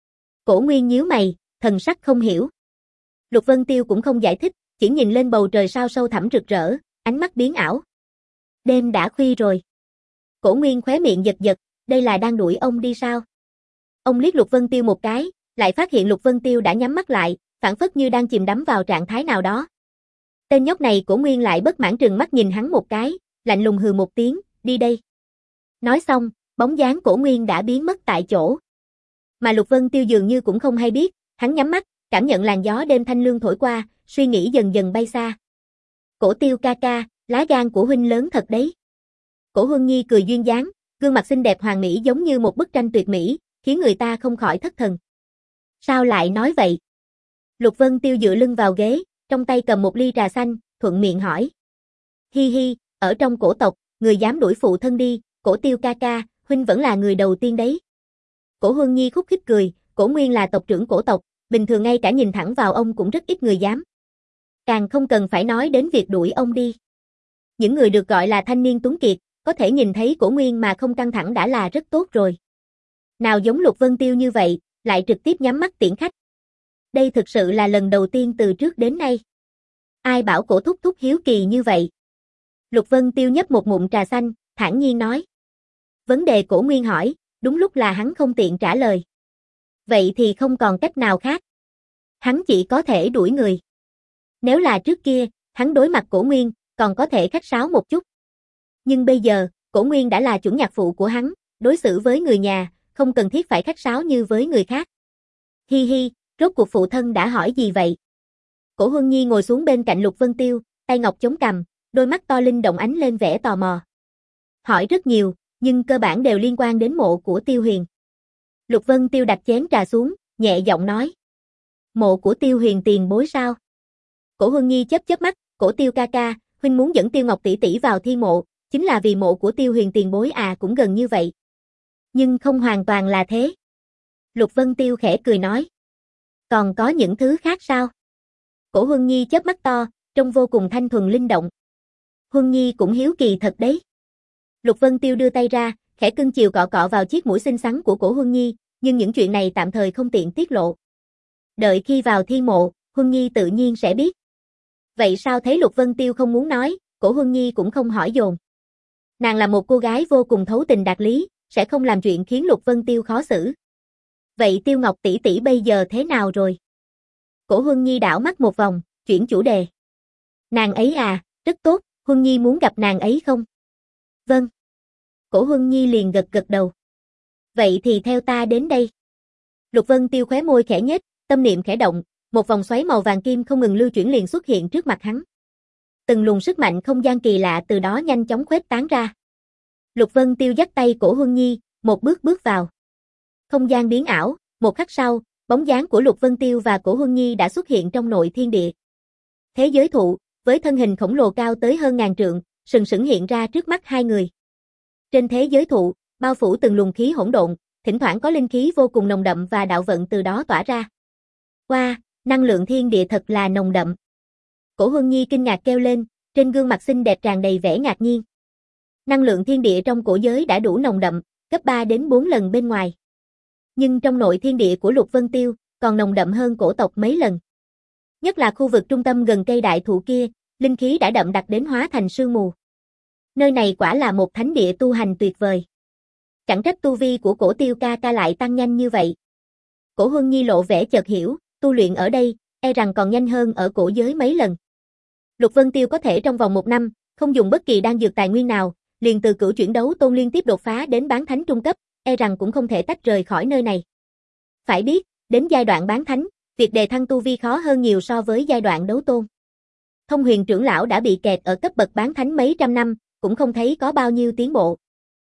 Cổ Nguyên nhíu mày, thần sắc không hiểu. Lục Vân Tiêu cũng không giải thích, chỉ nhìn lên bầu trời sao sâu thẳm rực rỡ, ánh mắt biến ảo. Đêm đã khuya rồi. Cổ Nguyên khóe miệng giật giật, đây là đang đuổi ông đi sao? Ông liếc Lục Vân Tiêu một cái, lại phát hiện Lục Vân Tiêu đã nhắm mắt lại, phảng phất như đang chìm đắm vào trạng thái nào đó. Tên nhóc này Cổ Nguyên lại bất mãn trừng mắt nhìn hắn một cái, lạnh lùng hừ một tiếng, đi đây. Nói xong, bóng dáng Cổ Nguyên đã biến mất tại chỗ. Mà Lục Vân Tiêu dường như cũng không hay biết, hắn nhắm mắt, cảm nhận làn gió đêm thanh lương thổi qua, suy nghĩ dần dần bay xa. Cổ Tiêu ca ca, lá gan của huynh lớn thật đấy. Cổ Huân Nhi cười duyên dáng, gương mặt xinh đẹp hoàn mỹ giống như một bức tranh tuyệt mỹ, khiến người ta không khỏi thất thần. Sao lại nói vậy? Lục Vân Tiêu dựa lưng vào ghế, trong tay cầm một ly trà xanh, thuận miệng hỏi. Hi hi, ở trong cổ tộc, người dám đuổi phụ thân đi, Cổ Tiêu ca ca, huynh vẫn là người đầu tiên đấy. Cổ Huân Nhi khúc khích cười, Cổ Nguyên là tộc trưởng cổ tộc, bình thường ngay cả nhìn thẳng vào ông cũng rất ít người dám. Càng không cần phải nói đến việc đuổi ông đi. Những người được gọi là thanh niên tuấn kiệt, có thể nhìn thấy Cổ Nguyên mà không căng thẳng đã là rất tốt rồi. Nào giống Lục Vân Tiêu như vậy, lại trực tiếp nhắm mắt tiễn khách. Đây thực sự là lần đầu tiên từ trước đến nay. Ai bảo Cổ thúc thúc hiếu kỳ như vậy? Lục Vân Tiêu nhấp một ngụm trà xanh, thản nhiên nói. Vấn đề Cổ Nguyên hỏi, đúng lúc là hắn không tiện trả lời. Vậy thì không còn cách nào khác. Hắn chỉ có thể đuổi người. Nếu là trước kia, hắn đối mặt Cổ Nguyên, còn có thể khách sáo một chút. Nhưng bây giờ, Cổ Nguyên đã là chuẩn nhạc phụ của hắn, đối xử với người nhà, không cần thiết phải khách sáo như với người khác. Hi hi, rốt cuộc phụ thân đã hỏi gì vậy? Cổ Huân Nhi ngồi xuống bên cạnh Lục Vân Tiêu, tay ngọc chống cằm, đôi mắt to linh động ánh lên vẻ tò mò. Hỏi rất nhiều, nhưng cơ bản đều liên quan đến mộ của Tiêu Huyền. Lục Vân Tiêu đặt chén trà xuống, nhẹ giọng nói. Mộ của Tiêu Huyền tiền bối sao? Cổ Huân Nhi chớp chớp mắt, Cổ Tiêu ca ca, huynh muốn dẫn Tiêu Ngọc tỷ tỷ vào thi mộ, chính là vì mộ của Tiêu Huyền tiền bối à, cũng gần như vậy. Nhưng không hoàn toàn là thế. Lục Vân Tiêu khẽ cười nói. Còn có những thứ khác sao? Cổ Huân Nhi chớp mắt to, trông vô cùng thanh thuần linh động. Huân Nhi cũng hiếu kỳ thật đấy. Lục Vân Tiêu đưa tay ra, khẽ cưng chiều cọ cọ vào chiếc mũi xinh xắn của Cổ Huân Nhi, nhưng những chuyện này tạm thời không tiện tiết lộ. Đợi khi vào thi mộ, Huân Nhi tự nhiên sẽ biết. Vậy sao thấy Lục Vân Tiêu không muốn nói, Cổ Huân Nhi cũng không hỏi dồn. Nàng là một cô gái vô cùng thấu tình đạt lý, sẽ không làm chuyện khiến Lục Vân Tiêu khó xử. Vậy Tiêu Ngọc tỷ tỷ bây giờ thế nào rồi? Cổ Huân Nhi đảo mắt một vòng, chuyển chủ đề. Nàng ấy à, rất tốt, Huân Nhi muốn gặp nàng ấy không? Vâng. Cổ Huân Nhi liền gật gật đầu. Vậy thì theo ta đến đây. Lục Vân Tiêu khóe môi khẽ nhếch, tâm niệm khẽ động, một vòng xoáy màu vàng kim không ngừng lưu chuyển liền xuất hiện trước mặt hắn. Từng luồng sức mạnh không gian kỳ lạ từ đó nhanh chóng khuếch tán ra. Lục Vân Tiêu dắt tay Cổ Huân Nhi, một bước bước vào. Không gian biến ảo, một khắc sau, bóng dáng của Lục Vân Tiêu và Cổ Huân Nhi đã xuất hiện trong nội thiên địa. Thế giới thụ, với thân hình khổng lồ cao tới hơn ngàn trượng, sừng sững hiện ra trước mắt hai người. Trên thế giới thụ, bao phủ từng luồng khí hỗn độn, thỉnh thoảng có linh khí vô cùng nồng đậm và đạo vận từ đó tỏa ra. Wow, năng lượng thiên địa thật là nồng đậm. Cổ Huân Nhi kinh ngạc kêu lên, trên gương mặt xinh đẹp tràn đầy vẻ ngạc nhiên. Năng lượng thiên địa trong cổ giới đã đủ nồng đậm, gấp ba đến bốn lần bên ngoài. Nhưng trong nội thiên địa của Lục Vân Tiêu, còn nồng đậm hơn cổ tộc mấy lần. Nhất là khu vực trung tâm gần cây đại thụ kia, linh khí đã đậm đặc đến hóa thành sương mù. Nơi này quả là một thánh địa tu hành tuyệt vời. Chẳng trách tu vi của Cổ Tiêu ca ca lại tăng nhanh như vậy. Cổ Huân Nhi lộ vẻ chợt hiểu, tu luyện ở đây, e rằng còn nhanh hơn ở cổ giới mấy lần. Lục Vân Tiêu có thể trong vòng một năm, không dùng bất kỳ đan dược tài nguyên nào, liền từ cửu chuyển đấu tôn liên tiếp đột phá đến bán thánh trung cấp, e rằng cũng không thể tách rời khỏi nơi này. Phải biết, đến giai đoạn bán thánh, việc đề thăng tu vi khó hơn nhiều so với giai đoạn đấu tôn. Thông Huyền trưởng lão đã bị kẹt ở cấp bậc bán thánh mấy trăm năm, cũng không thấy có bao nhiêu tiến bộ.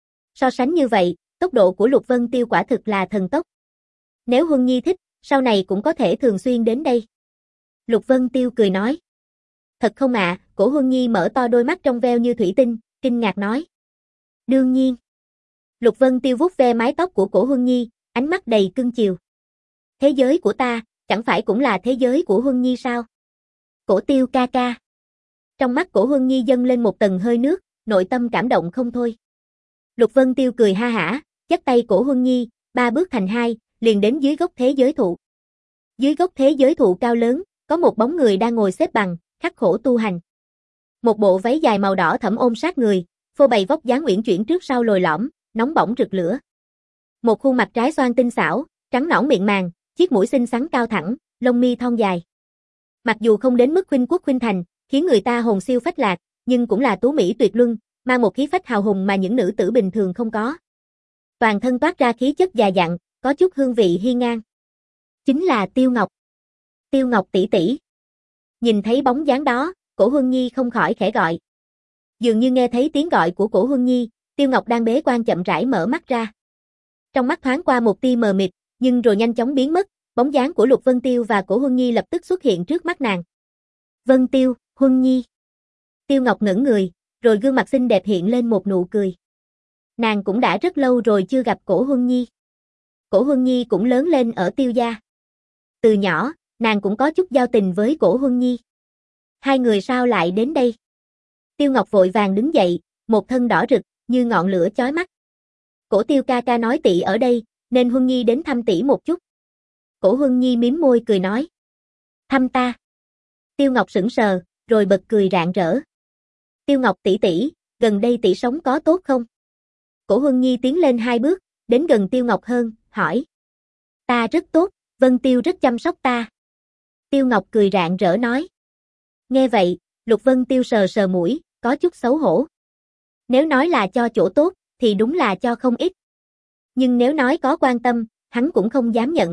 So sánh như vậy, tốc độ của Lục Vân Tiêu quả thực là thần tốc. Nếu Huân Nhi thích, sau này cũng có thể thường xuyên đến đây. Lục Vân Tiêu cười nói. Thật không ạ, à, Cổ Huân Nhi mở to đôi mắt trong veo như thủy tinh, kinh ngạc nói. Đương nhiên. Lục Vân Tiêu vuốt ve mái tóc của Cổ Huân Nhi, ánh mắt đầy cưng chiều. Thế giới của ta, chẳng phải cũng là thế giới của Huân Nhi sao? Cổ Tiêu ca ca. Trong mắt Cổ Huân Nhi dâng lên một tầng hơi nước, nội tâm cảm động không thôi. Lục Vân Tiêu cười ha hả, dắt tay Cổ Huân Nhi, ba bước thành hai, liền đến dưới gốc thế giới thụ. Dưới gốc thế giới thụ cao lớn, có một bóng người đang ngồi xếp bằng, khắc khổ tu hành. Một bộ váy dài màu đỏ thẫm ôm sát người, phô bày vóc dáng uyển chuyển trước sau lồi lõm, nóng bỏng rực lửa. Một khuôn mặt trái xoan tinh xảo, trắng nõn miệng màng, chiếc mũi xinh xắn cao thẳng, lông mi thon dài. Mặc dù không đến mức khuynh quốc khuynh thành, khiến người ta hồn siêu phách lạc, nhưng cũng là tú mỹ tuyệt luân, mang một khí phách hào hùng mà những nữ tử bình thường không có. Toàn thân toát ra khí chất già dặn, có chút hương vị hiên ngang. Chính là Tiêu Ngọc. Tiêu Ngọc tỷ tỷ. Nhìn thấy bóng dáng đó, Cổ Huân Nhi không khỏi khẽ gọi. Dường như nghe thấy tiếng gọi của Cổ Huân Nhi, Tiêu Ngọc đang bế quan chậm rãi mở mắt ra. Trong mắt thoáng qua một tia mờ mịt, nhưng rồi nhanh chóng biến mất, bóng dáng của Lục Vân Tiêu và Cổ Huân Nhi lập tức xuất hiện trước mắt nàng. Vân Tiêu, Huân Nhi. Tiêu Ngọc ngẩng người, rồi gương mặt xinh đẹp hiện lên một nụ cười. Nàng cũng đã rất lâu rồi chưa gặp Cổ Huân Nhi. Cổ Huân Nhi cũng lớn lên ở Tiêu gia. Từ nhỏ, nàng cũng có chút giao tình với Cổ Huân Nhi. Hai người sao lại đến đây? Tiêu Ngọc vội vàng đứng dậy, một thân đỏ rực, như ngọn lửa chói mắt. Cổ Tiêu ca ca nói tỷ ở đây, nên Huân Nhi đến thăm tỷ một chút. Cổ Huân Nhi mím môi cười nói. Thăm ta. Tiêu Ngọc sững sờ, rồi bật cười rạng rỡ. Tiêu Ngọc tỷ tỷ, gần đây tỷ sống có tốt không? Cổ Huân Nhi tiến lên hai bước, đến gần Tiêu Ngọc hơn, hỏi. Ta rất tốt, Vân Tiêu rất chăm sóc ta. Tiêu Ngọc cười rạng rỡ nói. Nghe vậy, Lục Vân Tiêu sờ sờ mũi, có chút xấu hổ. Nếu nói là cho chỗ tốt, thì đúng là cho không ít. Nhưng nếu nói có quan tâm, hắn cũng không dám nhận.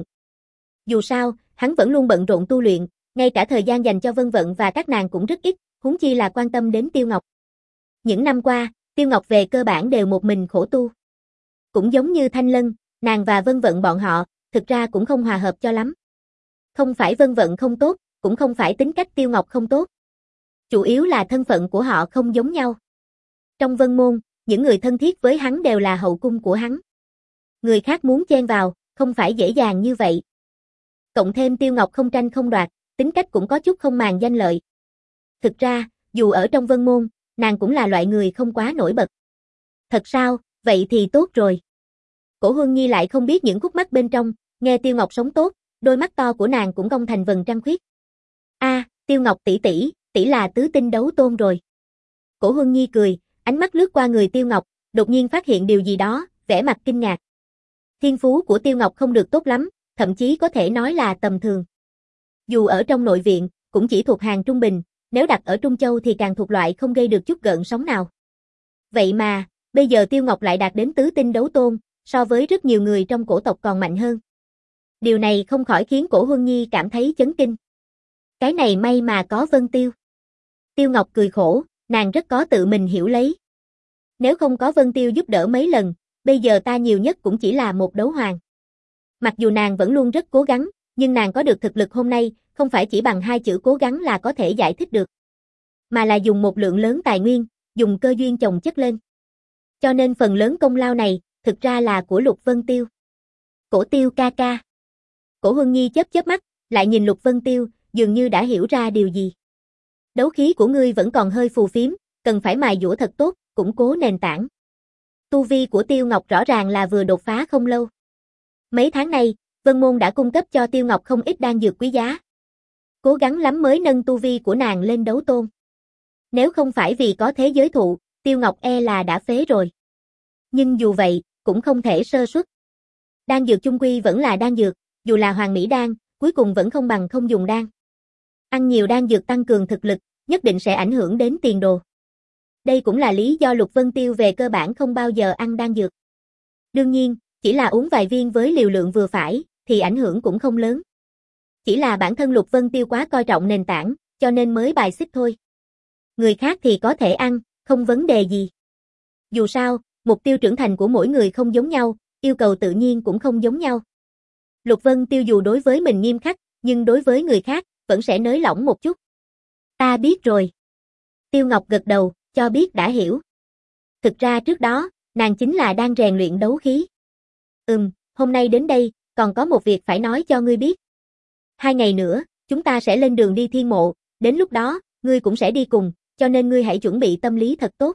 Dù sao, hắn vẫn luôn bận rộn tu luyện, ngay cả thời gian dành cho Vân Vận và các nàng cũng rất ít, huống chi là quan tâm đến Tiêu Ngọc. Những năm qua, Tiêu Ngọc về cơ bản đều một mình khổ tu. Cũng giống như Thanh Lân, nàng và Vân Vận bọn họ, thực ra cũng không hòa hợp cho lắm. Không phải Vân Vận không tốt, cũng không phải tính cách Tiêu Ngọc không tốt. Chủ yếu là thân phận của họ không giống nhau. Trong Vân Môn, những người thân thiết với hắn đều là hậu cung của hắn. Người khác muốn chen vào, không phải dễ dàng như vậy. Cộng thêm Tiêu Ngọc không tranh không đoạt, tính cách cũng có chút không màng danh lợi. Thực ra, dù ở trong Vân Môn, nàng cũng là loại người không quá nổi bật. Thật sao, vậy thì tốt rồi. Cổ Huân Nhi lại không biết những khúc mắc bên trong, nghe Tiêu Ngọc sống tốt, đôi mắt to của nàng cũng cong thành vầng trăng khuyết. A, Tiêu Ngọc tỷ tỷ, tỷ là tứ tinh đấu tôn rồi. Cổ Huân Nhi cười, ánh mắt lướt qua người Tiêu Ngọc, đột nhiên phát hiện điều gì đó, vẻ mặt kinh ngạc. Thiên phú của Tiêu Ngọc không được tốt lắm, thậm chí có thể nói là tầm thường. Dù ở trong nội viện, cũng chỉ thuộc hàng trung bình, nếu đặt ở Trung Châu thì càng thuộc loại không gây được chút gợn sóng nào. Vậy mà, bây giờ Tiêu Ngọc lại đạt đến tứ tinh đấu tôn, so với rất nhiều người trong cổ tộc còn mạnh hơn. Điều này không khỏi khiến Cổ Huân Nhi cảm thấy chấn kinh. Cái này may mà có Vân Tiêu. Tiêu Ngọc cười khổ, nàng rất có tự mình hiểu lấy. Nếu không có Vân Tiêu giúp đỡ mấy lần, bây giờ ta nhiều nhất cũng chỉ là một đấu hoàng. Mặc dù nàng vẫn luôn rất cố gắng, nhưng nàng có được thực lực hôm nay, không phải chỉ bằng hai chữ cố gắng là có thể giải thích được. Mà là dùng một lượng lớn tài nguyên, dùng cơ duyên chồng chất lên. Cho nên phần lớn công lao này, thực ra là của Lục Vân Tiêu. Cổ Tiêu ca ca. Cổ Huân Nhi chớp chớp mắt, lại nhìn Lục Vân Tiêu, dường như đã hiểu ra điều gì. Đấu khí của ngươi vẫn còn hơi phù phiếm, cần phải mài dũa thật tốt, củng cố nền tảng. Tu vi của Tiêu Ngọc rõ ràng là vừa đột phá không lâu. Mấy tháng nay, Vân Môn đã cung cấp cho Tiêu Ngọc không ít đan dược quý giá. Cố gắng lắm mới nâng tu vi của nàng lên đấu tôn. Nếu không phải vì có thế giới thụ, Tiêu Ngọc e là đã phế rồi. Nhưng dù vậy, cũng không thể sơ suất. Đan dược chung quy vẫn là đan dược, dù là hoàng mỹ đan, cuối cùng vẫn không bằng không dùng đan. Ăn nhiều đan dược tăng cường thực lực, nhất định sẽ ảnh hưởng đến tiền đồ. Đây cũng là lý do Lục Vân Tiêu về cơ bản không bao giờ ăn đan dược. Đương nhiên, chỉ là uống vài viên với liều lượng vừa phải, thì ảnh hưởng cũng không lớn. Chỉ là bản thân Lục Vân Tiêu quá coi trọng nền tảng, cho nên mới bài xích thôi. Người khác thì có thể ăn, không vấn đề gì. Dù sao, mục tiêu trưởng thành của mỗi người không giống nhau, yêu cầu tự nhiên cũng không giống nhau. Lục Vân Tiêu dù đối với mình nghiêm khắc, nhưng đối với người khác, vẫn sẽ nới lỏng một chút. Ta biết rồi. Tiêu Ngọc gật đầu, cho biết đã hiểu. Thực ra trước đó, nàng chính là đang rèn luyện đấu khí. Ừm, hôm nay đến đây, còn có một việc phải nói cho ngươi biết. Hai ngày nữa, chúng ta sẽ lên đường đi thiên mộ, đến lúc đó, ngươi cũng sẽ đi cùng, cho nên ngươi hãy chuẩn bị tâm lý thật tốt.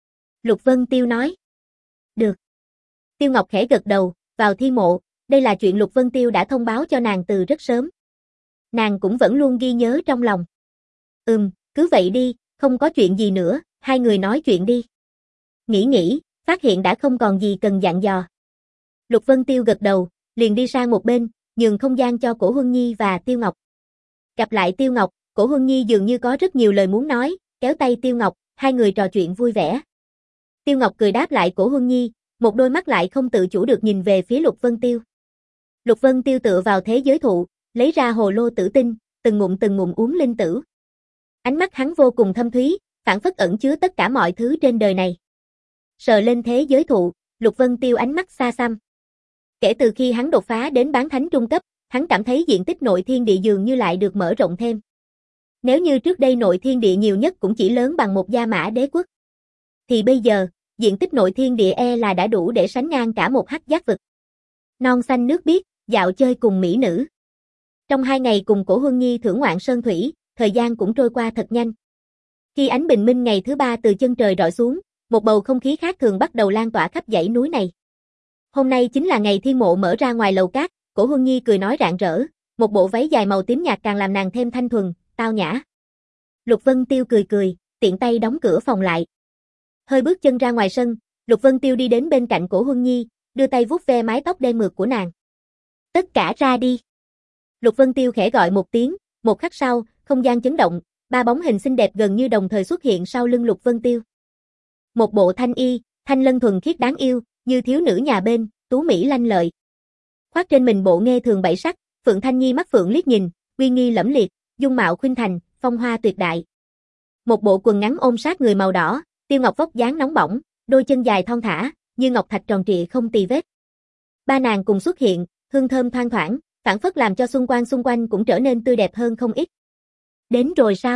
Lục Vân Tiêu nói. Được. Tiêu Ngọc khẽ gật đầu, vào thiên mộ, đây là chuyện Lục Vân Tiêu đã thông báo cho nàng từ rất sớm. Nàng cũng vẫn luôn ghi nhớ trong lòng. Ừm, cứ vậy đi, không có chuyện gì nữa, hai người nói chuyện đi. Nghĩ nghĩ, phát hiện đã không còn gì cần dặn dò. Lục Vân Tiêu gật đầu, liền đi sang một bên, nhường không gian cho Cổ Huân Nhi và Tiêu Ngọc. Gặp lại Tiêu Ngọc, Cổ Huân Nhi dường như có rất nhiều lời muốn nói, kéo tay Tiêu Ngọc, hai người trò chuyện vui vẻ. Tiêu Ngọc cười đáp lại Cổ Huân Nhi, một đôi mắt lại không tự chủ được nhìn về phía Lục Vân Tiêu. Lục Vân Tiêu tựa vào thế giới thụ, lấy ra hồ lô tử tinh, từng ngụm từng ngụm uống linh tử. Ánh mắt hắn vô cùng thâm thúy, phảng phất ẩn chứa tất cả mọi thứ trên đời này. Sờ lên thế giới thụ, Lục Vân Tiêu ánh mắt xa xăm. Kể từ khi hắn đột phá đến bán thánh trung cấp, hắn cảm thấy diện tích nội thiên địa dường như lại được mở rộng thêm. Nếu như trước đây nội thiên địa nhiều nhất cũng chỉ lớn bằng một Gia Mã Đế quốc, thì bây giờ, diện tích nội thiên địa e là đã đủ để sánh ngang cả một Hắc Giác vực. Non xanh nước biếc, dạo chơi cùng mỹ nữ. Trong hai ngày cùng Cổ Huân Nhi thưởng ngoạn sơn thủy, thời gian cũng trôi qua thật nhanh. Khi ánh bình minh ngày thứ ba từ chân trời rọi xuống, một bầu không khí khác thường bắt đầu lan tỏa khắp dãy núi này. Hôm nay chính là ngày thiên mộ mở ra ngoài lầu cát, Cổ Huân Nhi cười nói rạng rỡ, một bộ váy dài màu tím nhạt càng làm nàng thêm thanh thuần, tao nhã. Lục Vân Tiêu cười cười, tiện tay đóng cửa phòng lại. Hơi bước chân ra ngoài sân, Lục Vân Tiêu đi đến bên cạnh Cổ Huân Nhi, đưa tay vuốt ve mái tóc đen mượt của nàng. Tất cả ra đi. Lục Vân Tiêu khẽ gọi một tiếng, một khắc sau, không gian chấn động, ba bóng hình xinh đẹp gần như đồng thời xuất hiện sau lưng Lục Vân Tiêu. Một bộ thanh y, thanh lân thuần khiết đáng yêu, như thiếu nữ nhà bên, tú mỹ lanh lợi. Khoác trên mình bộ nghê thường bảy sắc, Phượng Thanh Nhi mắt phượng liếc nhìn, uy nghi lẫm liệt, dung mạo khuynh thành, phong hoa tuyệt đại. Một bộ quần ngắn ôm sát người màu đỏ, Tiêu Ngọc vóc dáng nóng bỏng, đôi chân dài thon thả, như ngọc thạch tròn trịa không tì vết. Ba nàng cùng xuất hiện, hương thơm thoang thoảng, phảng phất làm cho xung quanh xung quanh cũng trở nên tươi đẹp hơn không ít. Đến rồi sao?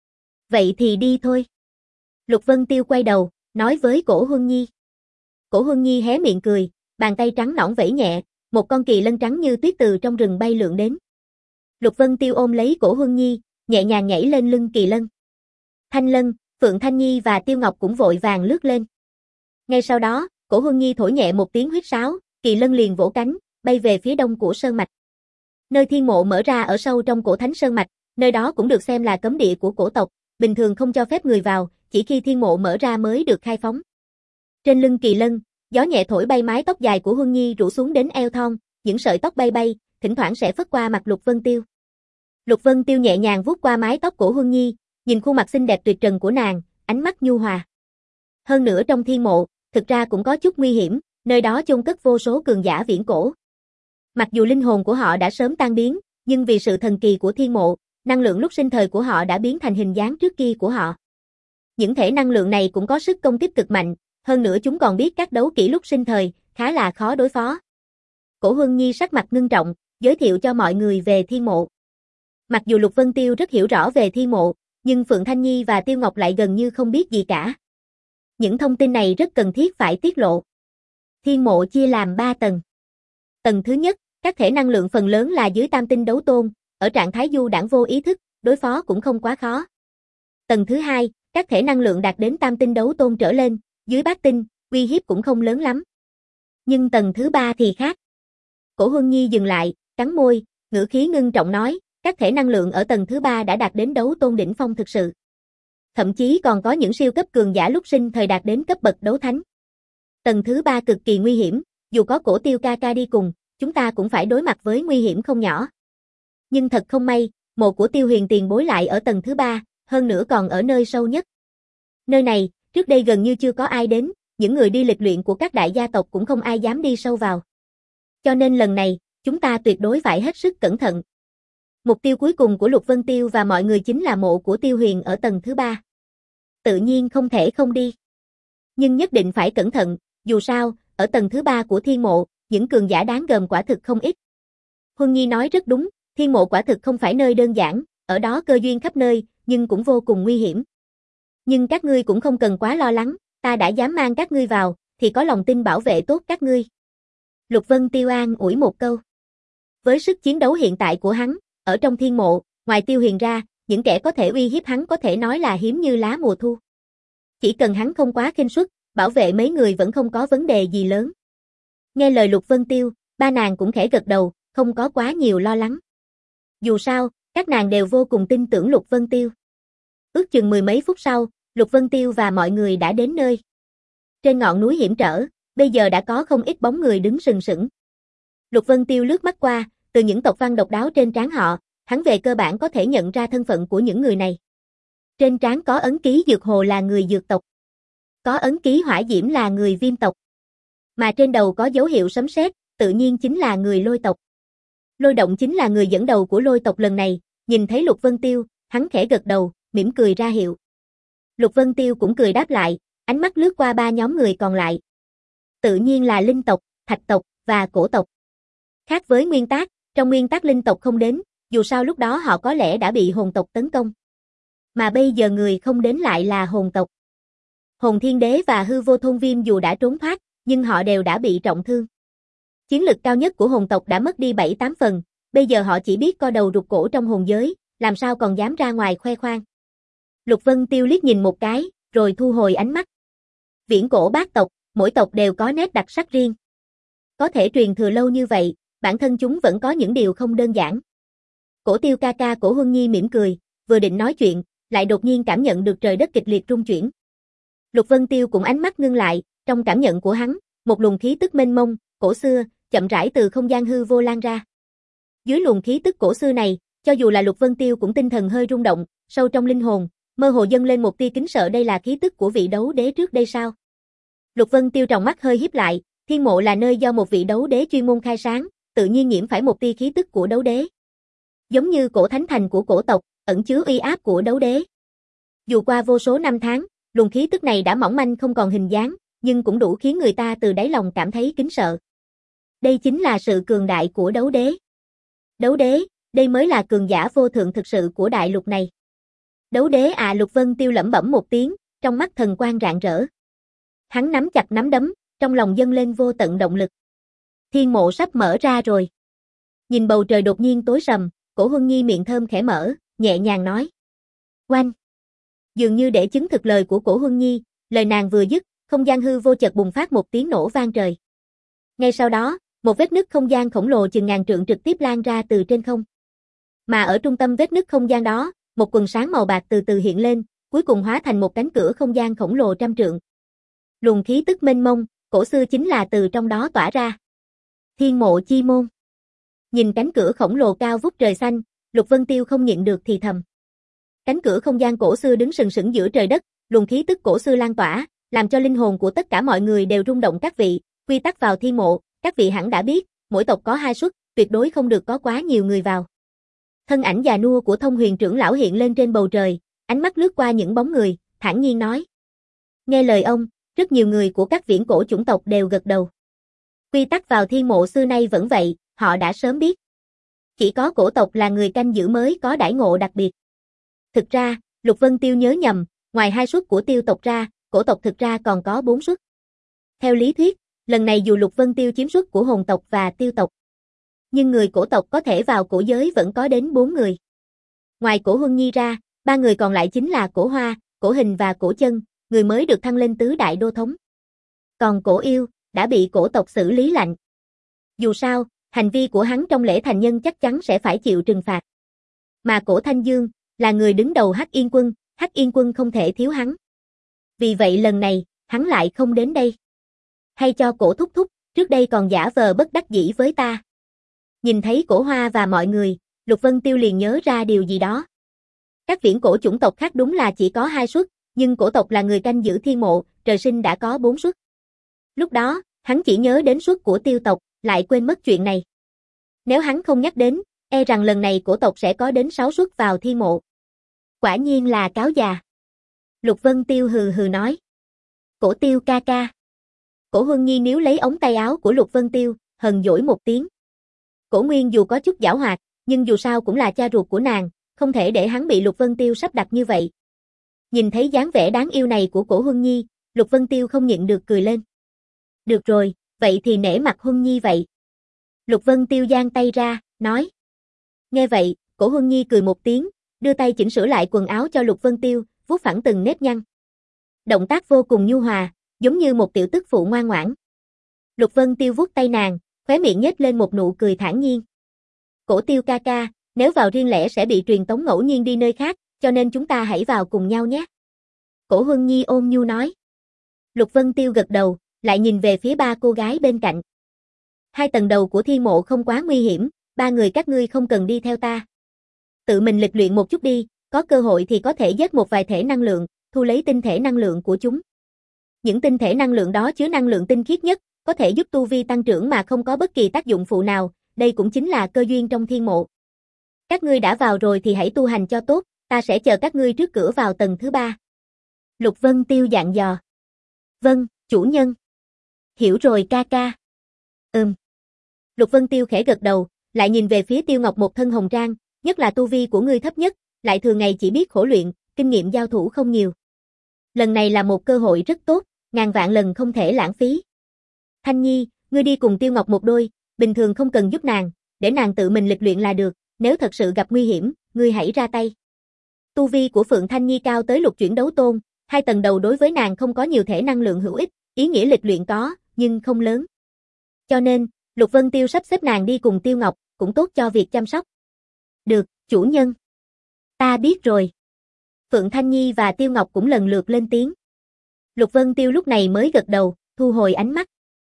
Vậy thì đi thôi. Lục Vân Tiêu quay đầu, nói với Cổ Huân Nhi. Cổ Huân Nhi hé miệng cười, bàn tay trắng nõn vẫy nhẹ, một con kỳ lân trắng như tuyết từ trong rừng bay lượn đến. Lục Vân Tiêu ôm lấy Cổ Huân Nhi, nhẹ nhàng nhảy lên lưng kỳ lân. Thanh Lân, Phượng Thanh Nhi và Tiêu Ngọc cũng vội vàng lướt lên. Ngay sau đó, Cổ Huân Nhi thổi nhẹ một tiếng huýt sáo, kỳ lân liền vỗ cánh, bay về phía đông của sơn mạch. Nơi thiên mộ mở ra ở sâu trong cổ thánh sơn mạch, nơi đó cũng được xem là cấm địa của cổ tộc, bình thường không cho phép người vào, chỉ khi thiên mộ mở ra mới được khai phóng. Trên lưng kỳ lân, gió nhẹ thổi bay mái tóc dài của Huân Nhi rủ xuống đến eo thon, những sợi tóc bay bay, thỉnh thoảng sẽ phất qua mặt Lục Vân Tiêu. Lục Vân Tiêu nhẹ nhàng vuốt qua mái tóc của Huân Nhi, nhìn khuôn mặt xinh đẹp tuyệt trần của nàng, ánh mắt nhu hòa. Hơn nữa trong thiên mộ, thực ra cũng có chút nguy hiểm, nơi đó chôn cất vô số cường giả viễn cổ. Mặc dù linh hồn của họ đã sớm tan biến, nhưng vì sự thần kỳ của thiên mộ, năng lượng lúc sinh thời của họ đã biến thành hình dáng trước kia của họ. Những thể năng lượng này cũng có sức công kích cực mạnh, hơn nữa chúng còn biết các đấu kỹ lúc sinh thời, khá là khó đối phó. Cổ Huân Nhi sắc mặt ngưng trọng, giới thiệu cho mọi người về thiên mộ. Mặc dù Lục Vân Tiêu rất hiểu rõ về thiên mộ, nhưng Phượng Thanh Nhi và Tiêu Ngọc lại gần như không biết gì cả. Những thông tin này rất cần thiết phải tiết lộ. Thiên mộ chia làm ba tầng. Tầng thứ nhất, các thể năng lượng phần lớn là dưới tam tinh đấu tôn, ở trạng thái du đãng vô ý thức, đối phó cũng không quá khó. Tầng thứ hai, các thể năng lượng đạt đến tam tinh đấu tôn trở lên, dưới bát tinh, uy hiếp cũng không lớn lắm. Nhưng tầng thứ ba thì khác. Cổ Huân Nhi dừng lại, cắn môi, ngữ khí ngưng trọng nói, các thể năng lượng ở tầng thứ ba đã đạt đến đấu tôn đỉnh phong thực sự. Thậm chí còn có những siêu cấp cường giả lúc sinh thời đạt đến cấp bậc đấu thánh. Tầng thứ ba cực kỳ nguy hiểm, dù có Cổ Tiêu ca ca đi cùng, chúng ta cũng phải đối mặt với nguy hiểm không nhỏ. Nhưng thật không may, mộ của Tiêu Huyền tiền bối lại ở tầng thứ ba, hơn nữa còn ở nơi sâu nhất. Nơi này, trước đây gần như chưa có ai đến, những người đi lịch luyện của các đại gia tộc cũng không ai dám đi sâu vào. Cho nên lần này, chúng ta tuyệt đối phải hết sức cẩn thận. Mục tiêu cuối cùng của Lục Vân Tiêu và mọi người chính là mộ của Tiêu Huyền ở tầng thứ ba. Tự nhiên không thể không đi. Nhưng nhất định phải cẩn thận, dù sao, ở tầng thứ ba của thiên mộ, những cường giả đáng gờm quả thực không ít. Huân Nhi nói rất đúng, thiên mộ quả thực không phải nơi đơn giản, ở đó cơ duyên khắp nơi, nhưng cũng vô cùng nguy hiểm. Nhưng các ngươi cũng không cần quá lo lắng, ta đã dám mang các ngươi vào, thì có lòng tin bảo vệ tốt các ngươi. Lục Vân Tiêu an ủi một câu. Với sức chiến đấu hiện tại của hắn, ở trong thiên mộ, ngoài Tiêu Huyền ra, những kẻ có thể uy hiếp hắn có thể nói là hiếm như lá mùa thu. Chỉ cần hắn không quá khinh suất, bảo vệ mấy người vẫn không có vấn đề gì lớn. Nghe lời Lục Vân Tiêu, ba nàng cũng khẽ gật đầu, không có quá nhiều lo lắng. Dù sao, các nàng đều vô cùng tin tưởng Lục Vân Tiêu. Ước chừng mười mấy phút sau, Lục Vân Tiêu và mọi người đã đến nơi. Trên ngọn núi hiểm trở, bây giờ đã có không ít bóng người đứng sừng sững. Lục Vân Tiêu lướt mắt qua, từ những tộc văn độc đáo trên trán họ, hắn về cơ bản có thể nhận ra thân phận của những người này. Trên trán có ấn ký Dược Hồ là người dược tộc. Có ấn ký Hỏa Diễm là người viêm tộc. Mà trên đầu có dấu hiệu sấm sét, tự nhiên chính là người lôi tộc. Lôi Động chính là người dẫn đầu của lôi tộc lần này, nhìn thấy Lục Vân Tiêu, hắn khẽ gật đầu, mỉm cười ra hiệu. Lục Vân Tiêu cũng cười đáp lại, ánh mắt lướt qua ba nhóm người còn lại. Tự nhiên là Linh tộc, Thạch tộc và Cổ tộc. Khác với nguyên tác, trong nguyên tác linh tộc không đến, dù sao lúc đó họ có lẽ đã bị hồn tộc tấn công. Mà bây giờ người không đến lại là hồn tộc. Hồn Thiên Đế và Hư Vô Thôn Viêm dù đã trốn thoát, nhưng họ đều đã bị trọng thương. Chiến lực cao nhất của hồn tộc đã mất đi bảy tám phần, bây giờ họ chỉ biết co đầu rụt cổ trong hồn giới, làm sao còn dám ra ngoài khoe khoang. Lục Vân Tiêu liếc nhìn một cái, rồi thu hồi ánh mắt. Viễn cổ bát tộc, mỗi tộc đều có nét đặc sắc riêng. Có thể truyền thừa lâu như vậy, bản thân chúng vẫn có những điều không đơn giản. Cổ Tiêu ca ca Cổ Huân Nhi mỉm cười, vừa định nói chuyện, lại đột nhiên cảm nhận được trời đất kịch liệt rung chuyển. Lục Vân Tiêu cũng ánh mắt ngưng lại, trong cảm nhận của hắn, một luồng khí tức mênh mông, cổ xưa, chậm rãi từ không gian hư vô lan ra. Dưới luồng khí tức cổ xưa này, cho dù là Lục Vân Tiêu cũng tinh thần hơi rung động, sâu trong linh hồn, mơ hồ dâng lên một tia kính sợ. Đây là khí tức của vị đấu đế trước đây sao? Lục Vân Tiêu tròng mắt hơi híp lại, thiên mộ là nơi do một vị đấu đế chuyên môn khai sáng, tự nhiên nhiễm phải một tia khí tức của đấu đế. Giống như cổ thánh thành của cổ tộc, ẩn chứa uy áp của đấu đế. Dù qua vô số năm tháng, luồng khí tức này đã mỏng manh không còn hình dáng, nhưng cũng đủ khiến người ta từ đáy lòng cảm thấy kính sợ. Đây chính là sự cường đại của đấu đế. Đấu đế, đây mới là cường giả vô thượng thực sự của đại lục này. Đấu đế à, Lục Vân Tiêu lẩm bẩm một tiếng, trong mắt thần quang rạng rỡ. Hắn nắm chặt nắm đấm, trong lòng dâng lên vô tận động lực. Thiên mộ sắp mở ra rồi. Nhìn bầu trời đột nhiên tối sầm, Cổ Huân Nhi miệng thơm khẽ mở, nhẹ nhàng nói. Oanh! Dường như để chứng thực lời của Cổ Huân Nhi, lời nàng vừa dứt, không gian hư vô chợt bùng phát một tiếng nổ vang trời. Ngay sau đó, một vết nứt không gian khổng lồ chừng ngàn trượng trực tiếp lan ra từ trên không. Mà ở trung tâm vết nứt không gian đó, một quần sáng màu bạc từ từ hiện lên, cuối cùng hóa thành một cánh cửa không gian khổng lồ trăm trượng. Luồng khí tức mênh mông, cổ xưa chính là từ trong đó tỏa ra. Thiên mộ chi môn. Nhìn cánh cửa khổng lồ cao vút trời xanh, Lục Vân Tiêu không nhịn được thì thầm. Cánh cửa không gian cổ xưa đứng sừng sững giữa trời đất, luồng khí tức cổ xưa lan tỏa, làm cho linh hồn của tất cả mọi người đều rung động. Các vị, quy tắc vào thiên mộ, các vị hẳn đã biết, mỗi tộc có hai suất, tuyệt đối không được có quá nhiều người vào. Thân ảnh già nua của Thông Huyền trưởng lão hiện lên trên bầu trời, ánh mắt lướt qua những bóng người, thản nhiên nói. Nghe lời ông, rất nhiều người của các viễn cổ chủng tộc đều gật đầu. Quy tắc vào thiên mộ xưa nay vẫn vậy, họ đã sớm biết. Chỉ có cổ tộc là người canh giữ mới có đãi ngộ đặc biệt. Thực ra, Lục Vân Tiêu nhớ nhầm, ngoài hai suất của tiêu tộc ra, cổ tộc thực ra còn có bốn suất. Theo lý thuyết, lần này dù Lục Vân Tiêu chiếm suất của hồn tộc và tiêu tộc, nhưng người cổ tộc có thể vào cổ giới vẫn có đến bốn người. Ngoài Cổ Huân Nhi ra, ba người còn lại chính là Cổ Hoa, Cổ Hình và Cổ Chân, người mới được thăng lên tứ đại đô thống. Còn Cổ Yêu, đã bị cổ tộc xử lý lạnh. Dù sao, hành vi của hắn trong lễ thành nhân chắc chắn sẽ phải chịu trừng phạt. Mà Cổ Thanh Dương, là người đứng đầu Hắc Yên Quân, Hắc Yên Quân không thể thiếu hắn. Vì vậy lần này, hắn lại không đến đây. Hay cho Cổ thúc thúc, trước đây còn giả vờ bất đắc dĩ với ta. Nhìn thấy Cổ Hoa và mọi người, Lục Vân Tiêu liền nhớ ra điều gì đó. Các viễn cổ chủng tộc khác đúng là chỉ có hai suất, nhưng cổ tộc là người canh giữ thiên mộ, trời sinh đã có bốn suất. Lúc đó, hắn chỉ nhớ đến suất của tiêu tộc, lại quên mất chuyện này. Nếu hắn không nhắc đến, e rằng lần này cổ tộc sẽ có đến sáu suất vào thiên mộ. Quả nhiên là cáo già. Lục Vân Tiêu hừ hừ nói. Cổ Tiêu ca ca. Cổ Huân Nhi níu lấy ống tay áo của Lục Vân Tiêu, hờn dỗi một tiếng. Cổ Nguyên dù có chút giảo hoạt, nhưng dù sao cũng là cha ruột của nàng, không thể để hắn bị Lục Vân Tiêu sắp đặt như vậy. Nhìn thấy dáng vẻ đáng yêu này của Cổ Huân Nhi, Lục Vân Tiêu không nhịn được cười lên. Được rồi, vậy thì nể mặt Huân Nhi vậy. Lục Vân Tiêu giang tay ra, nói. Nghe vậy, Cổ Huân Nhi cười một tiếng, đưa tay chỉnh sửa lại quần áo cho Lục Vân Tiêu, vuốt phẳng từng nếp nhăn. Động tác vô cùng nhu hòa, giống như một tiểu tức phụ ngoan ngoãn. Lục Vân Tiêu vuốt tay nàng, khóe miệng nhếch lên một nụ cười thản nhiên. Cổ Tiêu ca ca, nếu vào riêng lẻ sẽ bị truyền tống ngẫu nhiên đi nơi khác, cho nên chúng ta hãy vào cùng nhau nhé. Cổ Huân Nhi ôn nhu nói. Lục Vân Tiêu gật đầu, lại nhìn về phía ba cô gái bên cạnh. Hai tầng đầu của thiên mộ không quá nguy hiểm, ba người các ngươi không cần đi theo ta. Tự mình lịch luyện một chút đi, có cơ hội thì có thể giết một vài thể năng lượng, thu lấy tinh thể năng lượng của chúng. Những tinh thể năng lượng đó chứa năng lượng tinh khiết nhất, có thể giúp tu vi tăng trưởng mà không có bất kỳ tác dụng phụ nào, đây cũng chính là cơ duyên trong thiên mộ. Các ngươi đã vào rồi thì hãy tu hành cho tốt, ta sẽ chờ các ngươi trước cửa vào tầng thứ ba. Lục Vân Tiêu dặn dò. Vâng, chủ nhân. Hiểu rồi ca ca. Ừm. Lục Vân Tiêu khẽ gật đầu, lại nhìn về phía Tiêu Ngọc một thân hồng trang, nhất là tu vi của ngươi thấp nhất, lại thường ngày chỉ biết khổ luyện, kinh nghiệm giao thủ không nhiều. Lần này là một cơ hội rất tốt, ngàn vạn lần không thể lãng phí. Thanh Nhi, ngươi đi cùng Tiêu Ngọc một đôi, bình thường không cần giúp nàng, để nàng tự mình lịch luyện là được, nếu thật sự gặp nguy hiểm, ngươi hãy ra tay. Tu vi của Phượng Thanh Nhi cao tới lục chuyển đấu tôn, hai tầng đầu đối với nàng không có nhiều thể năng lượng hữu ích, ý nghĩa lịch luyện có, nhưng không lớn. Cho nên, Lục Vân Tiêu sắp xếp nàng đi cùng Tiêu Ngọc, cũng tốt cho việc chăm sóc. Được, chủ nhân. Ta biết rồi. Phượng Thanh Nhi và Tiêu Ngọc cũng lần lượt lên tiếng. Lục Vân Tiêu lúc này mới gật đầu, thu hồi ánh mắt.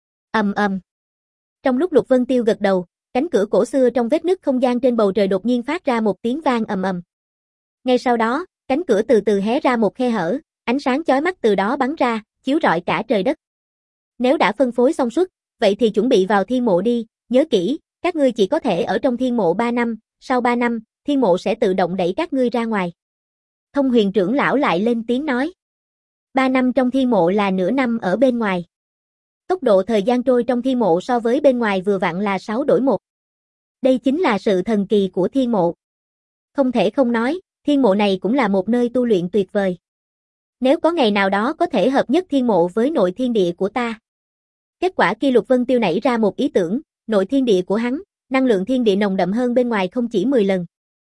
Ầm ầm. Trong lúc Lục Vân Tiêu gật đầu, cánh cửa cổ xưa trong vết nứt không gian trên bầu trời đột nhiên phát ra một tiếng vang ầm ầm. Ngay sau đó, cánh cửa từ từ hé ra một khe hở, ánh sáng chói mắt từ đó bắn ra, chiếu rọi cả trời đất. Nếu đã phân phối xong suất, vậy thì chuẩn bị vào thiên mộ đi, nhớ kỹ, các ngươi chỉ có thể ở trong thiên mộ ba năm, sau ba năm, thiên mộ sẽ tự động đẩy các ngươi ra ngoài. Thông Huyền trưởng lão lại lên tiếng nói. ba năm trong thiên mộ là nửa năm ở bên ngoài. Tốc độ thời gian trôi trong thiên mộ so với bên ngoài vừa vặn là sáu đổi một. Đây chính là sự thần kỳ của thiên mộ. Không thể không nói, thiên mộ này cũng là một nơi tu luyện tuyệt vời. Nếu có ngày nào đó có thể hợp nhất thiên mộ với nội thiên địa của ta. Kết quả kia Lục Vân Tiêu nảy ra một ý tưởng, nội thiên địa của hắn, năng lượng thiên địa nồng đậm hơn bên ngoài không chỉ mười lần.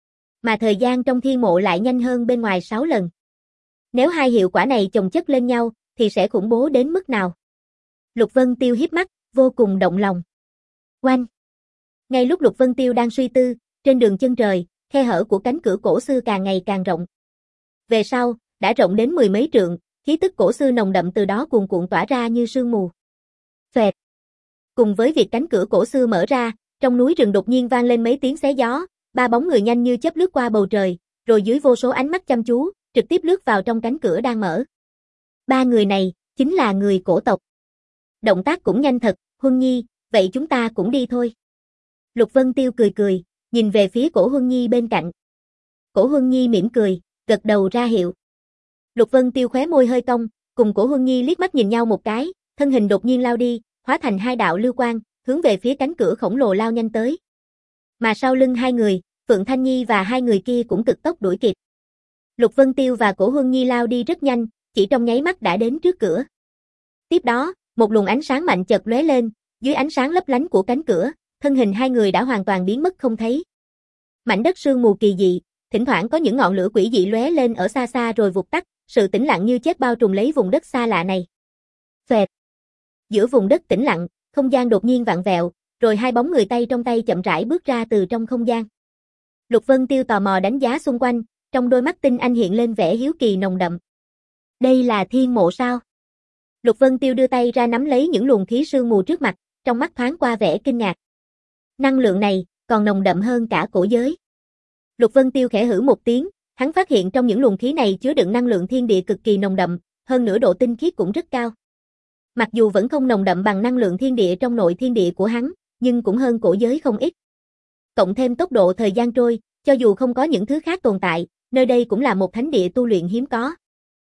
Mà thời gian trong thiên mộ lại nhanh hơn bên ngoài sáu lần. Nếu hai hiệu quả này chồng chất lên nhau, thì sẽ khủng bố đến mức nào? Lục Vân Tiêu híp mắt, vô cùng động lòng. Oanh! Ngay lúc Lục Vân Tiêu đang suy tư, trên đường chân trời, khe hở của cánh cửa cổ xưa càng ngày càng rộng. Về sau, đã rộng đến mười mấy trượng, khí tức cổ xưa nồng đậm từ đó cuồn cuộn tỏa ra như sương mù. Phệt! Cùng với việc cánh cửa cổ xưa mở ra, trong núi rừng đột nhiên vang lên mấy tiếng xé gió, ba bóng người nhanh như chớp lướt qua bầu trời, rồi dưới vô số ánh mắt chăm chú, trực tiếp lướt vào trong cánh cửa đang mở. Ba người này, chính là người cổ tộc. Động tác cũng nhanh thật, Huân Nhi, vậy chúng ta cũng đi thôi. Lục Vân Tiêu cười cười, nhìn về phía Cổ Huân Nhi bên cạnh. Cổ Huân Nhi mỉm cười, gật đầu ra hiệu. Lục Vân Tiêu khóe môi hơi cong, cùng Cổ Huân Nhi liếc mắt nhìn nhau một cái, thân hình đột nhiên lao đi, hóa thành hai đạo lưu quang, hướng về phía cánh cửa khổng lồ lao nhanh tới. Mà sau lưng hai người, Phượng Thanh Nhi và hai người kia cũng cực tốc đuổi kịp. Lục Vân Tiêu và Cổ Huân Nhi lao đi rất nhanh, chỉ trong nháy mắt đã đến trước cửa. Tiếp đó, một luồng ánh sáng mạnh chợt lóe lên, dưới ánh sáng lấp lánh của cánh cửa, thân hình hai người đã hoàn toàn biến mất không thấy. Mảnh đất sương mù kỳ dị, thỉnh thoảng có những ngọn lửa quỷ dị lóe lên ở xa xa rồi vụt tắt, sự tĩnh lặng như chết bao trùm lấy vùng đất xa lạ này. Phệt. Giữa vùng đất tĩnh lặng, không gian đột nhiên vặn vẹo, rồi hai bóng người tay trong tay chậm rãi bước ra từ trong không gian. Lục Vân Tiêu tò mò đánh giá xung quanh, trong đôi mắt tinh anh hiện lên vẻ hiếu kỳ nồng đậm. Đây là thiên mộ sao? Lục Vân Tiêu đưa tay ra nắm lấy những luồng khí sương mù trước mặt, trong mắt thoáng qua vẻ kinh ngạc. Năng lượng này, còn nồng đậm hơn cả cổ giới. Lục Vân Tiêu khẽ hử một tiếng, hắn phát hiện trong những luồng khí này chứa đựng năng lượng thiên địa cực kỳ nồng đậm, hơn nữa độ tinh khiết cũng rất cao. Mặc dù vẫn không nồng đậm bằng năng lượng thiên địa trong nội thiên địa của hắn, nhưng cũng hơn cổ giới không ít. Cộng thêm tốc độ thời gian trôi, cho dù không có những thứ khác tồn tại, nơi đây cũng là một thánh địa tu luyện hiếm có.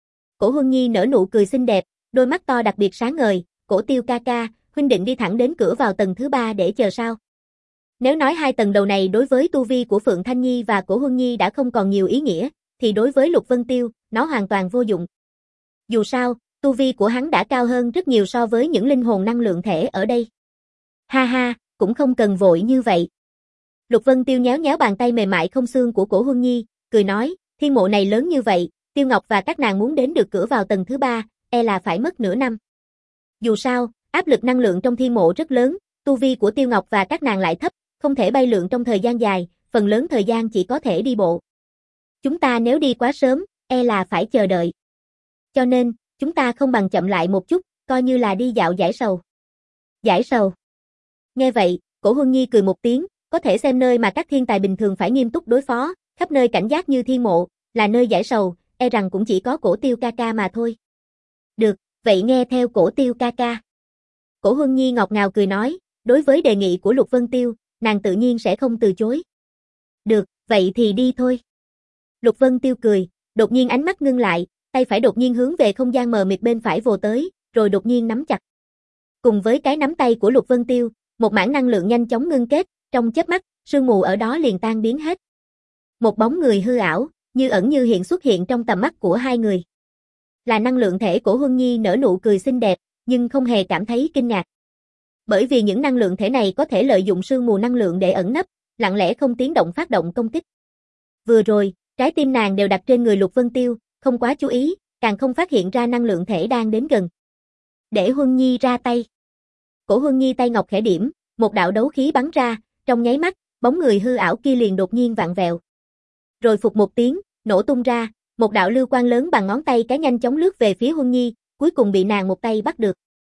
Cổ Huân Nhi nở nụ cười xinh đẹp, đôi mắt to đặc biệt sáng ngời, Cổ Tiêu ca ca, huynh định đi thẳng đến cửa vào tầng thứ ba để chờ sao? Nếu nói hai tầng đầu này đối với tu vi của Phượng Thanh Nhi và Cổ Huân Nhi đã không còn nhiều ý nghĩa, thì đối với Lục Vân Tiêu, nó hoàn toàn vô dụng. Dù sao, tu vi của hắn đã cao hơn rất nhiều so với những linh hồn năng lượng thể ở đây. Ha ha, cũng không cần vội như vậy. Lục Vân Tiêu nhéo nhéo bàn tay mềm mại không xương của Cổ Huân Nhi, cười nói, thiên mộ này lớn như vậy, Tiêu Ngọc và các nàng muốn đến được cửa vào tầng thứ ba, e là phải mất nửa năm. Dù sao, áp lực năng lượng trong thiên mộ rất lớn, tu vi của Tiêu Ngọc và các nàng lại thấp, không thể bay lượn trong thời gian dài, phần lớn thời gian chỉ có thể đi bộ. Chúng ta nếu đi quá sớm, e là phải chờ đợi. Cho nên, chúng ta không bằng chậm lại một chút, coi như là đi dạo giải sầu. Giải sầu. Nghe vậy, Cổ Huân Nhi cười một tiếng, có thể xem nơi mà các thiên tài bình thường phải nghiêm túc đối phó, khắp nơi cảnh giác như thiên mộ, là nơi giải sầu, e rằng cũng chỉ có Cổ Tiêu ca ca mà thôi. Được, vậy nghe theo Cổ Tiêu ca ca. Cổ Huân Nhi ngọt ngào cười nói, đối với đề nghị của Lục Vân Tiêu, nàng tự nhiên sẽ không từ chối. Được, vậy thì đi thôi. Lục Vân Tiêu cười, đột nhiên ánh mắt ngưng lại, tay phải đột nhiên hướng về không gian mờ mịt bên phải vồ tới, rồi đột nhiên nắm chặt. Cùng với cái nắm tay của Lục Vân Tiêu, Một mảng năng lượng nhanh chóng ngưng kết, trong chớp mắt, sương mù ở đó liền tan biến hết. Một bóng người hư ảo, như ẩn như hiện xuất hiện trong tầm mắt của hai người. Là năng lượng thể của Huân Nhi nở nụ cười xinh đẹp, nhưng không hề cảm thấy kinh ngạc. Bởi vì những năng lượng thể này có thể lợi dụng sương mù năng lượng để ẩn nấp, lặng lẽ không tiếng động phát động công kích. Vừa rồi, trái tim nàng đều đặt trên người Lục Vân Tiêu, không quá chú ý, càng không phát hiện ra năng lượng thể đang đến gần. Để Huân Nhi ra tay. Cổ Huân Nhi tay ngọc khẽ điểm, một đạo đấu khí bắn ra, trong nháy mắt, bóng người hư ảo kia liền đột nhiên vặn vẹo. Rồi phụt một tiếng, nổ tung ra, một đạo lưu quang lớn bằng ngón tay cái nhanh chóng lướt về phía Huân Nhi, cuối cùng bị nàng một tay bắt được.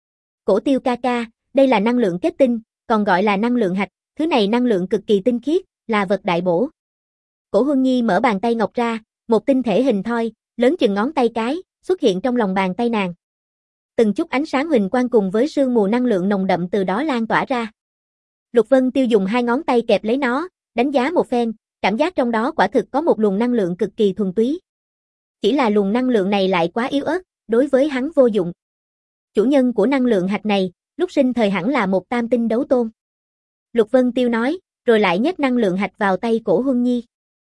Cổ Tiêu ca ca, đây là năng lượng kết tinh, còn gọi là năng lượng hạch, thứ này năng lượng cực kỳ tinh khiết, là vật đại bổ. Cổ Huân Nhi mở bàn tay ngọc ra, một tinh thể hình thoi, lớn chừng ngón tay cái, xuất hiện trong lòng bàn tay nàng. Từng chút ánh sáng huỳnh quang cùng với sương mù năng lượng nồng đậm từ đó lan tỏa ra. Lục Vân Tiêu dùng hai ngón tay kẹp lấy nó, đánh giá một phen, cảm giác trong đó quả thực có một luồng năng lượng cực kỳ thuần túy. Chỉ là luồng năng lượng này lại quá yếu ớt, đối với hắn vô dụng. Chủ nhân của năng lượng hạch này, lúc sinh thời hẳn là một tam tinh đấu tôn. Lục Vân Tiêu nói, rồi lại nhét năng lượng hạch vào tay Cổ Huân Nhi.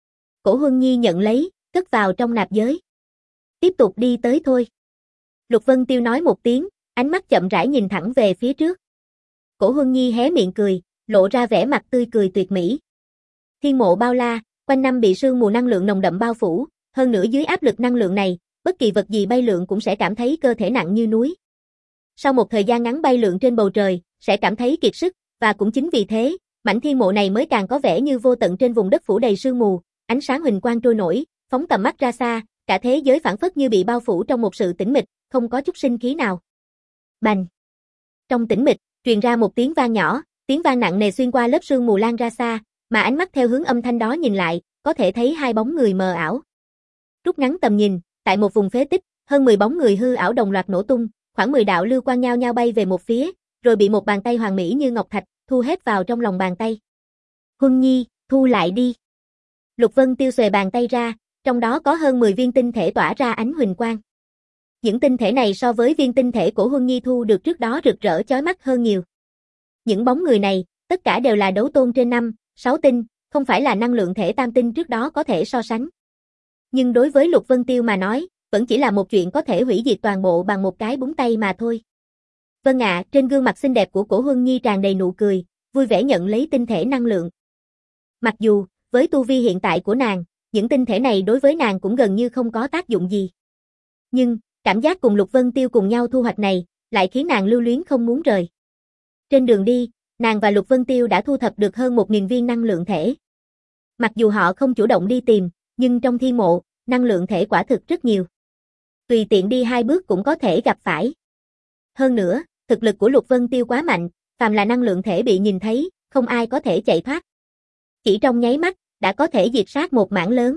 Cổ Huân Nhi nhận lấy, cất vào trong nạp giới. Tiếp tục đi tới thôi. Lục Vân Tiêu nói một tiếng, ánh mắt chậm rãi nhìn thẳng về phía trước. Cổ Huân Nhi hé miệng cười, lộ ra vẻ mặt tươi cười tuyệt mỹ. Thiên mộ bao la, quanh năm bị sương mù năng lượng nồng đậm bao phủ, hơn nữa dưới áp lực năng lượng này, bất kỳ vật gì bay lượn cũng sẽ cảm thấy cơ thể nặng như núi. Sau một thời gian ngắn bay lượn trên bầu trời, sẽ cảm thấy kiệt sức, và cũng chính vì thế, mảnh thiên mộ này mới càng có vẻ như vô tận trên vùng đất phủ đầy sương mù, ánh sáng huỳnh quang trôi nổi, phóng tầm mắt ra xa, cả thế giới phảng phất như bị bao phủ trong một sự tĩnh mịch, không có chút sinh khí nào. Bành! Trong tĩnh mịch, truyền ra một tiếng vang nhỏ, tiếng vang nặng nề xuyên qua lớp sương mù lan ra xa, mà ánh mắt theo hướng âm thanh đó nhìn lại, có thể thấy hai bóng người mờ ảo. Rút ngắn tầm nhìn, tại một vùng phế tích, hơn mười bóng người hư ảo đồng loạt nổ tung, khoảng mười đạo lưu quang nhao nhao bay về một phía, rồi bị một bàn tay hoàn mỹ như ngọc thạch thu hết vào trong lòng bàn tay. Huân Nhi, thu lại đi. Lục Vân Tiêu xuề bàn tay ra, trong đó có hơn mười viên tinh thể tỏa ra ánh huỳnh quang. Những tinh thể này so với viên tinh thể của Huân Nhi thu được trước đó rực rỡ chói mắt hơn nhiều. Những bóng người này, tất cả đều là đấu tôn trên năm, sáu tinh, không phải là năng lượng thể tam tinh trước đó có thể so sánh. Nhưng đối với Lục Vân Tiêu mà nói, vẫn chỉ là một chuyện có thể hủy diệt toàn bộ bằng một cái búng tay mà thôi. Vâng ạ, trên gương mặt xinh đẹp của Cổ Huân Nhi tràn đầy nụ cười, vui vẻ nhận lấy tinh thể năng lượng. Mặc dù, với tu vi hiện tại của nàng, những tinh thể này đối với nàng cũng gần như không có tác dụng gì. Nhưng, cảm giác cùng Lục Vân Tiêu cùng nhau thu hoạch này, lại khiến nàng lưu luyến không muốn rời. Trên đường đi, nàng và Lục Vân Tiêu đã thu thập được hơn một nghìn viên năng lượng thể. Mặc dù họ không chủ động đi tìm, nhưng trong thiên mộ, năng lượng thể quả thực rất nhiều. Tùy tiện đi hai bước cũng có thể gặp phải. Hơn nữa, thực lực của Lục Vân Tiêu quá mạnh, phàm là năng lượng thể bị nhìn thấy, không ai có thể chạy thoát. Chỉ trong nháy mắt, đã có thể diệt sát một mảng lớn.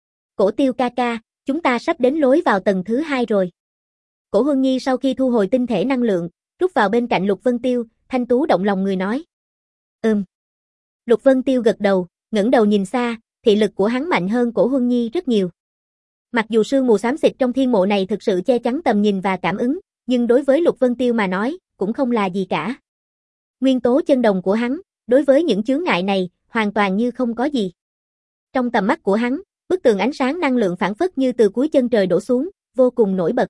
Cổ Tiêu ca ca, chúng ta sắp đến lối vào tầng thứ hai rồi. Cổ Huân Nhi sau khi thu hồi tinh thể năng lượng, rút vào bên cạnh Lục Vân Tiêu, thanh tú động lòng người nói. Ừm. Lục Vân Tiêu gật đầu, ngẩng đầu nhìn xa, thị lực của hắn mạnh hơn Cổ Huân Nhi rất nhiều. Mặc dù sương mù xám xịt trong thiên mộ này thực sự che chắn tầm nhìn và cảm ứng, nhưng đối với Lục Vân Tiêu mà nói, cũng không là gì cả. Nguyên tố chân đồng của hắn, đối với những chướng ngại này, hoàn toàn như không có gì. Trong tầm mắt của hắn, bức tường ánh sáng năng lượng phảng phất như từ cuối chân trời đổ xuống, vô cùng nổi bật.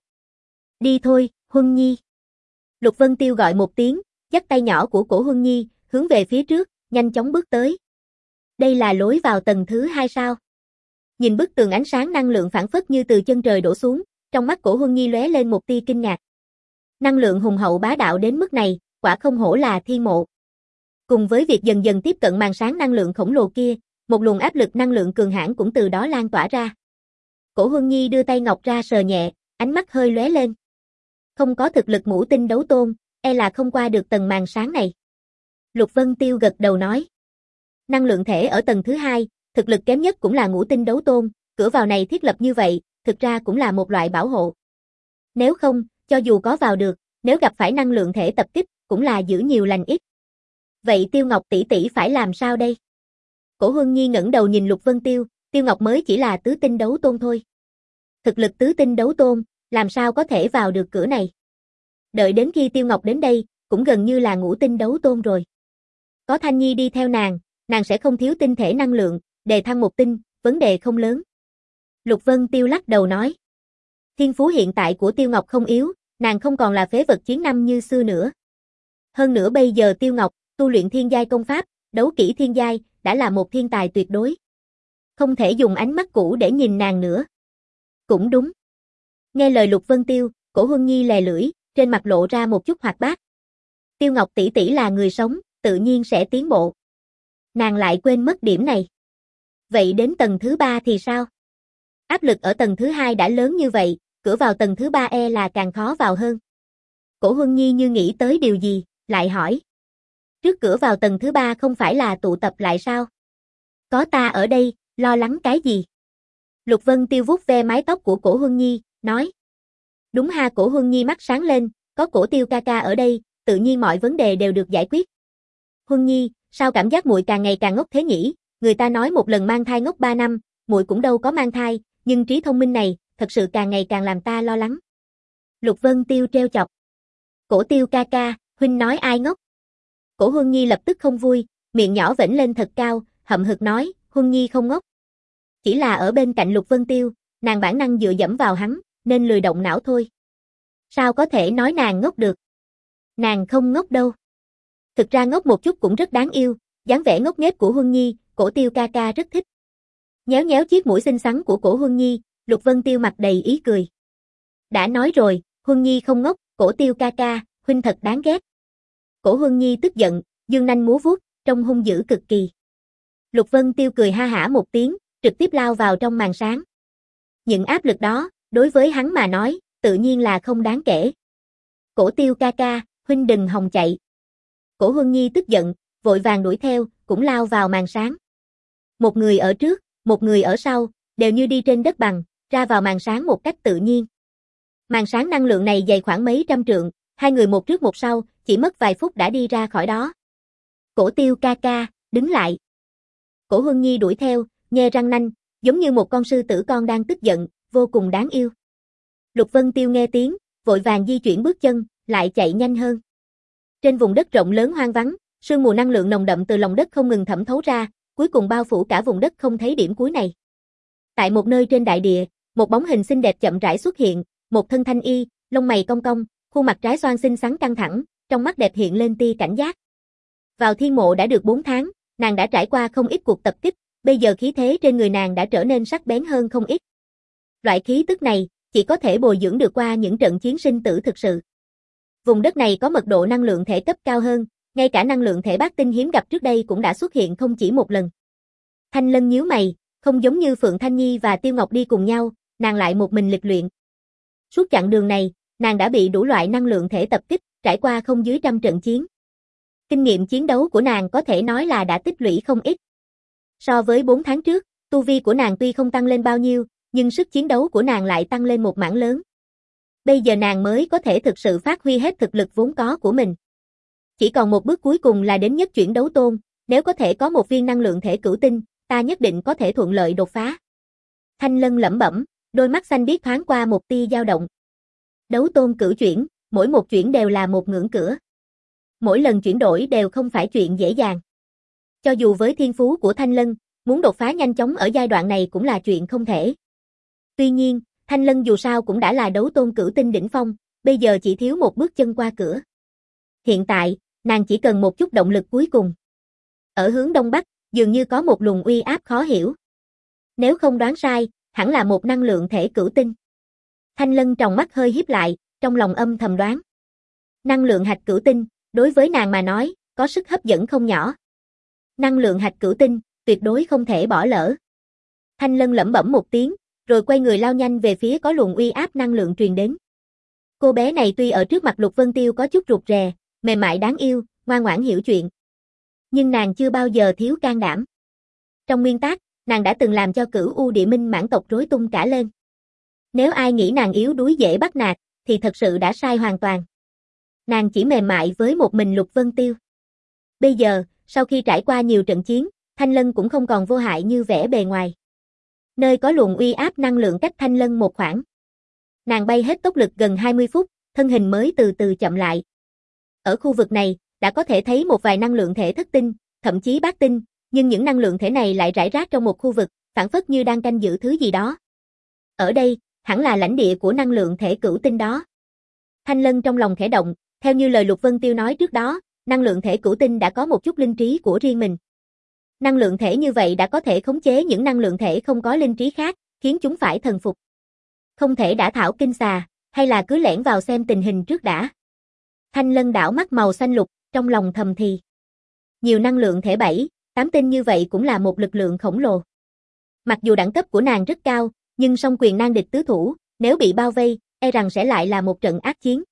Đi thôi, Huân Nhi. Lục Vân Tiêu gọi một tiếng, dắt tay nhỏ của Cổ Huân Nhi, hướng về phía trước, nhanh chóng bước tới. Đây là lối vào tầng thứ hai sao? Nhìn bức tường ánh sáng năng lượng phảng phất như từ chân trời đổ xuống, trong mắt Cổ Huân Nhi lóe lên một tia kinh ngạc. Năng lượng hùng hậu bá đạo đến mức này, quả không hổ là thiên mộ. Cùng với việc dần dần tiếp cận màn sáng năng lượng khổng lồ kia, một luồng áp lực năng lượng cường hãn cũng từ đó lan tỏa ra. Cổ Huân Nhi đưa tay ngọc ra sờ nhẹ, ánh mắt hơi lóe lên. Không có thực lực ngũ tinh đấu tôn, e là không qua được tầng màn sáng này. Lục Vân Tiêu gật đầu nói. Năng lượng thể ở tầng thứ hai, thực lực kém nhất cũng là ngũ tinh đấu tôn, cửa vào này thiết lập như vậy, thực ra cũng là một loại bảo hộ. Nếu không, cho dù có vào được, nếu gặp phải năng lượng thể tập kích, cũng là giữ nhiều lành ít. Vậy Tiêu Ngọc tỷ tỷ phải làm sao đây? Cổ Huân Nhi ngẩng đầu nhìn Lục Vân Tiêu, Tiêu Ngọc mới chỉ là tứ tinh đấu tôn thôi. Thực lực tứ tinh đấu tôn, làm sao có thể vào được cửa này? Đợi đến khi Tiêu Ngọc đến đây, cũng gần như là ngũ tinh đấu tôn rồi. Có Thanh Nhi đi theo nàng, nàng sẽ không thiếu tinh thể năng lượng, đề thăng một tinh, vấn đề không lớn. Lục Vân Tiêu lắc đầu nói. Thiên phú hiện tại của Tiêu Ngọc không yếu, nàng không còn là phế vật chiến năm như xưa nữa. Hơn nữa bây giờ Tiêu Ngọc, tu luyện thiên giai công pháp, đấu kỹ thiên giai, đã là một thiên tài tuyệt đối. Không thể dùng ánh mắt cũ để nhìn nàng nữa. Cũng đúng. Nghe lời Lục Vân Tiêu, Cổ Huân Nhi lè lưỡi, trên mặt lộ ra một chút hoạt bát. Tiêu Ngọc tỷ tỷ là người sống, tự nhiên sẽ tiến bộ. Nàng lại quên mất điểm này. Vậy đến tầng thứ ba thì sao? Áp lực ở tầng thứ hai đã lớn như vậy, cửa vào tầng thứ ba e là càng khó vào hơn. Cổ Huân Nhi như nghĩ tới điều gì, lại hỏi. Trước cửa vào tầng thứ ba không phải là tụ tập lại sao? Có ta ở đây, lo lắng cái gì? Lục Vân Tiêu vuốt ve mái tóc của Cổ Huân Nhi, nói. Đúng ha. Cổ Huân Nhi mắt sáng lên, có Cổ Tiêu ca ca ở đây, tự nhiên mọi vấn đề đều được giải quyết. Huân Nhi, sao cảm giác muội càng ngày càng ngốc thế nhỉ? Người ta nói một lần mang thai ngốc ba năm, muội cũng đâu có mang thai, nhưng trí thông minh này, thật sự càng ngày càng làm ta lo lắng. Lục Vân Tiêu trêu chọc. Cổ Tiêu ca ca, huynh nói ai ngốc? Cổ Huân Nhi lập tức không vui, miệng nhỏ vểnh lên thật cao, hậm hực nói, Huân Nhi không ngốc. Chỉ là ở bên cạnh Lục Vân Tiêu, nàng bản năng dựa dẫm vào hắn, nên lười động não thôi. Sao có thể nói nàng ngốc được? Nàng không ngốc đâu. Thực ra ngốc một chút cũng rất đáng yêu, dáng vẻ ngốc nghếch của Huân Nhi, Cổ Tiêu ca ca rất thích. Nhéo nhéo chiếc mũi xinh xắn của Cổ Huân Nhi, Lục Vân Tiêu mặt đầy ý cười. Đã nói rồi, Huân Nhi không ngốc, Cổ Tiêu ca ca, huynh thật đáng ghét. Cổ Huân Nhi tức giận, dương nanh múa vuốt, trông hung dữ cực kỳ. Lục Vân Tiêu cười ha hả một tiếng, trực tiếp lao vào trong màn sáng. Những áp lực đó, đối với hắn mà nói, tự nhiên là không đáng kể. Cổ Tiêu ca ca, huynh đừng hòng chạy. Cổ Huân Nhi tức giận, vội vàng đuổi theo, cũng lao vào màn sáng. Một người ở trước, một người ở sau, đều như đi trên đất bằng, ra vào màn sáng một cách tự nhiên. Màn sáng năng lượng này dày khoảng mấy trăm trượng, hai người một trước một sau, chỉ mất vài phút đã đi ra khỏi đó. Cổ Tiêu ca ca, đứng lại. Cổ Huân Nhi đuổi theo, nhe răng nanh, giống như một con sư tử con đang tức giận, vô cùng đáng yêu. Lục Vân Tiêu nghe tiếng, vội vàng di chuyển bước chân, lại chạy nhanh hơn. Trên vùng đất rộng lớn hoang vắng, sương mù năng lượng nồng đậm từ lòng đất không ngừng thẩm thấu ra, cuối cùng bao phủ cả vùng đất không thấy điểm cuối này. Tại một nơi trên đại địa, một bóng hình xinh đẹp chậm rãi xuất hiện, một thân thanh y, lông mày cong cong, khuôn mặt trái xoan xinh xắn căng thẳng, trong mắt đẹp hiện lên tia cảnh giác. Vào thiên mộ đã được bốn tháng, nàng đã trải qua không ít cuộc tập kích, bây giờ khí thế trên người nàng đã trở nên sắc bén hơn không ít. Loại khí tức này, chỉ có thể bồi dưỡng được qua những trận chiến sinh tử thực sự. Vùng đất này có mật độ năng lượng thể cấp cao hơn, ngay cả năng lượng thể bát tinh hiếm gặp trước đây cũng đã xuất hiện không chỉ một lần. Thanh Lân nhíu mày, không giống như Phượng Thanh Nhi và Tiêu Ngọc đi cùng nhau, nàng lại một mình lịch luyện. Suốt chặng đường này, nàng đã bị đủ loại năng lượng thể tập kích, trải qua không dưới trăm trận chiến. Kinh nghiệm chiến đấu của nàng có thể nói là đã tích lũy không ít. So với bốn tháng trước, tu vi của nàng tuy không tăng lên bao nhiêu, nhưng sức chiến đấu của nàng lại tăng lên một mảng lớn. Bây giờ nàng mới có thể thực sự phát huy hết thực lực vốn có của mình. Chỉ còn một bước cuối cùng là đến nhất chuyển đấu tôn, nếu có thể có một viên năng lượng thể cửu tinh, ta nhất định có thể thuận lợi đột phá. Thanh Lân lẩm bẩm, đôi mắt xanh biếc thoáng qua một tia dao động. Đấu tôn cửu chuyển, mỗi một chuyển đều là một ngưỡng cửa. Mỗi lần chuyển đổi đều không phải chuyện dễ dàng. Cho dù với thiên phú của Thanh Lân, muốn đột phá nhanh chóng ở giai đoạn này cũng là chuyện không thể. Tuy nhiên, Thanh Lân dù sao cũng đã là đấu tôn cửu tinh đỉnh phong, bây giờ chỉ thiếu một bước chân qua cửa. Hiện tại, nàng chỉ cần một chút động lực cuối cùng. Ở hướng đông bắc, dường như có một luồng uy áp khó hiểu. Nếu không đoán sai, hẳn là một năng lượng thể cửu tinh. Thanh Lân tròng mắt hơi híp lại, trong lòng âm thầm đoán. Năng lượng hạch cửu tinh, đối với nàng mà nói, có sức hấp dẫn không nhỏ. Năng lượng hạch cửu tinh, tuyệt đối không thể bỏ lỡ. Thanh Lân lẩm bẩm một tiếng, rồi quay người lao nhanh về phía có luồng uy áp năng lượng truyền đến. Cô bé này tuy ở trước mặt Lục Vân Tiêu có chút rụt rè, mềm mại đáng yêu, ngoan ngoãn hiểu chuyện. Nhưng nàng chưa bao giờ thiếu can đảm. Trong nguyên tắc, nàng đã từng làm cho Cửu U Địa Minh mãn tộc rối tung cả lên. Nếu ai nghĩ nàng yếu đuối dễ bắt nạt, thì thật sự đã sai hoàn toàn. Nàng chỉ mềm mại với một mình Lục Vân Tiêu. Bây giờ, sau khi trải qua nhiều trận chiến, Thanh Lân cũng không còn vô hại như vẻ bề ngoài. Nơi có luồng uy áp năng lượng cách Thanh Lân một khoảng. Nàng bay hết tốc lực gần hai mươi phút, thân hình mới từ từ chậm lại. Ở khu vực này, đã có thể thấy một vài năng lượng thể thất tinh, thậm chí bát tinh, nhưng những năng lượng thể này lại rải rác trong một khu vực, phản phất như đang canh giữ thứ gì đó. Ở đây, hẳn là lãnh địa của năng lượng thể cửu tinh đó. Thanh Lân trong lòng khẽ động, theo như lời Lục Vân Tiêu nói trước đó, năng lượng thể cửu tinh đã có một chút linh trí của riêng mình. Năng lượng thể như vậy đã có thể khống chế những năng lượng thể không có linh trí khác, khiến chúng phải thần phục. Không thể đả thảo kinh xà, hay là cứ lẻn vào xem tình hình trước đã. Thanh Lân đảo mắt màu xanh lục, trong lòng thầm thì. Nhiều năng lượng thể bảy, tám tinh như vậy cũng là một lực lượng khổng lồ. Mặc dù đẳng cấp của nàng rất cao, nhưng song quyền nan địch tứ thủ, nếu bị bao vây, e rằng sẽ lại là một trận ác chiến.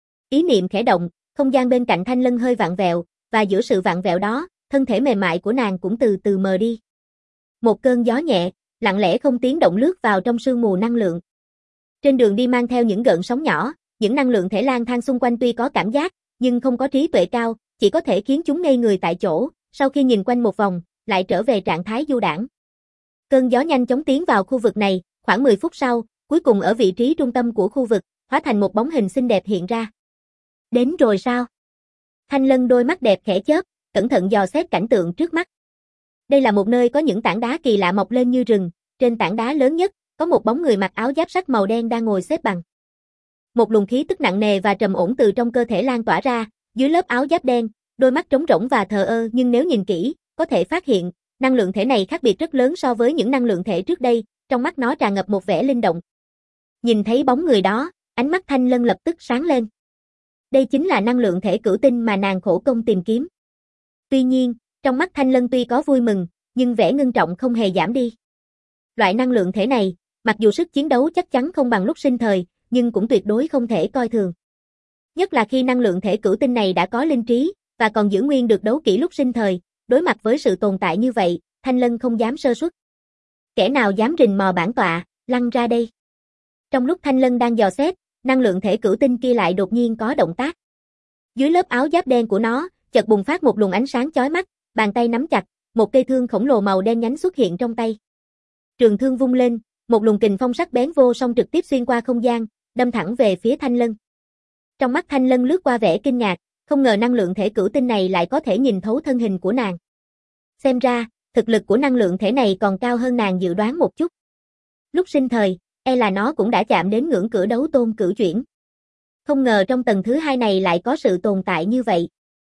Ý niệm khẽ động, không gian bên cạnh Thanh Lân hơi vặn vẹo, và giữa sự vặn vẹo đó, thân thể mềm mại của nàng cũng từ từ mờ đi. Một cơn gió nhẹ, lặng lẽ không tiếng động lướt vào trong sương mù năng lượng. Trên đường đi mang theo những gợn sóng nhỏ, những năng lượng thể lang thang xung quanh tuy có cảm giác, nhưng không có trí tuệ cao, chỉ có thể khiến chúng ngây người tại chỗ, sau khi nhìn quanh một vòng, lại trở về trạng thái du đãng. Cơn gió nhanh chóng tiến vào khu vực này, khoảng mười phút sau, cuối cùng ở vị trí trung tâm của khu vực, hóa thành một bóng hình xinh đẹp hiện ra. Đến rồi sao? Thanh Lân đôi mắt đẹp khẽ chớp, cẩn thận dò xét cảnh tượng trước mắt. Đây là một nơi có những tảng đá kỳ lạ mọc lên như rừng, trên tảng đá lớn nhất, có một bóng người mặc áo giáp sắt màu đen đang ngồi xếp bằng. Một luồng khí tức nặng nề và trầm ổn từ trong cơ thể lan tỏa ra, dưới lớp áo giáp đen, đôi mắt trống rỗng và thờ ơ, nhưng nếu nhìn kỹ, có thể phát hiện, năng lượng thể này khác biệt rất lớn so với những năng lượng thể trước đây, trong mắt nó tràn ngập một vẻ linh động. Nhìn thấy bóng người đó, ánh mắt Thanh Lân lập tức sáng lên. Đây chính là năng lượng thể cửu tinh mà nàng khổ công tìm kiếm. Tuy nhiên, trong mắt Thanh Lân tuy có vui mừng, nhưng vẻ ngưng trọng không hề giảm đi. Loại năng lượng thể này, mặc dù sức chiến đấu chắc chắn không bằng lúc sinh thời, nhưng cũng tuyệt đối không thể coi thường. Nhất là khi năng lượng thể cửu tinh này đã có linh trí, và còn giữ nguyên được đấu kỹ lúc sinh thời, đối mặt với sự tồn tại như vậy, Thanh Lân không dám sơ suất. Kẻ nào dám rình mò bản tọa, lăn ra đây. Trong lúc Thanh Lân đang dò xét, năng lượng thể cửu tinh kia lại đột nhiên có động tác. Dưới lớp áo giáp đen của nó, chợt bùng phát một luồng ánh sáng chói mắt, bàn tay nắm chặt, một cây thương khổng lồ màu đen nhánh xuất hiện trong tay. Trường thương vung lên, một luồng kình phong sắc bén vô song trực tiếp xuyên qua không gian, đâm thẳng về phía Thanh Lân. Trong mắt Thanh Lân lướt qua vẻ kinh ngạc, không ngờ năng lượng thể cửu tinh này lại có thể nhìn thấu thân hình của nàng. Xem ra, thực lực của năng lượng thể này còn cao hơn nàng dự đoán một chút. Lúc sinh thời, e là nó cũng đã chạm đến ngưỡng cửa đấu tôn cửu chuyển. Không ngờ trong tầng thứ hai này lại có sự tồn tại như vậy.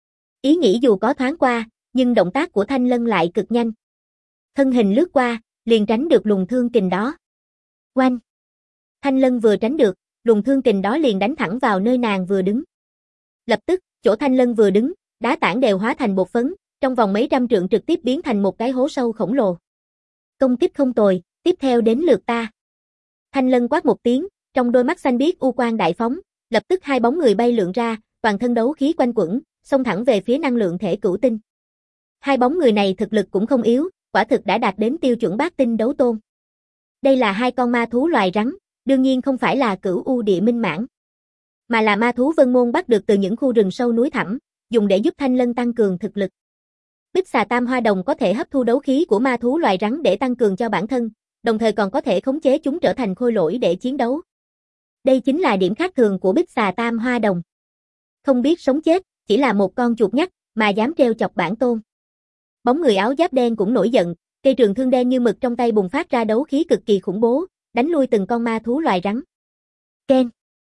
Ý nghĩ dù có thoáng qua, nhưng động tác của Thanh Lân lại cực nhanh. Thân hình lướt qua, liền tránh được luồng thương kình đó. Oanh! Thanh Lân vừa tránh được, luồng thương kình đó liền đánh thẳng vào nơi nàng vừa đứng. Lập tức, chỗ Thanh Lân vừa đứng, đá tảng đều hóa thành bột phấn, trong vòng mấy trăm trượng trực tiếp biến thành một cái hố sâu khổng lồ. Công kích không tồi, tiếp theo đến lượt ta. Thanh Lân quát một tiếng, trong đôi mắt xanh biếc u quang đại phóng, lập tức hai bóng người bay lượn ra, toàn thân đấu khí quanh quẩn, xông thẳng về phía năng lượng thể cửu tinh. Hai bóng người này thực lực cũng không yếu, quả thực đã đạt đến tiêu chuẩn bát tinh đấu tôn. Đây là hai con ma thú loài rắn, đương nhiên không phải là Cửu U Địa Minh Mãng, mà là ma thú Vân Môn bắt được từ những khu rừng sâu núi thẳm, dùng để giúp Thanh Lân tăng cường thực lực. Bích xà tam hoa đồng có thể hấp thu đấu khí của ma thú loài rắn để tăng cường cho bản thân, đồng thời còn có thể khống chế chúng trở thành khôi lỗi để chiến đấu. Đây chính là điểm khác thường của Bích xà tam hoa đồng. Không biết sống chết, chỉ là một con chuột nhắt mà dám trêu chọc bản tôn. Bóng người áo giáp đen cũng nổi giận, cây trường thương đen như mực trong tay bùng phát ra đấu khí cực kỳ khủng bố, đánh lui từng con ma thú loài rắn. Ken.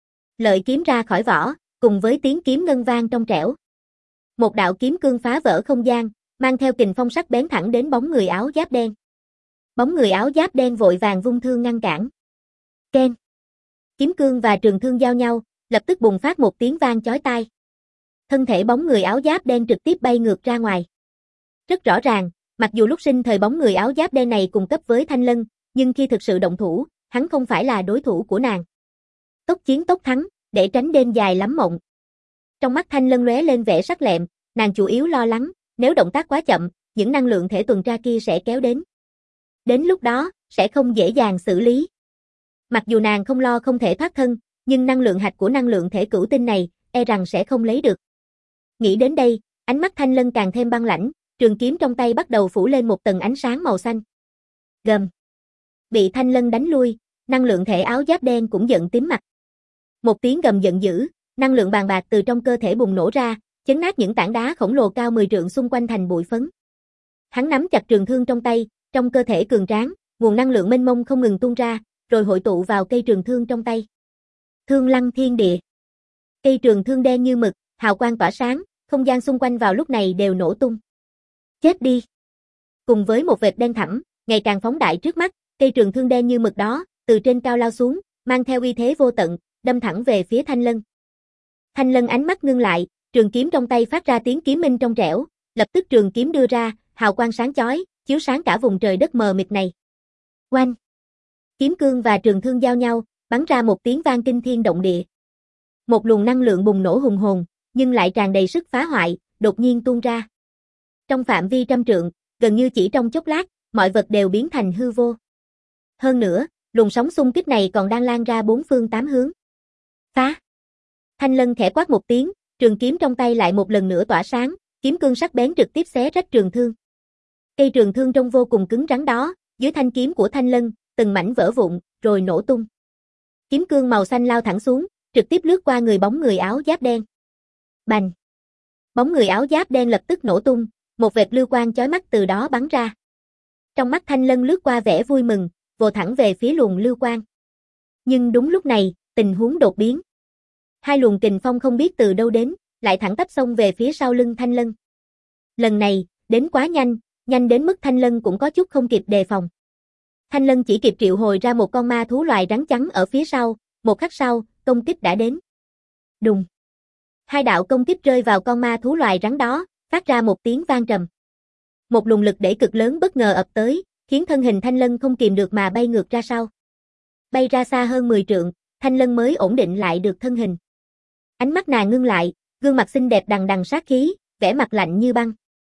Lợi kiếm ra khỏi vỏ, cùng với tiếng kiếm ngân vang trong trẻo. Một đạo kiếm cương phá vỡ không gian, mang theo kình phong sắc bén thẳng đến bóng người áo giáp đen. Bóng người áo giáp đen vội vàng vung thương ngăn cản. Ken. Kiếm cương và trường thương giao nhau, lập tức bùng phát một tiếng vang chói tai. Thân thể bóng người áo giáp đen trực tiếp bay ngược ra ngoài. Rất rõ ràng, mặc dù lúc sinh thời bóng người áo giáp đen này cùng cấp với Thanh Lân, nhưng khi thực sự động thủ, hắn không phải là đối thủ của nàng. Tốc chiến tốc thắng, để tránh đêm dài lắm mộng. Trong mắt Thanh Lân lóe lên vẻ sắc lẹm, nàng chủ yếu lo lắng, nếu động tác quá chậm, những năng lượng thể tuần tra kia sẽ kéo đến. Đến lúc đó, sẽ không dễ dàng xử lý. Mặc dù nàng không lo không thể thoát thân, nhưng năng lượng hạch của năng lượng thể cửu tinh này, e rằng sẽ không lấy được. Nghĩ đến đây, ánh mắt Thanh Lân càng thêm băng lãnh, trường kiếm trong tay bắt đầu phủ lên một tầng ánh sáng màu xanh. Gầm. Bị Thanh Lân đánh lui, năng lượng thể áo giáp đen cũng giận tím mặt. Một tiếng gầm giận dữ, năng lượng bàn bạc từ trong cơ thể bùng nổ ra, chấn nát những tảng đá khổng lồ cao mười trượng xung quanh thành bụi phấn. Hắn nắm chặt trường thương trong tay, trong cơ thể cường tráng, nguồn năng lượng mênh mông không ngừng tuôn ra, rồi hội tụ vào cây trường thương trong tay. Thương lăng thiên địa. Cây trường thương đen như mực, hào quang tỏa sáng, không gian xung quanh vào lúc này đều nổ tung. Chết đi. Cùng với một vệt đen thẳm, ngày càng phóng đại trước mắt, cây trường thương đen như mực đó, từ trên cao lao xuống, mang theo uy thế vô tận, đâm thẳng về phía Thanh Lân. Thanh Lân ánh mắt ngưng lại, trường kiếm trong tay phát ra tiếng kiếm minh trong trẻo, lập tức trường kiếm đưa ra, hào quang sáng chói, chiếu sáng cả vùng trời đất mờ mịt này. Oanh! Kiếm cương và trường thương giao nhau, bắn ra một tiếng vang kinh thiên động địa. Một luồng năng lượng bùng nổ hùng hồn, nhưng lại tràn đầy sức phá hoại, đột nhiên tuôn ra. Trong phạm vi trăm trượng, gần như chỉ trong chốc lát, mọi vật đều biến thành hư vô. Hơn nữa, luồng sóng xung kích này còn đang lan ra bốn phương tám hướng. Phá! Thanh Lân khẽ quát một tiếng, trường kiếm trong tay lại một lần nữa tỏa sáng, kiếm cương sắc bén trực tiếp xé rách trường thương. Cây trường thương trông vô cùng cứng rắn đó, dưới thanh kiếm của Thanh Lân, từng mảnh vỡ vụn, rồi nổ tung. Kiếm cương màu xanh lao thẳng xuống, trực tiếp lướt qua người bóng người áo giáp đen. Bành! Bóng người áo giáp đen lập tức nổ tung, một vệt lưu quang chói mắt từ đó bắn ra. Trong mắt Thanh Lân lướt qua vẻ vui mừng, vồ thẳng về phía luồng lưu quang. Nhưng đúng lúc này, tình huống đột biến. Hai luồng kình phong không biết từ đâu đến, lại thẳng tắp xông về phía sau lưng Thanh Lân. Lần này, đến quá nhanh, nhanh đến mức Thanh Lân cũng có chút không kịp đề phòng. Thanh Lân chỉ kịp triệu hồi ra một con ma thú loài rắn trắng ở phía sau, một khắc sau, công kích đã đến. Đùng. Hai đạo công kích rơi vào con ma thú loài rắn đó, phát ra một tiếng vang trầm. Một luồng lực đẩy cực lớn bất ngờ ập tới, khiến thân hình Thanh Lân không kìm được mà bay ngược ra sau. Bay ra xa hơn mười trượng, Thanh Lân mới ổn định lại được thân hình. Ánh mắt nàng ngưng lại, gương mặt xinh đẹp đằng đằng sát khí, vẻ mặt lạnh như băng.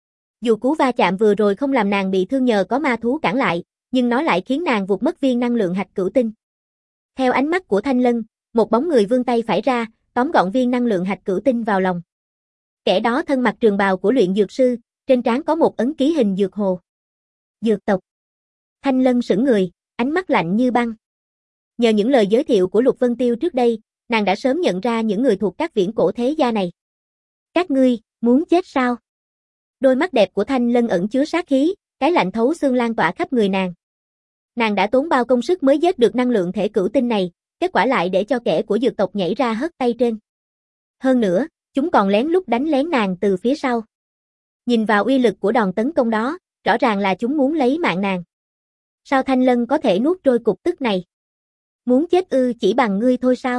Dù cú va chạm vừa rồi không làm nàng bị thương nhờ có ma thú cản lại, nhưng nó lại khiến nàng vụt mất viên năng lượng hạch cửu tinh. Theo ánh mắt của Thanh Lân, một bóng người vươn tay phải ra, tóm gọn viên năng lượng hạch cửu tinh vào lòng. Kẻ đó thân mặc trường bào của luyện dược sư, trên trán có một ấn ký hình dược hồ. Dược tộc. Thanh Lân sững người, ánh mắt lạnh như băng. Nhờ những lời giới thiệu của Lục Vân Tiêu trước đây, nàng đã sớm nhận ra những người thuộc các viễn cổ thế gia này. Các ngươi, muốn chết sao? Đôi mắt đẹp của Thanh Lân ẩn chứa sát khí, cái lạnh thấu xương lan tỏa khắp người nàng. Nàng đã tốn bao công sức mới giết được năng lượng thể cửu tinh này, kết quả lại để cho kẻ của dược tộc nhảy ra hất tay trên. Hơn nữa, chúng còn lén lút đánh lén nàng từ phía sau. Nhìn vào uy lực của đòn tấn công đó, rõ ràng là chúng muốn lấy mạng nàng. Sao Thanh Lân có thể nuốt trôi cục tức này? Muốn chết ư chỉ bằng ngươi thôi sao?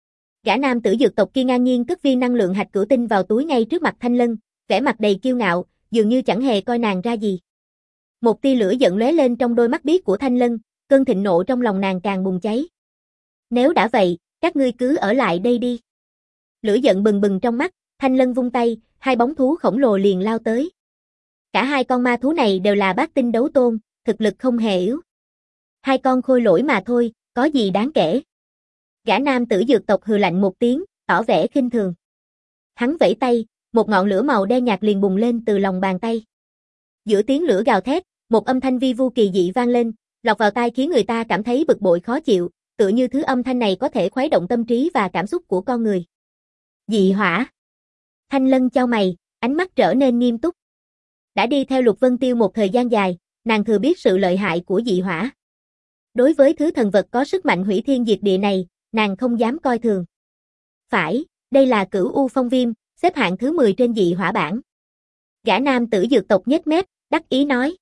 Gã nam tử dược tộc kia ngang nhiên cất viên năng lượng hạch cửu tinh vào túi ngay trước mặt Thanh Lân, vẻ mặt đầy kiêu ngạo, dường như chẳng hề coi nàng ra gì. Một tia lửa giận lóe lên trong đôi mắt biếc của Thanh Lân, cơn thịnh nộ trong lòng nàng càng bùng cháy. Nếu đã vậy, các ngươi cứ ở lại đây đi. Lửa giận bừng bừng trong mắt, Thanh Lân vung tay, hai bóng thú khổng lồ liền lao tới. Cả hai con ma thú này đều là bát tinh đấu tôn, thực lực không hề yếu. Hai con khôi lỗi mà thôi, có gì đáng kể. Gã nam tử dược tộc hừ lạnh một tiếng, tỏ vẻ khinh thường. Hắn vẫy tay, một ngọn lửa màu đen nhạt liền bùng lên từ lòng bàn tay. Giữa tiếng lửa gào thét, một âm thanh vi vu kỳ dị vang lên, lọt vào tai khiến người ta cảm thấy bực bội khó chịu, tựa như thứ âm thanh này có thể khuấy động tâm trí và cảm xúc của con người. Dị hỏa. Thanh Lân chau mày, ánh mắt trở nên nghiêm túc. Đã đi theo Lục Vân Tiêu một thời gian dài, nàng thừa biết sự lợi hại của dị hỏa. Đối với thứ thần vật có sức mạnh hủy thiên diệt địa này, nàng không dám coi thường. Phải, đây là Cửu U Phong Viêm, xếp hạng thứ mười trên dị hỏa bảng. Gã nam tử dược tộc nhếch mép, đắc ý nói.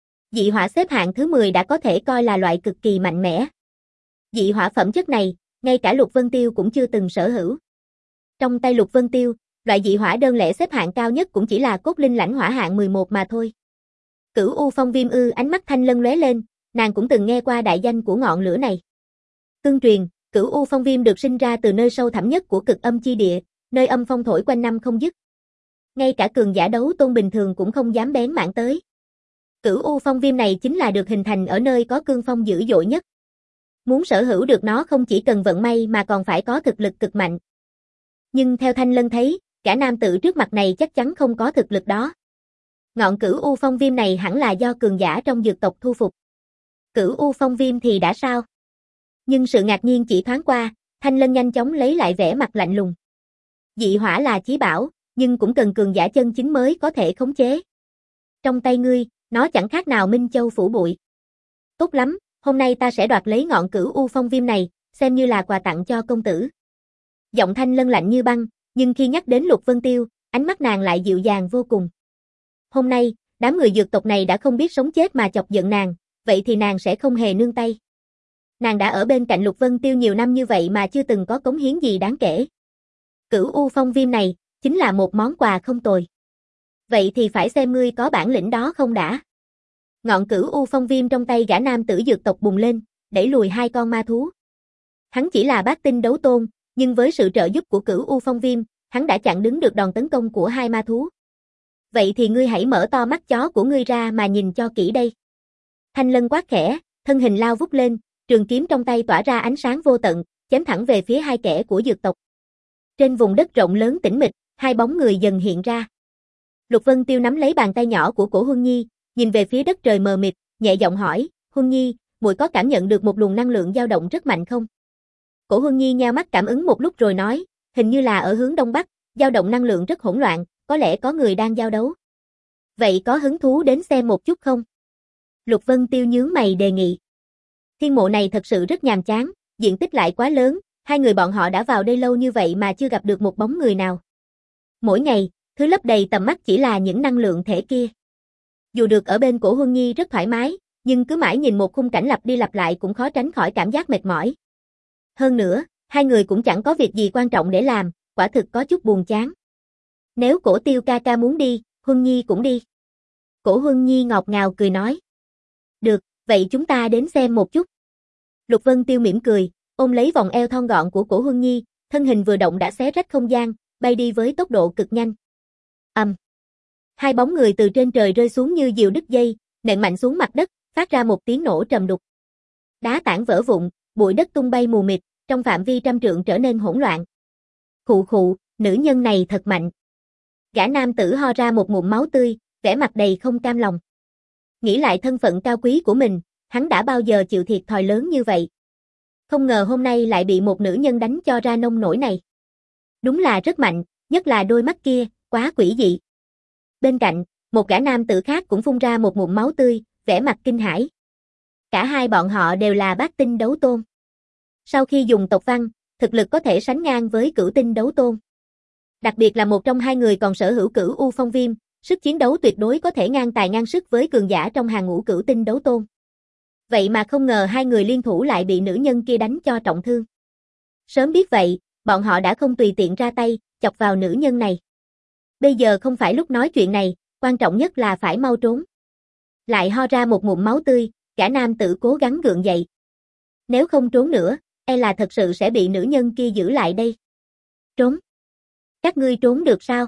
Dị hỏa xếp hạng thứ mười đã có thể coi là loại cực kỳ mạnh mẽ. Dị hỏa phẩm chất này, ngay cả Lục Vân Tiêu cũng chưa từng sở hữu. Trong tay Lục Vân Tiêu, loại dị hỏa đơn lẻ xếp hạng cao nhất cũng chỉ là cốt linh lãnh hỏa hạng mười một mà thôi. Cửu U Phong Viêm ư, ánh mắt Thanh Lân lóe lên, nàng cũng từng nghe qua đại danh của ngọn lửa này. Tương truyền, Cửu U Phong Viêm được sinh ra từ nơi sâu thẳm nhất của cực âm chi địa, nơi âm phong thổi quanh năm không dứt. Ngay cả cường giả đấu tôn bình thường cũng không dám bén mảng tới. Cửu U Phong Viêm này chính là được hình thành ở nơi có cương phong dữ dội nhất. Muốn sở hữu được nó không chỉ cần vận may mà còn phải có thực lực cực mạnh. Nhưng theo Thanh Lân thấy, gã nam tử trước mặt này chắc chắn không có thực lực đó. Ngọn Cửu U Phong Viêm này hẳn là do cường giả trong dược tộc thu phục. Cửu U Phong Viêm thì đã sao? Nhưng sự ngạc nhiên chỉ thoáng qua, Thanh Lân nhanh chóng lấy lại vẻ mặt lạnh lùng. Dị hỏa là chí bảo, nhưng cũng cần cường giả chân chính mới có thể khống chế. Trong tay ngươi, nó chẳng khác nào Minh Châu phủ bụi. Tốt lắm, hôm nay ta sẽ đoạt lấy ngọn Cửu U Phong Viêm này, xem như là quà tặng cho công tử. Giọng Thanh Lân lạnh như băng, nhưng khi nhắc đến Lục Vân Tiêu, ánh mắt nàng lại dịu dàng vô cùng. Hôm nay, đám người dược tộc này đã không biết sống chết mà chọc giận nàng, vậy thì nàng sẽ không hề nương tay. Nàng đã ở bên cạnh Lục Vân Tiêu nhiều năm như vậy mà chưa từng có cống hiến gì đáng kể. Cửu U Phong Viêm này, chính là một món quà không tồi. Vậy thì phải xem ngươi có bản lĩnh đó không đã. Ngọn Cửu U Phong Viêm trong tay gã nam tử dược tộc bùng lên, đẩy lùi hai con ma thú. Hắn chỉ là bát tinh đấu tôn, nhưng với sự trợ giúp của Cửu U Phong Viêm, hắn đã chặn đứng được đòn tấn công của hai ma thú. Vậy thì ngươi hãy mở to mắt chó của ngươi ra mà nhìn cho kỹ đây. Thanh Lân quát khẽ, thân hình lao vút lên, trường kiếm trong tay tỏa ra ánh sáng vô tận, chém thẳng về phía hai kẻ của dược tộc. Trên vùng đất rộng lớn tĩnh mịch, hai bóng người dần hiện ra. Lục Vân Tiêu nắm lấy bàn tay nhỏ của Cổ Huân Nhi, nhìn về phía đất trời mờ mịt, nhẹ giọng hỏi, Huân Nhi, muội có cảm nhận được một luồng năng lượng dao động rất mạnh không? Cổ Huân Nhi nheo mắt cảm ứng một lúc rồi nói, hình như là ở hướng đông bắc, dao động năng lượng rất hỗn loạn, có lẽ có người đang giao đấu. Vậy có hứng thú đến xem một chút không? Lục Vân Tiêu nhướng mày đề nghị. Thiên mộ này thật sự rất nhàm chán, diện tích lại quá lớn, hai người bọn họ đã vào đây lâu như vậy mà chưa gặp được một bóng người nào. Mỗi ngày, thứ lấp đầy tầm mắt chỉ là những năng lượng thể kia. Dù được ở bên Cổ Huân Nhi rất thoải mái, nhưng cứ mãi nhìn một khung cảnh lặp đi lặp lại cũng khó tránh khỏi cảm giác mệt mỏi. Hơn nữa, hai người cũng chẳng có việc gì quan trọng để làm, quả thực có chút buồn chán. Nếu Cổ Tiêu ca ca muốn đi, Huân Nhi cũng đi. Cổ Huân Nhi ngọt ngào cười nói. Được, vậy chúng ta đến xem một chút. Lục Vân Tiêu mỉm cười, ôm lấy vòng eo thon gọn của Cổ Huân Nhi, thân hình vừa động đã xé rách không gian, bay đi với tốc độ cực nhanh. Ầm. Um. Hai bóng người từ trên trời rơi xuống như diều đứt dây, nện mạnh xuống mặt đất, phát ra một tiếng nổ trầm đục. Đá tảng vỡ vụn, bụi đất tung bay mù mịt, trong phạm vi trăm trượng trở nên hỗn loạn. Khụ khụ, nữ nhân này thật mạnh. Gã nam tử ho ra một ngụm máu tươi, vẻ mặt đầy không cam lòng. Nghĩ lại thân phận cao quý của mình, hắn đã bao giờ chịu thiệt thòi lớn như vậy. Không ngờ hôm nay lại bị một nữ nhân đánh cho ra nông nổi này. Đúng là rất mạnh, nhất là đôi mắt kia, quá quỷ dị. Bên cạnh, một gã nam tử khác cũng phun ra một ngụm máu tươi, vẻ mặt kinh hãi. Cả hai bọn họ đều là bát tinh đấu tôn. Sau khi dùng tộc văn, thực lực có thể sánh ngang với cửu tinh đấu tôn. Đặc biệt là một trong hai người còn sở hữu Cửu U Phong Viêm, sức chiến đấu tuyệt đối có thể ngang tài ngang sức với cường giả trong hàng ngũ cửu tinh đấu tôn. Vậy mà không ngờ hai người liên thủ lại bị nữ nhân kia đánh cho trọng thương. Sớm biết vậy, bọn họ đã không tùy tiện ra tay, chọc vào nữ nhân này. Bây giờ không phải lúc nói chuyện này, quan trọng nhất là phải mau trốn. Lại ho ra một ngụm máu tươi, gã nam tử cố gắng gượng dậy. Nếu không trốn nữa, e là thật sự sẽ bị nữ nhân kia giữ lại đây. Trốn? Các ngươi trốn được sao?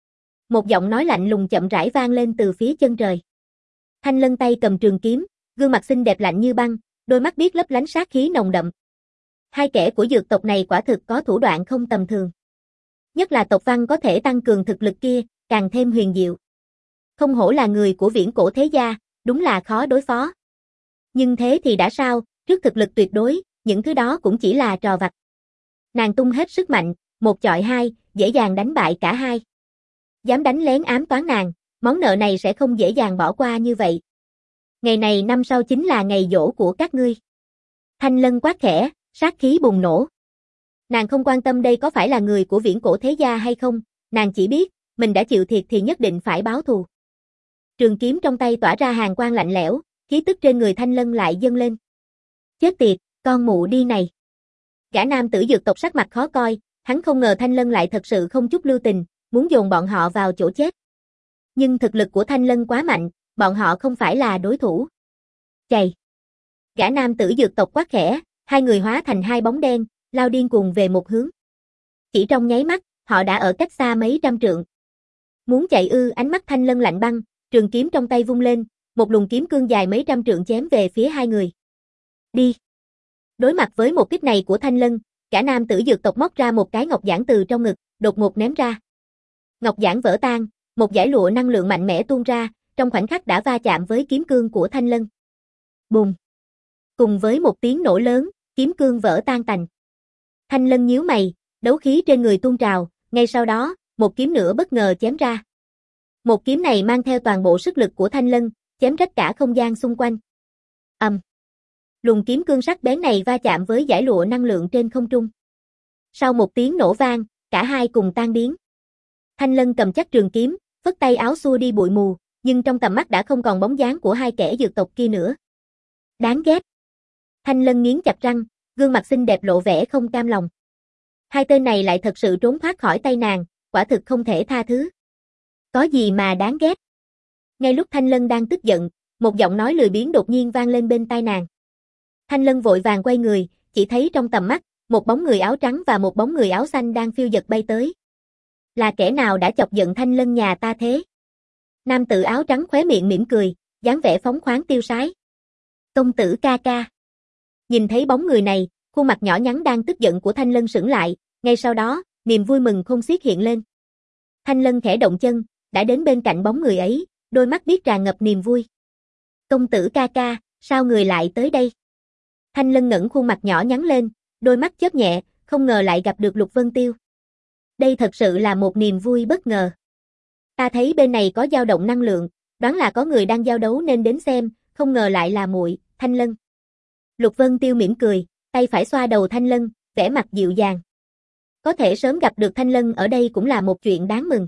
Một giọng nói lạnh lùng chậm rãi vang lên từ phía chân trời. Thanh Lân tay cầm trường kiếm, gương mặt xinh đẹp lạnh như băng, đôi mắt biếc lấp lánh sát khí nồng đậm. Hai kẻ của dược tộc này quả thực có thủ đoạn không tầm thường. Nhất là tộc văn có thể tăng cường thực lực kia, càng thêm huyền diệu. Không hổ là người của viễn cổ thế gia, đúng là khó đối phó. Nhưng thế thì đã sao, trước thực lực tuyệt đối, những thứ đó cũng chỉ là trò vặt. Nàng tung hết sức mạnh, một chọi hai, dễ dàng đánh bại cả hai. Dám đánh lén ám toán nàng, món nợ này sẽ không dễ dàng bỏ qua như vậy. Ngày này năm sau chính là ngày giỗ của các ngươi. Thanh Lân quát khẽ, sát khí bùng nổ. Nàng không quan tâm đây có phải là người của viễn cổ thế gia hay không, nàng chỉ biết, mình đã chịu thiệt thì nhất định phải báo thù. Trường kiếm trong tay tỏa ra hàn quang lạnh lẽo, khí tức trên người Thanh Lân lại dâng lên. Chết tiệt, con mụ đi này. Gã nam tử dược tộc sắc mặt khó coi, hắn không ngờ Thanh Lân lại thật sự không chút lưu tình, muốn dồn bọn họ vào chỗ chết. Nhưng thực lực của Thanh Lân quá mạnh, bọn họ không phải là đối thủ. Chày. Gã nam tử dược tộc quát khẽ, hai người hóa thành hai bóng đen, lao điên cuồng về một hướng. Chỉ trong nháy mắt, họ đã ở cách xa mấy trăm trượng. Muốn chạy ư? Ánh mắt Thanh Lân lạnh băng, trường kiếm trong tay vung lên, một luồng kiếm cương dài mấy trăm trượng chém về phía hai người. Đi. Đối mặt với một kích này của Thanh Lân, cả nam tử dược tộc móc ra một cái ngọc giản từ trong ngực, đột ngột ném ra. Ngọc giản vỡ tan, một dải lụa năng lượng mạnh mẽ tuôn ra, trong khoảnh khắc đã va chạm với kiếm cương của Thanh Lân. Bùng. Cùng với một tiếng nổ lớn, kiếm cương vỡ tan tành. Thanh Lân nhíu mày, đấu khí trên người tuôn trào, ngay sau đó, một kiếm nữa bất ngờ chém ra. Một kiếm này mang theo toàn bộ sức lực của Thanh Lân, chém rách cả không gian xung quanh. Ầm. Um. Luồng kiếm cương sắc bén này va chạm với dải lụa năng lượng trên không trung. Sau một tiếng nổ vang, cả hai cùng tan biến. Thanh Lân cầm chắc trường kiếm, phất tay áo xua đi bụi mù, nhưng trong tầm mắt đã không còn bóng dáng của hai kẻ dược tộc kia nữa. Đáng ghét. Thanh Lân nghiến chặt răng, gương mặt xinh đẹp lộ vẻ không cam lòng. Hai tên này lại thật sự trốn thoát khỏi tay nàng, quả thực không thể tha thứ. Có gì mà đáng ghét? Ngay lúc Thanh Lân đang tức giận, một giọng nói lười biếng đột nhiên vang lên bên tai nàng. Thanh Lân vội vàng quay người, chỉ thấy trong tầm mắt, một bóng người áo trắng và một bóng người áo xanh đang phiêu dật bay tới. Là kẻ nào đã chọc giận Thanh Lân nhà ta thế? Nam tử áo trắng khóe miệng mỉm cười, dáng vẻ phóng khoáng tiêu sái. Công tử ca ca. Nhìn thấy bóng người này, khuôn mặt nhỏ nhắn đang tức giận của Thanh Lân sững lại, ngay sau đó, niềm vui mừng không xiết hiện lên. Thanh Lân khẽ động chân, đã đến bên cạnh bóng người ấy, đôi mắt biết tràn ngập niềm vui. Công tử ca ca, sao người lại tới đây? Thanh Lân ngẩng khuôn mặt nhỏ nhắn lên, đôi mắt chớp nhẹ, không ngờ lại gặp được Lục Vân Tiêu. Đây thật sự là một niềm vui bất ngờ. Ta thấy bên này có dao động năng lượng, đoán là có người đang giao đấu nên đến xem, không ngờ lại là muội, Thanh Lân. Lục Vân Tiêu mỉm cười, tay phải xoa đầu Thanh Lân, vẻ mặt dịu dàng. Có thể sớm gặp được Thanh Lân ở đây cũng là một chuyện đáng mừng.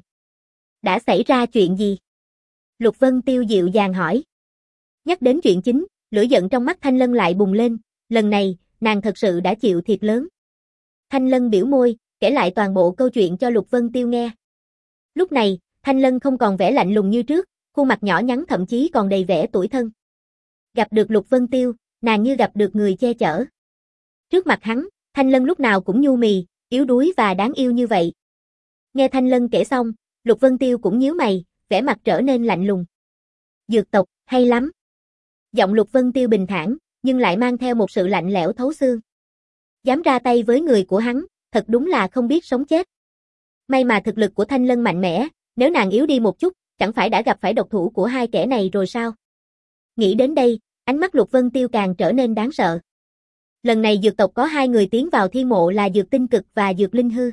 Đã xảy ra chuyện gì? Lục Vân Tiêu dịu dàng hỏi. Nhắc đến chuyện chính, lửa giận trong mắt Thanh Lân lại bùng lên, lần này, nàng thật sự đã chịu thiệt lớn. Thanh Lân biểu môi, kể lại toàn bộ câu chuyện cho Lục Vân Tiêu nghe. Lúc này, Thanh Lân không còn vẻ lạnh lùng như trước, khuôn mặt nhỏ nhắn thậm chí còn đầy vẻ tủi thân. Gặp được Lục Vân Tiêu, nàng như gặp được người che chở. Trước mặt hắn, Thanh Lân lúc nào cũng nhu mì, yếu đuối và đáng yêu như vậy. Nghe Thanh Lân kể xong, Lục Vân Tiêu cũng nhíu mày, vẻ mặt trở nên lạnh lùng. Dược tộc, hay lắm. Giọng Lục Vân Tiêu bình thản, nhưng lại mang theo một sự lạnh lẽo thấu xương. Dám ra tay với người của hắn, thật đúng là không biết sống chết. May mà thực lực của Thanh Lân mạnh mẽ, nếu nàng yếu đi một chút, chẳng phải đã gặp phải độc thủ của hai kẻ này rồi sao? Nghĩ đến đây, ánh mắt Lục Vân Tiêu càng trở nên đáng sợ. Lần này dược tộc có hai người tiến vào thiên mộ là Dược Tinh Cực và Dược Linh Hư.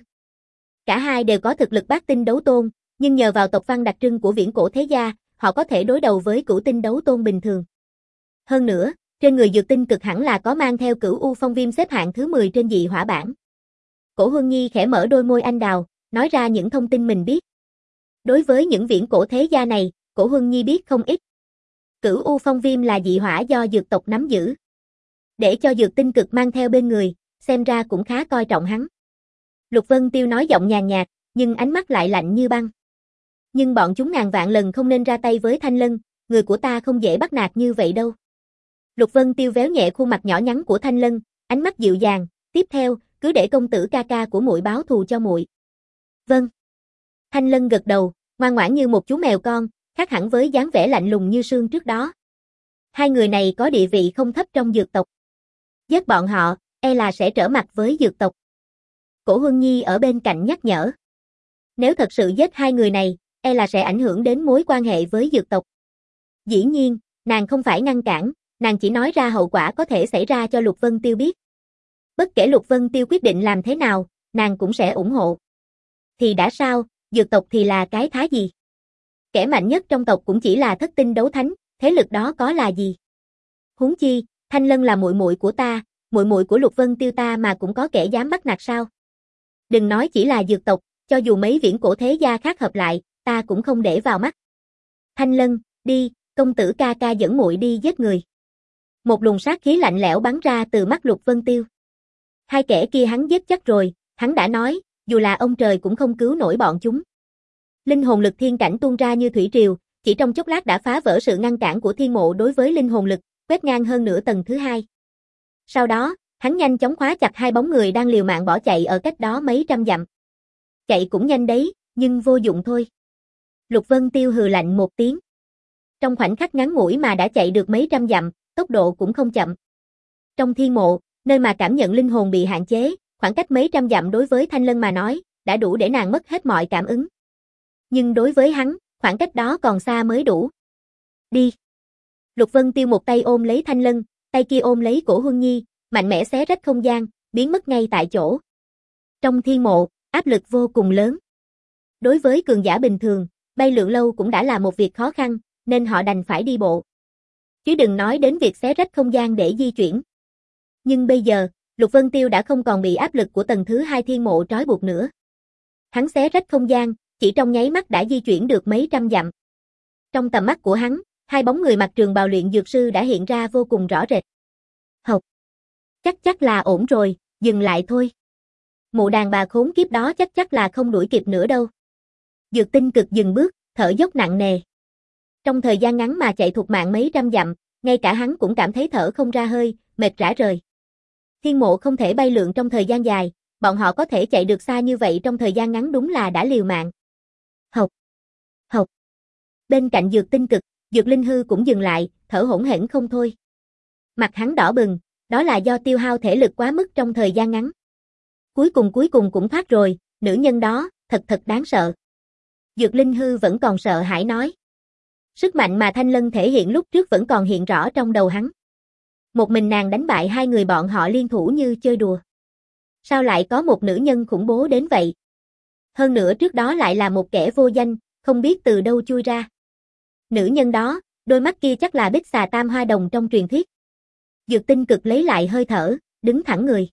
Cả hai đều có thực lực bát tinh đấu tôn, nhưng nhờ vào tộc văn đặc trưng của viễn cổ thế gia, họ có thể đối đầu với cửu tinh đấu tôn bình thường. Hơn nữa, trên người Dược Tinh Cực hẳn là có mang theo Cửu U Phong Viêm xếp hạng thứ mười trên dị hỏa bảng. Cổ Huân Nhi khẽ mở đôi môi anh đào, nói ra những thông tin mình biết. Đối với những viễn cổ thế gia này, Cổ Huân Nhi biết không ít. Cửu U Phong Viêm là dị hỏa do dược tộc nắm giữ. Để cho Dược Tinh Cực mang theo bên người, xem ra cũng khá coi trọng hắn. Lục Vân Tiêu nói giọng nhàn nhạt, nhưng ánh mắt lại lạnh như băng. Nhưng bọn chúng ngàn vạn lần không nên ra tay với Thanh Lân, người của ta không dễ bắt nạt như vậy đâu. Lục Vân Tiêu véo nhẹ khuôn mặt nhỏ nhắn của Thanh Lân, ánh mắt dịu dàng, tiếp theo, cứ để công tử ca ca của muội báo thù cho muội. Vâng. Thanh Lân gật đầu, ngoan ngoãn như một chú mèo con, khác hẳn với dáng vẻ lạnh lùng như sương trước đó. Hai người này có địa vị không thấp trong dược tộc. Giết bọn họ, e là sẽ trở mặt với dược tộc. Cổ Huân Nhi ở bên cạnh nhắc nhở. Nếu thật sự giết hai người này, e là sẽ ảnh hưởng đến mối quan hệ với dược tộc. Dĩ nhiên, nàng không phải ngăn cản, nàng chỉ nói ra hậu quả có thể xảy ra cho Lục Vân Tiêu biết. Bất kể Lục Vân Tiêu quyết định làm thế nào, nàng cũng sẽ ủng hộ. Thì đã sao, dược tộc thì là cái thá gì? Kẻ mạnh nhất trong tộc cũng chỉ là thất tinh đấu thánh, thế lực đó có là gì? Huống chi, Thanh Lân là muội muội của ta, muội muội của Lục Vân Tiêu ta mà cũng có kẻ dám bắt nạt sao? Đừng nói chỉ là dược tộc, cho dù mấy viễn cổ thế gia khác hợp lại, ta cũng không để vào mắt. Thanh Lân, đi, công tử ca ca dẫn muội đi giết người. Một luồng sát khí lạnh lẽo bắn ra từ mắt Lục Vân Tiêu. Hai kẻ kia hắn giết chắc rồi, hắn đã nói, dù là ông trời cũng không cứu nổi bọn chúng. Linh hồn lực thiên cảnh tuôn ra như thủy triều, chỉ trong chốc lát đã phá vỡ sự ngăn cản của thiên mộ đối với linh hồn lực, quét ngang hơn nửa tầng thứ hai. Sau đó, hắn nhanh chóng khóa chặt hai bóng người đang liều mạng bỏ chạy ở cách đó mấy trăm dặm. Chạy cũng nhanh đấy, nhưng vô dụng thôi. Lục Vân Tiêu hừ lạnh một tiếng. Trong khoảnh khắc ngắn ngủi mà đã chạy được mấy trăm dặm, tốc độ cũng không chậm. Trong thiên mộ, nơi mà cảm nhận linh hồn bị hạn chế, khoảng cách mấy trăm dặm đối với Thanh Lân mà nói, đã đủ để nàng mất hết mọi cảm ứng. Nhưng đối với hắn, khoảng cách đó còn xa mới đủ. Đi. Lục Vân Tiêu một tay ôm lấy Thanh Lân, tay kia ôm lấy Cổ Huân Nhi, mạnh mẽ xé rách không gian, biến mất ngay tại chỗ. Trong thiên mộ, áp lực vô cùng lớn. Đối với cường giả bình thường, bay lượn lâu cũng đã là một việc khó khăn, nên họ đành phải đi bộ. Chứ đừng nói đến việc xé rách không gian để di chuyển. Nhưng bây giờ, Lục Vân Tiêu đã không còn bị áp lực của tầng thứ hai thiên mộ trói buộc nữa. Hắn xé rách không gian, chỉ trong nháy mắt đã di chuyển được mấy trăm dặm. Trong tầm mắt của hắn, hai bóng người mặc trường bào luyện dược sư đã hiện ra vô cùng rõ rệt. Hộc! Chắc chắc là ổn rồi, dừng lại thôi. Mụ đàn bà khốn kiếp đó chắc chắc là không đuổi kịp nữa đâu. Dược Tinh Cực dừng bước, thở dốc nặng nề. Trong thời gian ngắn mà chạy thục mạng mấy trăm dặm, ngay cả hắn cũng cảm thấy thở không ra hơi, mệt rã rời. Thiên mộ không thể bay lượn trong thời gian dài, bọn họ có thể chạy được xa như vậy trong thời gian ngắn đúng là đã liều mạng. Hộc! Hộc! Bên cạnh Dược Tinh Cực, Dược Linh Hư cũng dừng lại, thở hổn hển không thôi. Mặt hắn đỏ bừng, đó là do tiêu hao thể lực quá mức trong thời gian ngắn. Cuối cùng cuối cùng cũng thoát rồi, nữ nhân đó, thật thật đáng sợ. Dược Linh Hư vẫn còn sợ hãi nói. Sức mạnh mà Thanh Lân thể hiện lúc trước vẫn còn hiện rõ trong đầu hắn. Một mình nàng đánh bại hai người bọn họ liên thủ như chơi đùa. Sao lại có một nữ nhân khủng bố đến vậy? Hơn nữa trước đó lại là một kẻ vô danh, không biết từ đâu chui ra. Nữ nhân đó, đôi mắt kia chắc là Bích Xà Tam Hoa Đồng trong truyền thuyết. Dược Tinh Cực lấy lại hơi thở, đứng thẳng người.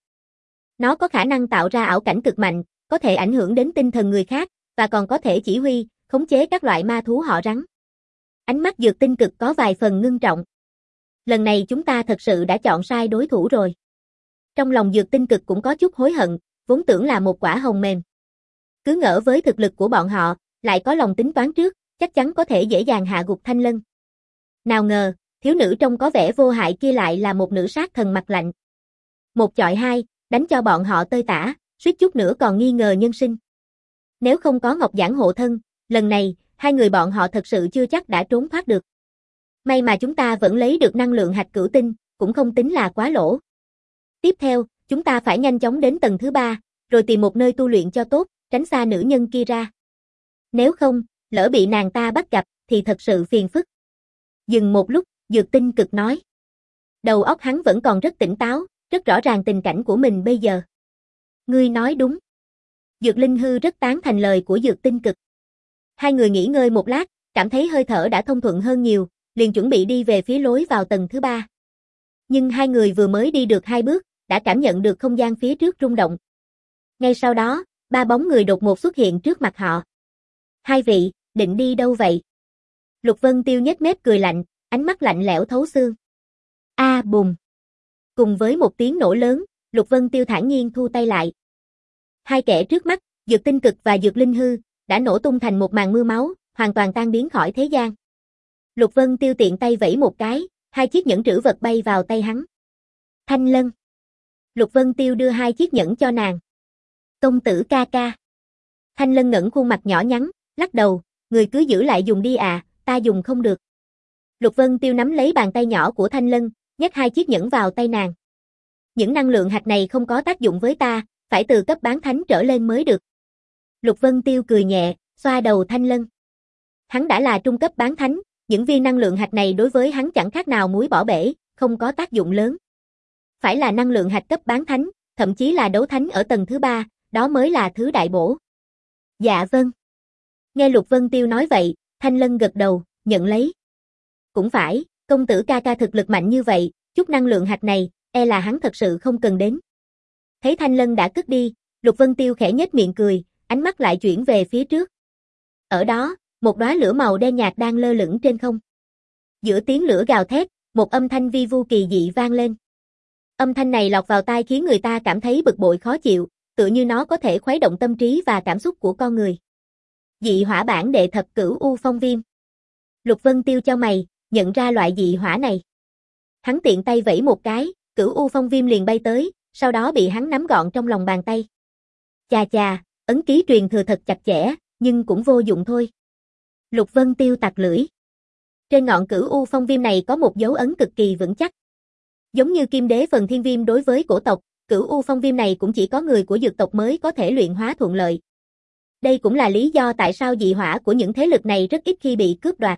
Nó có khả năng tạo ra ảo cảnh cực mạnh, có thể ảnh hưởng đến tinh thần người khác, và còn có thể chỉ huy, khống chế các loại ma thú họ rắn. Ánh mắt Dược Tinh Cực có vài phần ngưng trọng. Lần này chúng ta thật sự đã chọn sai đối thủ rồi. Trong lòng Dược Tinh Cực cũng có chút hối hận, vốn tưởng là một quả hồng mềm. Cứ ngỡ với thực lực của bọn họ, lại có lòng tính toán trước, chắc chắn có thể dễ dàng hạ gục Thanh Lân. Nào ngờ, thiếu nữ trông có vẻ vô hại kia lại là một nữ sát thần mặt lạnh. Một chọi hai, đánh cho bọn họ tơi tả, suýt chút nữa còn nghi ngờ nhân sinh. Nếu không có Ngọc Giản hộ thân, lần này, hai người bọn họ thật sự chưa chắc đã trốn thoát được. May mà chúng ta vẫn lấy được năng lượng hạch cửu tinh, cũng không tính là quá lỗ. Tiếp theo, chúng ta phải nhanh chóng đến tầng thứ ba, rồi tìm một nơi tu luyện cho tốt, tránh xa nữ nhân kia ra. Nếu không, lỡ bị nàng ta bắt gặp, thì thật sự phiền phức. Dừng một lúc, Dược Tinh Cực nói. Đầu óc hắn vẫn còn rất tỉnh táo, rất rõ ràng tình cảnh của mình bây giờ. Ngươi nói đúng. Dược Linh Hư rất tán thành lời của Dược Tinh Cực. Hai người nghỉ ngơi một lát, cảm thấy hơi thở đã thông thuận hơn nhiều, liền chuẩn bị đi về phía lối vào tầng thứ ba. Nhưng hai người vừa mới đi được hai bước, đã cảm nhận được không gian phía trước rung động. Ngay sau đó, ba bóng người đột ngột xuất hiện trước mặt họ. Hai vị, định đi đâu vậy? Lục Vân Tiêu nhếch mép cười lạnh, ánh mắt lạnh lẽo thấu xương. A à, bùm. Cùng với một tiếng nổ lớn, Lục Vân Tiêu thản nhiên thu tay lại. Hai kẻ trước mắt, Dược Tinh Cực và Dược Linh Hư, đã nổ tung thành một màn mưa máu, hoàn toàn tan biến khỏi thế gian. Lục Vân Tiêu tiện tay vẫy một cái, hai chiếc nhẫn trữ vật bay vào tay hắn. Thanh Lân. Lục Vân Tiêu đưa hai chiếc nhẫn cho nàng. Công tử ca ca. Thanh Lân ngẩng khuôn mặt nhỏ nhắn, lắc đầu, người cứ giữ lại dùng đi à, ta dùng không được. Lục Vân Tiêu nắm lấy bàn tay nhỏ của Thanh Lân, nhét hai chiếc nhẫn vào tay nàng. Những năng lượng hạch này không có tác dụng với ta, phải từ cấp bán thánh trở lên mới được. Lục Vân Tiêu cười nhẹ, xoa đầu Thanh Lân. Hắn đã là trung cấp bán thánh, những viên năng lượng hạch này đối với hắn chẳng khác nào muối bỏ bể, không có tác dụng lớn. Phải là năng lượng hạch cấp bán thánh, thậm chí là đấu thánh ở tầng thứ ba, đó mới là thứ đại bổ. Dạ vâng. Nghe Lục Vân Tiêu nói vậy, Thanh Lân gật đầu, nhận lấy. Cũng phải, công tử ca ca thực lực mạnh như vậy, chút năng lượng hạch này, e là hắn thật sự không cần đến. Thấy Thanh Lân đã cất đi, Lục Vân Tiêu khẽ nhếch miệng cười, ánh mắt lại chuyển về phía trước. Ở đó, một đóa lửa màu đen nhạt đang lơ lửng trên không. Giữa tiếng lửa gào thét, một âm thanh vi vu kỳ dị vang lên. Âm thanh này lọt vào tai khiến người ta cảm thấy bực bội khó chịu, tựa như nó có thể khuấy động tâm trí và cảm xúc của con người. Dị hỏa bản đệ thập cửu u phong viêm. Lục Vân Tiêu chau mày, nhận ra loại dị hỏa này. Hắn tiện tay vẫy một cái, cửu u phong viêm liền bay tới, sau đó bị hắn nắm gọn trong lòng bàn tay. Chà chà, ấn ký truyền thừa thật chặt chẽ, nhưng cũng vô dụng thôi. Lục Vân Tiêu tặc lưỡi. Trên ngọn cửu u phong viêm này có một dấu ấn cực kỳ vững chắc. Giống như Kim Đế phần thiên viêm đối với cổ tộc, cửu u phong viêm này cũng chỉ có người của dược tộc mới có thể luyện hóa thuận lợi. Đây cũng là lý do tại sao dị hỏa của những thế lực này rất ít khi bị cướp đoạt.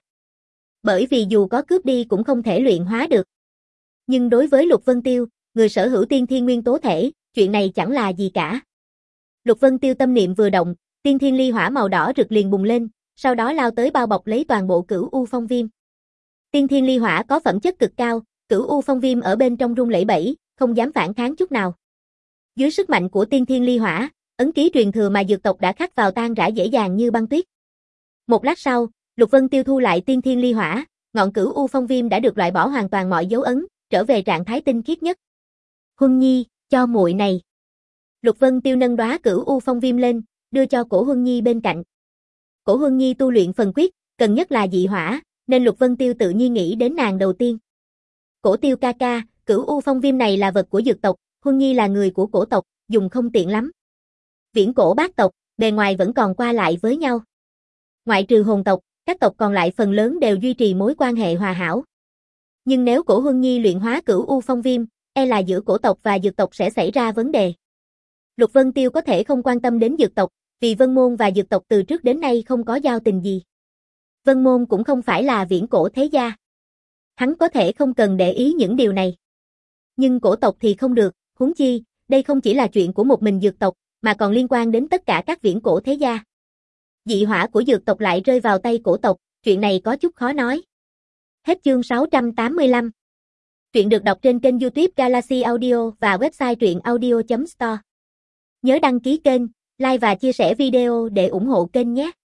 Bởi vì dù có cướp đi cũng không thể luyện hóa được. Nhưng đối với Lục Vân Tiêu, người sở hữu tiên thiên nguyên tố thể, chuyện này chẳng là gì cả. Lục Vân Tiêu tâm niệm vừa động, Tiên thiên ly hỏa màu đỏ rực liền bùng lên, sau đó lao tới bao bọc lấy toàn bộ Cửu U Phong Viêm. Tiên thiên ly hỏa có phẩm chất cực cao, Cửu U Phong Viêm ở bên trong rung lẩy bẩy, không dám phản kháng chút nào. Dưới sức mạnh của tiên thiên ly hỏa, ấn ký truyền thừa mà dược tộc đã khắc vào tan rã dễ dàng như băng tuyết. Một lát sau, Lục Vân Tiêu thu lại tiên thiên ly hỏa, ngọn Cửu U Phong Viêm đã được loại bỏ hoàn toàn mọi dấu ấn, trở về trạng thái tinh khiết nhất. Huân Nhi, cho muội này. Lục Vân Tiêu nâng đóa Cửu U Phong Viêm lên, đưa cho Cổ Huân Nhi bên cạnh. Cổ Huân Nhi tu luyện phần quyết, cần nhất là dị hỏa, nên Lục Vân Tiêu tự nhiên nghĩ đến nàng đầu tiên. Cổ Tiêu ca ca, Cửu U Phong Viêm này là vật của dược tộc, Huân Nhi là người của cổ tộc, dùng không tiện lắm. Viễn cổ bát tộc, bề ngoài vẫn còn qua lại với nhau. Ngoại trừ hồn tộc, các tộc còn lại phần lớn đều duy trì mối quan hệ hòa hảo. Nhưng nếu Cổ Huân Nhi luyện hóa Cửu U Phong Viêm, e là giữa cổ tộc và dược tộc sẽ xảy ra vấn đề. Lục Vân Tiêu có thể không quan tâm đến dược tộc, vì Vân Môn và dược tộc từ trước đến nay không có giao tình gì. Vân Môn cũng không phải là viễn cổ thế gia. Hắn có thể không cần để ý những điều này. Nhưng cổ tộc thì không được, huống chi, đây không chỉ là chuyện của một mình dược tộc, mà còn liên quan đến tất cả các viễn cổ thế gia. Dị hỏa của dược tộc lại rơi vào tay cổ tộc, chuyện này có chút khó nói. Hết chương sáu trăm tám mươi lăm. Truyện được đọc trên kênh YouTube Galaxy Audio và website truyện audio chấm store. Nhớ đăng ký kênh, like và chia sẻ video để ủng hộ kênh nhé.